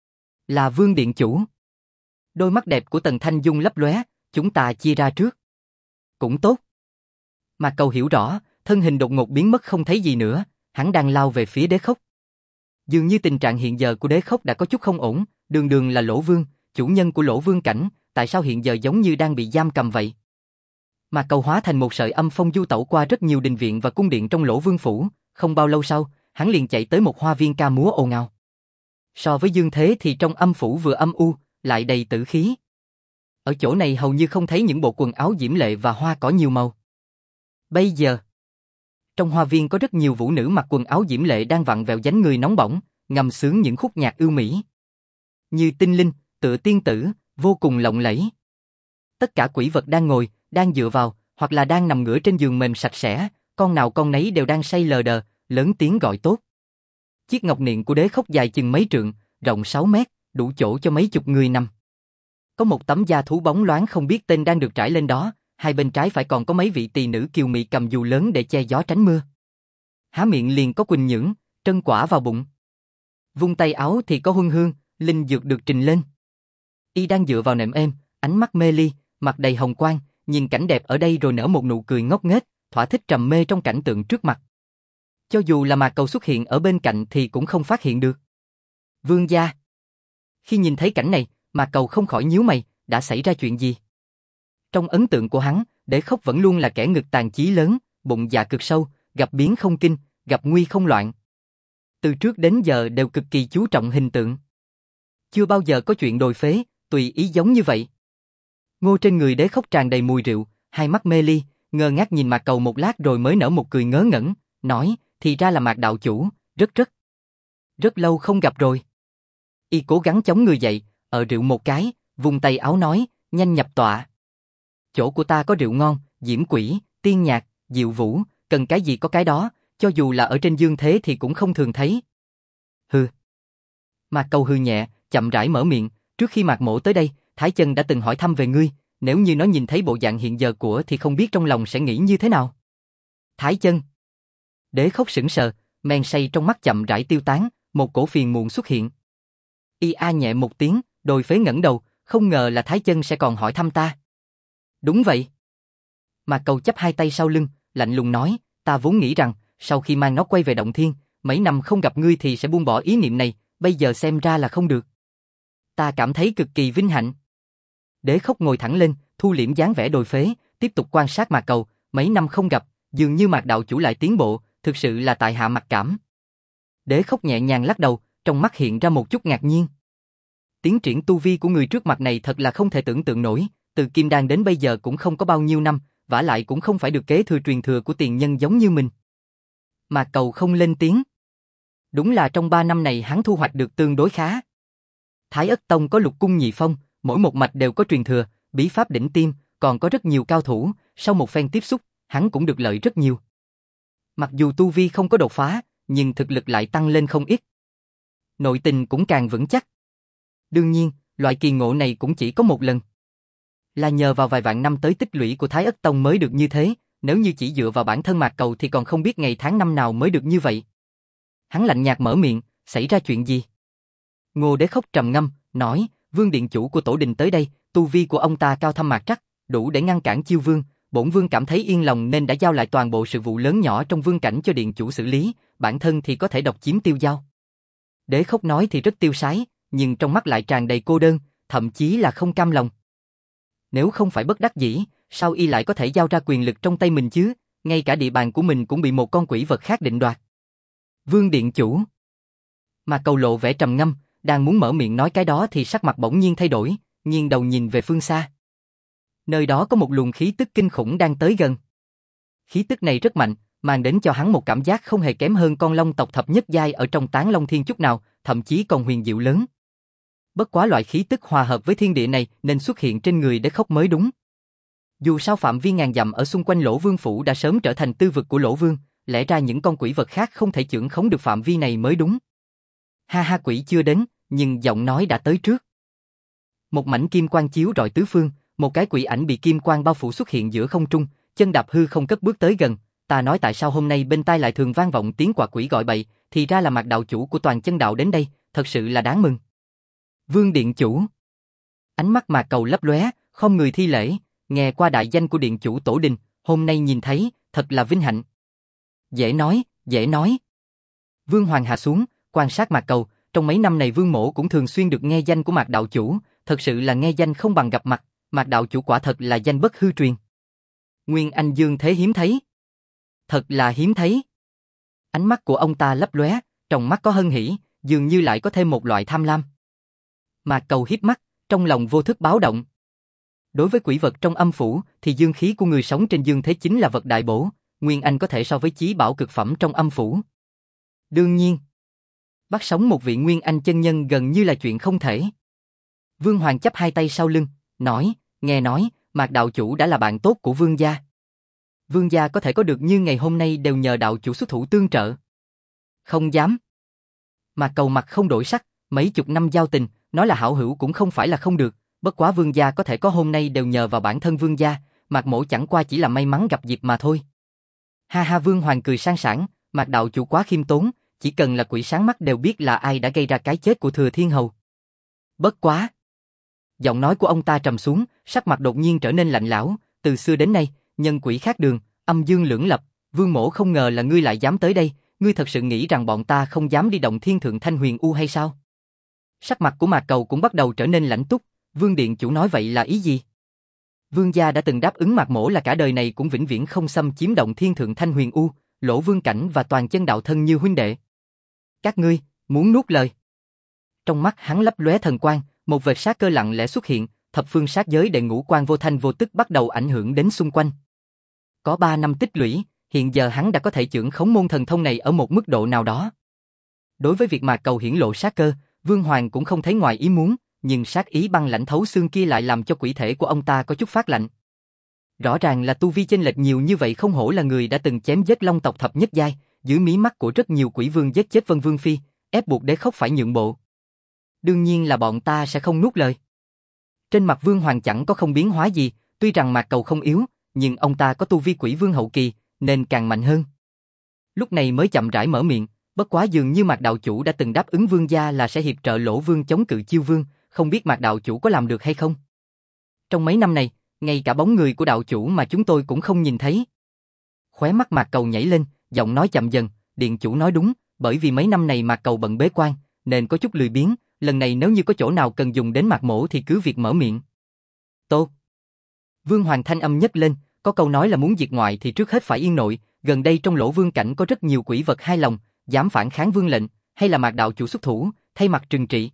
Là Vương điện chủ. Đôi mắt đẹp của Tần Thanh Dung lấp lóe, chúng ta chia ra trước. Cũng tốt. Mà Cầu hiểu rõ, thân hình đột ngột biến mất không thấy gì nữa, hắn đang lao về phía đế khốc. Dường như tình trạng hiện giờ của đế khốc đã có chút không ổn, đường đường là Lỗ Vương, chủ nhân của Lỗ Vương cảnh, tại sao hiện giờ giống như đang bị giam cầm vậy? Mà Cầu hóa thành một sợi âm phong du tẩu qua rất nhiều đình viện và cung điện trong Lỗ Vương phủ, không bao lâu sau, hắn liền chạy tới một hoa viên ca múa ồn ào. So với dương thế thì trong âm phủ vừa âm u, lại đầy tử khí. Ở chỗ này hầu như không thấy những bộ quần áo diễm lệ và hoa cỏ nhiều màu. Bây giờ, trong hoa viên có rất nhiều vũ nữ mặc quần áo diễm lệ đang vặn vẹo dáng người nóng bỏng, ngâm sướng những khúc nhạc ưu mỹ. Như tinh linh, tựa tiên tử, vô cùng lộng lẫy. Tất cả quỷ vật đang ngồi, đang dựa vào, hoặc là đang nằm ngửa trên giường mềm sạch sẽ, con nào con nấy đều đang say lờ đờ, lớn tiếng gọi tốt. Chiếc ngọc niệm của đế khốc dài chừng mấy trượng, rộng 6 mét, đủ chỗ cho mấy chục người nằm. Có một tấm da thú bóng loáng không biết tên đang được trải lên đó, hai bên trái phải còn có mấy vị tỳ nữ kiều mị cầm dù lớn để che gió tránh mưa. Há miệng liền có quỳnh nhưỡng, trân quả vào bụng. Vung tay áo thì có huân hương, linh dược được trình lên. Y đang dựa vào nệm êm, ánh mắt mê ly, mặt đầy hồng quang, nhìn cảnh đẹp ở đây rồi nở một nụ cười ngốc nghếch, thỏa thích trầm mê trong cảnh tượng trước mặt. Cho dù là Mạc Cầu xuất hiện ở bên cạnh thì cũng không phát hiện được. Vương gia. Khi nhìn thấy cảnh này, Mạc Cầu không khỏi nhíu mày, đã xảy ra chuyện gì? Trong ấn tượng của hắn, đế khốc vẫn luôn là kẻ ngực tàn chí lớn, bụng dạ cực sâu, gặp biến không kinh, gặp nguy không loạn. Từ trước đến giờ đều cực kỳ chú trọng hình tượng. Chưa bao giờ có chuyện đồi phế, tùy ý giống như vậy. Ngô trên người đế khốc tràn đầy mùi rượu, hai mắt mê ly, ngơ ngác nhìn Mạc Cầu một lát rồi mới nở một cười ngớ ngẩn, nói, thì ra là Mạc đạo chủ, rất lâu không gặp rồi. Y cố gắng chống người dậy, rượu một cái, vung tay áo nói, nhanh nhập tọa. Chỗ của ta có rượu ngon, diễm quỷ, tiên nhạc, diệu vũ, cần cái gì có cái đó, cho dù là ở trên dương thế thì cũng không thường thấy. Hừ. Mạc Cầu hừ nhẹ, chậm rãi mở miệng, trước khi Mạc Mỗ tới đây, Thái Chân đã từng hỏi thăm về ngươi, nếu như nó nhìn thấy bộ dạng hiện giờ của thì không biết trong lòng sẽ nghĩ như thế nào. Thái Chân. Đế khốc sững sờ, men say trong mắt chậm rãi tiêu tán, một cổ phiền muộn xuất hiện. Y a nhẹ một tiếng, đồi phế ngẩng đầu, không ngờ là Thái Chân sẽ còn hỏi thăm ta. Đúng vậy. Mạc Cầu chắp hai tay sau lưng, lạnh lùng nói, ta vốn nghĩ rằng, sau khi mang nó quay về Động Thiên, mấy năm không gặp ngươi thì sẽ buông bỏ ý niệm này, bây giờ xem ra là không được. Ta cảm thấy cực kỳ vinh hạnh. Đế khốc ngồi thẳng lên, thu liễm dáng vẻ đồi phế, tiếp tục quan sát Mạc Cầu, mấy năm không gặp, dường như Mạc đạo chủ lại tiến bộ, thực sự là tại hạ mặc cảm. Đế khốc nhẹ nhàng lắc đầu, trong mắt hiện ra một chút ngạc nhiên. Tiến triển tu vi của người trước mặt này thật là không thể tưởng tượng nổi, từ kim đan đến bây giờ cũng không có bao nhiêu năm, vả lại cũng không phải được kế thừa truyền thừa của tiền nhân giống như mình. Mạc Cầu không lên tiếng. Đúng là trong 3 năm này hắn thu hoạch được tương đối khá. Thái Ất Tông có Lục Cung Nhị Phong, mỗi một mạch đều có truyền thừa, bí pháp đỉnh tiêm, còn có rất nhiều cao thủ, sau một phen tiếp xúc, hắn cũng được lợi rất nhiều. Mặc dù tu vi không có đột phá, nhưng thực lực lại tăng lên không ít. Nội tình cũng càng vững chắc. Đương nhiên, loại kỳ ngộ này cũng chỉ có một lần. Là nhờ vào vài vạn năm tới tích lũy của Thái Ất Tông mới được như thế, nếu như chỉ dựa vào bản thân Mạc Cầu thì còn không biết ngày tháng năm nào mới được như vậy. Hắn lạnh nhạt mở miệng, xảy ra chuyện gì? Ngô Đế Khốc trầm ngâm, nói, Vương điện chủ của Tổ đình tới đây, tu vi của ông ta cao thâm mạc trắc, đủ để ngăn cản Chiêu Vương, bổn vương cảm thấy yên lòng nên đã giao lại toàn bộ sự vụ lớn nhỏ trong vương cảnh cho điện chủ xử lý, bản thân thì có thể độc chiếm tiêu giao. Đế Khốc nói thì rất tiêu sái, nhưng trong mắt lại tràn đầy cô đơn, thậm chí là không cam lòng. Nếu không phải bất đắc dĩ, sao y lại có thể giao ra quyền lực trong tay mình chứ, ngay cả địa bàn của mình cũng bị một con quỷ vật khác định đoạt. Vương điện chủ. Mà Cầu lộ vẻ trầm ngâm, đang muốn mở miệng nói cái đó thì sắc mặt bỗng nhiên thay đổi, nghiêng đầu nhìn về phương xa. Nơi đó có một luồng khí tức kinh khủng đang tới gần. Khí tức này rất mạnh, mang đến cho hắn một cảm giác không hề kém hơn con long tộc thập nhất giai ở trong Tán Long Thiên chút nào, thậm chí còn huyền diệu lớn. Bất quá loại khí tức hòa hợp với thiên địa này nên xuất hiện trên người Đế Khốc mới đúng. Dù sao phạm vi ngàn dặm ở xung quanh Lỗ Vương phủ đã sớm trở thành tư vực của Lỗ Vương, lẽ ra những con quỷ vật khác không thể chưởng khống được phạm vi này mới đúng. Ha ha, quỷ chưa đến, nhưng giọng nói đã tới trước. Một mảnh kim quang chiếu rọi tứ phương, một cái quỷ ảnh bị kim quang bao phủ xuất hiện giữa không trung, chân đạp hư không cất bước tới gần. Ta nói tại sao hôm nay bên tai lại thường vang vọng tiếng quạ quỷ gọi bậy, thì ra là Mạc đạo chủ của Toàn Chân đạo đến đây, thật sự là đáng mừng. Vương điện chủ. Ánh mắt Mạc Cầu lấp lóe, không người thi lễ, nghe qua đại danh của điện chủ Tổ đình, hôm nay nhìn thấy, thật là vinh hạnh. Dễ nói, dễ nói. Vương Hoàng hạ xuống, quan sát Mạc Cầu, trong mấy năm này Vương Mỗ cũng thường xuyên được nghe danh của Mạc đạo chủ, thật sự là nghe danh không bằng gặp mặt, Mạc đạo chủ quả thật là danh bất hư truyền. Nguyên Anh dương thế hiếm thấy. Thật là hiếm thấy. Ánh mắt của ông ta lấp lóe, trong mắt có hân hỉ, dường như lại có thêm một loại tham lam. Mạc Cầu híp mắt, trong lòng vô thức báo động. Đối với quỷ vật trong âm phủ, thì dương khí của người sống trên dương thế chính là vật đại bổ, Nguyên Anh có thể so với chí bảo cực phẩm trong âm phủ. Đương nhiên, bắt sống một vị Nguyên Anh chân nhân gần như là chuyện không thể. Vương Hoàng chắp hai tay sau lưng, nói, nghe nói, Mạc đạo chủ đã là bạn tốt của Vương gia. Vương gia có thể có được như ngày hôm nay đều nhờ đạo chủ xuất thủ tương trợ. Không dám. Mạc Cầu mặt không đổi sắc, mấy chục năm giao tình, nói là hảo hữu cũng không phải là không được, bất quá Vương gia có thể có hôm nay đều nhờ vào bản thân Vương gia, Mạc mỗ chẳng qua chỉ là may mắn gặp dịp mà thôi. Ha ha, Vương Hoàng cười sang sảng, Mạc đạo chủ quá khiêm tốn, chỉ cần là quỷ sáng mắt đều biết là ai đã gây ra cái chết của Thừa Thiên Hầu. Bất quá. Giọng nói của ông ta trầm xuống, sắc mặt đột nhiên trở nên lạnh lẽo, từ xưa đến nay, nhân quỷ khác đường, âm dương lưỡng lập, Vương mỗ không ngờ là ngươi lại dám tới đây, ngươi thật sự nghĩ rằng bọn ta không dám đi động Thiên Thượng Thanh Huyền U hay sao? Sắc mặt của Mạc Cầu cũng bắt đầu trở nên lạnh túc, Vương điện chủ nói vậy là ý gì? Vương gia đã từng đáp ứng Mạc mỗ là cả đời này cũng vĩnh viễn không xâm chiếm động Thiên Thượng Thanh Huyền U, Lỗ Vương cảnh và Toàn Chân đạo thân như huynh đệ. Các ngươi muốn nuốt lời? Trong mắt hắn lấp lóe thần quang, một vệt sát cơ lặng lẽ xuất hiện, thập phương sát giới đệ ngũ quan vô thanh vô tức bắt đầu ảnh hưởng đến xung quanh. Có 3 năm tích lũy, hiện giờ hắn đã có thể chưởng khống môn thần thông này ở một mức độ nào đó. Đối với việc Mạc Cầu hiển lộ sát cơ, Vương Hoàng cũng không thấy ngoài ý muốn, nhưng sát ý băng lãnh thấu xương kia lại làm cho quỷ thể của ông ta có chút phát lạnh. Rõ ràng là tu vi chênh lệch nhiều như vậy, không hổ là người đã từng chém giết Long tộc thập nhất giai, dưới mí mắt của rất nhiều quỷ vương giết chết Vân Vương phi, ép buộc Đế Khốc phải nhượng bộ. Đương nhiên là bọn ta sẽ không nuốt lời. Trên mặt Vương Hoàng chẳng có không biến hóa gì, tuy rằng Mạc Cầu không yếu, nhưng ông ta có tu vi quỷ vương hậu kỳ, nên càng mạnh hơn. Lúc này mới chậm rãi mở miệng, bất quá dường như Mạc đạo chủ đã từng đáp ứng Vương gia là sẽ hiệp trợ Lỗ Vương chống cự Chiêu Vương, không biết Mạc đạo chủ có làm được hay không? Trong mấy năm này, ngay cả bóng người của đạo chủ mà chúng tôi cũng không nhìn thấy. Khóe mắt Mạc Cầu nhảy lên, giọng nói chậm dần, điện chủ nói đúng, bởi vì mấy năm này Mạc Cầu bận bế quan, nên có chút lười biếng, lần này nếu như có chỗ nào cần dùng đến Mạc mỗ thì cứ việc mở miệng. Tốt. Vương Hoàng thanh âm nhấc lên, có câu nói là muốn diệt ngoại thì trước hết phải yên nội, gần đây trong Lỗ Vương cảnh có rất nhiều quỷ vật hai lòng, dám phản kháng vương lệnh, hay là Mạc đạo chủ xuất thủ, thay mặt trừng trị.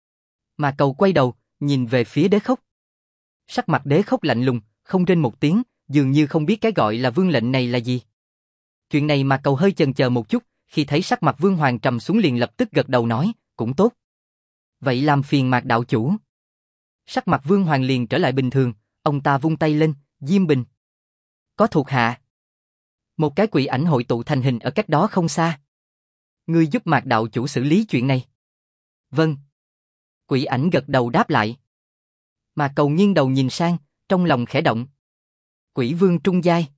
Mạc Cầu quay đầu, nhìn về phía Đế Khốc. Sắc mặt Đế Khốc lạnh lùng, không rên một tiếng, dường như không biết cái gọi là vương lệnh này là gì. Chuyện này Mạc Cầu hơi chần chờ một chút, khi thấy sắc mặt Vương Hoàng trầm xuống liền lập tức gật đầu nói, cũng tốt. Vậy làm phiền Mạc đạo chủ. Sắc mặt Vương Hoàng liền trở lại bình thường, ông ta vung tay lên, Diêm Bình. Có thuộc hạ. Một cái quỷ ảnh hội tụ thành hình ở cách đó không xa. Ngươi giúp Mạc đạo chủ xử lý chuyện này. Vâng. Quỷ ảnh gật đầu đáp lại. Mạc Cầu nghiêng đầu nhìn sang, trong lòng khẽ động. Quỷ vương trung giai.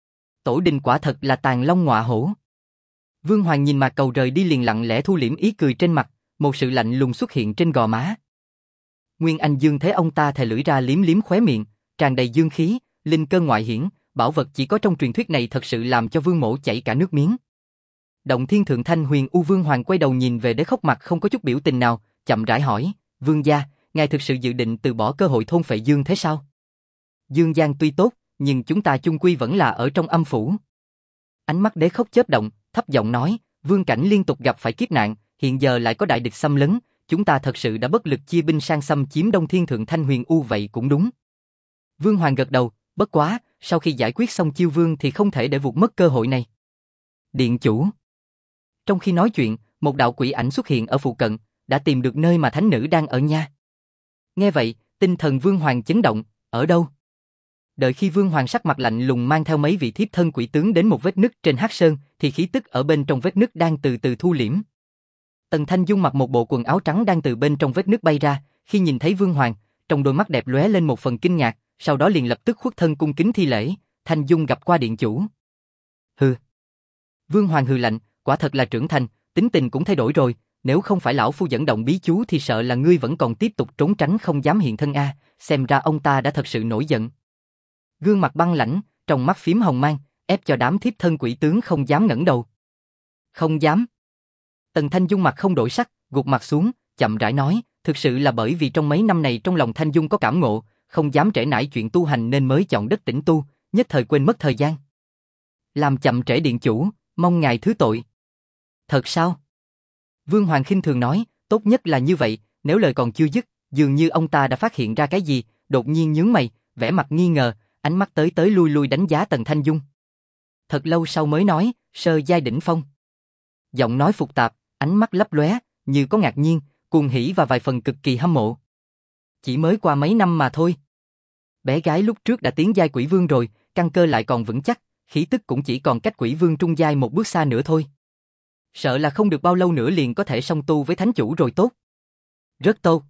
Tổ đình quả thật là tàn long ngọa hổ. Vương Hoàng nhìn Mạc Cầu rời đi liền lặng lẽ thu liễm ý cười trên mặt, một sự lạnh lùng xuất hiện trên gò má. Nguyên Anh Dương thấy ông ta thè lưỡi ra liếm liếm khóe miệng, tràn đầy dương khí, linh cơ ngoại hiển, bảo vật chỉ có trong truyền thuyết này thật sự làm cho Vương Mỗ chảy cả nước miếng. Động Thiên Thượng Thanh Huyền U Vương Hoàng quay đầu nhìn về Đế Khốc mặt không có chút biểu tình nào, chậm rãi hỏi, Vương gia, ngài thực sự dự định từ bỏ cơ hội thôn phệ Dương thế sao? Dương gian tuy tốt, nhưng chúng ta chung quy vẫn là ở trong âm phủ. Ánh mắt Đế Khốc chớp động, thấp giọng nói, Vương cảnh liên tục gặp phải kiếp nạn, hiện giờ lại có đại địch xâm lấn, chúng ta thật sự đã bất lực chia binh sang xâm chiếm Đông Thiên Thượng Thanh Huyền U vậy cũng đúng. Vương Hoàng gật đầu, bất quá, sau khi giải quyết xong Chiêu Vương thì không thể để vụt mất cơ hội này. Điện chủ. Trong khi nói chuyện, một đạo quỷ ảnh xuất hiện ở phụ cận, đã tìm được nơi mà thánh nữ đang ở nha. Nghe vậy, tinh thần Vương Hoàng chấn động, ở đâu? Đợi khi Vương Hoàng sắc mặt lạnh lùng mang theo mấy vị thiếp thân quỷ tướng đến một vết nứt trên Hắc Sơn, thì khí tức ở bên trong vết nứt đang từ từ thu liễm. Tần Thanh Dung mặc một bộ quần áo trắng đang từ bên trong vết nứt bay ra, khi nhìn thấy Vương Hoàng, trong đôi mắt đẹp lóe lên một phần kinh ngạc, sau đó liền lập tức khuất thân cung kính thi lễ, Thanh Dung gặp qua điện chủ. Hừ. Vương Hoàng hừ lạnh, quả thật là trưởng thành, tính tình cũng thay đổi rồi, nếu không phải lão phu dẫn động bí chú thì sợ là ngươi vẫn còn tiếp tục trốn tránh không dám hiện thân a, xem ra ông ta đã thật sự nổi giận. Gương mặt băng lãnh, trong mắt phím hồng mang, ép cho đám thiếp thân quỷ tướng không dám ngẩng đầu. Không dám. Tần Thanh Dung mặt không đổi sắc, gục mặt xuống, chậm rãi nói, thực sự là bởi vì trong mấy năm này trong lòng Thanh Dung có cảm ngộ, không dám trễ nải chuyện tu hành nên mới chọn đất tĩnh tu, nhất thời quên mất thời gian. Làm chậm trễ điện chủ, mong ngài thứ tội. Thật sao? Vương Hoàng khinh thường nói, tốt nhất là như vậy, nếu lời còn chưa dứt, dường như ông ta đã phát hiện ra cái gì, đột nhiên nhướng mày, vẻ mặt nghi ngờ, ánh mắt tới tới lui lui đánh giá Tần Thanh Dung. Thật lâu sau mới nói, sơ giai đỉnh phong. Giọng nói phục tạp, ánh mắt lấp lóe, như có ngạc nhiên, cuồng hỉ và vài phần cực kỳ hâm mộ. Chỉ mới qua mấy năm mà thôi. Bé gái lúc trước đã tiến giai quỷ vương rồi, căn cơ lại còn vững chắc, khí tức cũng chỉ còn cách quỷ vương trung giai một bước xa nữa thôi. Sợ là không được bao lâu nữa liền có thể song tu với thánh chủ rồi tốt. Rất tốt.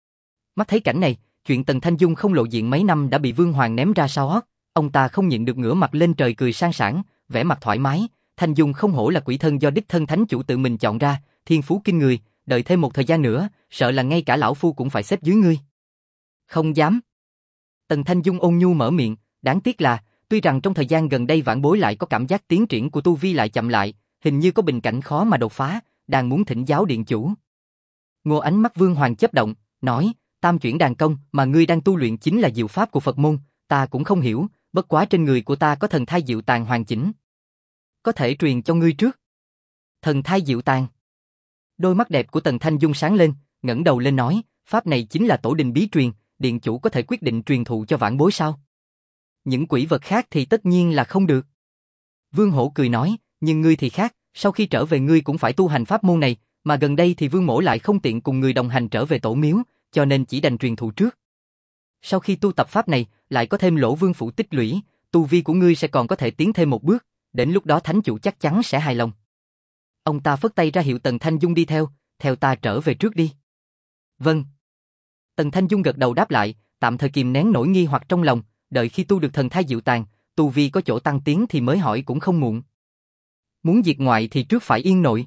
Mắt thấy cảnh này, chuyện Tần Thanh Dung không lộ diện mấy năm đã bị Vương Hoàng ném ra sau hót, ông ta không nhịn được ngửa mặt lên trời cười sang sảng, vẻ mặt thoải mái, Thanh Dung không hổ là quỷ thân do đích thân thánh chủ tự mình chọn ra, thiên phú kinh người, đợi thêm một thời gian nữa, sợ là ngay cả lão phu cũng phải xếp dưới ngươi. Không dám. Tần Thanh Dung ôn nhu mở miệng, đáng tiếc là, tuy rằng trong thời gian gần đây vãn bối lại có cảm giác tiến triển của tu vi lại chậm lại, hình như có bình cảnh khó mà đột phá, đang muốn thỉnh giáo điện chủ. Ngô ánh mắt Vương Hoàng chớp động, nói, tam chuyển đàn công mà ngươi đang tu luyện chính là diệu pháp của Phật môn, ta cũng không hiểu, bất quá trên người của ta có thần thai diệu tàn hoàn chỉnh. Có thể truyền cho ngươi trước. Thần thai diệu tàn. Đôi mắt đẹp của Tần Thanh Dung sáng lên, ngẩng đầu lên nói, pháp này chính là tổ đình bí truyền, điện chủ có thể quyết định truyền thụ cho vãn bối sao? Những quỷ vật khác thì tất nhiên là không được. Vương Hổ cười nói, nhưng ngươi thì khác, sau khi trở về ngươi cũng phải tu hành pháp môn này, mà gần đây thì Vương Mỗ lại không tiện cùng người đồng hành trở về tổ miếu, cho nên chỉ đành truyền thụ trước. Sau khi tu tập pháp này, lại có thêm Lỗ Vương phủ tích lũy, tu vi của ngươi sẽ còn có thể tiến thêm một bước, đến lúc đó thánh chủ chắc chắn sẽ hài lòng. Ông ta phất tay ra hiệu Tần Thanh Dung đi theo ta trở về trước đi. Vâng. Tần Thanh Dung gật đầu đáp lại, tạm thời kìm nén nỗi nghi hoặc trong lòng, đợi khi tu được thần thai diệu tàn, tu vi có chỗ tăng tiến thì mới hỏi cũng không muộn. Muốn diệt ngoại thì trước phải yên nội.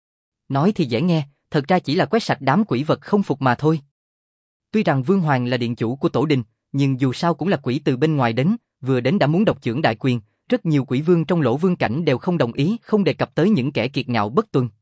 Nói thì dễ nghe, thật ra chỉ là quét sạch đám quỷ vật không phục mà thôi. Tuy rằng Vương Hoàng là điện chủ của tổ đình, nhưng dù sao cũng là quỷ từ bên ngoài đến, vừa đến đã muốn độc chưởng đại quyền, rất nhiều quỷ vương trong Lỗ Vương cảnh đều không đồng ý, không đề cập tới những kẻ kiệt ngạo bất tuân.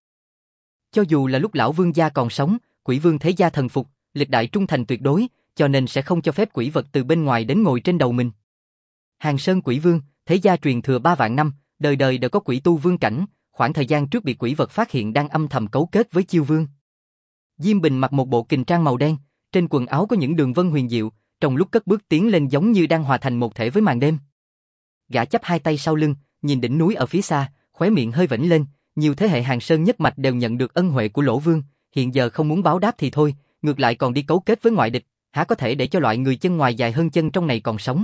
Cho dù là lúc lão vương gia còn sống, quỷ vương thế gia thần phục, lịch đại trung thành tuyệt đối, cho nên sẽ không cho phép quỷ vật từ bên ngoài đến ngồi trên đầu mình. Hàng Sơn quỷ vương, thế gia truyền thừa 3 vạn năm, đời đời đều có quỷ tu vương cảnh, khoảng thời gian trước bị quỷ vật phát hiện đang âm thầm cấu kết với Chiêu Vương. Diêm Bình mặc một bộ kình trang màu đen, trên quần áo có những đường vân huyền diệu, trong lúc cất bước tiến lên giống như đang hòa thành một thể với màn đêm. Gã chắp hai tay sau lưng, nhìn đỉnh núi ở phía xa, khóe miệng hơi vểnh lên, nhiều thế hệ Hàng Sơn nhất mạch đều nhận được ân huệ của Lỗ Vương, hiện giờ không muốn báo đáp thì thôi, ngược lại còn đi cấu kết với ngoại địch, há có thể để cho loại người chân ngoài dài hơn chân trong này còn sống.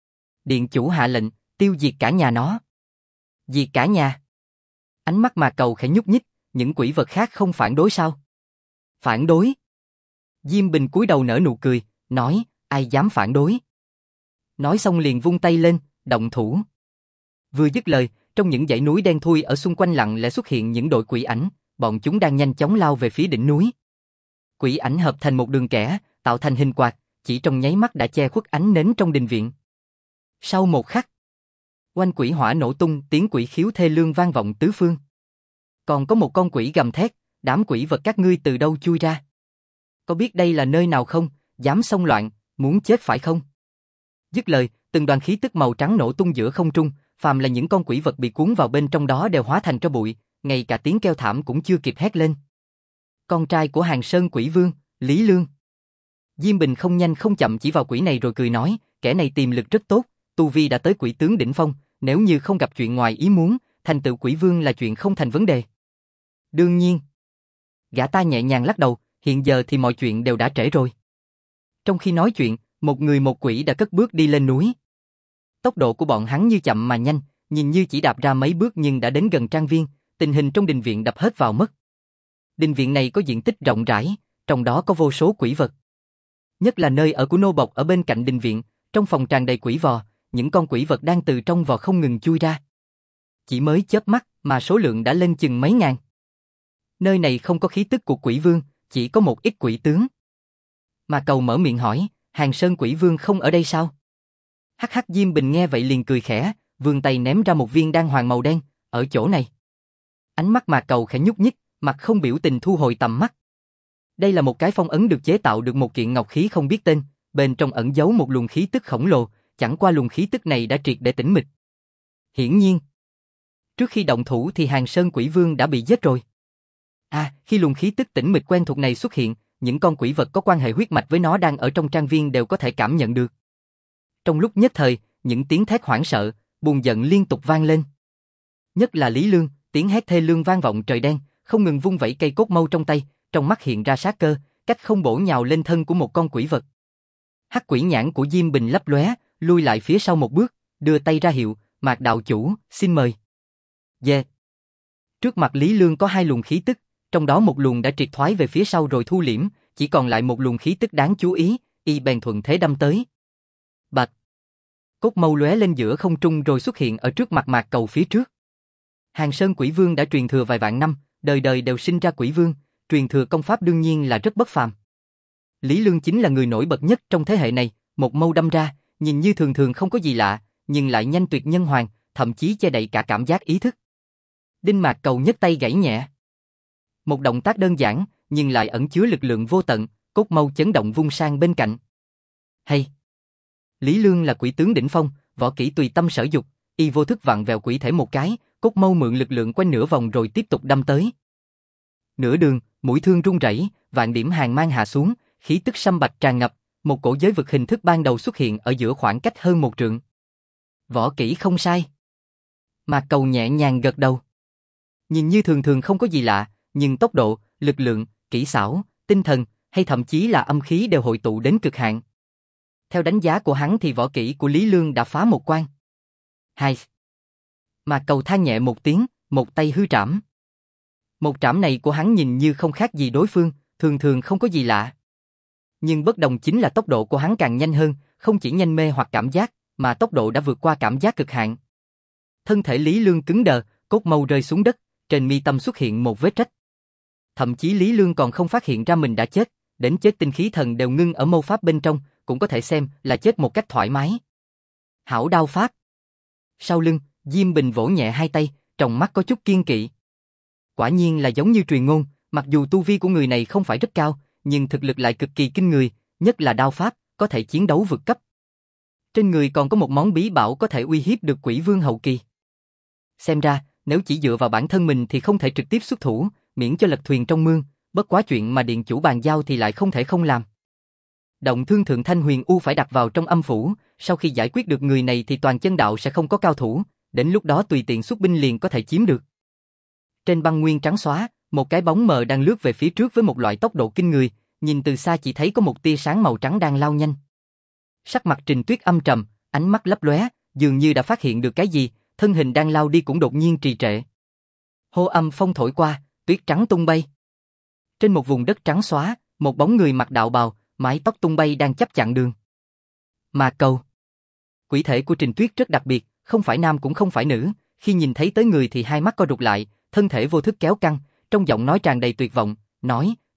Điện chủ hạ lệnh, tiêu diệt cả nhà nó. Diệt cả nhà. Ánh mắt Mạc Cầu khẽ nhúc nhích, những quỷ vật khác không phản đối sao? Phản đối. Diêm Bình cúi đầu nở nụ cười, nói, ai dám phản đối. Nói xong liền vung tay lên, động thủ. Vừa dứt lời, trong những dãy núi đen thui ở xung quanh lặng lẽ xuất hiện những đội quỷ ảnh, bọn chúng đang nhanh chóng lao về phía đỉnh núi. Quỷ ảnh hợp thành một đường kẻ, tạo thành hình quạt, chỉ trong nháy mắt đã che khuất ánh nến trong đình viện. Sau một khắc, oanh quỷ hỏa nổ tung, tiếng quỷ khiếu thê lương vang vọng tứ phương. Còn có một con quỷ gầm thét, đám quỷ vật các ngươi từ đâu chui ra? Có biết đây là nơi nào không? Dám xông loạn, muốn chết phải không? Dứt lời, từng đoàn khí tức màu trắng nổ tung giữa không trung, phàm là những con quỷ vật bị cuốn vào bên trong đó đều hóa thành tro bụi, ngay cả tiếng kêu thảm cũng chưa kịp hét lên. Con trai của Hàng Sơn Quỷ Vương, Lý Lương. Diêm Bình không nhanh không chậm chỉ vào quỷ này rồi cười nói, kẻ này tiềm lực rất tốt, tu vi đã tới quỷ tướng đỉnh phong, nếu như không gặp chuyện ngoài ý muốn, thành tựu quỷ vương là chuyện không thành vấn đề. Đương nhiên. Gã ta nhẹ nhàng lắc đầu, hiện giờ thì mọi chuyện đều đã trễ rồi. Trong khi nói chuyện, một người một quỷ đã cất bước đi lên núi. Tốc độ của bọn hắn như chậm mà nhanh, nhìn như chỉ đạp ra mấy bước nhưng đã đến gần trang viên, tình hình trong đình viện đập hết vào mắt. Đình viện này có diện tích rộng rãi, trong đó có vô số quỷ vật. Nhất là nơi ở của nô bộc ở bên cạnh đình viện, trong phòng tràn đầy quỷ vò, những con quỷ vật đang từ trong vò không ngừng chui ra. Chỉ mới chớp mắt mà số lượng đã lên chừng mấy ngàn. Nơi này không có khí tức của quỷ vương, chỉ có một ít quỷ tướng. Mà Cầu mở miệng hỏi, Hàng Sơn Quỷ Vương không ở đây sao? Hắc hắc. Diêm Bình nghe vậy liền cười khẽ, vươn tay ném ra một viên đan hoàng màu đen, ở chỗ này. Ánh mắt Mạc Cầu khẽ nhúc nhích, mặt không biểu tình thu hồi tầm mắt. Đây là một cái phong ấn được chế tạo được một kiện ngọc khí không biết tên, bên trong ẩn giấu một luồng khí tức khổng lồ, chẳng qua luồng khí tức này đã triệt để tĩnh mịch. Hiển nhiên, trước khi động thủ thì Hàng Sơn Quỷ Vương đã bị giết rồi. Khi luồng khí tức tĩnh mịch quen thuộc này xuất hiện, những con quỷ vật có quan hệ huyết mạch với nó đang ở trong trang viên đều có thể cảm nhận được. Trong lúc nhất thời, những tiếng thét hoảng sợ, buồn giận liên tục vang lên. Nhất là Lý Lương, tiếng hét thê lương vang vọng trời đen, không ngừng vung vẩy cây cốt mâu trong tay, trong mắt hiện ra sát cơ, cách không bổ nhào lên thân của một con quỷ vật. Hắc quỷ nhãn của Diêm Bình lấp lóe, lui lại phía sau một bước, đưa tay ra hiệu, Mạc đạo chủ, xin mời. Yeah. Trước mặt Lý Lương có hai luồng khí tức, trong đó một luồng đã triệt thoái về phía sau rồi thu liễm, chỉ còn lại một luồng khí tức đáng chú ý, y bèn thuận thế đâm tới. Bạch. Cốt mâu lóe lên giữa không trung rồi xuất hiện ở trước mặt Mạc Cầu phía trước. Hàng Sơn Quỷ Vương đã truyền thừa vài vạn năm, đời đời đều sinh ra quỷ vương, truyền thừa công pháp đương nhiên là rất bất phàm. Lý Lương chính là người nổi bật nhất trong thế hệ này, một mâu đâm ra, nhìn như thường thường không có gì lạ, nhưng lại nhanh tuyệt nhân hoàn, thậm chí che đậy cả cảm giác ý thức. Đinh Mạc Cầu nhấc tay gãy nhẹ. Một động tác đơn giản, nhưng lại ẩn chứa lực lượng vô tận, cốt mâu chấn động vung sang bên cạnh. Hay! Lý Lương là quỷ tướng đỉnh phong, võ kỹ tùy tâm sở dục, y vô thức vặn vẹo quỷ thể một cái, cốt mâu mượn lực lượng quanh nửa vòng rồi tiếp tục đâm tới. Nửa đường, mũi thương rung rẩy, vạn điểm hàn mang hạ xuống, khí tức sâm bạch tràn ngập, một cổ giới vực hình thức ban đầu xuất hiện ở giữa khoảng cách hơn một trượng. Võ kỹ không sai. Mạc Cầu nhẹ nhàng gật đầu. Nhìn như thường thường không có gì lạ, nhưng tốc độ, lực lượng, kỹ xảo, tinh thần, hay thậm chí là âm khí đều hội tụ đến cực hạn. Theo đánh giá của hắn thì võ kỹ của Lý Lương đã phá một quan. Hai. Mạc Cầu than nhẹ một tiếng, một tay hư trảm. Một trảm này của hắn nhìn như không khác gì đối phương, thường thường không có gì lạ. Nhưng bất đồng chính là tốc độ của hắn càng nhanh hơn, không chỉ nhanh mê hoặc cảm giác, mà tốc độ đã vượt qua cảm giác cực hạn. Thân thể Lý Lương cứng đờ, cốt mâu rơi xuống đất, trên mi tâm xuất hiện một vết rách. Thậm chí Lý Lương còn không phát hiện ra mình đã chết, đến chết tinh khí thần đều ngưng ở mâu pháp bên trong, cũng có thể xem là chết một cách thoải mái. Hảo đao pháp. Sau lưng, Diêm Bình vỗ nhẹ hai tay, trong mắt có chút kiên kỵ. Quả nhiên là giống như truyền ngôn, mặc dù tu vi của người này không phải rất cao, nhưng thực lực lại cực kỳ kinh người, nhất là đao pháp, có thể chiến đấu vượt cấp. Trên người còn có một món bí bảo có thể uy hiếp được quỷ vương hậu kỳ. Xem ra, nếu chỉ dựa vào bản thân mình thì không thể trực tiếp xuất thủ, miễn cho lật thuyền trong mương, bất quá chuyện mà điện chủ bàn giao thì lại không thể không làm. Động thương Thượng Thanh Huyền U phải đặt vào trong âm phủ, sau khi giải quyết được người này thì toàn chân đạo sẽ không có cao thủ, đến lúc đó tùy tiện xuất binh liền có thể chiếm được. Trên băng nguyên trắng xóa, một cái bóng mờ đang lướt về phía trước với một loại tốc độ kinh người, nhìn từ xa chỉ thấy có một tia sáng màu trắng đang lao nhanh. Sắc mặt Trình Tuyết âm trầm, ánh mắt lấp lóe, dường như đã phát hiện được cái gì, thân hình đang lao đi cũng đột nhiên trì trệ. Hô âm phong thổi qua, tuyết trắng tung bay. Trên một vùng đất trắng xóa, một bóng người mặc đạo bào, mái tóc tung bay đang chấp chặn đường. Mạc Cầu. Quỷ thể của Trình Tuyết rất đặc biệt, không phải nam cũng không phải nữ, khi nhìn thấy tới người thì hai mắt co rụt lại, thân thể vô thức kéo căng, trong giọng nói tràn đầy tuyệt vọng, nói,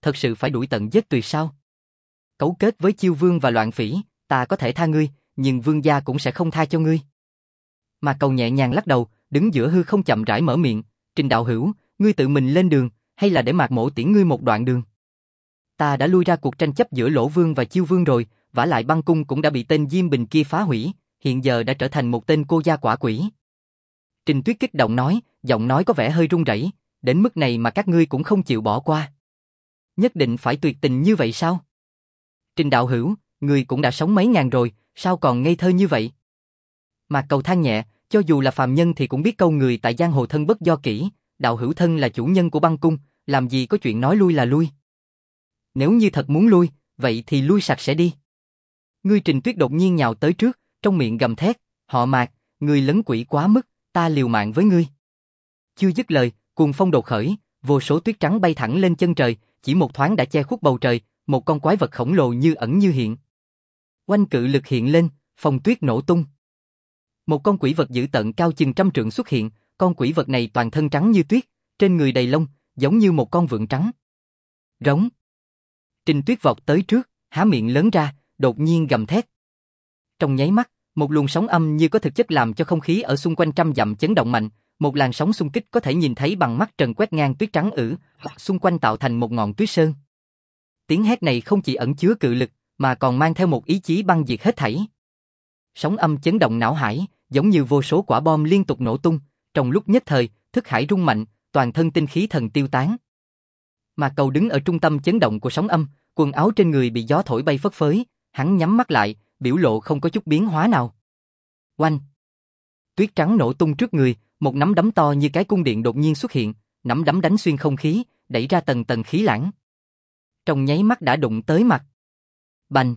thật sự phải đuổi tận giết tuyệt sao? Cấu kết với Chiêu Vương và Loạn Phỉ, ta có thể tha ngươi, nhưng Vương gia cũng sẽ không tha cho ngươi. Mạc Cầu nhẹ nhàng lắc đầu, đứng giữa hư không chậm rãi mở miệng, Trình đạo hữu, ngươi tự mình lên đường, hay là để Mạc Mỗ tiễn ngươi một đoạn đường? Ta đã lui ra cuộc tranh chấp giữa Lỗ Vương và Chiêu Vương rồi, vả lại băng cung cũng đã bị tên Diêm Bình kia phá hủy, hiện giờ đã trở thành một tên cô gia quả quỷ. Trình Tuyết kích động nói, giọng nói có vẻ hơi run rẩy, đến mức này mà các ngươi cũng không chịu bỏ qua. Nhất định phải tuyệt tình như vậy sao? Trình đạo hữu, ngươi cũng đã sống mấy ngàn rồi, sao còn ngây thơ như vậy? Mạc Cầu than nhẹ, cho dù là phàm nhân thì cũng biết câu người tại giang hồ thân bất do kỷ, đạo hữu thân là chủ nhân của băng cung, làm gì có chuyện nói lui là lui. Nếu như thật muốn lui, vậy thì lui sạch sẽ đi. Ngươi Trình Tuyết đột nhiên nhào tới trước, trong miệng gầm thét, họ Mạc, ngươi lấn quỷ quá mức, ta liều mạng với ngươi. Chưa dứt lời, cuồng phong đột khởi, vô số tuyết trắng bay thẳng lên chân trời, chỉ một thoáng đã che khuất bầu trời, một con quái vật khổng lồ như ẩn như hiện. Oanh cự lực hiện lên, phong tuyết nổ tung. Một con quỷ vật dữ tợn cao chừng 100 trượng xuất hiện, con quỷ vật này toàn thân trắng như tuyết, trên người đầy lông, giống như một con vượn trắng. Rống. Trình Tuyết vọt tới trước, há miệng lớn ra, đột nhiên gầm thét. Trong nháy mắt, một luồng sóng âm như có thực chất làm cho không khí ở xung quanh 100 dặm chấn động mạnh, một làn sóng xung kích có thể nhìn thấy bằng mắt trần quét ngang tuyết trắng xung quanh tạo thành một ngọn tuyết sơn. Tiếng hét này không chỉ ẩn chứa cự lực, mà còn mang theo một ý chí băng diệt hết thảy. Sóng âm chấn động não hải, giống như vô số quả bom liên tục nổ tung, trong lúc nhất thời, thức hải rung mạnh, toàn thân tinh khí thần tiêu tán. Mạc Cầu đứng ở trung tâm chấn động của sóng âm, quần áo trên người bị gió thổi bay phất phới, hắn nhắm mắt lại, biểu lộ không có chút biến hóa nào. Oanh! Tuyết trắng nổ tung trước người, một nắm đấm to như cái cung điện đột nhiên xuất hiện, nắm đấm đánh xuyên không khí, đẩy ra tầng tầng khí lãng. Trong nháy mắt đã đụng tới mặt. Bành!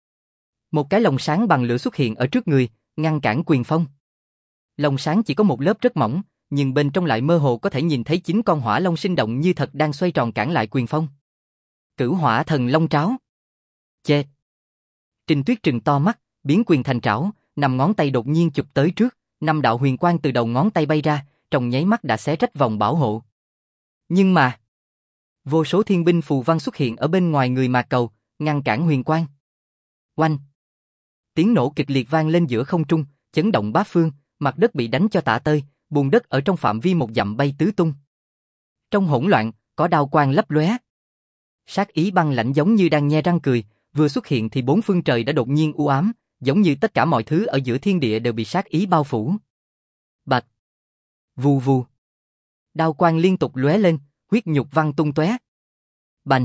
Một cái lồng sáng bằng lửa xuất hiện ở trước người, ngăn cản quyền phong. Lồng sáng chỉ có một lớp rất mỏng, nhưng bên trong lại mơ hồ có thể nhìn thấy 9 con hỏa long sinh động như thật đang xoay tròn cản lại quyền phong. Cửu hỏa thần long tráo. Chê! Trình Tuyết trừng to mắt, biến quyền thành trảo, 5 ngón tay đột nhiên chụp tới trước, 5 đạo huyền quang từ đầu ngón tay bay ra, trong nháy mắt đã xé rách vòng bảo hộ. Nhưng mà, vô số thiên binh phù văn xuất hiện ở bên ngoài người Mạc Cầu, ngăn cản huyền quang. Oanh! Tiếng nổ kịch liệt vang lên giữa không trung, chấn động bát phương, mặt đất bị đánh cho tả tơi, bùn đất ở trong phạm vi 1 dặm bay tứ tung. Trong hỗn loạn, có đao quang lấp lóe. Sát ý băng lãnh giống như đang nhe răng cười, vừa xuất hiện thì 4 phương trời đã đột nhiên u ám, giống như tất cả mọi thứ ở giữa thiên địa đều bị sát ý bao phủ. Bạch! Vù vù! Đao quang liên tục lóe lên, huyết nhục văng tung tóe. Bành!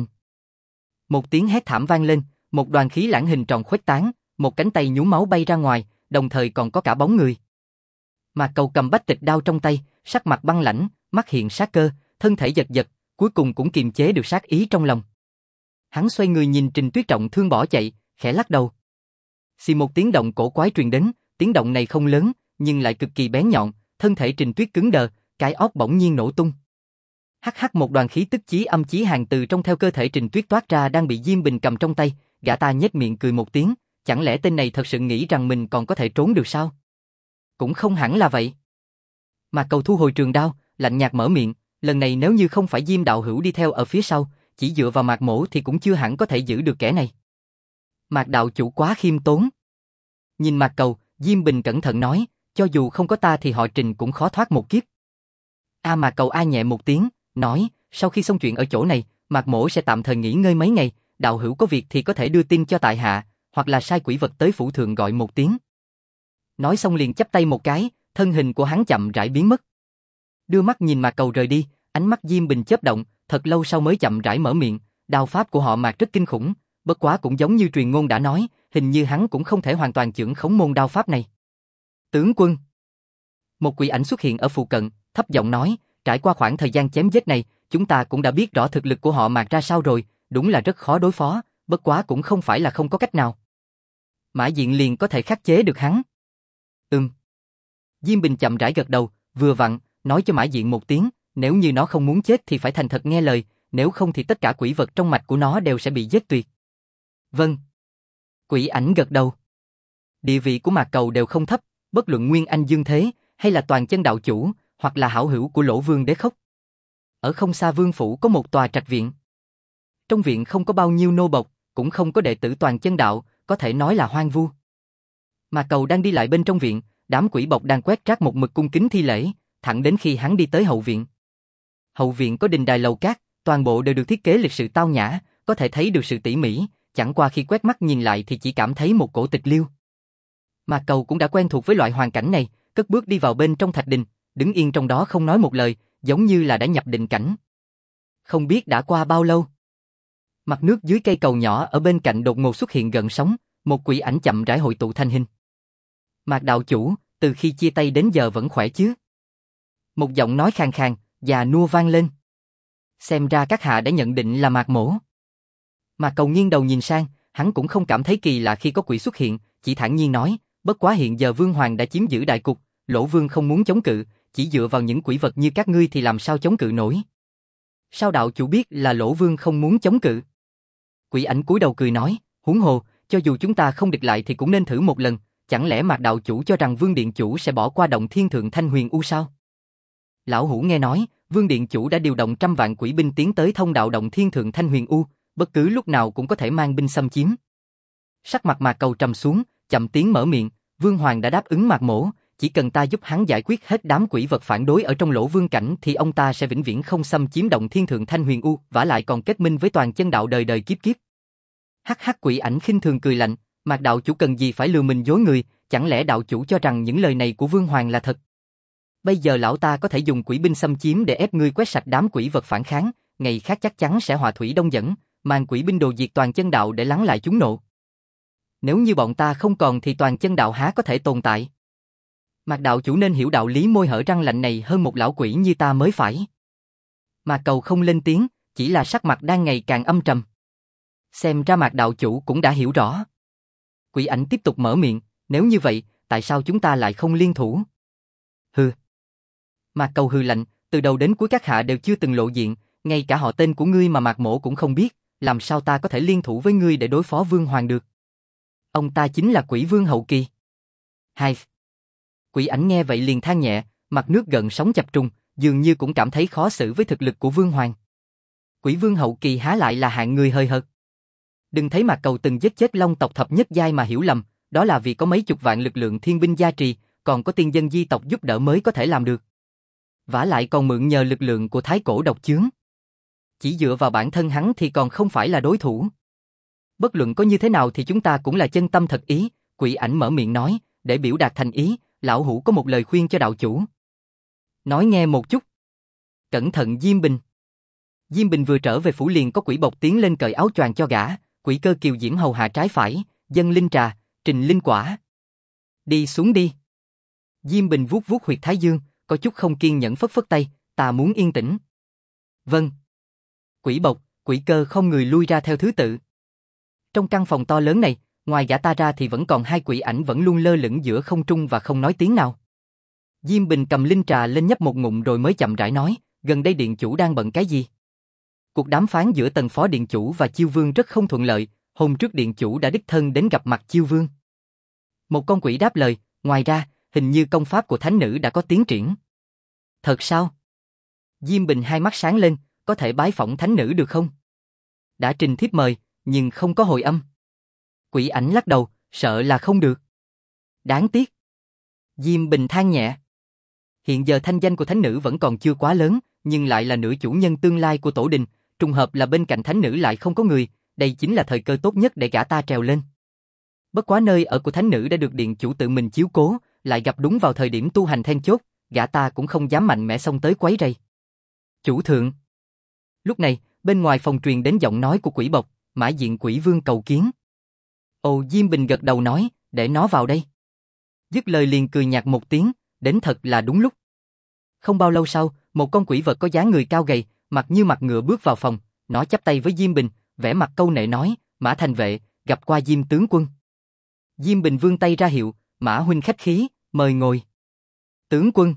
Một tiếng hét thảm vang lên, một đoàn khí lãng hình tròn khuếch tán, một cánh tay nhuốm máu bay ra ngoài, đồng thời còn có cả bóng người. Mạc Cầu cầm bách tịch đao trong tay, sắc mặt băng lãnh, mắt hiện sát cơ, thân thể giật giật, cuối cùng cũng kiềm chế được sát ý trong lòng. Hắn xoay người nhìn Trình Tuyết trọng thương bỏ chạy, khẽ lắc đầu. Xì một tiếng động cổ quái truyền đến, tiếng động này không lớn, nhưng lại cực kỳ bén nhọn, thân thể Trình Tuyết cứng đờ, cái óc bỗng nhiên nổ tung. Hắc hắc, một đoàn khí tức chí âm chí hàn từ trong theo cơ thể Trình Tuyết toát ra đang bị Diêm Bình cầm trong tay, gã ta nhếch miệng cười một tiếng, chẳng lẽ tên này thật sự nghĩ rằng mình còn có thể trốn được sao? Cũng không hẳn là vậy. Mạc Cầu thu hồi trường đao, lạnh nhạt mở miệng, lần này nếu như không phải Diêm đạo hữu đi theo ở phía sau, chỉ dựa vào Mạc Mỗ thì cũng chưa hẳn có thể giữ được kẻ này. Mạc đạo chủ quá khiêm tốn. Nhìn Mạc Cầu, Diêm Bình cẩn thận nói, cho dù không có ta thì họ Trình cũng khó thoát một kiếp. Mạc Cầu a nhẹ một tiếng, nói, sau khi xong chuyện ở chỗ này, Mạc Mỗ sẽ tạm thời nghỉ ngơi mấy ngày, đạo hữu có việc thì có thể đưa tin cho tại hạ, hoặc là sai quỷ vật tới phủ thượng gọi một tiếng. Nói xong liền chắp tay một cái, thân hình của hắn chậm rãi biến mất. Đưa mắt nhìn Mạc Cầu rời đi, ánh mắt Diêm Bình chớp động, thật lâu sau mới chậm rãi mở miệng, đao pháp của họ Mạc rất kinh khủng, bất quá cũng giống như truyền ngôn đã nói, hình như hắn cũng không thể hoàn toàn chưởng khống môn đao pháp này. Tướng quân. Một quỷ ảnh xuất hiện ở phụ cận, thấp giọng nói, trải qua khoảng thời gian chém giết này, chúng ta cũng đã biết rõ thực lực của họ Mạc ra sao rồi, đúng là rất khó đối phó, bất quá cũng không phải là không có cách nào. Mã Diện liền có thể khắc chế được hắn. Diêm Bình chậm rãi gật đầu, vừa vặn, nói cho Mã Diện một tiếng, nếu như nó không muốn chết thì phải thành thật nghe lời, nếu không thì tất cả quỷ vật trong mạch của nó đều sẽ bị giết tuyệt. Vâng. Quỷ ảnh gật đầu. Địa vị của Mạc Cầu đều không thấp, bất luận Nguyên Anh Dương Thế, hay là Toàn Chân đạo chủ, hoặc là hảo hữu của Lỗ Vương Đế Khốc. Ở không xa Vương phủ có một tòa trạch viện. Trong viện không có bao nhiêu nô bộc, cũng không có đệ tử toàn chân đạo, có thể nói là hoang vu. Mà Cầu đang đi lại bên trong viện, đám quỷ bộc đang quét rác một mực cung kính thi lễ, thẳng đến khi hắn đi tới hậu viện. Hậu viện có đình đài lầu cát, toàn bộ đều được thiết kế lịch sự tao nhã, có thể thấy được sự tỉ mỉ, chẳng qua khi quét mắt nhìn lại thì chỉ cảm thấy một cổ tịch liêu. Mà Cầu cũng đã quen thuộc với loại hoàn cảnh này, cất bước đi vào bên trong thạch đình, đứng yên trong đó không nói một lời, giống như là đã nhập định cảnh. Không biết đã qua bao lâu. Mặt nước dưới cây cầu nhỏ ở bên cạnh đột ngột xuất hiện gợn sóng, một quỷ ảnh chậm rãi hội tụ thành hình. Mạc đạo chủ, từ khi chia tay đến giờ vẫn khỏe chứ? Một giọng nói khàn khàn, già nua vang lên. Xem ra các hạ đã nhận định là Mạc mỗ. Mạc Cầu nghiêng đầu nhìn sang, hắn cũng không cảm thấy kỳ lạ khi có quỷ xuất hiện, chỉ thản nhiên nói, bất quá hiện giờ Vương Hoàng đã chiếm giữ đại cục, Lỗ Vương không muốn chống cự, chỉ dựa vào những quỷ vật như các ngươi thì làm sao chống cự nổi. Sao đạo chủ biết là Lỗ Vương không muốn chống cự? Quỷ ảnh cúi đầu cười nói, huống hồ, cho dù chúng ta không địch lại thì cũng nên thử một lần, chẳng lẽ Mạc đạo chủ cho rằng Vương Điện chủ sẽ bỏ qua động thiên thượng Thanh Huyền U sao? Lão Hủ nghe nói, Vương Điện chủ đã điều động 100 vạn quỷ binh tiến tới thông đạo động thiên thượng Thanh Huyền U, bất cứ lúc nào cũng có thể mang binh xâm chiếm. Sắc mặt Mạc Cầu trầm xuống, chậm tiếng mở miệng, Vương Hoàng đã đáp ứng Mạc mỗ, chỉ cần ta giúp hắn giải quyết hết đám quỷ vật phản đối ở trong Lỗ Vương cảnh thì ông ta sẽ vĩnh viễn không xâm chiếm động thiên thượng Thanh Huyền U, vả lại còn kết minh với toàn chân đạo đời đời kiếp kiếp. Hắc hắc, quỷ ảnh khinh thường cười lạnh, Mạc đạo chủ cần gì phải lừa mình dối người, chẳng lẽ đạo chủ cho rằng những lời này của Vương Hoàng là thật? Bây giờ lão ta có thể dùng quỷ binh xâm chiếm để ép ngươi quét sạch đám quỷ vật phản kháng, ngày khác chắc chắn sẽ hòa thủy đông dẫn, mang quỷ binh đồ diệt toàn chân đạo để lắng lại chúng nộ. Nếu như bọn ta không còn thì toàn chân đạo há có thể tồn tại? Mạc đạo chủ nên hiểu đạo lý môi hở răng lạnh này hơn một lão quỷ như ta mới phải. Mạc Cầu không lên tiếng, chỉ là sắc mặt đang ngày càng âm trầm. Xem ra Mạc đạo chủ cũng đã hiểu rõ. Quỷ ảnh tiếp tục mở miệng, nếu như vậy, tại sao chúng ta lại không liên thủ? Hừ. Mạc Cầu hừ lạnh, từ đầu đến cuối các hạ đều chưa từng lộ diện, ngay cả họ tên của ngươi mà Mạc mỗ cũng không biết, làm sao ta có thể liên thủ với ngươi để đối phó Vương Hoàng được? Ông ta chính là quỷ vương hậu kỳ. Hai. Quỷ ảnh nghe vậy liền than nhẹ, mặt nước gần sóng chập trùng, dường như cũng cảm thấy khó xử với thực lực của Vương Hoàng. Quỷ vương hậu kỳ há lại là hạng người hời hợt. Đừng thấy Mạc Cầu từng giết chết Long tộc thập nhất giai mà hiểu lầm, đó là vì có mấy chục vạn lực lượng thiên binh gia trì, còn có tiên dân di tộc giúp đỡ mới có thể làm được. Vả lại còn mượn nhờ lực lượng của thái cổ độc chướng. Chỉ dựa vào bản thân hắn thì còn không phải là đối thủ. Bất luận có như thế nào thì chúng ta cũng là chân tâm thật ý, quỷ ảnh mở miệng nói, để biểu đạt thành ý, lão hủ có một lời khuyên cho đạo chủ. Nói nghe một chút. Cẩn thận Diêm Bình. Diêm Bình vừa trở về phủ liền có quỷ bộc tiến lên cởi áo choàng cho gã, quỷ cơ kiều diễm hầu hạ trái phải, dâng linh trà, trình linh quả. Đi xuống đi. Diêm Bình vuốt vuốt huyệt thái dương, có chút không kiên nhẫn phất phất tay, ta muốn yên tĩnh. Vâng. Quỷ bộc, quỷ cơ không người lui ra theo thứ tự. Trong căn phòng to lớn này, ngoài gã ta ra thì vẫn còn hai quỷ ảnh vẫn luôn lơ lửng giữa không trung và không nói tiếng nào. Diêm Bình cầm linh trà lên nhấp một ngụm rồi mới chậm rãi nói, gần đây điện chủ đang bận cái gì? Cuộc đàm phán giữa tần phó điện chủ và Chiêu Vương rất không thuận lợi, hôm trước điện chủ đã đích thân đến gặp mặt Chiêu Vương. Một con quỷ đáp lời, ngoài ra, hình như công pháp của thánh nữ đã có tiến triển. Thật sao? Diêm Bình hai mắt sáng lên, có thể bái phỏng thánh nữ được không? Đã trình thiếp mời, nhưng không có hồi âm. Quỷ ảnh lắc đầu, sợ là không được. Đáng tiếc. Diêm Bình than nhẹ. Hiện giờ thanh danh của thánh nữ vẫn còn chưa quá lớn, nhưng lại là nữ chủ nhân tương lai của tổ đình, trùng hợp là bên cạnh thánh nữ lại không có người, đây chính là thời cơ tốt nhất để gã ta trèo lên. Bất quá nơi ở của thánh nữ đã được điện chủ tự mình chiếu cố, lại gặp đúng vào thời điểm tu hành then chốt, gã ta cũng không dám mạnh mẽ xông tới quấy rầy. Chủ thượng. Lúc này, bên ngoài phòng truyền đến giọng nói của quỷ bộc, Mã Diện quỷ vương cầu kiến. Ồ, Diêm Bình gật đầu nói, để nó vào đây. Dứt lời liền cười nhạt một tiếng, đến thật là đúng lúc. Không bao lâu sau, một con quỷ vật có dáng người cao gầy, mặt như mặt ngựa bước vào phòng, nó chắp tay với Diêm Bình, vẻ mặt câu nệ nói, Mã thành vệ, gặp qua Diêm tướng quân. Diêm Bình vươn tay ra hiệu, Mã huynh khách khí, mời ngồi. Tướng quân.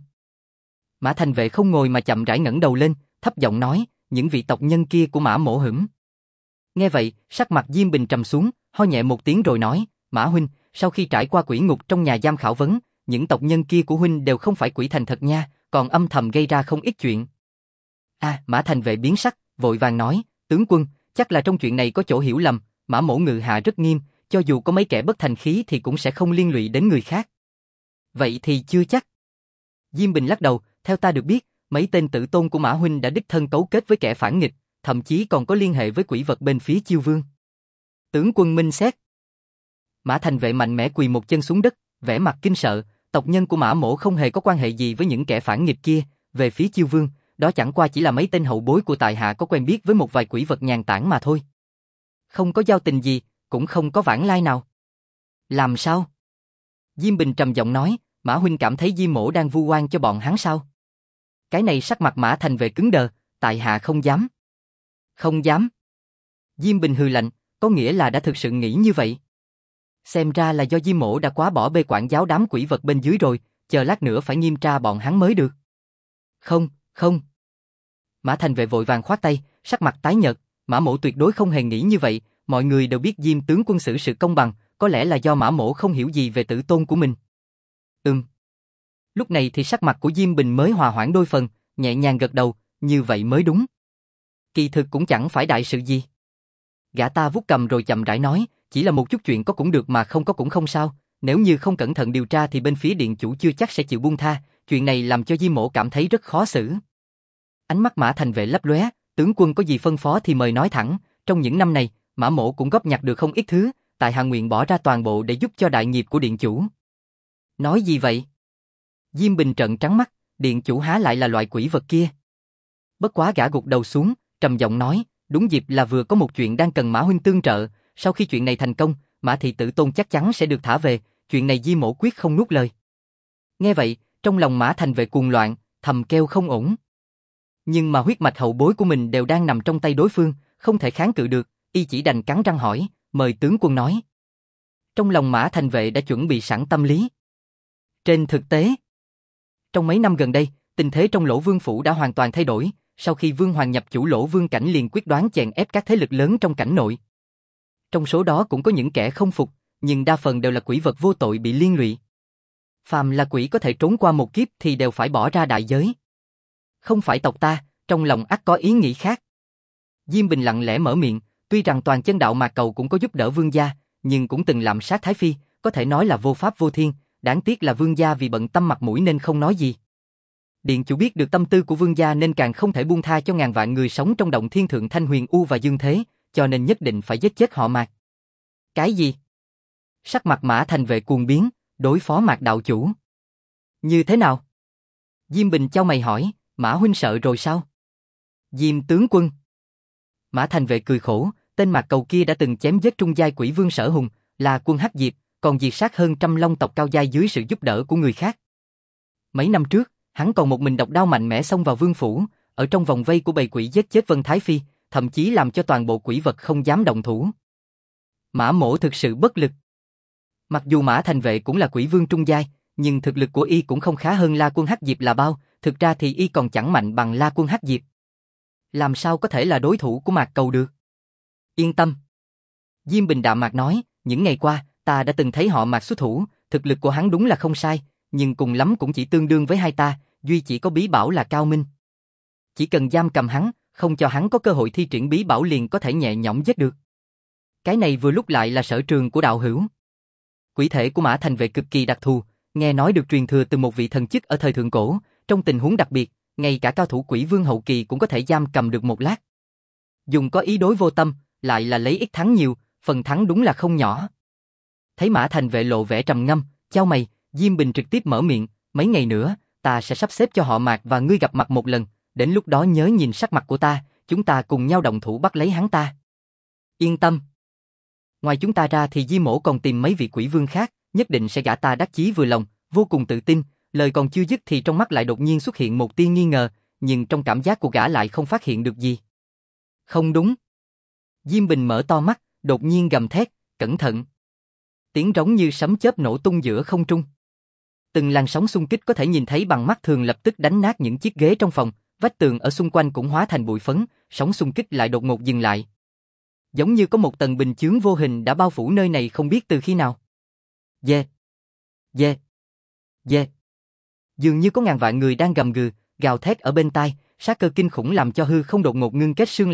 Mã thành vệ không ngồi mà chậm rãi ngẩng đầu lên, thấp giọng nói, những vị tộc nhân kia của Mã mỗ hửm. Nghe vậy, sắc mặt Diêm Bình trầm xuống, ho nhẹ một tiếng rồi nói, Mã huynh, sau khi trải qua quỷ ngục trong nhà giam khảo vấn, những tộc nhân kia của huynh đều không phải quỷ thành thật nha, còn âm thầm gây ra không ít chuyện. Mã thành vệ biến sắc, vội vàng nói, tướng quân, Chắc là trong chuyện này có chỗ hiểu lầm, Mã Mỗ ngự hạ rất nghiêm, cho dù có mấy kẻ bất thành khí thì cũng sẽ không liên lụy đến người khác. Vậy thì chưa chắc. Diêm Bình lắc đầu, theo ta được biết, mấy tên tử tôn của Mã Huynh đã đích thân cấu kết với kẻ phản nghịch, thậm chí còn có liên hệ với quỷ vật bên phía Chiêu Vương. Tướng quân minh xét. Mã Thành Vệ mạnh mẽ quỳ một chân xuống đất, vẻ mặt kinh sợ, tộc nhân của Mã Mỗ không hề có quan hệ gì với những kẻ phản nghịch kia, về phía Chiêu Vương, đó chẳng qua chỉ là mấy tên hậu bối của tại hạ có quen biết với một vài quỷ vật nhàn tản mà thôi. Không có giao tình gì, cũng không có vãng lai nào. Làm sao? Diêm Bình trầm giọng nói, Mã Huynh cảm thấy Diêm Mỗ đang vu oan cho bọn hắn sao? Cái này sắc mặt Mã Thành Vệ cứng đờ, tại hạ không dám. Không dám. Diêm Bình hừ lạnh, có nghĩa là đã thực sự nghĩ như vậy. Xem ra là do Diêm Mỗ đã quá bỏ bê quản giáo đám quỷ vật bên dưới rồi, chờ lát nữa phải nghiêm tra bọn hắn mới được. Không, không. Mã Thành Vệ vội vàng khoát tay, sắc mặt tái nhợt, Mã Mỗ tuyệt đối không hề nghĩ như vậy, mọi người đều biết Diêm tướng quân xử sự công bằng, có lẽ là do Mã Mỗ không hiểu gì về tử tôn của mình. Lúc này thì sắc mặt của Diêm Bình mới hòa hoãn đôi phần, nhẹ nhàng gật đầu, như vậy mới đúng. Kỳ thực cũng chẳng phải đại sự gì. Gã ta vuốt cầm rồi chậm rãi nói, chỉ là một chút chuyện có cũng được mà không có cũng không sao, nếu như không cẩn thận điều tra thì bên phía điện chủ chưa chắc sẽ chịu buông tha, chuyện này làm cho Diêm Mỗ cảm thấy rất khó xử. Ánh mắt Mã Thành Vệ lấp lóe, tướng quân có gì phân phó thì mời nói thẳng, trong những năm này, Mã Mỗ cũng góp nhặt được không ít thứ, tại hạ nguyện bỏ ra toàn bộ để giúp cho đại nghiệp của điện chủ. Nói gì vậy? Diêm Bình trợn trắng mắt, điện chủ há lại là loại quỷ vật kia. Bất quá gã gục đầu xuống, trầm giọng nói, đúng dịp là vừa có một chuyện đang cần Mã Huynh tương trợ, sau khi chuyện này thành công, Mã Thị Tử Tôn chắc chắn sẽ được thả về, chuyện này Diêm Mỗ quyết không nuốt lời. Nghe vậy, trong lòng Mã Thành Vệ cuồng loạn, thầm kêu không ổn. Nhưng mà huyết mạch hậu bối của mình đều đang nằm trong tay đối phương, không thể kháng cự được, y chỉ đành cắn răng hỏi, mời tướng quân nói. Trong lòng Mã Thành Vệ đã chuẩn bị sẵn tâm lý. Trên thực tế, trong mấy năm gần đây, tình thế trong Lỗ Vương phủ đã hoàn toàn thay đổi, sau khi Vương Hoàng nhập chủ Lỗ Vương cảnh liền quyết đoán chèn ép các thế lực lớn trong cảnh nội. Trong số đó cũng có những kẻ không phục, nhưng đa phần đều là quỷ vật vô tội bị liên lụy. Phàm là quỷ có thể trốn qua một kiếp thì đều phải bỏ ra đại giới. Không phải tộc ta, trong lòng ắt có ý nghĩ khác. Diêm Bình lặng lẽ mở miệng, tuy rằng toàn chân đạo Mạc Cầu cũng có giúp đỡ Vương gia, nhưng cũng từng lạm sát Thái Phi, có thể nói là vô pháp vô thiên, đáng tiếc là Vương gia vì bận tâm mặt mũi nên không nói gì. Điện chủ biết được tâm tư của Vương gia nên càng không thể buông tha cho ngàn vạn người sống trong động thiên thượng Thanh Huyền U và Dương Thế, cho nên nhất định phải giết chết họ Mạc. Cái gì? Sắc mặt Mã Thành Vệ cuồng biến, đối phó Mạc đạo chủ. Như thế nào? Diêm Bình chau mày hỏi, Mã huynh sợ rồi sao? Diêm tướng quân. Mã Thành Vệ cười khổ, tên Mạc Cầu kia đã từng chém giết trung giai quỷ vương Sở Hùng, là quân Hắc Diệp, còn diệt sát hơn trăm long tộc cao giai dưới sự giúp đỡ của người khác. Mấy năm trước, hắn còn một mình độc đao mạnh mẽ xông vào vương phủ, ở trong vòng vây của bầy quỷ giết chết Vân Thái Phi, thậm chí làm cho toàn bộ quỷ vật không dám động thủ. Mã Mỗ thực sự bất lực. Mặc dù Mã Thành Vệ cũng là quỷ vương trung giai, nhưng thực lực của y cũng không khá hơn La Quân Hắc Diệp là bao, thực ra thì y còn chẳng mạnh bằng La Quân Hắc Diệp. Làm sao có thể là đối thủ của Mạc Cầu được? Yên tâm. Diêm Bình đạm mạc nói, những ngày qua, ta đã từng thấy họ Mạc xuất thủ, thực lực của hắn đúng là không sai, nhưng cùng lắm cũng chỉ tương đương với hai ta, duy chỉ có bí bảo là cao minh. Chỉ cần giam cầm hắn, không cho hắn có cơ hội thi triển bí bảo liền có thể nhẹ nhõm giết được. Cái này vừa lúc lại là sở trường của đạo hữu. Quỷ thể của Mã Thành Vệ cực kỳ đặc thù, nghe nói được truyền thừa từ một vị thần chức ở thời thượng cổ, trong tình huống đặc biệt, ngay cả cao thủ quỷ vương hậu kỳ cũng có thể giam cầm được một lát. Dùng có ý đối vô tâm, lại là lấy ít thắng nhiều, phần thắng đúng là không nhỏ. Thấy Mã Thành Vệ lộ vẻ trầm ngâm, chau mày, Diêm Bình trực tiếp mở miệng, mấy ngày nữa, ta sẽ sắp xếp cho họ Mạc và ngươi gặp mặt một lần, đến lúc đó nhớ nhìn sắc mặt của ta, chúng ta cùng nhau động thủ bắt lấy hắn ta. Yên tâm. Ngoài chúng ta ra thì Diêm Mỗ còn tìm mấy vị quỷ vương khác, nhất định sẽ gả ta đắc chí vừa lòng, vô cùng tự tin, lời còn chưa dứt thì trong mắt lại đột nhiên xuất hiện một tia nghi ngờ, nhưng trong cảm giác của gã lại không phát hiện được gì. Không đúng. Diêm Bình mở to mắt, đột nhiên gầm thét, cẩn thận. Tiếng rống như sấm chớp nổ tung giữa không trung. Từng làn sóng xung kích có thể nhìn thấy bằng mắt thường lập tức đánh nát những chiếc ghế trong phòng, vách tường ở xung quanh cũng hóa thành bụi phấn, sóng xung kích lại đột ngột dừng lại. Giống như có một tầng bình chướng vô hình đã bao phủ nơi này không biết từ khi nào. Yeah. Yeah. Yeah. Dường như có ngàn vạn người đang gầm gừ, gào thét ở bên tai, sát cơ kinh khủng làm cho hư không đột ngột ngưng kết sương lạnh,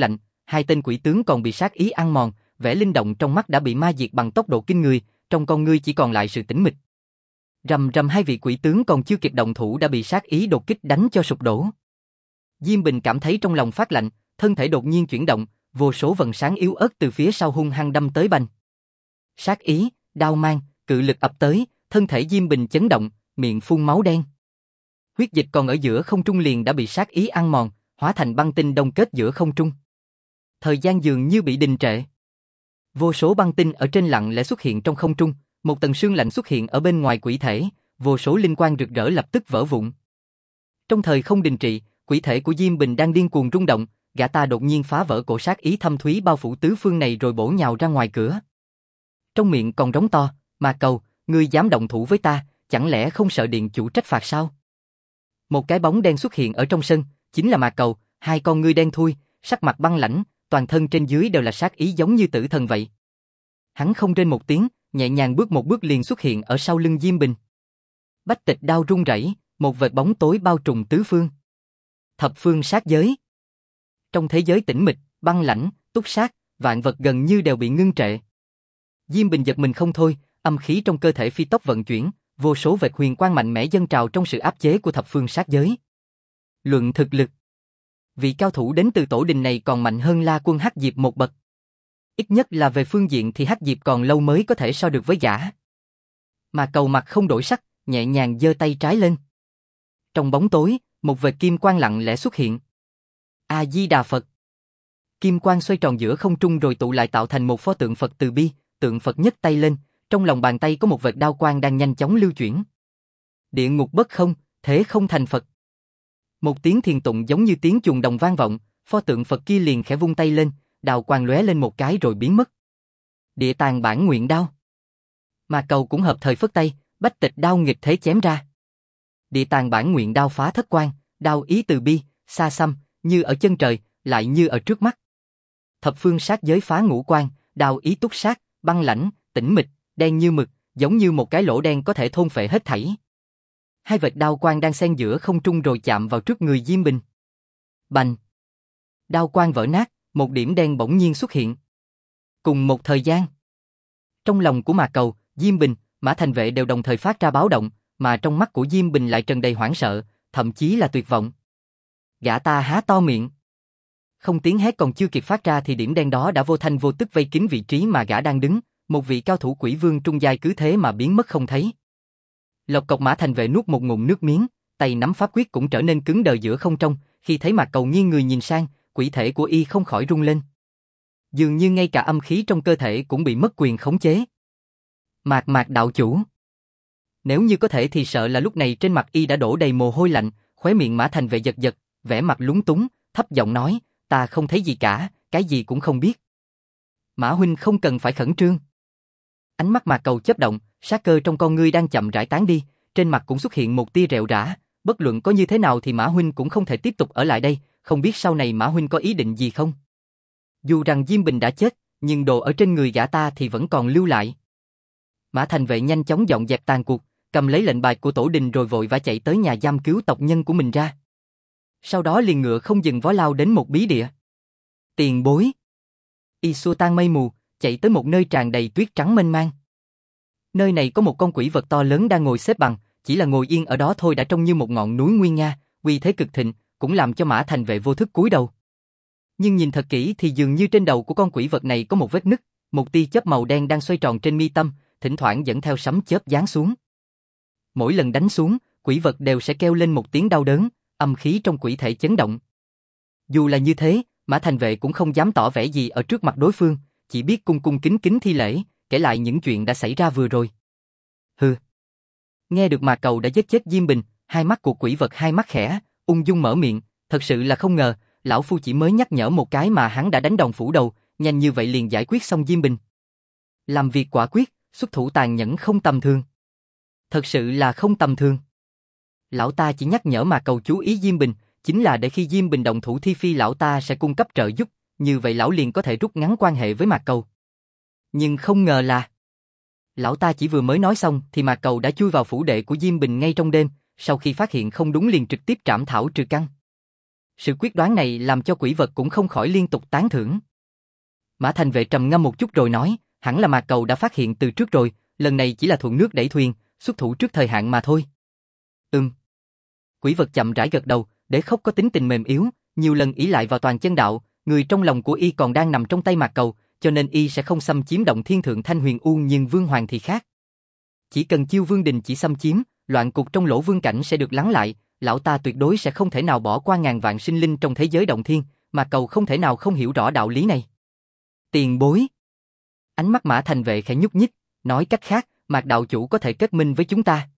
hai tên quỷ tướng còn bị sát ý ăn mòn, vẻ linh động trong mắt đã bị ma diệt bằng tốc độ kinh người, trong con ngươi chỉ còn lại sự tĩnh mịch. Rầm rầm, hai vị quỷ tướng còn chưa kịp động thủ đã bị sát ý đột kích đánh cho sụp đổ. Diêm Bình cảm thấy trong lòng phát lạnh, thân thể đột nhiên chuyển động, vô số vầng sáng yếu ớt từ phía sau hung hăng đâm tới bành. Sát ý, đao mang, cự lực ập tới, thân thể Diêm Bình chấn động, miệng phun máu đen. Huyết dịch còn ở giữa không trung liền đã bị sát ý ăn mòn, hóa thành băng tinh đông kết giữa không trung. Thời gian dường như bị đình trệ. Vô số băng tinh ở trên lặng lẽ xuất hiện trong không trung, một tầng sương lạnh xuất hiện ở bên ngoài quỷ thể, vô số linh quang rực rỡ lập tức vỡ vụn. Trong thời không đình trì, quỷ thể của Diêm Bình đang điên cuồng rung động, gã ta đột nhiên phá vỡ cổ sát ý thâm thúy bao phủ tứ phương này rồi bổ nhào ra ngoài cửa. Trong miệng còn rống to, "Ma Cầu, ngươi dám động thủ với ta, chẳng lẽ không sợ điện chủ trách phạt sao?" Một cái bóng đen xuất hiện ở trong sân, chính là Ma Cầu, hai con ngươi đen thui, sắc mặt băng lãnh, toàn thân trên dưới đều là sát ý giống như tử thần vậy. Hắn không rên một tiếng, nhẹ nhàng bước một bước liền xuất hiện ở sau lưng Diêm Bình. Bách Tịch đao rung rẩy, một vệt bóng tối bao trùm tứ phương. Thập phương sát giới. Trong thế giới tĩnh mịch, băng lãnh, túc sát, vạn vật gần như đều bị ngưng trệ. Diêm Bình giật mình không thôi, âm khí trong cơ thể phi tốc vận chuyển, vô số vệt huyền quang mạnh mẽ dâng trào trong sự áp chế của thập phương sát giới. Luận thực lực, vị cao thủ đến từ tổ đình này còn mạnh hơn La Quân Hắc Diệp một bậc. Ít nhất là về phương diện thì Hắc Diệp còn lâu mới có thể so được với gã. Mà Cầu mặt không đổi sắc, nhẹ nhàng giơ tay trái lên. Trong bóng tối, một vệt kim quang lặng lẽ xuất hiện. A Di Đà Phật. Kim quang xoay tròn giữa không trung rồi tụ lại tạo thành một pho tượng Phật từ bi, tượng Phật nhấc tay lên, trong lòng bàn tay có một vệt đao quang đang nhanh chóng lưu chuyển. Địa ngục bất không, thế không thành Phật. Một tiếng thiền tụng giống như tiếng chuông đồng vang vọng, pho tượng Phật kia liền khẽ vung tay lên, đao quang lóe lên một cái rồi biến mất. Địa tàng bản nguyện đao. Mà Cầu cũng hợp thời phất tay, Bách Tịch đao nghịch thế chém ra. Địa tàng bản nguyện đao phá thất quan, đao ý từ bi, xa xăm, như ở chân trời, lại như ở trước mắt. Thập phương sát giới phá ngũ quan, đao ý túc sát, băng lãnh, tĩnh mịch, đen như mực, giống như một cái lỗ đen có thể thôn phệ hết thảy. Hai vệt đao quang đang xen giữa không trung rồi chạm vào trước người Diêm Bình. Bành! Đao quang vỡ nát, một điểm đen bỗng nhiên xuất hiện. Cùng một thời gian, trong lòng của Ma Cầu, Diêm Bình, Mã Thành Vệ đều đồng thời phát ra báo động, mà trong mắt của Diêm Bình lại tràn đầy hoảng sợ, thậm chí là tuyệt vọng. Gã ta há to miệng. Không tiếng hét còn chưa kịp phát ra thì điểm đen đó đã vô thanh vô tức vây kín vị trí mà gã đang đứng, một vị cao thủ quỷ vương trung giai cứ thế mà biến mất không thấy. Lộc cộc Mã Thành Vệ nuốt một ngụm nước miếng, tay nắm pháp quyết cũng trở nên cứng đờ giữa không trung, khi thấy Ma Cầu nghiêng người nhìn sang, quỷ thể của y không khỏi rung lên. Dường như ngay cả âm khí trong cơ thể cũng bị mất quyền khống chế. Mạc đạo chủ. Nếu như có thể thì sợ là lúc này trên mặt y đã đổ đầy mồ hôi lạnh, khóe miệng Mã Thành Vệ giật giật, vẻ mặt lúng túng, thấp giọng nói, ta không thấy gì cả, cái gì cũng không biết. Mã huynh không cần phải khẩn trương. Ánh mắt Ma Cầu chớp động, sát cơ trong con ngươi đang chậm rãi tán đi, trên mặt cũng xuất hiện một tia rệu rã, bất luận có như thế nào thì Mã huynh cũng không thể tiếp tục ở lại đây, không biết sau này Mã huynh có ý định gì không? Dù rằng Diêm Bình đã chết, nhưng đồ ở trên người gã ta thì vẫn còn lưu lại. Mã Thành Vệ nhanh chóng dọn dẹp tàn cuộc, cầm lấy lệnh bài của tổ đình rồi vội vã chạy tới nhà giam cứu tộc nhân của mình ra. Sau đó liền ngựa không dừng vó lao đến một bí địa. Tiền bối. Y xua tan mây mù, chạy tới một nơi tràn đầy tuyết trắng mênh mang. Nơi này có một con quỷ vật to lớn đang ngồi xếp bằng, chỉ là ngồi yên ở đó thôi đã trông như một ngọn núi nguy nga, uy thế cực thịnh, cũng làm cho Mã Thành Vệ vô thức cúi đầu. Nhưng nhìn thật kỹ thì dường như trên đầu của con quỷ vật này có một vết nứt, một tia chớp màu đen đang xoay tròn trên mi tâm, thỉnh thoảng dẫn theo sấm chớp giáng xuống. Mỗi lần đánh xuống, quỷ vật đều sẽ kêu lên một tiếng đau đớn, âm khí trong quỷ thể chấn động. Dù là như thế, Mã Thành Vệ cũng không dám tỏ vẻ gì ở trước mặt đối phương, chỉ biết cung cung kính kính thi lễ, kể lại những chuyện đã xảy ra vừa rồi. Hừ. Nghe được Ma Cầu đã giết chết Diêm Bình, hai mắt của quỷ vật hai mắt khẽ, ung dung mở miệng, thật sự là không ngờ, lão phu chỉ mới nhắc nhở một cái mà hắn đã đánh đòn phủ đầu, nhanh như vậy liền giải quyết xong Diêm Bình. Làm việc quả quyết, xuất thủ tàn nhẫn không tầm thường. Thật sự là không tầm thường. Lão ta chỉ nhắc nhở Ma Cầu chú ý Diêm Bình, chính là để khi Diêm Bình động thủ thi phi lão ta sẽ cung cấp trợ giúp, như vậy lão liền có thể rút ngắn quan hệ với Ma Cầu. Nhưng không ngờ là lão ta chỉ vừa mới nói xong thì Ma Cầu đã chui vào phủ đệ của Diêm Bình ngay trong đêm, sau khi phát hiện không đúng liền trực tiếp trảm thảo trừ căn. Sự quyết đoán này làm cho quỷ vật cũng không khỏi liên tục tán thưởng. Mã Thành Vệ trầm ngâm một chút rồi nói, hẳn là Mạc Cầu đã phát hiện từ trước rồi, lần này chỉ là thuận nước đẩy thuyền, xuất thủ trước thời hạn mà thôi. Quỷ vật chậm rãi gật đầu, Đế Khốc có tính tình mềm yếu, nhiều lần ỷ lại vào toàn chân đạo, người trong lòng của y còn đang nằm trong tay Mạc Cầu, cho nên y sẽ không xâm chiếm động thiên thượng Thanh Huyền U, nhưng Vương Hoàng thì khác. Chỉ cần Chiêu Vương Đình chỉ xâm chiếm, loạn cục trong Lỗ Vương cảnh sẽ được lắng lại, lão ta tuyệt đối sẽ không thể nào bỏ qua ngàn vạn sinh linh trong thế giới động thiên, Mạc Cầu không thể nào không hiểu rõ đạo lý này. Tiền bối. Ánh mắt Mã Thành Vệ khẽ nhúc nhích, nói cách khác, Mạc đạo chủ có thể kết minh với chúng ta.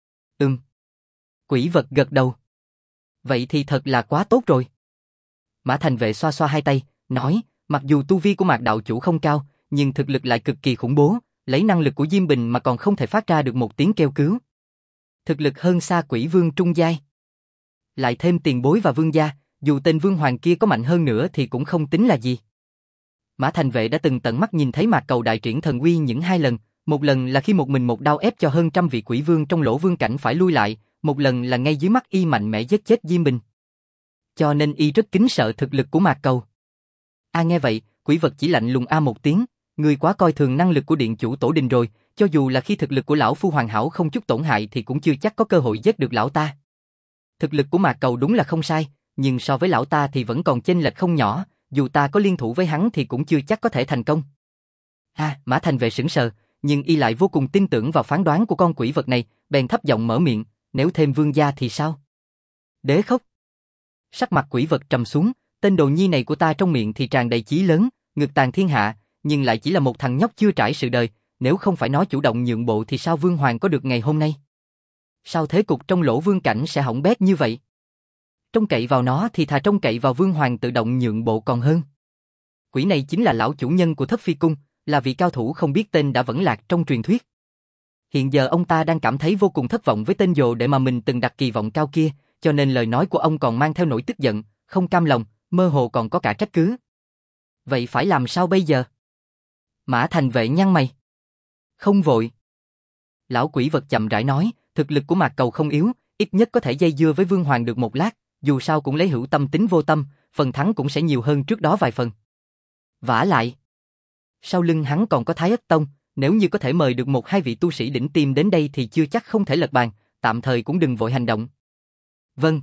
Quỷ vật gật đầu. Vậy thì thật là quá tốt rồi. Mã Thành Vệ xoa xoa hai tay, nói, mặc dù tu vi của Mạc đạo chủ không cao, nhưng thực lực lại cực kỳ khủng bố, lấy năng lực của Diêm Bình mà còn không thể phát ra được một tiếng kêu cứu. Thực lực hơn xa Quỷ Vương trung giai. Lại thêm tiền bối và vương gia, dù tên Vương Hoàng kia có mạnh hơn nữa thì cũng không tính là gì. Mã Thành Vệ đã từng tận mắt nhìn thấy Mạc Cầu đại triển thần uy những 2 lần, một lần là khi một mình một đao ép cho hơn trăm vị quỷ vương trong Lỗ Vương cảnh phải lui lại, một lần là ngay dưới mắt y mạnh mẽ giết chết Diêm Bình. Cho nên y rất kính sợ thực lực của Mạc Cầu. Nghe vậy, quỷ vật chỉ lạnh lùng một tiếng, người quá coi thường năng lực của điện chủ Tổ Đình rồi, cho dù là khi thực lực của lão phu hoàn hảo không chút tổn hại thì cũng chưa chắc có cơ hội giết được lão ta. Thực lực của Mạc Cầu đúng là không sai, nhưng so với lão ta thì vẫn còn chênh lệch không nhỏ, dù ta có liên thủ với hắn thì cũng chưa chắc có thể thành công. Mã Thành Vệ sững sờ, nhưng y lại vô cùng tin tưởng vào phán đoán của con quỷ vật này, bèn thấp giọng mở miệng, nếu thêm vương gia thì sao? Đế Khốc. Sắc mặt quỷ vật trầm xuống, tên đồ nhi này của ta trong miệng thì tràn đầy chí lớn, ngực tàn thiên hạ, nhưng lại chỉ là một thằng nhóc chưa trải sự đời, nếu không phải nó chủ động nhượng bộ thì sao Vương Hoàng có được ngày hôm nay? Sao thế cục trong Lỗ Vương cảnh sẽ hỏng bét như vậy? Trông cậy vào nó thì thà trông cậy vào Vương Hoàng tự động nhượng bộ còn hơn. Quỷ này chính là lão chủ nhân của Thất Phi Cung, là vị cao thủ không biết tên đã vẫn lạc trong truyền thuyết. Hiện giờ ông ta đang cảm thấy vô cùng thất vọng với tên dồ để mà mình từng đặt kỳ vọng cao kia, cho nên lời nói của ông còn mang theo nỗi tức giận, không cam lòng, mơ hồ còn có cả trách cứ. Vậy phải làm sao bây giờ? Mã Thành Vệ nhăn mày. Không vội. Lão quỷ vật chậm rãi nói, thực lực của Mạc Cầu không yếu, ít nhất có thể dây dưa với Vương Hoàng được một lát, dù sao cũng lấy hữu tâm tính vô tâm, phần thắng cũng sẽ nhiều hơn trước đó vài phần. Vả lại, sau lưng hắn còn có Thái Ất Tông, nếu như có thể mời được 1-2 vị tu sĩ đỉnh tiêm đến đây thì chưa chắc không thể lật bàn, tạm thời cũng đừng vội hành động. Vâng.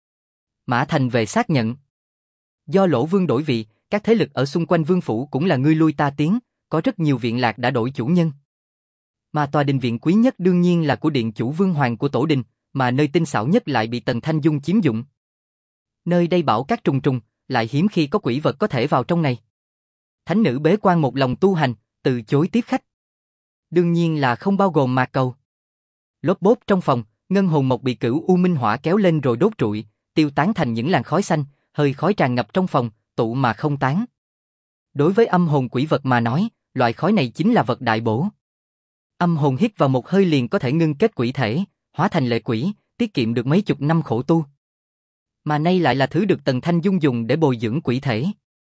Mã Thành Vệ xác nhận. Do Lỗ Vương đổi vị, các thế lực ở xung quanh vương phủ cũng là ngươi lui ta tiến, có rất nhiều viện lạc đã đổi chủ nhân. Mà tòa đình viện quý nhất đương nhiên là của điện chủ Vương Hoàng của Tổ Đình, mà nơi tinh xảo nhất lại bị Tần Thanh Dung chiếm dụng. Nơi đây bão cát trùng trùng, lại hiếm khi có quỷ vật có thể vào trong này. Thánh nữ bế quan một lòng tu hành, từ chối tiếp khách. Đương nhiên là không bao gồm Mạc Cầu. Lốp bốp trong phòng, ngân hồn mộc bị Cửu U Minh Hỏa kéo lên rồi đốt trụi, tiêu tán thành những làn khói xanh, hơi khói tràn ngập trong phòng, tụ mà không tán. Đối với âm hồn quỷ vật mà nói, loại khói này chính là vật đại bổ. Âm hồn hít vào một hơi liền có thể ngưng kết quỷ thể, hóa thành lệ quỷ, tiết kiệm được mấy chục năm khổ tu. Mà nay lại là thứ được Tần Thanh Dung dùng để bồi dưỡng quỷ thể.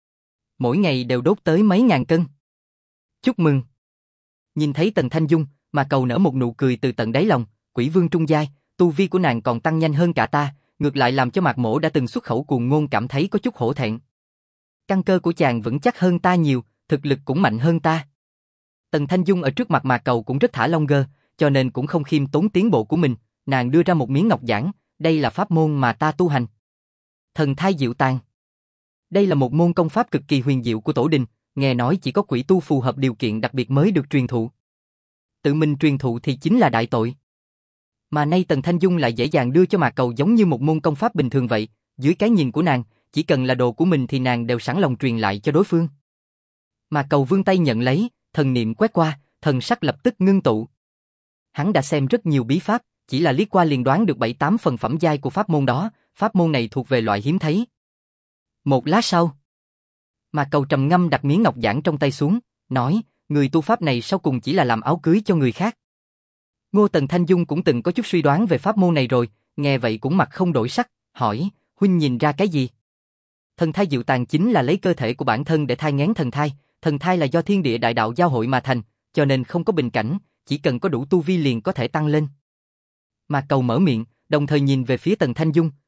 Mỗi ngày đều đốt tới mấy ngàn cân. Chúc mừng. Nhìn thấy Tần Thanh Dung, mà Cầu nở một nụ cười từ tận đáy lòng, quỷ vương trung giai, tu vi của nàng còn tăng nhanh hơn cả ta, ngược lại làm cho Mạc Mỗ đã từng xuất khẩu cuồng ngôn cảm thấy có chút hổ thẹn. Căn cơ của chàng vững chắc hơn ta nhiều, thực lực cũng mạnh hơn ta. Tần Thanh Dung ở trước mặt Mạc Cầu cũng rất thả lông gơ, cho nên cũng không khiêm tốn tiến bộ của mình, nàng đưa ra một miếng ngọc giản, đây là pháp môn mà ta tu hành. Thần thai diệu tàng. Đây là một môn công pháp cực kỳ huyền diệu của Tổ Đình, nghe nói chỉ có quỷ tu phù hợp điều kiện đặc biệt mới được truyền thụ. Tự mình truyền thụ thì chính là đại tội. Mà nay Tần Thanh Dung lại dễ dàng đưa cho Mạc Cầu giống như một môn công pháp bình thường vậy, dưới cái nhìn của nàng, chỉ cần là đồ của mình thì nàng đều sẵn lòng truyền lại cho đối phương. Mạc Cầu vươn tay nhận lấy, thần niệm quét qua, thần sắc lập tức ngưng tụ. Hắn đã xem rất nhiều bí pháp, chỉ là liếc qua liền đoán được 7-8 phần phẩm giai của pháp môn đó, pháp môn này thuộc về loại hiếm thấy. Một lát sau, Mạc Cầu trầm ngâm đặt miếng ngọc giản trong tay xuống, nói, người tu pháp này sau cùng chỉ là làm áo cưới cho người khác. Ngô Tần Thanh Dung cũng từng có chút suy đoán về pháp môn này rồi, nghe vậy cũng mặt không đổi sắc, hỏi, huynh nhìn ra cái gì? Thần thai diệu tàng chính là lấy cơ thể của bản thân để thai nghén thần thai là do thiên địa đại đạo giao hội mà thành, cho nên không có bình cảnh, chỉ cần có đủ tu vi liền có thể tăng lên. Mạc Cầu mở miệng, đồng thời nhìn về phía Tần Thanh Dung,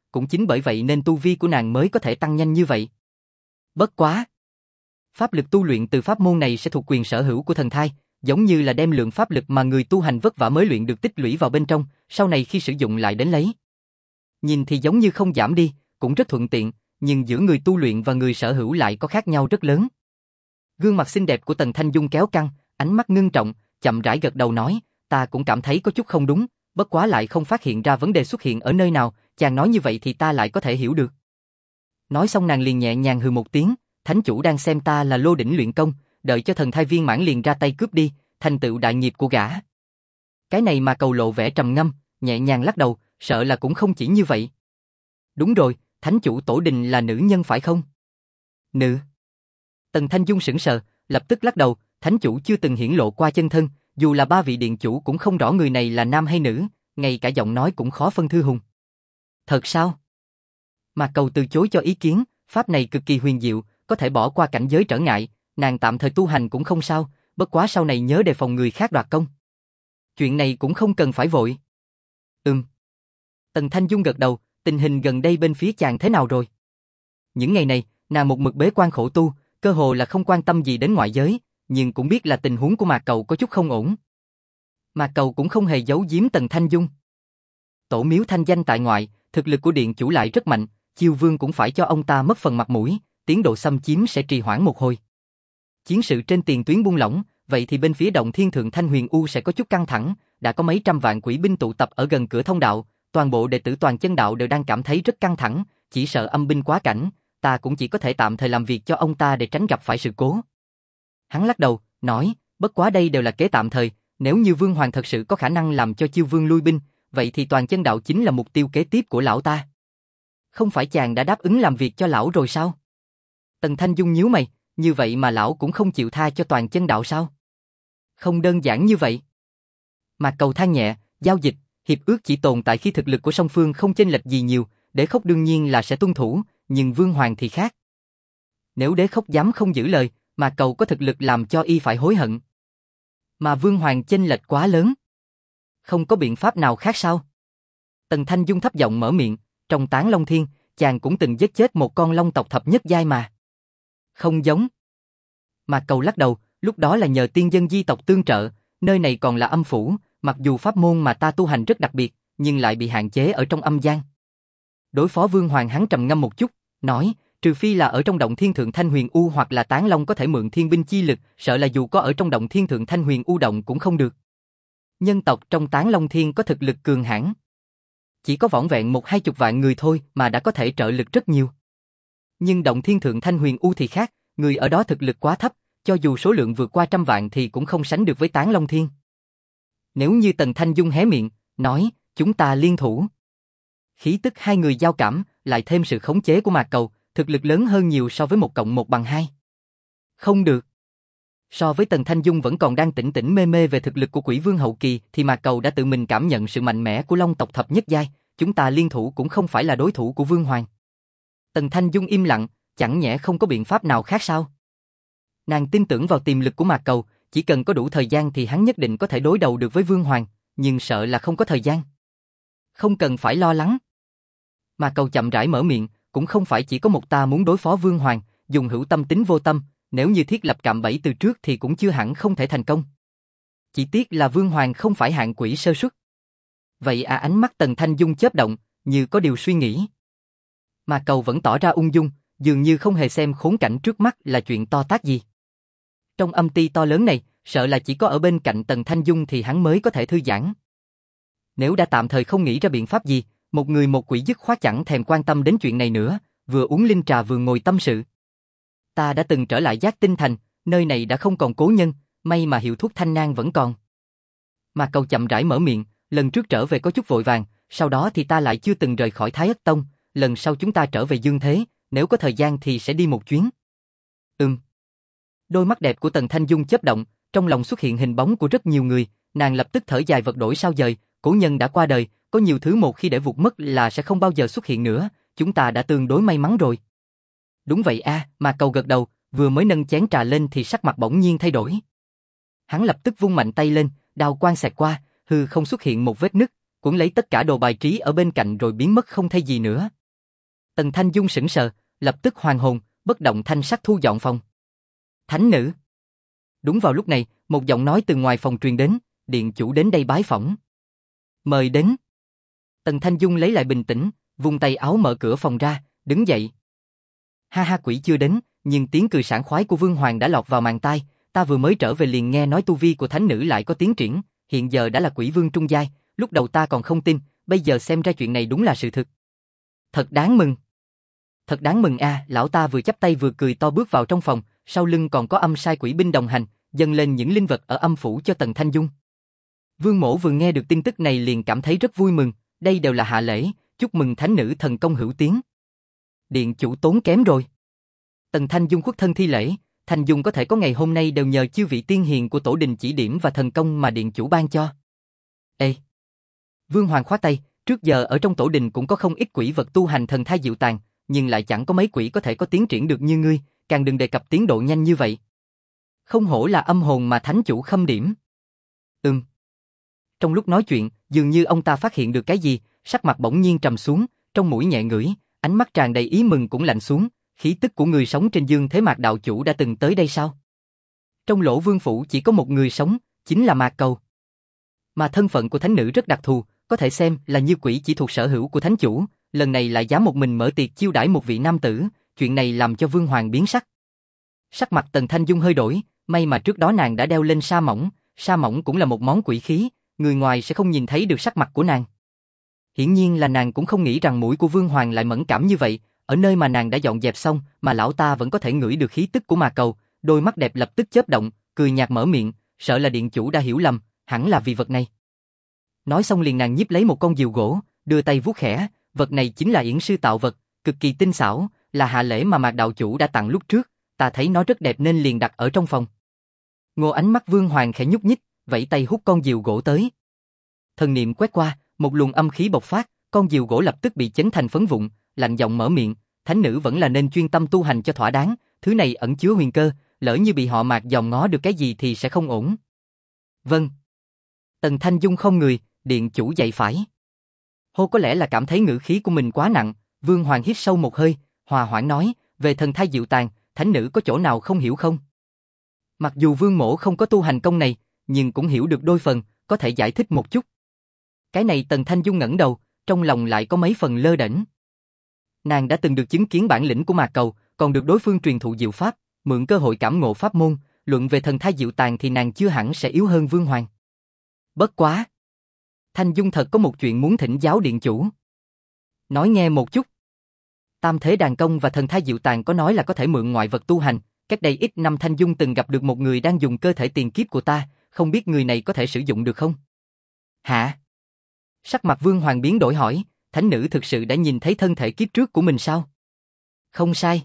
cũng chính bởi vậy nên tu vi của nàng mới có thể tăng nhanh như vậy. Bất quá! Pháp lực tu luyện từ pháp môn này sẽ thuộc quyền sở hữu của thần thai, giống như là đem lượng pháp lực mà người tu hành vất vả mới luyện được tích lũy vào bên trong, sau này khi sử dụng lại đến lấy. Nhìn thì giống như không giảm đi, cũng rất thuận tiện, nhưng giữa người tu luyện và người sở hữu lại có khác nhau rất lớn. Gương mặt xinh đẹp của Tần Thanh Dung kéo căng, ánh mắt ngưng trọng, chậm rãi gật đầu nói, ta cũng cảm thấy có chút không đúng, bất quá lại không phát hiện ra vấn đề xuất hiện ở nơi nào, chàng nói như vậy thì ta lại có thể hiểu được. Nói xong nàng liền nhẹ nhàng hừ một tiếng, thánh chủ đang xem ta là lô đỉnh luyện công, đợi cho thần thai viên mãn liền ra tay cướp đi, thành tựu đại nghiệp của gã. Cái này mà Cầu lộ vẻ trầm ngâm, nhẹ nhàng lắc đầu, sợ là cũng không chỉ như vậy. Đúng rồi, thánh chủ Tổ Đình là nữ nhân phải không? Nữ. Tần Thanh Dung sững sờ, lập tức lắc đầu, thánh chủ chưa từng hiển lộ qua chân thân, dù là 3 vị điện chủ cũng không rõ người này là nam hay nữ, ngay cả giọng nói cũng khó phân thư hùng. Thật sao? Mà Cầu từ chối cho ý kiến, pháp này cực kỳ huyền diệu, có thể bỏ qua cảnh giới trở ngại, nàng tạm thời tu hành cũng không sao, bất quá sau này nhớ đề phòng người khác đoạt công. Chuyện này cũng không cần phải vội. Tần Thanh Dung gật đầu, tình hình gần đây bên phía chàng thế nào rồi? Những ngày này, nàng một mực bế quan khổ tu, cơ hồ là không quan tâm gì đến ngoại giới, nhưng cũng biết là tình huống của Mạc Cầu có chút không ổn. Mạc Cầu cũng không hề giấu giếm Tần Thanh Dung. Tổ miếu thanh danh tại ngoại, thực lực của điện chủ lại rất mạnh, Chiêu Vương cũng phải cho ông ta mất phần mặt mũi, tiến độ xâm chiếm sẽ trì hoãn một hồi. Chiến sự trên tiền tuyến buông lỏng, vậy thì bên phía Động Thiên Thượng Thanh Huyền U sẽ có chút căng thẳng, đã có mấy trăm vạn quỷ binh tụ tập ở gần cửa thông đạo, toàn bộ đệ tử Toàn Chân Đạo đều đang cảm thấy rất căng thẳng, chỉ sợ âm binh quá cảnh, ta cũng chỉ có thể tạm thời làm việc cho ông ta để tránh gặp phải sự cố. Hắn lắc đầu, nói, bất quá đây đều là kế tạm thời, nếu như Vương Hoàng thật sự có khả năng làm cho Chiêu Vương lui binh, vậy thì Toàn Chân Đạo chính là mục tiêu kế tiếp của lão ta. Không phải chàng đã đáp ứng làm việc cho lão rồi sao? Tần Thanh Dung nhíu mày, như vậy mà lão cũng không chịu tha cho Toàn Chân Đạo sao? Không đơn giản như vậy. Mạc Cầu than nhẹ, giao dịch, hiệp ước chỉ tồn tại khi thực lực của song phương không chênh lệch gì nhiều, Đế Khốc đương nhiên là sẽ tuân thủ, nhưng Vương Hoàng thì khác. Nếu Đế Khốc dám không giữ lời, Mạc Cầu có thực lực làm cho y phải hối hận. Mà Vương Hoàng chênh lệch quá lớn. Không có biện pháp nào khác sao? Tần Thanh Dung thấp giọng mở miệng, trong Tán Long Thiên, chàng cũng từng giết chết một con long tộc thập nhất giai mà. Không giống. Mạc Cầu lắc đầu, lúc đó là nhờ tiên dân di tộc tương trợ, nơi này còn là âm phủ, mặc dù pháp môn mà ta tu hành rất đặc biệt, nhưng lại bị hạn chế ở trong âm gian. Đối phó Vương Hoàng hắn trầm ngâm một chút, nói, trừ phi là ở trong Động Thiên Thượng Thanh Huyền U hoặc là Tán Long có thể mượn thiên binh chi lực, sợ là dù có ở trong Động Thiên Thượng Thanh Huyền U động cũng không được. Nhân tộc trong Tán Long Thiên có thực lực cường hãn. Chỉ có vỏn vẹn 1-20 vạn người thôi mà đã có thể trợ lực rất nhiều. Nhưng Động Thiên Thượng Thanh Huyền U thì khác, người ở đó thực lực quá thấp, cho dù số lượng vượt qua 100 vạn thì cũng không sánh được với Tán Long Thiên. Nếu như Tần Thanh Dung hé miệng, nói, chúng ta liên thủ. Khí tức hai người giao cảm, lại thêm sự khống chế của Mạc Cầu, thực lực lớn hơn nhiều so với 1+1=2. Không được. So với Tần Thanh Dung vẫn còn đang tỉnh tỉnh mê mê về thực lực của Quỷ Vương hậu kỳ, thì Mạc Cầu đã tự mình cảm nhận sự mạnh mẽ của Long tộc thập nhất giai, chúng ta liên thủ cũng không phải là đối thủ của Vương Hoàng. Tần Thanh Dung im lặng, chẳng nhẽ không có biện pháp nào khác sao? Nàng tin tưởng vào tiềm lực của Mạc Cầu, chỉ cần có đủ thời gian thì hắn nhất định có thể đối đầu được với Vương Hoàng, nhưng sợ là không có thời gian. Không cần phải lo lắng. Mạc Cầu chậm rãi mở miệng, cũng không phải chỉ có một ta muốn đối phó Vương Hoàng, dùng hữu tâm tính vô tâm, nếu như thiết lập cạm bẫy từ trước thì cũng chưa hẳn không thể thành công. Chỉ tiếc là Vương Hoàng không phải hạng quỷ sơ suất. Vậy à, ánh mắt Tần Thanh Dung chớp động, như có điều suy nghĩ. Mạc Cầu vẫn tỏ ra ung dung, dường như không hề xem khốn cảnh trước mắt là chuyện to tát gì. Trong âm ty to lớn này, sợ là chỉ có ở bên cạnh Tần Thanh Dung thì hắn mới có thể thư giãn. Nếu đã tạm thời không nghĩ ra biện pháp gì, một người một quỷ dứt khoát chẳng thèm quan tâm đến chuyện này nữa, vừa uống linh trà vừa ngồi tâm sự. Ta đã từng trở lại Giác Tinh Thành, nơi này đã không còn cố nhân, may mà hiệu thuốc Thanh Nang vẫn còn. Mạc Cầu chậm rãi mở miệng, lần trước trở về có chút vội vàng, sau đó thì ta lại chưa từng rời khỏi Thái Ất Tông, lần sau chúng ta trở về Dương Thế, nếu có thời gian thì sẽ đi một chuyến. Đôi mắt đẹp của Tần Thanh Dung chớp động, trong lòng xuất hiện hình bóng của rất nhiều người, nàng lập tức thở dài vật đổi sao dời, cố nhân đã qua đời, có nhiều thứ một khi để vụt mất là sẽ không bao giờ xuất hiện nữa, chúng ta đã tương đối may mắn rồi. Đúng vậy a, Mạc Cầu gật đầu, vừa mới nâng chén trà lên thì sắc mặt bỗng nhiên thay đổi. Hắn lập tức vung mạnh tay lên, đao quang xẹt qua, hư không xuất hiện một vết nứt, cuốn lấy tất cả đồ bài trí ở bên cạnh rồi biến mất không thấy gì nữa. Tần Thanh Dung sững sờ, lập tức hoàn hồn, bất động thanh sắc thu dọn phòng. Thánh nữ. Đúng vào lúc này, một giọng nói từ ngoài phòng truyền đến, điện chủ đến đây bái phỏng. Mời đến. Tần Thanh Dung lấy lại bình tĩnh, vung tay áo mở cửa phòng ra, đứng dậy. Ha ha, quỷ chưa đến, nhưng tiếng cười sảng khoái của Vương Hoàng đã lọt vào màng tai, ta vừa mới trở về liền nghe nói tu vi của thánh nữ lại có tiến triển, hiện giờ đã là quỷ vương trung giai, lúc đầu ta còn không tin, bây giờ xem ra chuyện này đúng là sự thực. Thật đáng mừng. Thật đáng mừng a, lão ta vừa chắp tay vừa cười to bước vào trong phòng, sau lưng còn có âm sai quỷ binh đồng hành, dâng lên những linh vật ở âm phủ cho Tần Thanh Dung. Vương Mỗ vừa nghe được tin tức này liền cảm thấy rất vui mừng, đây đều là hạ lễ, chúc mừng thánh nữ thần công hữu tiến. Điện chủ tốn kém rồi. Tần Thanh Dung khuất thân thi lễ, Thanh Dung có thể có ngày hôm nay đều nhờ chư vị tiên hiền của tổ đình chỉ điểm và thần công mà điện chủ ban cho. Ê! Vương Hoàng khoát tay, trước giờ ở trong tổ đình cũng có không ít quỷ vật tu hành thần thai diệu tàn, nhưng lại chẳng có mấy quỷ có thể có tiến triển được như ngươi, càng đừng đề cập tiến độ nhanh như vậy. Không hổ là âm hồn mà thánh chủ khâm điểm. Trong lúc nói chuyện, dường như ông ta phát hiện được cái gì, sắc mặt bỗng nhiên trầm xuống, trong mũi nhẹ ngửi, ánh mắt tràn đầy ý mừng cũng lạnh xuống, khí tức của người sống trên Dương Thế Mạc đạo chủ đã từng tới đây sao? Trong Lỗ Vương phủ chỉ có một người sống, chính là Mạc Cầu. Mà thân phận của thánh nữ rất đặc thù, có thể xem là như quỷ chỉ thuộc sở hữu của thánh chủ, lần này lại dám một mình mở tiệc chiêu đãi một vị nam tử, chuyện này làm cho Vương Hoàng biến sắc. Sắc mặt Tần Thanh Dung hơi đổi, may mà trước đó nàng đã đeo lên sa mỏng cũng là một món quỷ khí, người ngoài sẽ không nhìn thấy được sắc mặt của nàng. Hiển nhiên là nàng cũng không nghĩ rằng mũi của Vương Hoàng lại mẫn cảm như vậy, ở nơi mà nàng đã dọn dẹp xong mà lão ta vẫn có thể ngửi được khí tức của Mạc Cầu, đôi mắt đẹp lập tức chớp động, cười nhạt mở miệng, sợ là điện chủ đã hiểu lầm, hẳn là vì vật này. Nói xong liền nàng nhíp lấy một con diều gỗ, đưa tay vuốt khẽ, vật này chính là yển sư tạo vật, cực kỳ tinh xảo, là hạ lễ mà Mạc đạo chủ đã tặng lúc trước, ta thấy nó rất đẹp nên liền đặt ở trong phòng. Ngô ánh mắt Vương Hoàng khẽ nhúc nhích, vẫy tay hút con diều gỗ tới. Thần niệm quét qua, một luồng âm khí bộc phát, con diều gỗ lập tức bị chấn thành phấn vụn, lạnh giọng mở miệng, thánh nữ vẫn là nên chuyên tâm tu hành cho thỏa đáng, thứ này ẩn chứa huyền cơ, lỡ như bị họ Mạc dòm ngó được cái gì thì sẽ không ổn. Vâng. Tần Thanh Dung không người, điện chủ dạy phải. Hô có lẽ là cảm thấy ngữ khí của mình quá nặng, Vương Hoàng hít sâu một hơi, hòa hoãn nói, về thần thai diệu tàn, thánh nữ có chỗ nào không hiểu không? Mặc dù Vương Mỗ không có tu hành công này, nhưng cũng hiểu được đôi phần, có thể giải thích một chút. Cái này Tần Thanh Dung ngẩng đầu, trong lòng lại có mấy phần lơ đễnh. Nàng đã từng được chứng kiến bản lĩnh của Mạc Cầu, còn được đối phương truyền thụ diệu pháp, mượn cơ hội cảm ngộ pháp môn, luận về thần thai diệu tàn thì nàng chưa hẳn sẽ yếu hơn Vương Hoàng. Bất quá, Thanh Dung thật có một chuyện muốn thỉnh giáo điện chủ. Nói nghe một chút. Tam thế đàn công và thần thai diệu tàn có nói là có thể mượn ngoại vật tu hành, cách đây ít năm Thanh Dung từng gặp được một người đang dùng cơ thể tiền kiếp của ta, không biết người này có thể sử dụng được không? Hả? Sắc mặt Vương Hoàng biến đổi hỏi, thánh nữ thực sự đã nhìn thấy thân thể kiếp trước của mình sao? Không sai.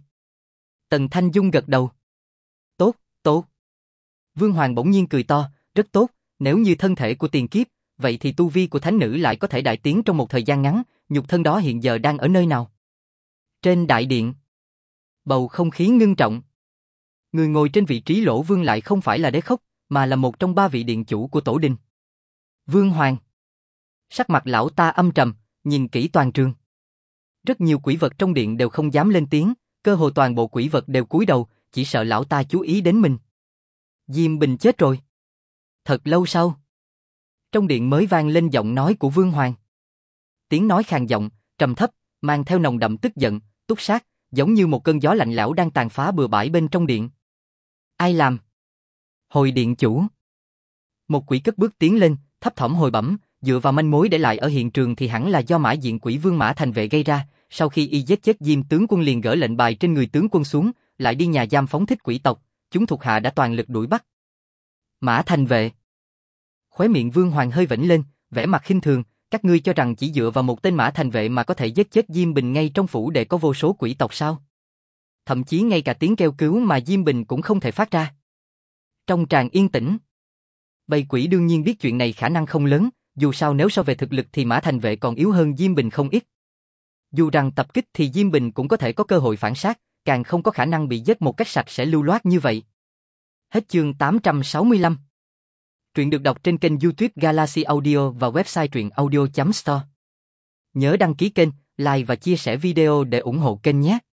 Tần Thanh Dung gật đầu. Tốt, tốt. Vương Hoàng bỗng nhiên cười to, rất tốt, nếu như thân thể của tiền kiếp, vậy thì tu vi của thánh nữ lại có thể đại tiến trong một thời gian ngắn, nhục thân đó hiện giờ đang ở nơi nào? Trên đại điện. Bầu không khí ngưng trọng. Người ngồi trên vị trí Lỗ Vương lại không phải là Đế Khốc, mà là một trong ba vị điện chủ của tổ đình. Vương Hoàng. Sắc mặt lão ta âm trầm, nhìn kỹ toàn trường. Rất nhiều quỷ vật trong điện đều không dám lên tiếng, cơ hồ toàn bộ quỷ vật đều cúi đầu, chỉ sợ lão ta chú ý đến mình. Diêm Bình chết rồi. Thật lâu sau, trong điện mới vang lên giọng nói của Vương Hoàng. Tiếng nói khàn giọng, trầm thấp, mang theo nồng đậm tức giận, túc sát, giống như một cơn gió lạnh lẽo đang tàn phá bừa bãi bên trong điện. Ai làm? Hồi điện chủ. Một quỷ cất bước tiến lên, thấp thỏm hồi bẩm, dựa vào manh mối để lại ở hiện trường thì hẳn là do Mã Diện Quỷ Vương Mã Thành Vệ gây ra, sau khi y giết chết Diêm tướng quân liền gỡ lệnh bài trên người tướng quân xuống, lại đi nhà giam phóng thích quỷ tộc, chúng thuộc hạ đã toàn lực đuổi bắt. Mã Thành Vệ. Khóe miệng Vương Hoàng hơi vểnh lên, vẻ mặt khinh thường, các ngươi cho rằng chỉ dựa vào một tên Mã Thành Vệ mà có thể giết chết Diêm Bình ngay trong phủ để có vô số quỷ tộc sao? Thậm chí ngay cả tiếng kêu cứu mà Diêm Bình cũng không thể phát ra. Trong tràng yên tĩnh, bầy quỷ đương nhiên biết chuyện này khả năng không lớn, dù sao nếu so về thực lực thì Mã Thành Vệ còn yếu hơn Diêm Bình không ít. Dù rằng tập kích thì Diêm Bình cũng có thể có cơ hội phản sát, càng không có khả năng bị giết một cách sạch sẽ lưu loát như vậy. Hết chương 865. Truyện được đọc trên kênh YouTube Galaxy Audio và website truyện audio.store. Nhớ đăng ký kênh like và chia sẻ video để ủng hộ kênh nhé.